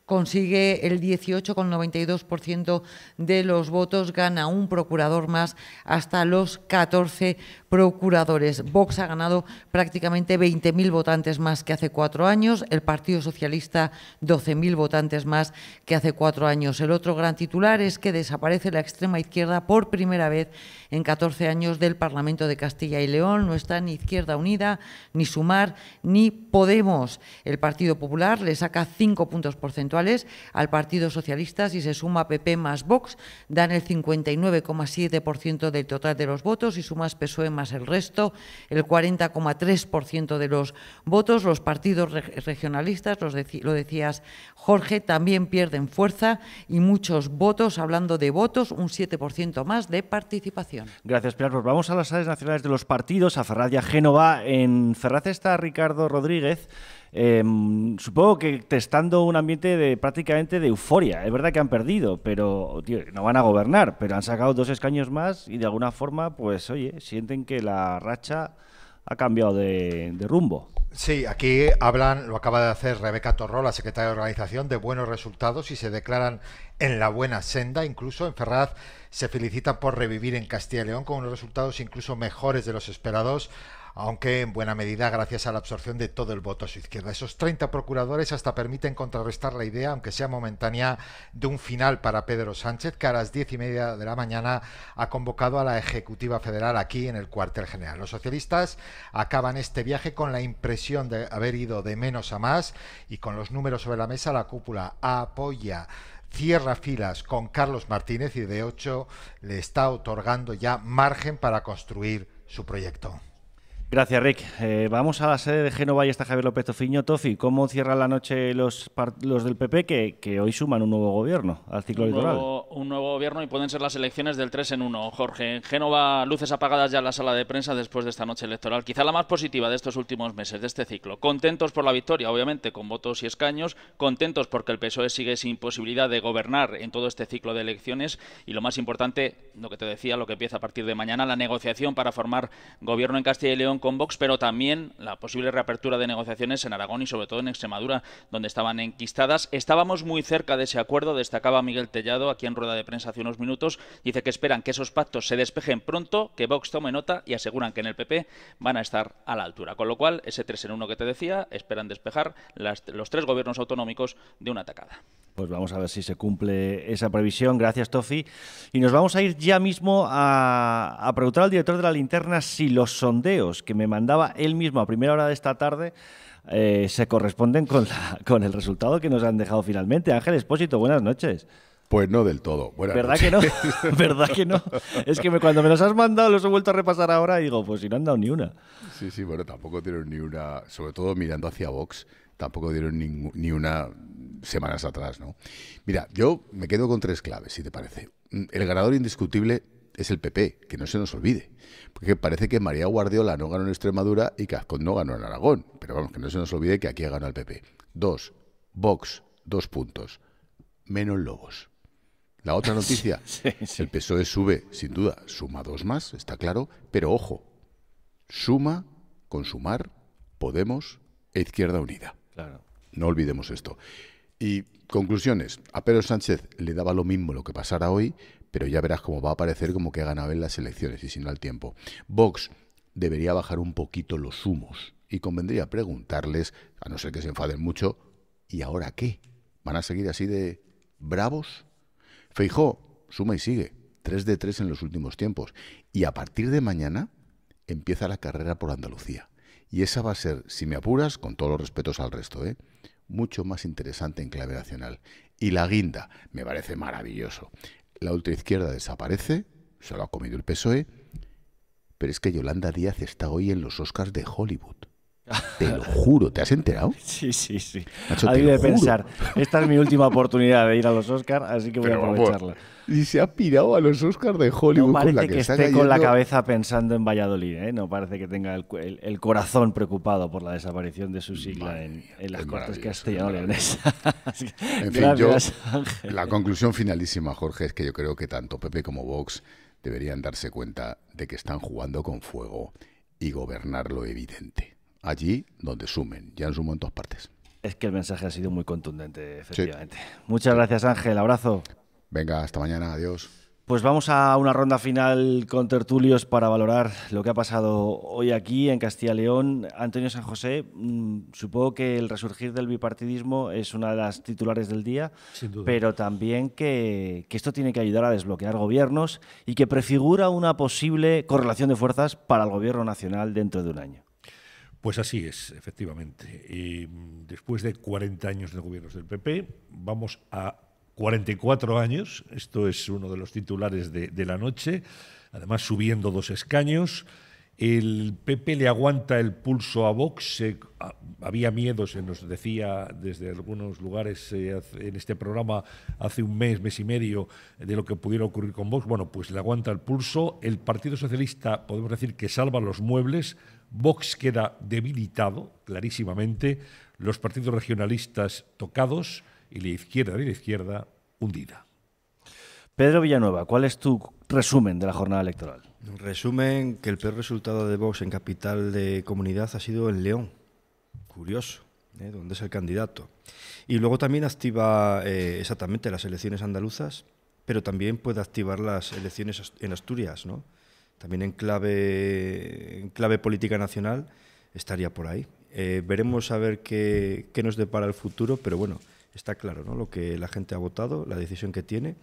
consigue el dieciocho coma noventa y dos por ciento de los votos, gana un procurador más hasta los catorce procuradores. Vox ha ganado prácticamente veinte mil votantes más que hace cuatro años, el Partido Socialista doce mil votantes más que hace cuatro años. El otro gran titular es que desaparece la extrema izquierda por primera vez en catorce años del Parlamento de Castilla y León. No está ni Izquierda Unida, ni Sumar, ni Podemos. El Partido Popular le saca cinco puntos porcentuales al Partido Socialista. Si se suma P P más Vox, dan el cincuenta y nueve coma siete por ciento del total de los votos, y sumas P S O E más el resto, el cuarenta coma tres por ciento de los votos. Los partidos regionalistas, los deci lo decías, Jorge, también pierden fuerza y muchos votos. Hablando de votos, un siete por ciento más de participación. Gracias, Pilar. Pues vamos a las áreas nacionales de los partidos, a Ferraz y a Génova. En Ferraz está Ricardo Rodríguez. Eh, supongo que testando un ambiente de prácticamente de euforia. Es verdad que han perdido, pero tío, no van a gobernar, pero han sacado dos escaños más y de alguna forma, pues oye, sienten que la racha ha cambiado de, de rumbo. Sí, aquí hablan, lo acaba de hacer Rebeca Torró, la secretaria de organización, de buenos resultados y se declaran en la buena senda. Incluso en Ferraz se felicitan por revivir en Castilla y León con unos resultados incluso mejores de los esperados, aunque en buena medida gracias a la absorción de todo el voto a su izquierda. Esos treinta procuradores hasta permiten contrarrestar la idea, aunque sea momentánea, de un final para Pedro Sánchez, que a las diez y media de la mañana ha convocado a la Ejecutiva Federal aquí en el cuartel general. Los socialistas acaban este viaje con la impresión de haber ido de menos a más, y con los números sobre la mesa, la cúpula apoya, cierra filas con Carlos Martínez, y de ocho le está otorgando ya margen para construir su proyecto. Gracias, Rick. Eh, vamos a la sede de Génova y está Javier López Tofiño. Tofi, ¿cómo cierran la noche los, los del P P que, que hoy suman un nuevo gobierno al ciclo un electoral? Nuevo, un nuevo gobierno, y pueden ser las elecciones del tres en uno, Jorge. En Génova, luces apagadas ya en la sala de prensa después de esta noche electoral. Quizá la más positiva de estos últimos meses, de este ciclo. Contentos por la victoria, obviamente, con votos y escaños. Contentos porque el P S O E sigue sin posibilidad de gobernar en todo este ciclo de elecciones. Y lo más importante, lo que te decía, lo que empieza a partir de mañana, la negociación para formar gobierno en Castilla y León con Vox, pero también la posible reapertura de negociaciones en Aragón y sobre todo en Extremadura, donde estaban enquistadas. Estábamos muy cerca de ese acuerdo, destacaba Miguel Tellado aquí en rueda de prensa hace unos minutos. Dice que esperan que esos pactos se despejen pronto, que Vox tome nota, y aseguran que en el P P van a estar a la altura. Con lo cual, ese tres en uno que te decía, esperan despejar las, los tres gobiernos autonómicos de una tacada. Pues vamos a ver si se cumple esa previsión. Gracias, Tofi. Y nos vamos a ir ya mismo a, a preguntar al director de La Linterna si los sondeos que me mandaba él mismo a primera hora de esta tarde eh, se corresponden con, la, con el resultado que nos han dejado finalmente. Ángel Expósito, buenas noches. Pues no del todo. Buenas ¿Verdad noches. que no? ¿Verdad que no? Es que me, cuando me los has mandado los he vuelto a repasar ahora y digo, pues si no han dado ni una. Sí, sí, bueno, tampoco dieron ni una, sobre todo mirando hacia Vox, tampoco dieron ni, ni una semanas atrás, ¿no? Mira, yo me quedo con tres claves, si te parece. El ganador indiscutible es el P P, que no se nos olvide. Porque parece que María Guardiola no ganó en Extremadura y que Azcón no ganó en Aragón. Pero vamos, que no se nos olvide que aquí ha ganado el P P. Dos, Vox, dos puntos. Menos lobos. La otra noticia, sí, sí. El P S O E sube, sin duda, suma dos más, está claro, pero ojo, suma con Sumar, Podemos e Izquierda Unida. Claro. No olvidemos esto. Y conclusiones, a Pedro Sánchez le daba lo mismo lo que pasara hoy, pero ya verás cómo va a aparecer como que ha ganado en las elecciones y si no al tiempo. Vox debería bajar un poquito los humos y convendría preguntarles, a no ser que se enfaden mucho, ¿y ahora qué? ¿Van a seguir así de bravos? Feijóo suma y sigue, tres de tres en los últimos tiempos. Y a partir de mañana empieza la carrera por Andalucía. Y esa va a ser, si me apuras, con todos los respetos al resto, ¿eh? mucho más interesante en clave nacional. Y la guinda, me parece maravilloso. La ultraizquierda desaparece, se lo ha comido el P S O E, pero es que Yolanda Díaz está hoy en los Oscars de Hollywood. Te lo juro, ¿te has enterado? Sí, sí, sí. Nacho, Hay de pensar, esta es mi última oportunidad de ir a los Oscars, así que voy Pero, a aprovecharla. Vamos, y se ha pirado a los Oscars de Hollywood. No parece con la que, que esté está con la cayendo... cabeza pensando en Valladolid, ¿eh? No parece que tenga el, el, el corazón preocupado por la desaparición de su sigla en, en las Cortes castellano-leonesas. En fin, Gracias, yo, Ángel. la conclusión finalísima, Jorge, es que yo creo que tanto P P como Vox deberían darse cuenta de que están jugando con fuego y gobernar lo evidente. Allí donde sumen, ya han sumado en todas partes. Es que el mensaje ha sido muy contundente, efectivamente. Sí. Muchas gracias, Ángel. Abrazo. Venga, hasta mañana. Adiós. Pues vamos a una ronda final con tertulios para valorar lo que ha pasado hoy aquí en Castilla y León. Antonio San José, mmm, supongo que el resurgir del bipartidismo es una de las titulares del día, sin duda, pero también que, que esto tiene que ayudar a desbloquear gobiernos y que prefigura una posible correlación de fuerzas para el gobierno nacional dentro de un año. Pues así es, efectivamente. Y después de cuarenta años de gobiernos del P P, vamos a cuarenta y cuatro años, esto es uno de los titulares de, de la noche, además subiendo dos escaños. El P P le aguanta el pulso a Vox. Eh, había miedo, se nos decía desde algunos lugares eh, en este programa hace un mes, mes y medio, de lo que pudiera ocurrir con Vox. Bueno, pues le aguanta el pulso. El Partido Socialista, podemos decir que salva los muebles. Vox queda debilitado, clarísimamente. Los partidos regionalistas tocados y la izquierda de la izquierda hundida. Pedro Villanueva, ¿cuál es tu resumen de la jornada electoral? Resumen que el peor resultado de Vox en capital de comunidad ha sido en León. Curioso, ¿eh? ¿Dónde es el candidato? Y luego también activa eh, exactamente las elecciones andaluzas, pero también puede activar las elecciones en Asturias, ¿no? También en clave, en clave política nacional estaría por ahí. Eh, veremos a ver qué, qué nos depara el futuro, pero bueno, está claro, ¿no?, lo que la gente ha votado, la decisión que tiene,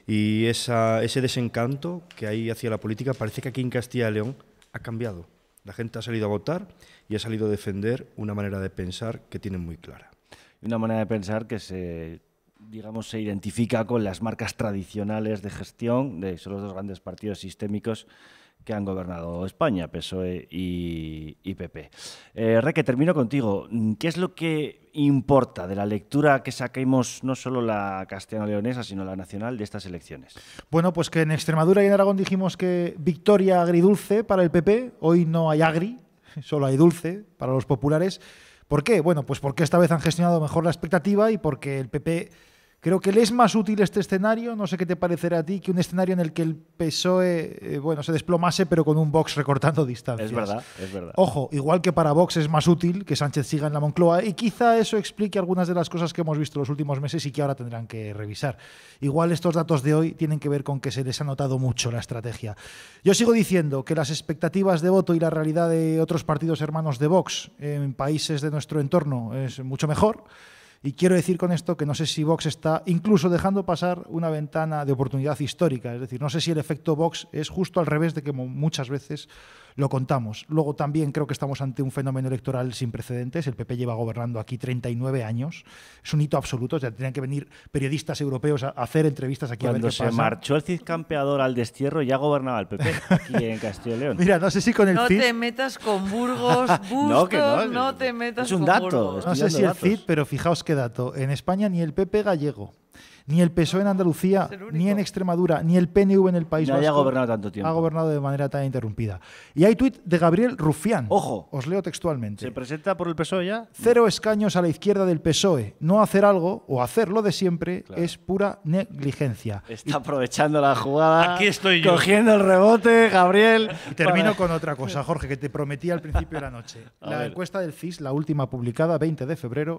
y esa, ese desencanto que hay hacia la política parece que aquí en Castilla y León ha cambiado. La gente ha salido a votar y ha salido a defender una manera de pensar que tienen muy clara. Una manera de pensar que se, digamos, se identifica con las marcas tradicionales de gestión de son los dos grandes partidos sistémicos que han gobernado España, P S O E y, y P P. Eh, Reque, termino contigo. ¿Qué es lo que importa de la lectura que saquemos no solo la castellano-leonesa, sino la nacional de estas elecciones? Bueno, pues que en Extremadura y en Aragón dijimos que victoria agridulce para el P P. Hoy no hay agri, solo hay dulce para los populares. ¿Por qué? Bueno, pues porque esta vez han gestionado mejor la expectativa y porque el P P... Creo que le es más útil este escenario, no sé qué te parecerá a ti, que un escenario en el que el P S O E eh, bueno, se desplomase, pero con un Vox recortando distancias. Es verdad, es verdad. Ojo, igual que para Vox es más útil que Sánchez siga en la Moncloa, y quizá eso explique algunas de las cosas que hemos visto los últimos meses y que ahora tendrán que revisar. Igual estos datos de hoy tienen que ver con que se les ha notado mucho la estrategia. Yo sigo diciendo que las expectativas de voto y la realidad de otros partidos hermanos de Vox en países de nuestro entorno es mucho mejor. Y quiero decir con esto que no sé si Vox está incluso dejando pasar una ventana de oportunidad histórica. Es decir, no sé si el efecto Vox es justo al revés de que muchas veces lo contamos. Luego también creo que estamos ante un fenómeno electoral sin precedentes. El P P lleva gobernando aquí treinta y nueve años. Es un hito absoluto. O sea, tenían que venir periodistas europeos a hacer entrevistas aquí. Cuando a ver qué se pasa. marchó el Cid Campeador al destierro ya gobernaba el P P aquí en Castilla y León. Mira, no sé si con el no Cid... No te metas con Burgos, Bustos, no, que no, no te metas es un con dato, Burgos. No sé si el datos. Cid, pero fijaos qué dato. En España ni el P P gallego, ni el P S O E en Andalucía, ni en Extremadura, ni el P N V en el País no Vasco haya gobernado tanto tiempo. ha gobernado de manera tan interrumpida. Y hay tuit de Gabriel Rufián. Ojo. Os leo textualmente. ¿Se presenta por el P S O E ya? Cero escaños a la izquierda del P S O E. No hacer algo o hacerlo de siempre claro. es pura negligencia. Está aprovechando la jugada. Aquí estoy yo. Cogiendo el rebote, Gabriel. Y termino con otra cosa, Jorge, que te prometí al principio de la noche. La ver. encuesta del C I S, la última publicada, veinte de febrero,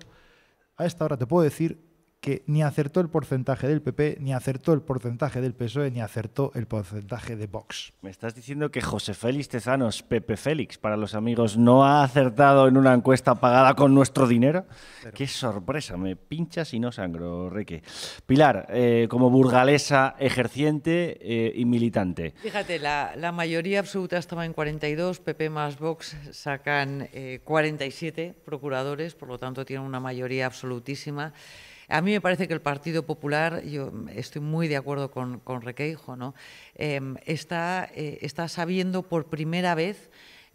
a esta hora te puedo decir que ni acertó el porcentaje del P P, ni acertó el porcentaje del P S O E, ni acertó el porcentaje de Vox. Me estás diciendo que José Félix Tezanos, Pepe Félix, para los amigos, no ha acertado en una encuesta pagada con nuestro dinero. Pero... Qué sorpresa, me pinchas y no sangro, Reque. Pilar, eh, como burgalesa ejerciente eh, y militante. Fíjate, la, la mayoría absoluta estaba en cuarenta y dos, P P más Vox sacan eh, cuarenta y siete procuradores, por lo tanto tienen una mayoría absolutísima. A mí me parece que el Partido Popular, yo estoy muy de acuerdo con, con Requeijo, ¿no? Eh, está, eh, está sabiendo por primera vez,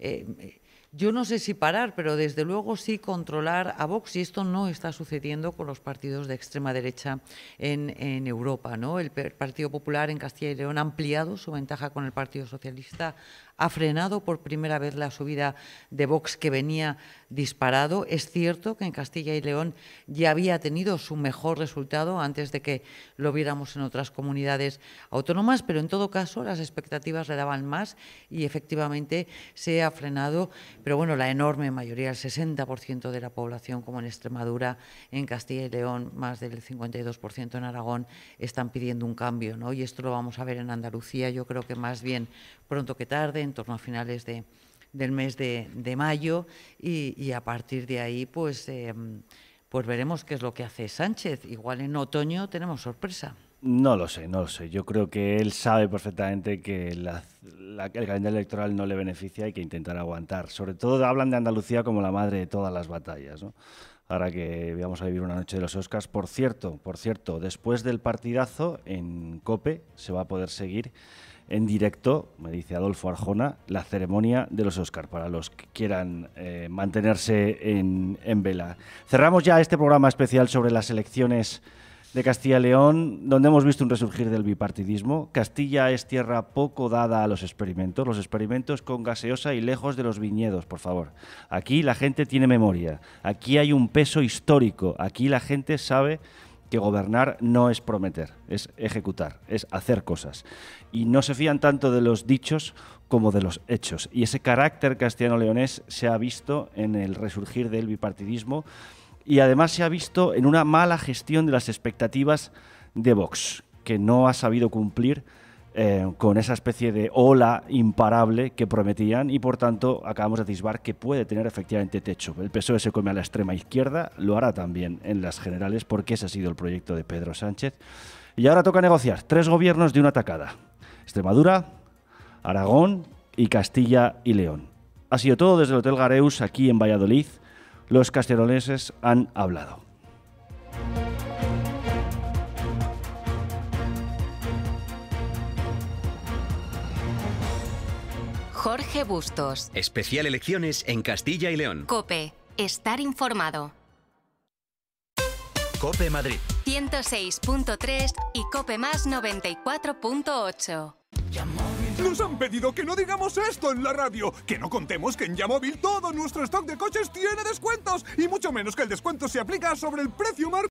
eh, yo no sé si parar, pero desde luego sí controlar a Vox, y esto no está sucediendo con los partidos de extrema derecha en, en Europa, ¿no? El Partido Popular en Castilla y León ha ampliado su ventaja con el Partido Socialista, ha frenado por primera vez la subida de Vox que venía disparado. Es cierto que en Castilla y León ya había tenido su mejor resultado antes de que lo viéramos en otras comunidades autónomas, pero en todo caso las expectativas le daban más y efectivamente se ha frenado. Pero bueno, la enorme mayoría, el sesenta por ciento de la población, como en Extremadura, en Castilla y León, más del cincuenta y dos por ciento en Aragón, están pidiendo un cambio, ¿no? Y esto lo vamos a ver en Andalucía, yo creo que más bien pronto que tarde, en torno a finales de, del mes de, de mayo, y, y a partir de ahí pues, eh, pues veremos qué es lo que hace Sánchez. Igual en otoño tenemos sorpresa. No lo sé, no lo sé. Yo creo que él sabe perfectamente que la, la, el calendario electoral no le beneficia y que intentará aguantar. Sobre todo hablan de Andalucía como la madre de todas las batallas, ¿no? Ahora que vamos a vivir una noche de los Oscars. Por cierto, por cierto, después del partidazo en COPE se va a poder seguir en directo, me dice Adolfo Arjona, la ceremonia de los Oscars, para los que quieran eh, mantenerse en, en vela. Cerramos ya este programa especial sobre las elecciones de Castilla y León, donde hemos visto un resurgir del bipartidismo. Castilla es tierra poco dada a los experimentos, los experimentos con gaseosa y lejos de los viñedos, por favor. Aquí la gente tiene memoria, aquí hay un peso histórico, aquí la gente sabe que gobernar no es prometer, es ejecutar, es hacer cosas. Y no se fían tanto de los dichos como de los hechos. Y ese carácter castellano-leonés se ha visto en el resurgir del bipartidismo y además se ha visto en una mala gestión de las expectativas de Vox, que no ha sabido cumplir eh, con esa especie de ola imparable que prometían y por tanto acabamos de atisbar que puede tener efectivamente techo. El P S O E se come a la extrema izquierda, lo hará también en las generales porque ese ha sido el proyecto de Pedro Sánchez. Y ahora toca negociar tres gobiernos de una tacada: Extremadura, Aragón y Castilla y León. Ha sido todo desde el Hotel Gareus aquí en Valladolid. Los castelloneses han hablado. Jorge Bustos. Especial elecciones en Castilla y León. COPE. Estar informado. COPE Madrid. ciento seis punto tres y COPE Más noventa y cuatro punto ocho. Nos han pedido que no digamos esto en la radio, que no contemos que en Yamóvil todo nuestro stock de coches tiene descuentos, y mucho menos que el descuento se aplica sobre el precio marco.